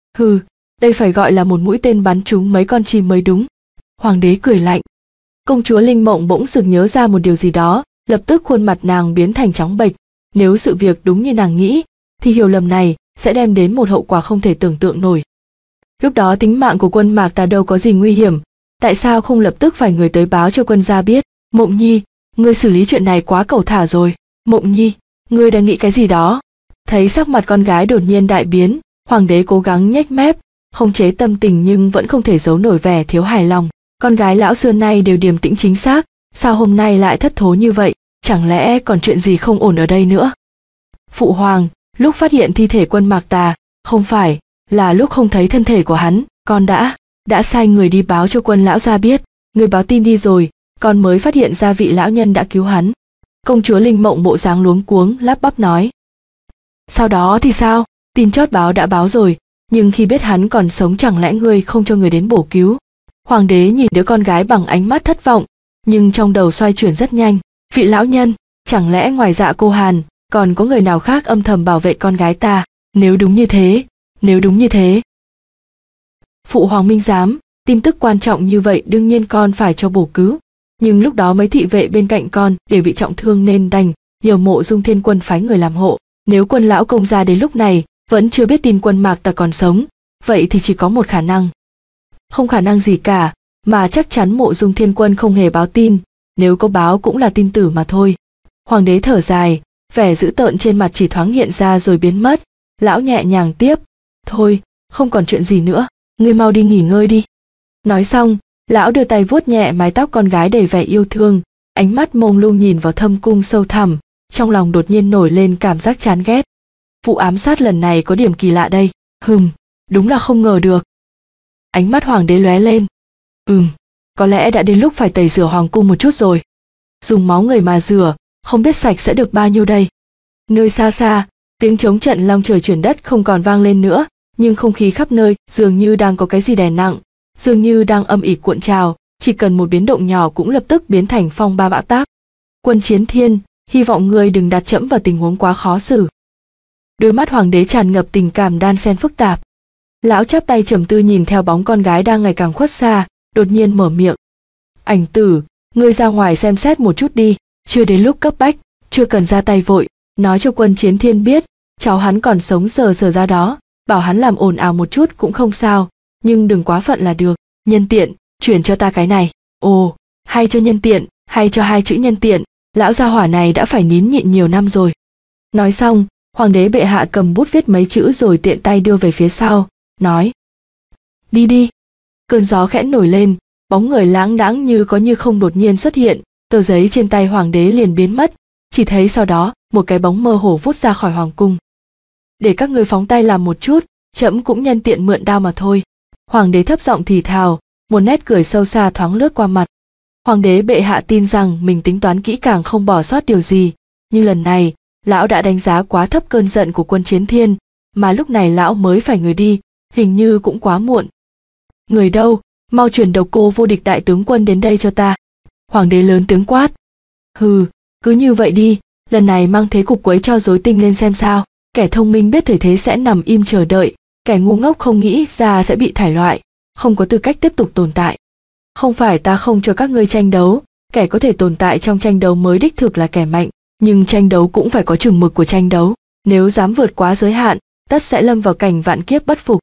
Hừ, đây phải gọi là một mũi tên bắn trúng mấy con chim mới đúng. Hoàng đế cười lạnh. Công chúa Linh Mộng bỗng sực nhớ ra một điều gì đó, lập tức khuôn mặt nàng biến thành trắng bệch. Nếu sự việc đúng như nàng nghĩ, thì hiểu lầm này sẽ đem đến một hậu quả không thể tưởng tượng nổi. Lúc đó tính mạng của quân Mạc ta đâu có gì nguy hiểm, tại sao không lập tức phải người tới báo cho quân gia biết? Mộng Nhi, ngươi xử lý chuyện này quá cẩu thả rồi. Mộng Nhi, ngươi đang nghĩ cái gì đó? Thấy sắc mặt con gái đột nhiên đại biến, hoàng đế cố gắng nhếch mép, khống chế tâm tình nhưng vẫn không thể giấu nổi vẻ thiếu hài lòng. Con gái lão xưa nay đều điềm tĩnh chính xác, sao hôm nay lại thất thố như vậy? Chẳng lẽ còn chuyện gì không ổn ở đây nữa? Phụ hoàng, lúc phát hiện thi thể quân Mạc Tà, không phải là lúc không thấy thân thể của hắn, con đã đã sai người đi báo cho quân lão gia biết. Người báo tin đi rồi, con mới phát hiện ra vị lão nhân đã cứu hắn. Công chúa Linh Mộng bộ dáng luống cuống lắp bắp nói. Sau đó thì sao? Tin chót báo đã báo rồi, nhưng khi biết hắn còn sống chẳng lẽ ngươi không cho người đến bổ cứu? Hoàng đế nhìn đứa con gái bằng ánh mắt thất vọng, nhưng trong đầu xoay chuyển rất nhanh. Vị lão nhân, chẳng lẽ ngoài Dạ Cô Hàn, còn có người nào khác âm thầm bảo vệ con gái ta? Nếu đúng như thế, nếu đúng như thế. Phụ hoàng minh giám, tin tức quan trọng như vậy đương nhiên con phải cho bổ cứu. Nhưng lúc đó mấy thị vệ bên cạnh con đều bị trọng thương nên đành nhờ Mộ Dung Thiên Quân phái người làm hộ. Nếu quân lão công gia đến lúc này vẫn chưa biết tin quân Mạc ta còn sống, vậy thì chỉ có một khả năng. Không khả năng gì cả, mà chắc chắn Mộ Dung Thiên Quân không hề báo tin, nếu có báo cũng là tin tử mà thôi. Hoàng đế thở dài, vẻ dữ tợn trên mặt chỉ thoáng hiện ra rồi biến mất. Lão nhẹ nhàng tiếp, thôi, không còn chuyện gì nữa, ngươi mau đi nghỉ ngơi đi. Nói xong, lão đưa tay vuốt nhẹ mái tóc con gái đầy vẻ yêu thương, ánh mắt mông lung nhìn vào thâm cung sâu thẳm, trong lòng đột nhiên nổi lên cảm giác chán ghét. Vụ ám sát lần này có điểm kỳ lạ đây, hừm, đúng là không ngờ được. Ánh mắt hoàng đế lóe lên. Ừm, có lẽ đã đến lúc phải tẩy rửa hoàng cung một chút rồi. Dùng máu người mà rửa, không biết sạch sẽ được bao nhiêu đây. Nơi xa xa, tiếng trống trận long trời chuyển đất không còn vang lên nữa, nhưng không khí khắp nơi dường như đang có cái gì đè nặng, dường như đang âm ỉ cuộn trào, chỉ cần một biến động nhỏ cũng lập tức biến thành phong ba bão táp. Quân Chiến Thiên, hy vọng ngươi đừng đặt trẫm vào tình huống quá khó xử. Đôi mắt hoàng đế tràn ngập tình cảm đan xen phức tạp. Lão chắp tay trầm tư nhìn theo bóng con gái đang ngày càng khuất xa, đột nhiên mở miệng. Ảnh tử, ngươi ra ngoài xem xét một chút đi, chưa đến lúc cấp bách, chưa cần ra tay vội, nói cho Quân Chiến Thiên biết, cháu hắn còn sống sờ sờ ra đó, bảo hắn làm ồn ào một chút cũng không sao, nhưng đừng quá phận là được. Nhân tiện, chuyển cho ta cái này. Ồ, hay cho nhân tiện, hay cho hai chữ nhân tiện, lão gia hỏa này đã phải nín nhịn nhiều năm rồi. Nói xong, hoàng đế bệ hạ cầm bút viết mấy chữ rồi tiện tay đưa về phía sau, nói. Đi đi. Cơn gió khẽ nổi lên, bóng người lãng đãng như có như không đột nhiên xuất hiện, tờ giấy trên tay hoàng đế liền biến mất, chỉ thấy sau đó một cái bóng mơ hồ vút ra khỏi hoàng cung. Để các ngươi phóng tay làm một chút, trẫm cũng nhân tiện mượn đao mà thôi. Hoàng đế thấp giọng thì thào, một nét cười sâu xa thoáng lướt qua mặt. Hoàng đế bệ hạ tin rằng mình tính toán kỹ càng không bỏ sót điều gì, nhưng lần này, lão đã đánh giá quá thấp cơn giận của Quân Chiến Thiên, mà lúc này lão mới phải người đi, hình như cũng quá muộn. Người đâu, mau chuyển Độc Cô vô địch đại tướng quân đến đây cho ta. Hoàng đế lớn tiếng quát. Hừ, cứ như vậy đi, lần này mang thế cục quấy cho rối tinh lên xem sao. Kẻ thông minh biết thời thế sẽ nằm im chờ đợi, kẻ ngu ngốc không nghĩ ra sẽ bị thải loại, không có tư cách tiếp tục tồn tại. Không phải ta không cho các ngươi tranh đấu, kẻ có thể tồn tại trong tranh đấu mới đích thực là kẻ mạnh, nhưng tranh đấu cũng phải có chừng mực của tranh đấu, nếu dám vượt quá giới hạn, tất sẽ lâm vào cảnh vạn kiếp bất phục.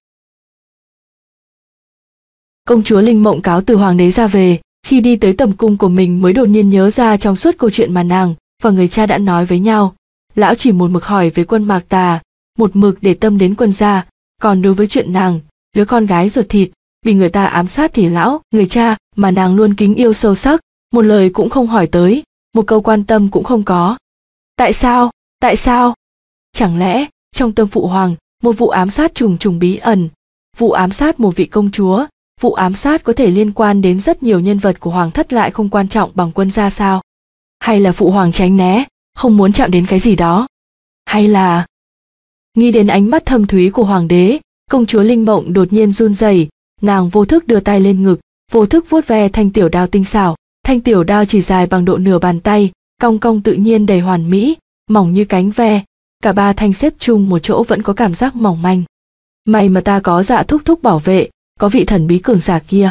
Công chúa Linh Mộng cáo từ hoàng đế ra về, khi đi tới tầm cung của mình mới đột nhiên nhớ ra trong suốt câu chuyện mà nàng và người cha đã nói với nhau. Lão chỉ một mực hỏi về quân Mạc Tà, một mực để tâm đến quân gia, còn đối với chuyện nàng, đứa con gái ruột thịt, bị người ta ám sát thì lão, người cha mà nàng luôn kính yêu sâu sắc, một lời cũng không hỏi tới, một câu quan tâm cũng không có. Tại sao? Tại sao? Chẳng lẽ, trong tâm phụ hoàng, một vụ ám sát trùng trùng bí ẩn, vụ ám sát một vị công chúa, vụ ám sát có thể liên quan đến rất nhiều nhân vật của hoàng thất lại không quan trọng bằng quân gia sao? Hay là phụ hoàng tránh né, không muốn chạm đến cái gì đó? Hay là... Nghĩ đến ánh mắt thâm thúy của hoàng đế, công chúa Linh Mộng đột nhiên run rẩy, nàng vô thức đưa tay lên ngực, vô thức vuốt ve thanh tiểu đao tinh xảo, thanh tiểu đao chỉ dài bằng độ nửa bàn tay, cong cong tự nhiên đầy hoàn mỹ, mỏng như cánh ve, cả ba thanh xếp chung một chỗ vẫn có cảm giác mỏng manh. May mà ta có Dạ thúc thúc bảo vệ, có vị thần bí cường giả kia.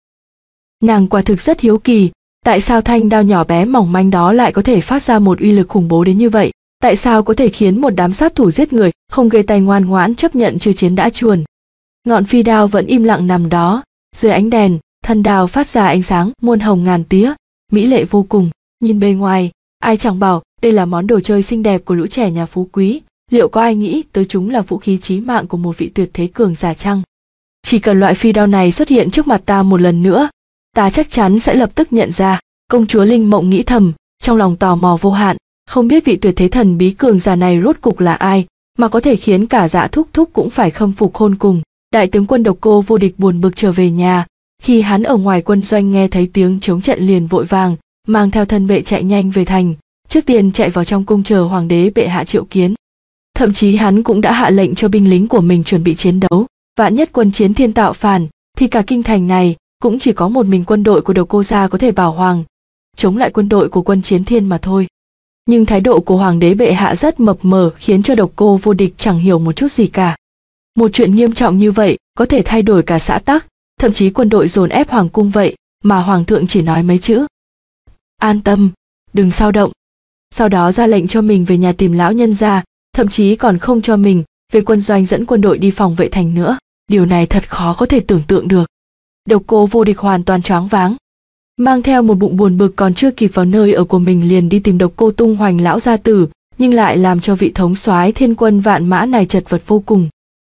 Nàng quả thực rất hiếu kỳ, tại sao thanh đao nhỏ bé mỏng manh đó lại có thể phát ra một uy lực khủng bố đến như vậy? Tại sao có thể khiến một đám sát thủ giết người không gây tay ngoan ngoãn chấp nhận chưa chiến đã chuồn? Ngọn phi đao vẫn im lặng nằm đó, dưới ánh đèn, thân đao phát ra ánh sáng muôn hồng ngàn tía, mỹ lệ vô cùng. Nhìn bề ngoài, ai chẳng bảo đây là món đồ chơi xinh đẹp của lũ trẻ nhà phú quý, liệu có ai nghĩ tới chúng là vũ khí chí mạng của một vị tuyệt thế cường giả chăng? Chỉ cần loại phi đao này xuất hiện trước mặt ta một lần nữa, ta chắc chắn sẽ lập tức nhận ra. Công chúa Linh Mộng nghĩ thầm, trong lòng tò mò vô hạn, không biết vị tuyệt thế thần bí cường giả này rốt cục là ai, mà có thể khiến cả Dạ thúc thúc cũng phải khâm phục khôn cùng. Đại tướng quân Độc Cô Vô Địch buồn bực trở về nhà, khi hắn ở ngoài quân doanh nghe thấy tiếng chống trận liền vội vàng mang theo thân vệ chạy nhanh về thành, trước tiên chạy vào trong cung chờ hoàng đế bệ hạ triệu kiến. Thậm chí hắn cũng đã hạ lệnh cho binh lính của mình chuẩn bị chiến đấu, vạn nhất quân Chiến Thiên tạo phản thì cả kinh thành này cũng chỉ có một mình quân đội của Độc Cô gia có thể bảo hoàng chống lại quân đội của quân Chiến Thiên mà thôi. Nhưng thái độ của hoàng đế bệ hạ rất mập mờ, khiến cho Độc Cô Vô Địch chẳng hiểu một chút gì cả. Một chuyện nghiêm trọng như vậy có thể thay đổi cả xã tắc, thậm chí quân đội dồn ép hoàng cung vậy mà hoàng thượng chỉ nói mấy chữ: an tâm, đừng sao động. Sau đó ra lệnh cho mình về nhà tìm lão nhân gia, thậm chí còn không cho mình về quân doanh dẫn quân đội đi phòng vệ thành nữa. Điều này thật khó có thể tưởng tượng được. Độc Cô Vô Địch hoàn toàn choáng váng, mang theo một bụng buồn bực, còn chưa kịp vào nơi ở của mình liền đi tìm Độc Cô Tung Hoành lão gia tử, nhưng lại làm cho vị thống soái thiên quân vạn mã này chật vật vô cùng.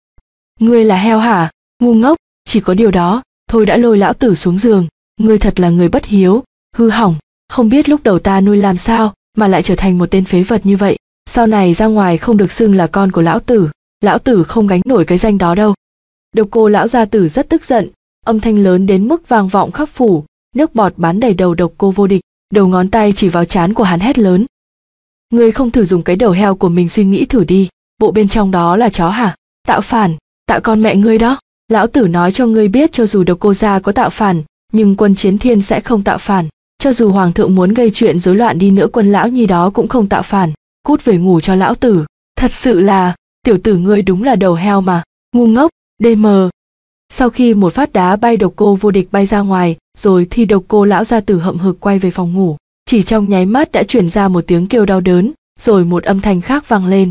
Ngươi là heo hả? Ngu ngốc, chỉ có điều đó thôi đã lôi lão tử xuống giường. Ngươi thật là người bất hiếu, hư hỏng, không biết lúc đầu ta nuôi làm sao mà lại trở thành một tên phế vật như vậy. Sau này ra ngoài không được xưng là con của lão tử, lão tử không gánh nổi cái danh đó đâu. Độc Cô lão gia tử rất tức giận, âm thanh lớn đến mức vang vọng khắp phủ, nước bọt bắn đầy đầu Độc Cô Vô Địch, đầu ngón tay chỉ vào trán của hắn hét lớn: ngươi không thử dùng cái đầu heo của mình suy nghĩ thử đi, bộ bên trong đó là chó hả? Tạo phản, tạo con mẹ ngươi đó. Lão tử nói cho ngươi biết, cho dù Độc Cô gia có tạo phản, nhưng quân Chiến Thiên sẽ không tạo phản. Cho dù hoàng thượng muốn gây chuyện rối loạn đi nữa, quân lão nhi đó cũng không tạo phản. Cút về ngủ cho lão tử. Thật sự là, tiểu tử ngươi đúng là đầu heo mà, ngu ngốc, đê mờ. Sau khi một phát đá bay Độc Cô Vô Địch bay ra ngoài, rồi thì Độc Cô lão gia tử hậm hực quay về phòng ngủ. Chỉ trong nháy mắt đã truyền ra một tiếng kêu đau đớn, rồi một âm thanh khác vang lên: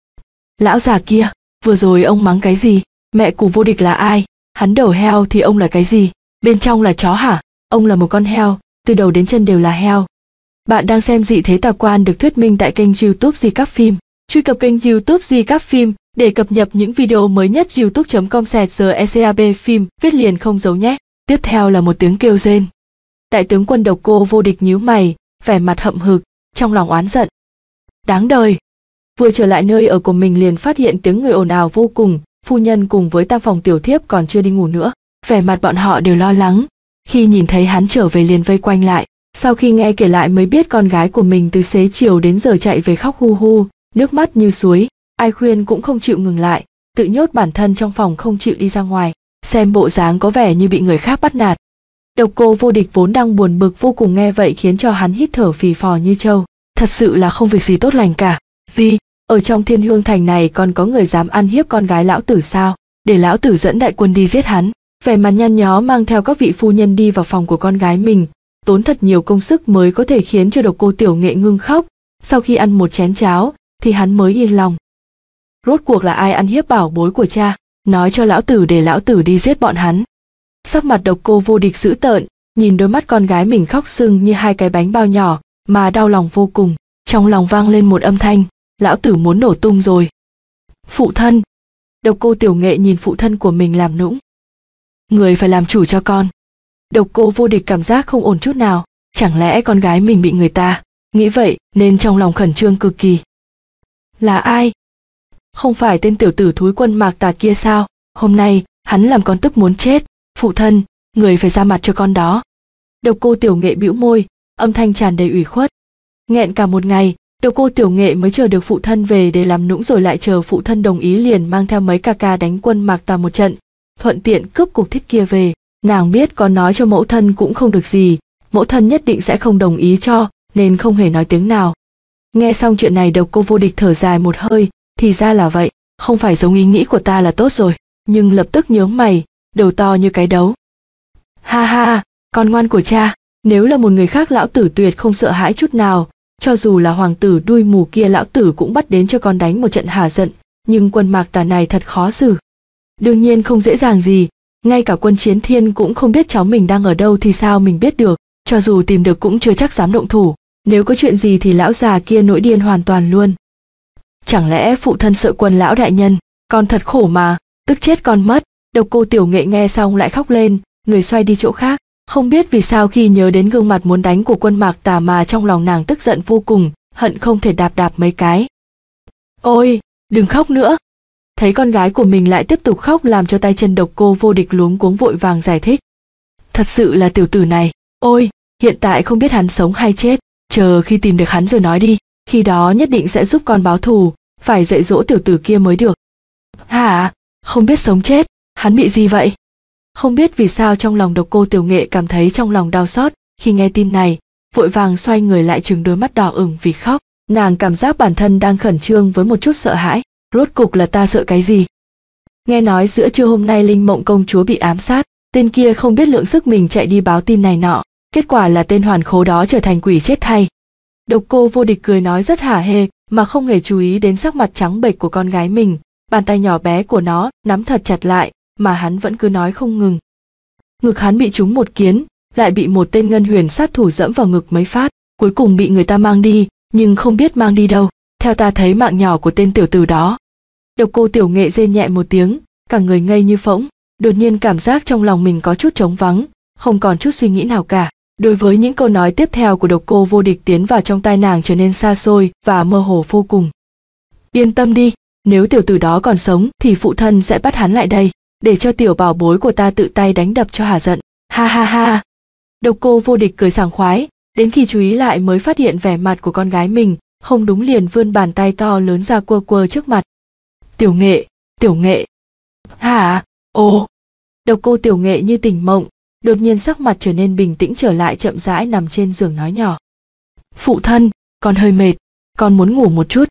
lão già kia, vừa rồi ông mắng cái gì? Mẹ của Vô Địch là ai? Hắn đầu heo thì ông là cái gì? Bên trong là chó hả? Ông là một con heo, từ đầu đến chân đều là heo. Bạn đang xem Dị Thế Tà Quan được thuyết minh tại kênh YouTube Recap Phim. Truy cập kênh YouTube Recap Phim để cập nhật những video mới nhất. youtube chấm com slash recap phim, viết liền không dấu nhé. Tiếp theo là một tiếng kêu rên. Đại tướng quân Độc Cô Vô Địch nhíu mày, vẻ mặt hậm hực, trong lòng oán giận. Đáng đời. Vừa trở lại nơi ở của mình liền phát hiện tiếng người ồn ào vô cùng, phu nhân cùng với tam phòng tiểu thiếp còn chưa đi ngủ nữa. Vẻ mặt bọn họ đều lo lắng, khi nhìn thấy hắn trở về liền vây quanh lại. Sau khi nghe kể lại mới biết con gái của mình từ xế chiều đến giờ chạy về khóc hu hu, nước mắt như suối, ai khuyên cũng không chịu ngừng lại, tự nhốt bản thân trong phòng không chịu đi ra ngoài, xem bộ dáng có vẻ như bị người khác bắt nạt. Độc Cô Vô Địch vốn đang buồn bực vô cùng, nghe vậy khiến cho hắn hít thở phì phò như trâu. Thật sự là không việc gì tốt lành cả. Gì? Ở trong Thiên Hương Thành này còn có người dám ăn hiếp con gái lão tử sao? Để lão tử dẫn đại quân đi giết hắn. Vẻ mặt nhăn nhó mang theo các vị phu nhân đi vào phòng của con gái mình, tốn thật nhiều công sức mới có thể khiến cho Độc Cô Tiểu Nghệ ngưng khóc. Sau khi ăn một chén cháo thì hắn mới yên lòng. Rốt cuộc là ai ăn hiếp bảo bối của cha? Nói cho lão tử để lão tử đi giết bọn hắn. Sắc mặt Độc Cô Vô Địch dữ tợn, nhìn đôi mắt con gái mình khóc sưng như hai cái bánh bao nhỏ mà đau lòng vô cùng. Trong lòng vang lên một âm thanh: lão tử muốn nổ tung rồi. Phụ thân. Độc Cô Tiểu Nghệ nhìn phụ thân của mình làm nũng. Người phải làm chủ cho con. Độc Cô Vô Địch cảm giác không ổn chút nào, chẳng lẽ con gái mình bị người ta? Nghĩ vậy nên trong lòng khẩn trương cực kỳ. Là ai? Không phải tên tiểu tử thúi Quân Mạc Tà kia sao? Hôm nay hắn làm con tức muốn chết. Phụ thân, người phải ra mặt cho con đó. Độc Cô Tiểu Nghệ bĩu môi, âm thanh tràn đầy ủy khuất. Nghẹn cả một ngày, Độc Cô Tiểu Nghệ mới chờ được phụ thân về để làm nũng, rồi lại chờ phụ thân đồng ý liền mang theo mấy ca ca đánh Quân Mạc Tà một trận, thuận tiện cướp cục thích kia về. Nàng biết có nói cho mẫu thân cũng không được gì, mẫu thân nhất định sẽ không đồng ý cho, nên không hề nói tiếng nào. Nghe xong chuyện này Độc Cô Vô Địch thở dài một hơi, thì ra là vậy, không phải giống ý nghĩ của ta là tốt rồi. nhưng lập tức nhướng mày, đầu to như cái đấu. Ha ha, con ngoan của cha, nếu là một người khác lão tử tuyệt không sợ hãi chút nào, cho dù là hoàng tử đuôi mù kia lão tử cũng bắt đến cho con đánh một trận hả giận, nhưng quân Mạc Tà này thật khó xử. Đương nhiên không dễ dàng gì, ngay cả Quân Chiến Thiên cũng không biết cháu mình đang ở đâu thì sao mình biết được, cho dù tìm được cũng chưa chắc dám động thủ, nếu có chuyện gì thì lão già kia nổi điên hoàn toàn luôn. Chẳng lẽ phụ thân sợ Quân lão đại nhân, con thật khổ mà, tức chết con mất. Độc Cô Tiểu Nghệ nghe xong lại khóc lên, người xoay đi chỗ khác, không biết vì sao khi nhớ đến gương mặt muốn đánh của Quân Mạc Tà mà trong lòng nàng tức giận vô cùng, hận không thể đạp đạp mấy cái. Ôi, đừng khóc nữa. Thấy con gái của mình lại tiếp tục khóc làm cho tay chân Độc Cô Vô Địch luống cuống vội vàng giải thích. Thật sự là tiểu tử này, ôi, hiện tại không biết hắn sống hay chết, chờ khi tìm được hắn rồi nói đi, khi đó nhất định sẽ giúp con báo thù, phải dạy dỗ tiểu tử kia mới được. Hả, không biết sống chết, hắn bị gì vậy? Không biết vì sao trong lòng Độc Cô Tiểu Nghệ cảm thấy trong lòng đau xót, khi nghe tin này, vội vàng xoay người lại trừng đôi mắt đỏ ửng vì khóc, nàng cảm giác bản thân đang khẩn trương với một chút sợ hãi, rốt cục là ta sợ cái gì? Nghe nói giữa trưa hôm nay Linh Mộng công chúa bị ám sát, tên kia không biết lượng sức mình chạy đi báo tin này nọ, kết quả là tên hoàn khố đó trở thành quỷ chết thay. Độc Cô Vô Địch cười nói rất hả hê, mà không hề chú ý đến sắc mặt trắng bệch của con gái mình, bàn tay nhỏ bé của nó nắm thật chặt lại, mà hắn vẫn cứ nói không ngừng. Ngực hắn bị trúng một kiến, lại bị một tên ngân huyền sát thủ dẫm vào ngực mấy phát, cuối cùng bị người ta mang đi, nhưng không biết mang đi đâu, theo ta thấy mạng nhỏ của tên tiểu tử đó. Độc Cô Tiểu Nghệ rên nhẹ một tiếng, cả người ngây như phỗng, đột nhiên cảm giác trong lòng mình có chút trống vắng, không còn chút suy nghĩ nào cả. Đối với những câu nói tiếp theo của Độc Cô Vô Địch tiến vào trong tai nàng trở nên xa xôi và mơ hồ vô cùng. Yên tâm đi, nếu tiểu tử đó còn sống thì phụ thân sẽ bắt hắn lại đây, để cho tiểu bảo bối của ta tự tay đánh đập cho hả giận. Ha ha ha. Độc Cô Vô Địch cười sảng khoái, đến khi chú ý lại mới phát hiện vẻ mặt của con gái mình, không đúng liền vươn bàn tay to lớn ra quơ quơ trước mặt. Tiểu Nghệ, Tiểu Nghệ. Hả? Ồ. Độc Cô Tiểu Nghệ như tỉnh mộng, đột nhiên sắc mặt trở nên bình tĩnh trở lại, chậm rãi nằm trên giường nói nhỏ. Phụ thân, con hơi mệt, con muốn ngủ một chút.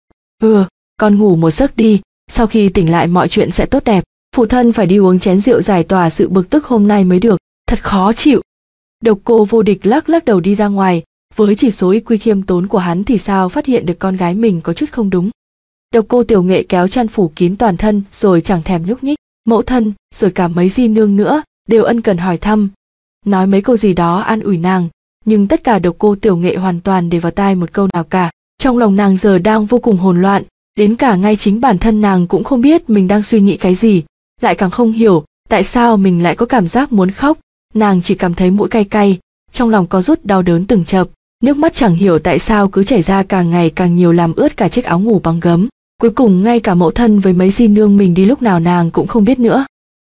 Ừ, con ngủ một giấc đi, sau khi tỉnh lại mọi chuyện sẽ tốt đẹp. Phụ thân phải đi uống chén rượu giải tỏa sự bực tức hôm nay mới được, thật khó chịu. Độc Cô Vô Địch lắc lắc đầu đi ra ngoài, với chỉ số i kiu khiêm tốn của hắn thì sao phát hiện được con gái mình có chút không đúng. Độc Cô Tiểu Nghệ kéo chăn phủ kín toàn thân rồi chẳng thèm nhúc nhích, mẫu thân, rồi cả mấy di nương nữa, đều ân cần hỏi thăm, nói mấy câu gì đó an ủi nàng, nhưng tất cả Độc Cô Tiểu Nghệ hoàn toàn để vào tai một câu nào cả. Trong lòng nàng giờ đang vô cùng hỗn loạn, đến cả ngay chính bản thân nàng cũng không biết mình đang suy nghĩ cái gì, lại càng không hiểu tại sao mình lại có cảm giác muốn khóc. Nàng chỉ cảm thấy mũi cay cay, trong lòng có rút đau đớn từng chập, nước mắt chẳng hiểu tại sao cứ chảy ra càng ngày càng nhiều làm ướt cả chiếc áo ngủ bằng gấm. Cuối cùng ngay cả mẫu thân với mấy di nương mình đi lúc nào nàng cũng không biết nữa.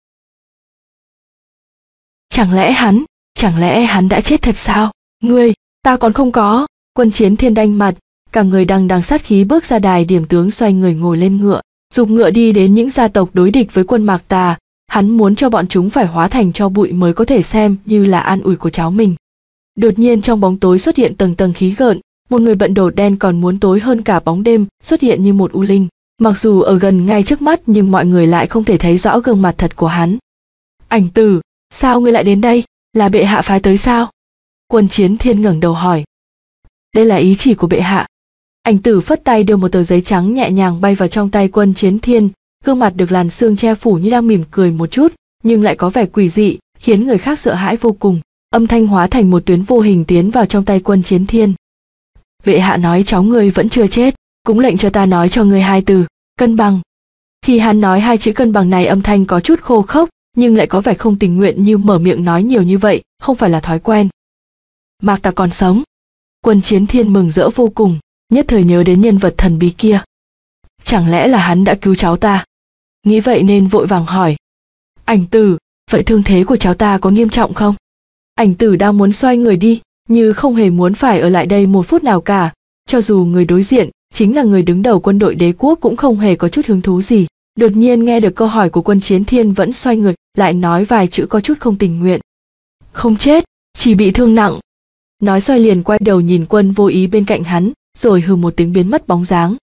Chẳng lẽ hắn, chẳng lẽ hắn đã chết thật sao? Ngươi, ta còn không có. Quân Chiến Thiên đanh mặt, cả người đằng đằng sát khí bước ra đài điểm tướng, xoay người ngồi lên ngựa, giục ngựa đi đến những gia tộc đối địch với quân Mạc Tà. Hắn muốn cho bọn chúng phải hóa thành tro bụi mới có thể xem như là an ủi của cháu mình. Đột nhiên trong bóng tối xuất hiện tầng tầng khí gợn, một người bận đồ đen còn muốn tối hơn cả bóng đêm xuất hiện như một u linh. Mặc dù ở gần ngay trước mắt nhưng mọi người lại không thể thấy rõ gương mặt thật của hắn. Ảnh Tử, sao ngươi lại đến đây? Là bệ hạ phái tới sao? Quân Chiến Thiên ngẩng đầu hỏi. Đây là ý chỉ của bệ hạ. Ảnh Tử phất tay đưa một tờ giấy trắng nhẹ nhàng bay vào trong tay Quân Chiến Thiên, gương mặt được làn sương che phủ như đang mỉm cười một chút, nhưng lại có vẻ quỷ dị, khiến người khác sợ hãi vô cùng. Âm thanh hóa thành một tuyến vô hình tiến vào trong tay Quân Chiến Thiên. Bệ hạ nói cháu ngươi vẫn chưa chết, cũng lệnh cho ta nói cho ngươi hai từ, cân bằng. Khi hắn nói hai chữ cân bằng này, âm thanh có chút khô khốc, nhưng lại có vẻ không tình nguyện, như mở miệng nói nhiều như vậy không phải là thói quen. Mạc Tà còn sống. Quân Chiến Thiên mừng rỡ vô cùng, nhất thời nhớ đến nhân vật thần bí kia. Chẳng lẽ là hắn đã cứu cháu ta? Nghĩ vậy nên vội vàng hỏi. Ảnh Tử, vậy thương thế của cháu ta có nghiêm trọng không? Ảnh Tử đang muốn xoay người đi, như không hề muốn phải ở lại đây một phút nào cả, cho dù người đối diện chính là người đứng đầu quân đội đế quốc cũng không hề có chút hứng thú gì. Đột nhiên nghe được câu hỏi của Quân Chiến Thiên vẫn xoay người, lại nói vài chữ có chút không tình nguyện. Không chết, chỉ bị thương nặng. Nói xoay liền quay đầu nhìn Quân Vô Ý bên cạnh hắn, rồi hừ một tiếng biến mất bóng dáng.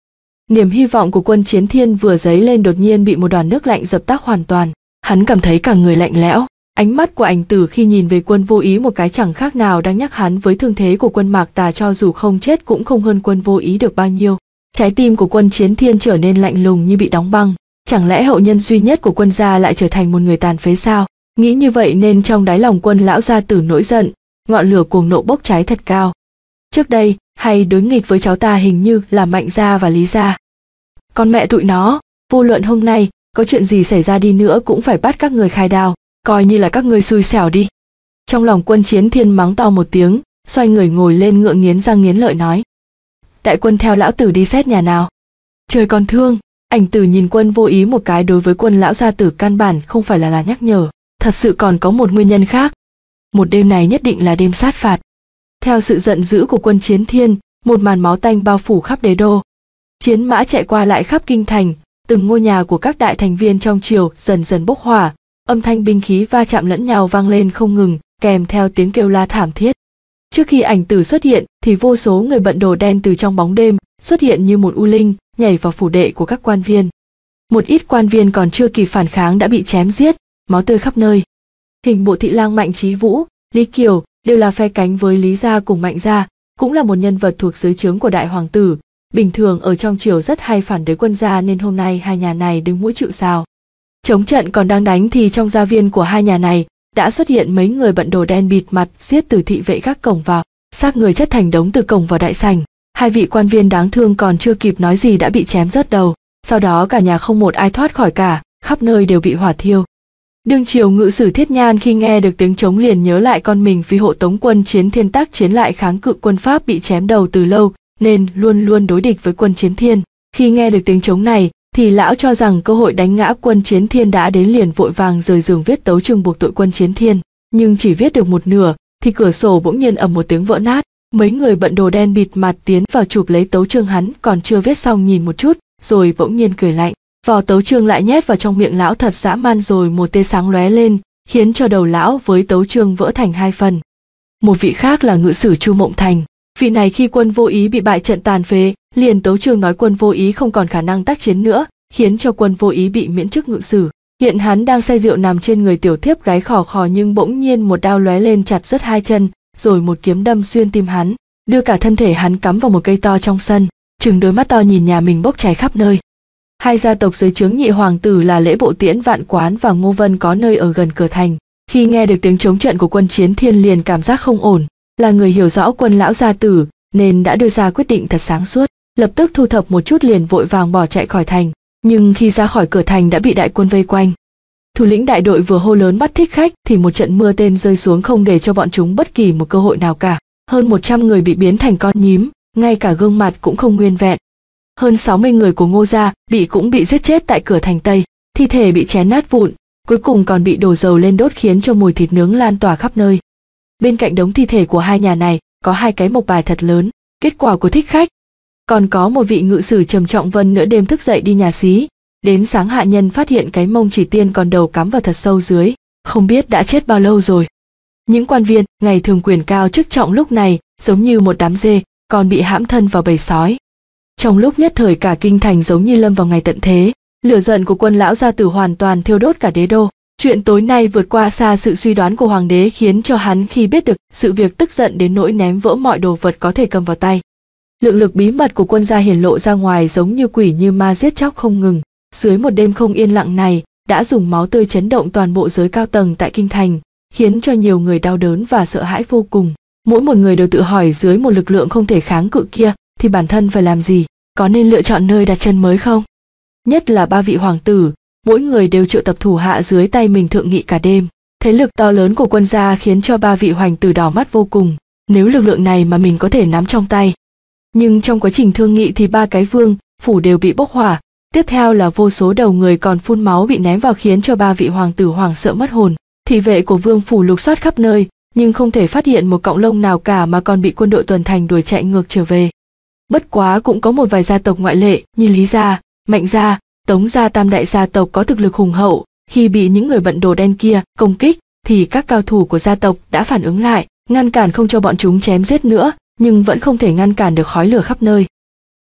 Niềm hy vọng của Quân Chiến Thiên vừa dấy lên đột nhiên bị một đoàn nước lạnh dập tắt hoàn toàn. Hắn cảm thấy cả người lạnh lẽo. Ánh mắt của Ảnh Tử khi nhìn về Quân Vô Ý một cái chẳng khác nào đang nhắc hắn với thương thế của Quân Mạc Tà, cho dù không chết cũng không hơn Quân Vô Ý được bao nhiêu. Trái tim của Quân Chiến Thiên trở nên lạnh lùng như bị đóng băng. Chẳng lẽ hậu nhân duy nhất của Quân gia lại trở thành một người tàn phế sao? Nghĩ như vậy nên trong đáy lòng Quân lão gia tử nổi giận, ngọn lửa cuồng nộ bốc cháy thật cao. Trước đây, hay đối nghịch với cháu ta hình như là Mạnh gia và Lý gia. Con mẹ tụi nó, vô luận hôm nay có chuyện gì xảy ra đi nữa cũng phải bắt các người khai đao, coi như là các ngươi xui xẻo đi. Trong lòng Quân Chiến Thiên mắng to một tiếng, xoay người ngồi lên ngựa nghiến răng nghiến lợi nói: Đại quân theo lão tử đi xét nhà nào. Trời còn thương. Ảnh Tử nhìn Quân Vô Ý một cái, đối với Quân lão gia tử căn bản không phải là là nhắc nhở, thật sự còn có một nguyên nhân khác. Một đêm này nhất định là đêm sát phạt. Theo sự giận dữ của Quân Chiến Thiên, một màn máu tanh bao phủ khắp đế đô. Chiến mã chạy qua lại khắp kinh thành, từng ngôi nhà của các đại thành viên trong triều dần dần bốc hỏa, âm thanh binh khí va chạm lẫn nhau vang lên không ngừng, kèm theo tiếng kêu la thảm thiết. Trước khi Ảnh Tử xuất hiện thì vô số người bận đồ đen từ trong bóng đêm xuất hiện như một u linh, nhảy vào phủ đệ của các quan viên. Một ít quan viên còn chưa kịp phản kháng đã bị chém giết, máu tươi khắp nơi. Hình bộ thị lang Mạnh Chí Vũ, Lý Kiều đều là phe cánh với Lý gia cùng Mạnh gia, cũng là một nhân vật thuộc dưới trướng của đại hoàng tử, bình thường ở trong triều rất hay phản đối Quân gia, nên hôm nay hai nhà này đứng mũi chịu sào. Chống trận còn đang đánh thì trong gia viên của hai nhà này đã xuất hiện mấy người bận đồ đen bịt mặt giết từ thị vệ gác cổng vào, xác người chất thành đống từ cổng vào đại sảnh. Hai vị quan viên đáng thương còn chưa kịp nói gì đã bị chém rớt đầu, sau đó cả nhà không một ai thoát khỏi cả, khắp nơi đều bị hỏa thiêu. Đương triều ngự sử Thiết Nhan khi nghe được tiếng trống liền nhớ lại con mình vì hộ tống Quân Chiến Thiên tác chiến lại kháng cự quân Pháp bị chém đầu từ lâu, nên luôn luôn đối địch với Quân Chiến Thiên. Khi nghe được tiếng trống này thì lão cho rằng cơ hội đánh ngã Quân Chiến Thiên đã đến, liền vội vàng rời giường viết tấu chương buộc tội Quân Chiến Thiên, nhưng chỉ viết được một nửa thì cửa sổ bỗng nhiên ầm một tiếng vỡ nát. Mấy người bận đồ đen bịt mặt tiến vào chụp lấy tấu chương, hắn còn chưa viết xong nhìn một chút rồi bỗng nhiên cười lạnh, vò tấu chương lại nhét vào trong miệng lão thật dã man, rồi một tia sáng lóe lên khiến cho đầu lão với tấu chương vỡ thành hai phần. Một vị khác là ngự sử Chu Mộng Thành. Vị này khi Quân Vô Ý bị bại trận tàn phế, liền tấu chương nói Quân Vô Ý không còn khả năng tác chiến nữa, khiến cho Quân Vô Ý bị miễn chức ngự sử. Hiện hắn đang say rượu nằm trên người tiểu thiếp gáy khò khò, nhưng bỗng nhiên một đao lóe lên chặt rớt hai chân, rồi một kiếm đâm xuyên tim hắn, đưa cả thân thể hắn cắm vào một cây to trong sân, trừng đôi mắt to nhìn nhà mình bốc cháy khắp nơi. Hai gia tộc dưới trướng nhị hoàng tử là Lễ Bộ Tiễn Vạn Quán và Ngô Vân có nơi ở gần cửa thành. Khi nghe được tiếng chống trận của Quân Chiến Thiên liền cảm giác không ổn, là người hiểu rõ Quân lão gia tử nên đã đưa ra quyết định thật sáng suốt, lập tức thu thập một chút liền vội vàng bỏ chạy khỏi thành, nhưng khi ra khỏi cửa thành đã bị đại quân vây quanh. Thủ lĩnh đại đội vừa hô lớn bắt thích khách thì một trận mưa tên rơi xuống không để cho bọn chúng bất kỳ một cơ hội nào cả. Hơn một trăm người bị biến thành con nhím, ngay cả gương mặt cũng không nguyên vẹn. Hơn sáu mươi người của Ngô gia bị cũng bị giết chết tại cửa thành Tây, thi thể bị chém nát vụn, cuối cùng còn bị đổ dầu lên đốt khiến cho mùi thịt nướng lan tỏa khắp nơi. Bên cạnh đống thi thể của hai nhà này có hai cái mộc bài thật lớn, kết quả của thích khách. Còn có một vị ngự sử Trầm Trọng Vân nửa đêm thức dậy đi nhà xí, đến sáng hạ nhân phát hiện cái mông chỉ tiên còn đầu cắm vào thật sâu dưới, không biết đã chết bao lâu rồi. Những quan viên ngày thường quyền cao chức trọng lúc này giống như một đám dê, còn bị hãm thân vào bầy sói. Trong lúc nhất thời cả kinh thành giống như lâm vào ngày tận thế, lửa giận của Quân lão gia tử hoàn toàn thiêu đốt cả đế đô. Chuyện tối nay vượt qua xa sự suy đoán của hoàng đế, khiến cho hắn khi biết được sự việc tức giận đến nỗi ném vỡ mọi đồ vật có thể cầm vào tay. Lượng lực bí mật của Quân gia hiển lộ ra ngoài giống như quỷ như ma giết chóc không ngừng. Dưới một đêm không yên lặng này đã dùng máu tươi chấn động toàn bộ giới cao tầng tại kinh thành, khiến cho nhiều người đau đớn và sợ hãi vô cùng. Mỗi một người đều tự hỏi dưới một lực lượng không thể kháng cự kia thì bản thân phải làm gì, có nên lựa chọn nơi đặt chân mới không? Nhất là ba vị hoàng tử, mỗi người đều triệu tập thủ hạ dưới tay mình thượng nghị cả đêm. Thế lực to lớn của Quân gia khiến cho ba vị hoàng tử đỏ mắt vô cùng, nếu lực lượng này mà mình có thể nắm trong tay. Nhưng trong quá trình thương nghị thì ba cái vương phủ đều bị bốc hỏa, tiếp theo là vô số đầu người còn phun máu bị ném vào, khiến cho ba vị hoàng tử hoảng sợ mất hồn. Thị vệ của vương phủ lục soát khắp nơi nhưng không thể phát hiện một cọng lông nào cả, mà còn bị quân đội tuần thành đuổi chạy ngược trở về. Bất quá cũng có một vài gia tộc ngoại lệ như Lý gia, Mạnh gia, Tống gia, tam đại gia tộc có thực lực hùng hậu, khi bị những người bận đồ đen kia công kích thì các cao thủ của gia tộc đã phản ứng lại, ngăn cản không cho bọn chúng chém giết nữa, nhưng vẫn không thể ngăn cản được khói lửa khắp nơi.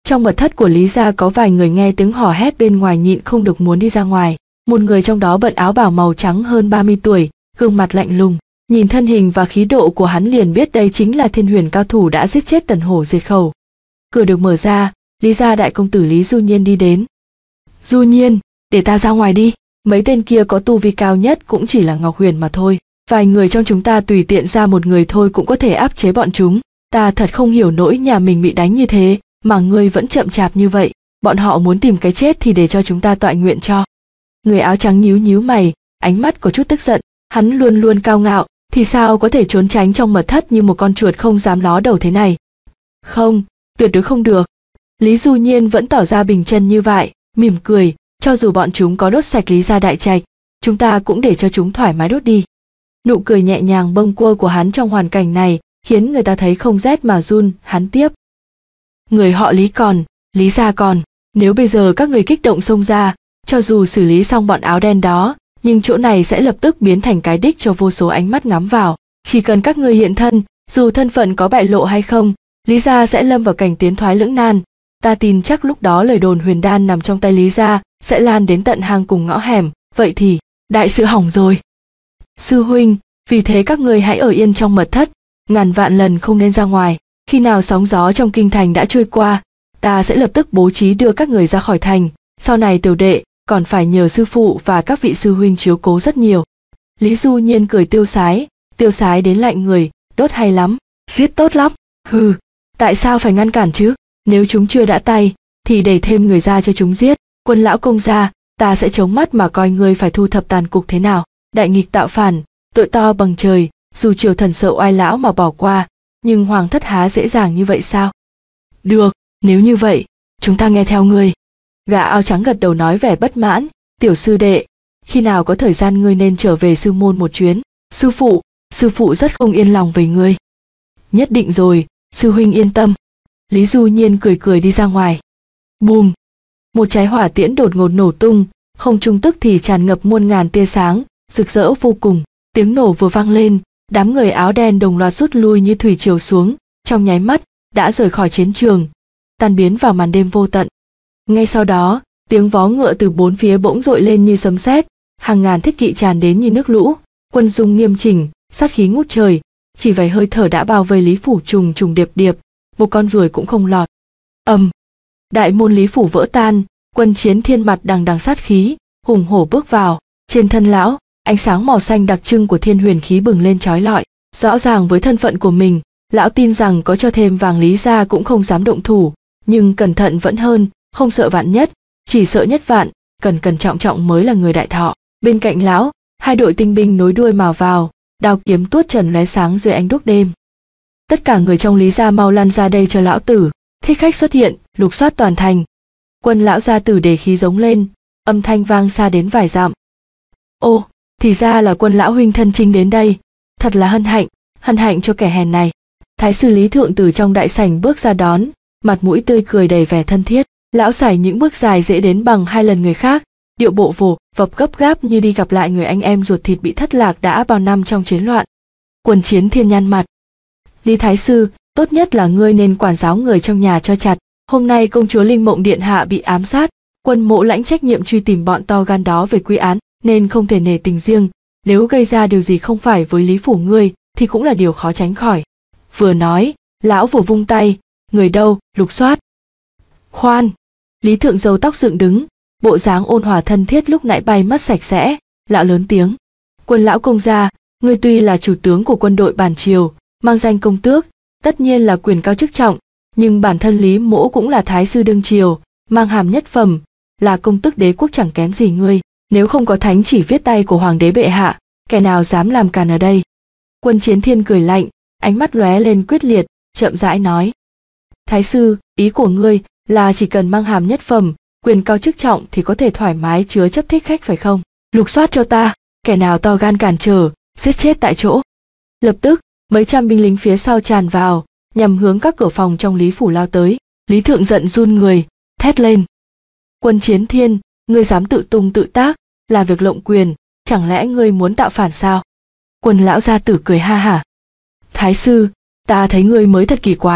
Trong mật thất của Lý gia có vài người nghe tiếng hò hét bên ngoài nhịn không được muốn đi ra ngoài. Một người trong đó bận áo bào màu trắng hơn ba mươi tuổi, gương mặt lạnh lùng, nhìn thân hình và khí độ của hắn liền biết đây chính là Thiên Huyền cao thủ đã giết chết Tần Hổ diệt khẩu. Cửa được mở ra, Lý gia đại công tử Lý Du Nhiên đi đến. Du Nhiên, để ta ra ngoài đi, mấy tên kia có tu vi cao nhất cũng chỉ là Ngọc Huyền mà thôi. Vài người trong chúng ta tùy tiện ra một người thôi cũng có thể áp chế bọn chúng. Ta thật không hiểu nỗi nhà mình bị đánh như thế, mà ngươi vẫn chậm chạp như vậy. Bọn họ muốn tìm cái chết thì để cho chúng ta tọa nguyện cho. Người áo trắng nhíu nhíu mày, ánh mắt có chút tức giận. Hắn luôn luôn cao ngạo, thì sao có thể trốn tránh trong mật thất như một con chuột không dám ló đầu thế này. Không, tuyệt đối không được. Lý Du Nhiên vẫn tỏ ra bình chân như vậy, mỉm cười, cho dù bọn chúng có đốt sạch Lý gia đại trạch, chúng ta cũng để cho chúng thoải mái đốt đi. Nụ cười nhẹ nhàng bâng quơ của hắn trong hoàn cảnh này khiến người ta thấy không rét mà run. Hắn tiếp: người họ Lý còn, Lý gia còn, nếu bây giờ các người kích động xông ra, cho dù xử lý xong bọn áo đen đó, nhưng chỗ này sẽ lập tức biến thành cái đích cho vô số ánh mắt ngắm vào. Chỉ cần các người hiện thân, dù thân phận có bại lộ hay không, Lý gia sẽ lâm vào cảnh tiến thoái lưỡng nan. Ta tin chắc lúc đó lời đồn huyền đan nằm trong tay Lý gia sẽ lan đến tận hang cùng ngõ hẻm, vậy thì đại sự hỏng rồi. Sư huynh, vì thế các người hãy ở yên trong mật thất, ngàn vạn lần không nên ra ngoài. Khi nào sóng gió trong kinh thành đã trôi qua, ta sẽ lập tức bố trí đưa các người ra khỏi thành. Sau này tiểu đệ còn phải nhờ sư phụ và các vị sư huynh chiếu cố rất nhiều. Lý Du Nhiên cười tiêu sái, tiêu sái đến lạnh người. Đốt hay lắm, giết tốt lắm. Hừ, tại sao phải ngăn cản chứ? Nếu chúng chưa đã tay thì đẩy thêm người ra cho chúng giết. Quân lão công gia, ta sẽ chống mắt mà coi ngươi phải thu thập tàn cục thế nào. Đại nghịch tạo phản, tội to bằng trời, dù triều thần sợ oai lão mà bỏ qua, nhưng hoàng thất há dễ dàng như vậy sao? Được, nếu như vậy, chúng ta nghe theo ngươi. Gã áo trắng gật đầu nói vẻ bất mãn. Tiểu sư đệ, khi nào có thời gian ngươi nên trở về sư môn một chuyến. Sư phụ, sư phụ rất không yên lòng về ngươi. Nhất định rồi, sư huynh yên tâm. Lý Du Nhiên cười cười đi ra ngoài. Bùm! Một trái hỏa tiễn đột ngột nổ tung, không trung tức thì tràn ngập muôn ngàn tia sáng, rực rỡ vô cùng. Tiếng nổ vừa vang lên, đám người áo đen đồng loạt rút lui như thủy triều xuống, trong nháy mắt đã rời khỏi chiến trường, tan biến vào màn đêm vô tận. Ngay sau đó, tiếng vó ngựa từ bốn phía bỗng dội lên như sấm sét, hàng ngàn thiết kỵ tràn đến như nước lũ, quân dung nghiêm chỉnh, sát khí ngút trời, chỉ vài hơi thở đã bao vây Lý phủ trùng trùng điệp điệp, một con ruồi cũng không lọt. Ầm, đại môn Lý phủ vỡ tan, Quân Chiến Thiên mặt đằng đằng sát khí, hùng hổ bước vào. Trên thân lão, ánh sáng màu xanh đặc trưng của thiên huyền khí bừng lên chói lọi. Rõ ràng với thân phận của mình, lão tin rằng có cho thêm vàng Lý gia cũng không dám động thủ, nhưng cẩn thận vẫn hơn, không sợ vạn nhất, chỉ sợ nhất vạn, cần cẩn trọng trọng mới là người đại thọ. Bên cạnh lão, hai đội tinh binh nối đuôi mà vào, đao kiếm tuốt trần lóe sáng dưới ánh đuốc đêm. Tất cả người trong Lý gia mau lăn ra đây cho lão tử. Thích khách xuất hiện, lục soát toàn thành. Quân lão gia tử đề khí giống lên, âm thanh vang xa đến vài dặm. Ô, thì ra là Quân lão huynh thân chinh đến đây, thật là hân hạnh, hân hạnh cho kẻ hèn này. Thái sư Lý thượng từ trong đại sảnh bước ra đón, mặt mũi tươi cười đầy vẻ thân thiết. Lão sải những bước dài dễ đến bằng hai lần người khác, điệu bộ vồ vập gấp gáp như đi gặp lại người anh em ruột thịt bị thất lạc đã bao năm trong chiến loạn. Quân Chiến Thiên nhăn mặt. Lý thái sư, tốt nhất là ngươi nên quản giáo người trong nhà cho chặt. Hôm nay công chúa Linh Mộng điện hạ bị ám sát, Quân mỗ lãnh trách nhiệm truy tìm bọn to gan đó về quy án, nên không thể nể tình riêng. Nếu gây ra điều gì không phải với Lý phủ ngươi, thì cũng là điều khó tránh khỏi. Vừa nói, lão vừa vung tay, người đâu, lục soát. Khoan! Lý thượng râu tóc dựng đứng, bộ dáng ôn hòa thân thiết lúc nãy bay mất sạch sẽ. Lão lớn tiếng. Quân lão công gia, ngươi tuy là chủ tướng của quân đội bản triều, mang danh công tước, tất nhiên là quyền cao chức trọng, nhưng bản thân Lý mỗ cũng là thái sư đương triều, mang hàm nhất phẩm, là công tước đế quốc chẳng kém gì ngươi. Nếu không có thánh chỉ viết tay của hoàng đế bệ hạ, kẻ nào dám làm càn ở đây? Quân Chiến Thiên cười lạnh, ánh mắt lóe lên quyết liệt, chậm rãi nói. Thái sư, ý của ngươi là chỉ cần mang hàm nhất phẩm, quyền cao chức trọng thì có thể thoải mái chứa chấp thích khách phải không? Lục soát cho ta, kẻ nào to gan cản trở, giết chết tại chỗ. Lập tức, mấy trăm binh lính phía sau tràn vào, nhằm hướng các cửa phòng trong Lý phủ lao tới. Lý thượng giận run người, thét lên. Quân Chiến Thiên, ngươi dám tự tung tự tác, là việc lộng quyền, chẳng lẽ ngươi muốn tạo phản sao? Quân lão gia tử cười ha hả. Thái sư, ta thấy ngươi mới thật kỳ quái,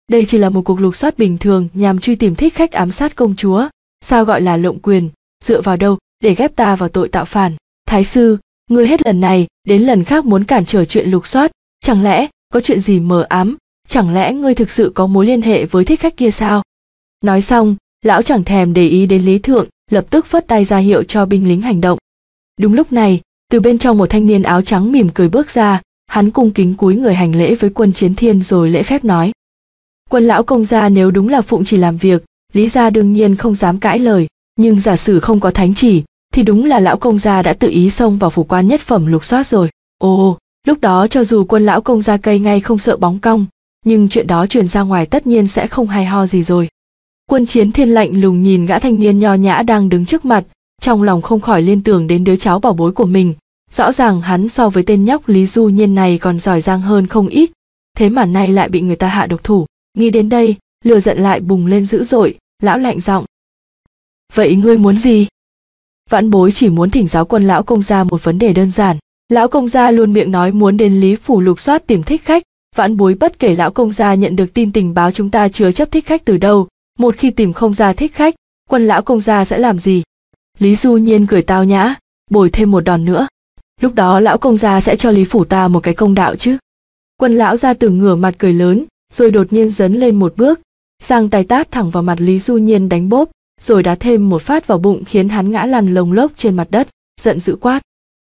Đây chỉ là một cuộc lục soát bình thường nhằm truy tìm thích khách ám sát công chúa. Sao gọi là lộng quyền, dựa vào đâu để ghép ta vào tội tạo phản? Thái sư, ngươi hết lần này đến lần khác muốn cản trở chuyện lục soát, chẳng lẽ có chuyện gì mờ ám? Chẳng lẽ ngươi thực sự có mối liên hệ với thích khách kia sao? Nói xong, lão chẳng thèm để ý đến Lý Thượng, lập tức phất tay ra hiệu cho binh lính hành động. Đúng lúc này, từ bên trong một thanh niên áo trắng mỉm cười bước ra, hắn cung kính cúi người hành lễ với Quân Chiến Thiên rồi lễ phép nói: Quân lão công gia nếu đúng là phụng chỉ làm việc, Lý gia đương nhiên không dám cãi lời, nhưng giả sử không có thánh chỉ, thì đúng là lão công gia đã tự ý xông vào phủ quan nhất phẩm lục soát rồi. Ồ, lúc đó cho dù Quân lão công gia cây ngay không sợ bóng cong, nhưng chuyện đó truyền ra ngoài tất nhiên sẽ không hay ho gì rồi. Quân Chiến Thiên lạnh lùng nhìn gã thanh niên nho nhã đang đứng trước mặt, trong lòng không khỏi liên tưởng đến đứa cháu bảo bối của mình. Rõ ràng hắn so với tên nhóc Lý Du Nhiên này còn giỏi giang hơn không ít, thế mà nay lại bị người ta hạ độc thủ. Nghĩ đến đây, lửa giận lại bùng lên dữ dội, lão lạnh giọng: Vậy ngươi muốn gì? Vãn bối chỉ muốn thỉnh giáo Quân lão công gia một vấn đề đơn giản. Lão công gia luôn miệng nói muốn đến Lý phủ lục soát tìm thích khách, vãn bối bất kể lão công gia nhận được tin tình báo chúng ta chứa chấp thích khách từ đâu, một khi tìm không ra thích khách, Quân lão công gia sẽ làm gì? Lý Du Nhiên cười tao nhã, bồi thêm một đòn nữa. Lúc đó lão công gia sẽ cho Lý phủ ta một cái công đạo chứ? Quân lão gia tử ngửa mặt cười lớn, rồi đột nhiên dấn lên một bước, giang tay tát thẳng vào mặt Lý Du Nhiên đánh bốp, rồi đá thêm một phát vào bụng khiến hắn ngã lăn lông lốc trên mặt đất, giận dữ quát: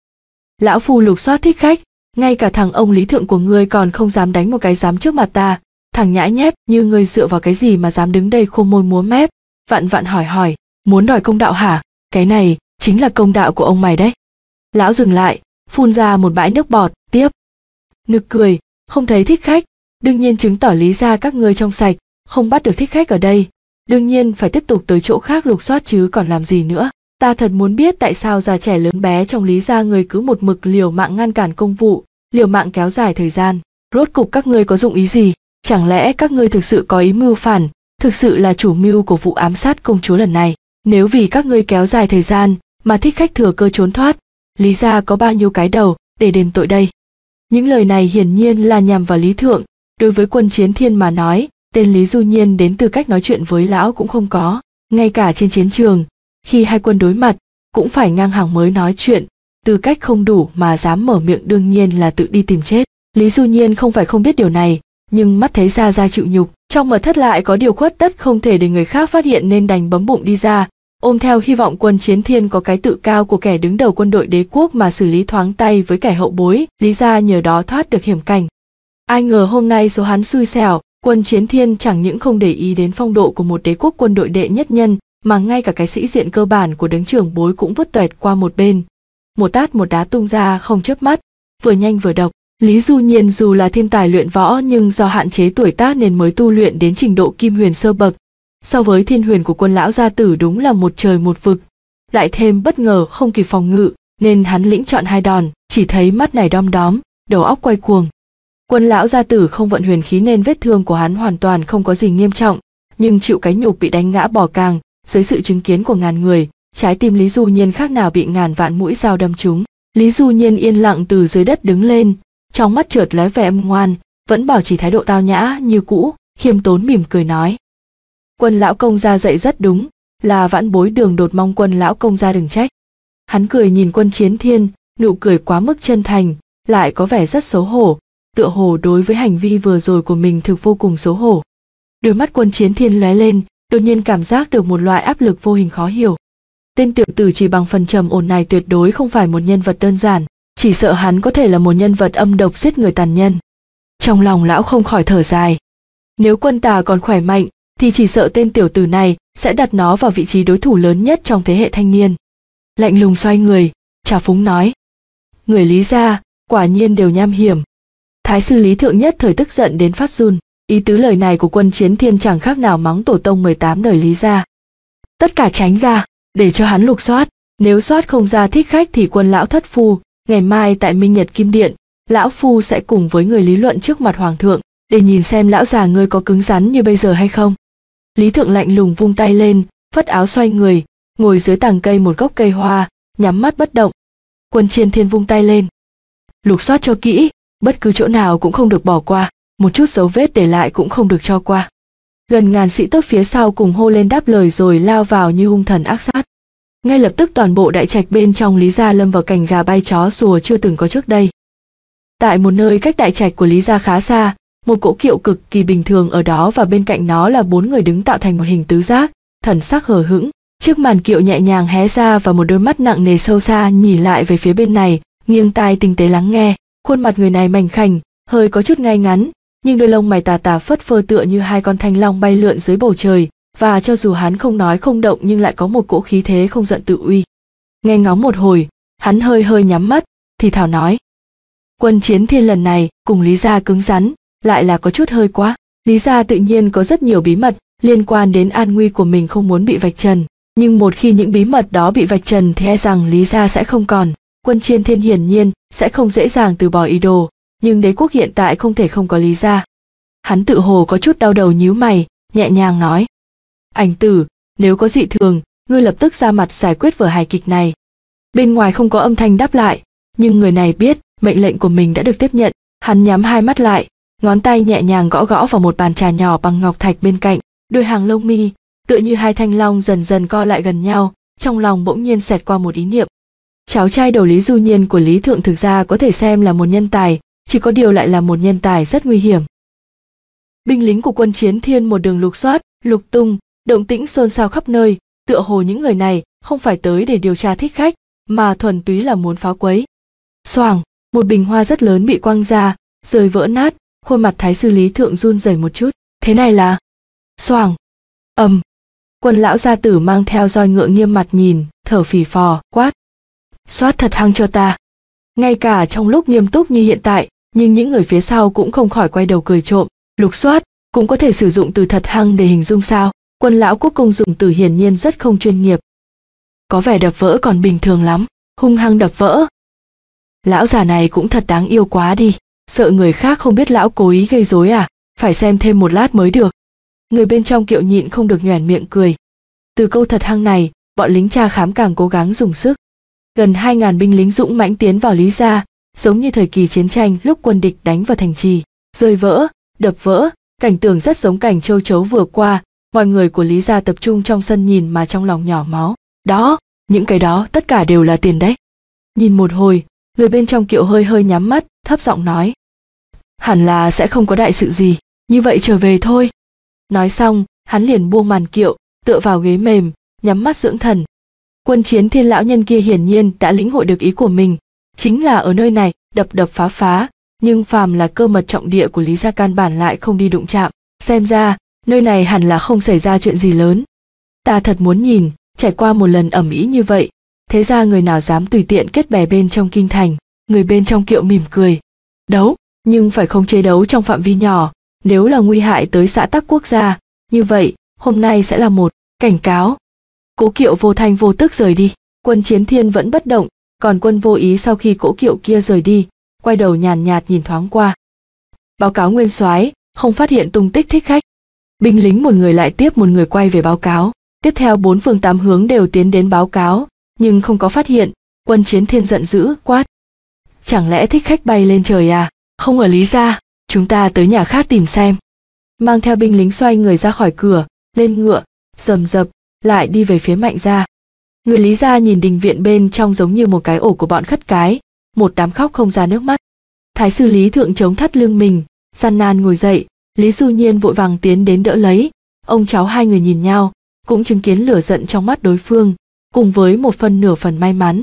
Lão phu lục soát thích khách, ngay cả thằng ông Lý Thượng của ngươi còn không dám đánh một cái giám trước mặt ta, thằng nhãi nhép như ngươi dựa vào cái gì mà dám đứng đây khô môi múa mép? Vặn vặn hỏi hỏi, muốn đòi công đạo hả? Cái này chính là công đạo của ông mày đấy. Lão dừng lại, phun ra một bãi nước bọt, tiếp: Nực cười, không thấy thích khách, đương nhiên chứng tỏ Lý gia các ngươi trong sạch, không bắt được thích khách ở đây, đương nhiên phải tiếp tục tới chỗ khác lục soát chứ còn làm gì nữa. Ta thật muốn biết tại sao già trẻ lớn bé trong Lý gia người cứ một mực liều mạng ngăn cản công vụ, liều mạng kéo dài thời gian. Rốt cục các ngươi có dụng ý gì? Chẳng lẽ các ngươi thực sự có ý mưu phản, thực sự là chủ mưu của vụ ám sát công chúa lần này? Nếu vì các ngươi kéo dài thời gian mà thích khách thừa cơ trốn thoát, Lý gia có bao nhiêu cái đầu để đền tội đây? Những lời này hiển nhiên là nhằm vào Lý Thượng. Đối với Quân Chiến Thiên mà nói, tên Lý Du Nhiên đến từ cách nói chuyện với lão cũng không có. Ngay cả trên chiến trường, khi hai quân đối mặt, cũng phải ngang hàng mới nói chuyện, tư cách không đủ mà dám mở miệng đương nhiên là tự đi tìm chết. Lý Du Nhiên không phải không biết điều này, nhưng mắt thấy Gia Gia chịu nhục, trong mật thất lại có điều khuất tất không thể để người khác phát hiện nên đành bấm bụng đi ra, ôm theo hy vọng Quân Chiến Thiên có cái tự cao của kẻ đứng đầu quân đội đế quốc mà xử lý thoáng tay với kẻ hậu bối, Lý gia nhờ đó thoát được hiểm cảnh. Ai ngờ hôm nay số hắn xui xẻo, Quân Chiến Thiên chẳng những không để ý đến phong độ của một đế quốc quân đội đệ nhất nhân, mà ngay cả cái sĩ diện cơ bản của đấng trưởng bối cũng vứt toẹt qua một bên. Một tát một đá tung ra không chớp mắt, vừa nhanh vừa độc. Lý Du Nhiên dù là thiên tài luyện võ nhưng do hạn chế tuổi tác nên mới tu luyện đến trình độ kim huyền sơ bậc. So với thiên huyền của Quân lão gia tử đúng là một trời một vực. Lại thêm bất ngờ không kịp phòng ngự, nên hắn lĩnh chọn hai đòn, chỉ thấy mắt này đom đóm, đầu óc quay cuồng. Quân lão gia tử không vận huyền khí nên vết thương của hắn hoàn toàn không có gì nghiêm trọng, nhưng chịu cái nhục bị đánh ngã bò càng, dưới sự chứng kiến của ngàn người, trái tim Lý Du Nhiên khác nào bị ngàn vạn mũi dao đâm trúng. Lý Du Nhiên yên lặng từ dưới đất đứng lên, trong mắt chợt lóe vẻ âm ngoan, vẫn bảo trì thái độ tao nhã như cũ, khiêm tốn mỉm cười nói: Quân lão công gia dạy rất đúng, là vãn bối đường đột mong Quân lão công gia đừng trách. Hắn cười nhìn Quân Chiến Thiên, nụ cười quá mức chân thành, lại có vẻ rất xấu hổ, tựa hồ đối với hành vi vừa rồi của mình thực vô cùng xấu hổ. Đôi mắt Quân Chiến Thiên lóe lên, đột nhiên cảm giác được một loại áp lực vô hình khó hiểu. Tên tiểu tử chỉ bằng phần trầm ổn này tuyệt đối không phải một nhân vật đơn giản, chỉ sợ hắn có thể là một nhân vật âm độc giết người tàn nhân. Trong lòng lão không khỏi thở dài. Nếu Quân Tà còn khỏe mạnh, thì chỉ sợ tên tiểu tử này sẽ đặt nó vào vị trí đối thủ lớn nhất trong thế hệ thanh niên. Lạnh lùng xoay người, trào phúng nói: Người Lý gia, quả nhiên đều nham hiểm. Thái sư Lý Thượng nhất thời tức giận đến phát run, ý tứ lời này của Quân Chiến Thiên chẳng khác nào mắng tổ tông mười tám đời Lý gia. Tất cả tránh ra, để cho hắn lục soát, nếu soát không ra thích khách thì Quân lão thất phu, ngày mai tại Minh Nhật Kim Điện, lão phu sẽ cùng với người lý luận trước mặt hoàng thượng, để nhìn xem lão già ngươi có cứng rắn như bây giờ hay không. Lý Thượng lạnh lùng vung tay lên, phất áo xoay người, ngồi dưới tàng cây một gốc cây hoa, nhắm mắt bất động. Quân Chiến Thiên vung tay lên: Lục soát cho kỹ, bất cứ chỗ nào cũng không được bỏ qua, một chút dấu vết để lại cũng không được cho qua. Gần ngàn sĩ tốt phía sau cùng hô lên đáp lời rồi lao vào như hung thần ác sát. Ngay lập tức toàn bộ đại trạch bên trong Lý gia lâm vào cảnh gà bay chó sủa chưa từng có trước đây. Tại một nơi cách đại trạch của Lý gia khá xa, một cỗ kiệu cực kỳ bình thường ở đó và bên cạnh nó là bốn người đứng tạo thành một hình tứ giác, thần sắc hờ hững. Chiếc màn kiệu nhẹ nhàng hé ra và một đôi mắt nặng nề sâu xa nhìn lại về phía bên này, nghiêng tai tinh tế lắng nghe. Khuôn mặt người này mảnh khảnh, hơi có chút ngay ngắn, nhưng đôi lông mày tà tà phất phơ tựa như hai con thanh long bay lượn dưới bầu trời, và cho dù hắn không nói không động nhưng lại có một cỗ khí thế không giận tự uy. Nghe ngóng một hồi, hắn hơi hơi nhắm mắt, thì thào nói: Quân Chiến Thiên lần này cùng Lý gia cứng rắn, lại là có chút hơi quá. Lý gia tự nhiên có rất nhiều bí mật liên quan đến an nguy của mình không muốn bị vạch trần, nhưng một khi những bí mật đó bị vạch trần thì e rằng Lý gia sẽ không còn. Quân Chiến Thiên hiển nhiên sẽ không dễ dàng từ bỏ ý đồ, nhưng đế quốc hiện tại không thể không có Lý gia. Hắn tự hồ có chút đau đầu nhíu mày, nhẹ nhàng nói: Ảnh tử, nếu có dị thường, ngươi lập tức ra mặt giải quyết vở hài kịch này. Bên ngoài không có âm thanh đáp lại, nhưng người này biết mệnh lệnh của mình đã được tiếp nhận. Hắn nhắm hai mắt lại, ngón tay nhẹ nhàng gõ gõ vào một bàn trà nhỏ bằng ngọc thạch bên cạnh. Đôi hàng lông mi tựa như hai thanh long dần dần co lại gần nhau, trong lòng bỗng nhiên xẹt qua một ý niệm. Cháu trai đầu Lý Du Nhiên của Lý Thượng thực ra có thể xem là một nhân tài, chỉ có điều lại là một nhân tài rất nguy hiểm. Binh lính của Quân Chiến Thiên một đường lục soát, lục tung, động tĩnh xôn xao khắp nơi, tựa hồ những người này không phải tới để điều tra thích khách, mà thuần túy là muốn phá quấy. Xoàng, một bình hoa rất lớn bị quăng ra, rơi vỡ nát, khuôn mặt Thái sư Lý Thượng run rẩy một chút. Thế này là... Xoàng, ầm. Quân lão gia tử mang theo roi ngựa nghiêm mặt nhìn, thở phì phò, quát: Soát thật hăng cho ta. Ngay cả trong lúc nghiêm túc như hiện tại, nhưng những người phía sau cũng không khỏi quay đầu cười trộm. Lục soát cũng có thể sử dụng từ thật hăng để hình dung sao? Quân lão quốc công dùng từ hiển nhiên rất không chuyên nghiệp. Có vẻ đập vỡ còn bình thường lắm, hung hăng đập vỡ. Lão già này cũng thật đáng yêu quá đi, sợ người khác không biết lão cố ý gây rối à? Phải xem thêm một lát mới được. Người bên trong kiệu nhịn không được nhoẻn miệng cười. Từ câu thật hăng này, bọn lính tra khám càng cố gắng dùng sức. Gần hai ngàn binh lính dũng mãnh tiến vào Lý gia, giống như thời kỳ chiến tranh lúc quân địch đánh vào thành trì, rơi vỡ, đập vỡ, cảnh tượng rất giống cảnh châu chấu vừa qua. Mọi người của Lý gia tập trung trong sân nhìn mà trong lòng nhỏ máu. Đó, những cái đó tất cả đều là tiền đấy. Nhìn một hồi, người bên trong kiệu hơi hơi nhắm mắt, thấp giọng nói: Hẳn là sẽ không có đại sự gì, như vậy trở về thôi. Nói xong, hắn liền buông màn kiệu, tựa vào ghế mềm, nhắm mắt dưỡng thần. Quân Chiến Thiên lão nhân kia hiển nhiên đã lĩnh hội được ý của mình, chính là ở nơi này đập đập phá phá, nhưng phàm là cơ mật trọng địa của Lý gia căn bản lại không đi đụng chạm. Xem ra nơi này hẳn là không xảy ra chuyện gì lớn. Ta thật muốn nhìn, trải qua một lần ầm ĩ như vậy, thế ra người nào dám tùy tiện kết bè bên trong kinh thành. Người bên trong kiệu mỉm cười: Đấu, nhưng phải không chế đấu trong phạm vi nhỏ, nếu là nguy hại tới xã tắc quốc gia, như vậy hôm nay sẽ là một cảnh cáo. Cỗ kiệu vô thanh vô tức rời đi. Quân Chiến Thiên vẫn bất động, còn Quân Vô Ý sau khi cỗ kiệu kia rời đi, quay đầu nhàn nhạt nhìn thoáng qua. Báo cáo nguyên soái, không phát hiện tung tích thích khách. Binh lính một người lại tiếp một người quay về báo cáo. Tiếp theo bốn phương tám hướng đều tiến đến báo cáo, nhưng không có phát hiện. Quân Chiến Thiên giận dữ quát: Chẳng lẽ thích khách bay lên trời à? Không ở Lý gia, chúng ta tới nhà khác tìm xem. Mang theo binh lính xoay người ra khỏi cửa, lên ngựa, rầm rập, lại đi về phía Mạnh gia. Người Lý gia nhìn đình viện bên trong giống như một cái ổ của bọn khất cái, một đám khóc không ra nước mắt. Thái sư Lý Thượng chống thắt lưng mình, gian nan ngồi dậy. Lý Du Nhiên vội vàng tiến đến đỡ lấy. Ông cháu hai người nhìn nhau, cũng chứng kiến lửa giận trong mắt đối phương, cùng với một phần nửa phần may mắn.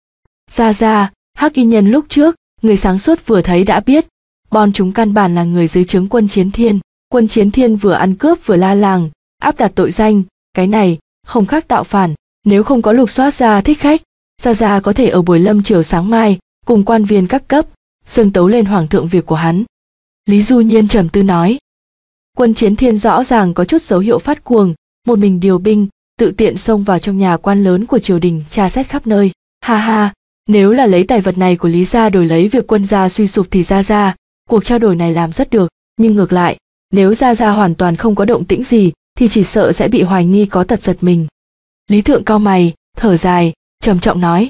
Gia gia, Hắc Y Nhân lúc trước, người sáng suốt vừa thấy đã biết, bọn chúng căn bản là người dưới trướng Quân Chiến Thiên. Quân Chiến Thiên vừa ăn cướp vừa la làng, áp đặt tội danh, cái này không khác tạo phản. Nếu không có lục soát ra thích khách, Gia Gia có thể ở buổi lâm chiều sáng mai cùng quan viên các cấp dâng tấu lên hoàng thượng việc của hắn. Lý Du Nhiên trầm tư nói. Quân Chiến Thiên rõ ràng có chút dấu hiệu phát cuồng, một mình điều binh, tự tiện xông vào trong nhà quan lớn của triều đình tra xét khắp nơi. Ha ha, nếu là lấy tài vật này của Lý gia đổi lấy việc quân gia suy sụp thì Gia Gia, cuộc trao đổi này làm rất được, nhưng ngược lại, nếu Gia Gia hoàn toàn không có động tĩnh gì thì chỉ sợ sẽ bị hoài nghi có tật giật mình. Lý Thượng cau mày, thở dài, trầm trọng nói: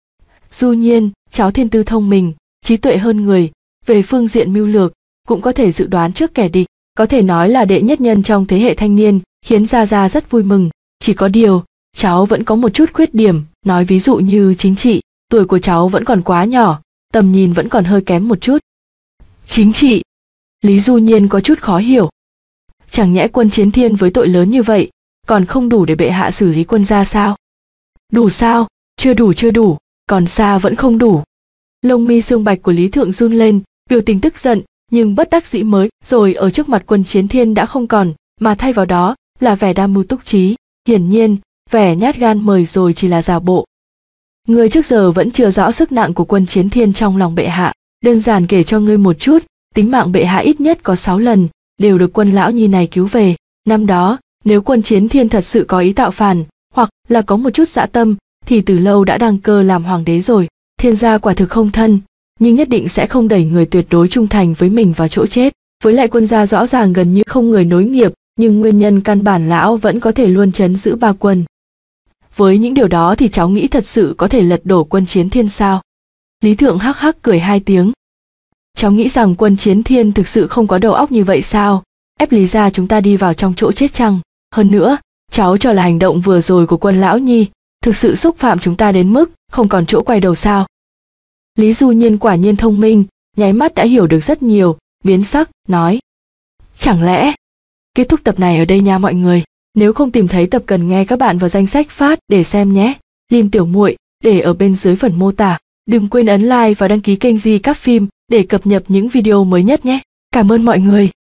Du Nhiên, cháu thiên tư thông minh, trí tuệ hơn người, về phương diện mưu lược cũng có thể dự đoán trước kẻ địch, có thể nói là đệ nhất nhân trong thế hệ thanh niên, khiến Gia Gia rất vui mừng. Chỉ có điều, cháu vẫn có một chút khuyết điểm, nói ví dụ như chính trị, tuổi của cháu vẫn còn quá nhỏ, tầm nhìn vẫn còn hơi kém một chút. Chính trị? Lý Du Nhiên có chút khó hiểu. Chẳng nhẽ Quân Chiến Thiên với tội lớn như vậy, còn không đủ để bệ hạ xử lý quân gia sao? Đủ sao? Chưa đủ chưa đủ, còn xa vẫn không đủ. Lông mi xương bạch của Lý Thượng run lên, biểu tình tức giận, nhưng bất đắc dĩ mới rồi ở trước mặt Quân Chiến Thiên đã không còn, mà thay vào đó là vẻ đam mưu túc trí. Hiển nhiên, vẻ nhát gan mời rồi chỉ là giả bộ. Ngươi trước giờ vẫn chưa rõ sức nặng của Quân Chiến Thiên trong lòng bệ hạ, đơn giản kể cho ngươi một chút, tính mạng bệ hạ ít nhất có sáu lần, đều được Quân lão nhi này cứu về. Năm đó, nếu Quân Chiến Thiên thật sự có ý tạo phản, hoặc là có một chút dã tâm, thì từ lâu đã đăng cơ làm hoàng đế rồi. Thiên gia quả thực không thân, nhưng nhất định sẽ không đẩy người tuyệt đối trung thành với mình vào chỗ chết. Với lại Quân gia rõ ràng gần như không người nối nghiệp, nhưng nguyên nhân căn bản lão vẫn có thể luôn trấn giữ ba Quân. Với những điều đó thì cháu nghĩ thật sự có thể lật đổ Quân Chiến Thiên sao? Lý Thượng hắc hắc cười hai tiếng. Cháu nghĩ rằng Quân Chiến Thiên thực sự không có đầu óc như vậy sao? Ép Lý gia chúng ta đi vào trong chỗ chết chăng? Hơn nữa, cháu cho là hành động vừa rồi của Quân lão nhi thực sự xúc phạm chúng ta đến mức không còn chỗ quay đầu sao? Lý Du Nhiên quả nhiên thông minh, nháy mắt đã hiểu được rất nhiều, biến sắc, nói. Chẳng lẽ... Kết thúc tập này ở đây nha mọi người. Nếu không tìm thấy tập cần nghe các bạn vào danh sách phát để xem nhé. Link tiểu muội để ở bên dưới phần mô tả. Đừng quên ấn like và đăng ký kênh Di Các Phim để cập nhật những video mới nhất nhé. Cảm ơn mọi người.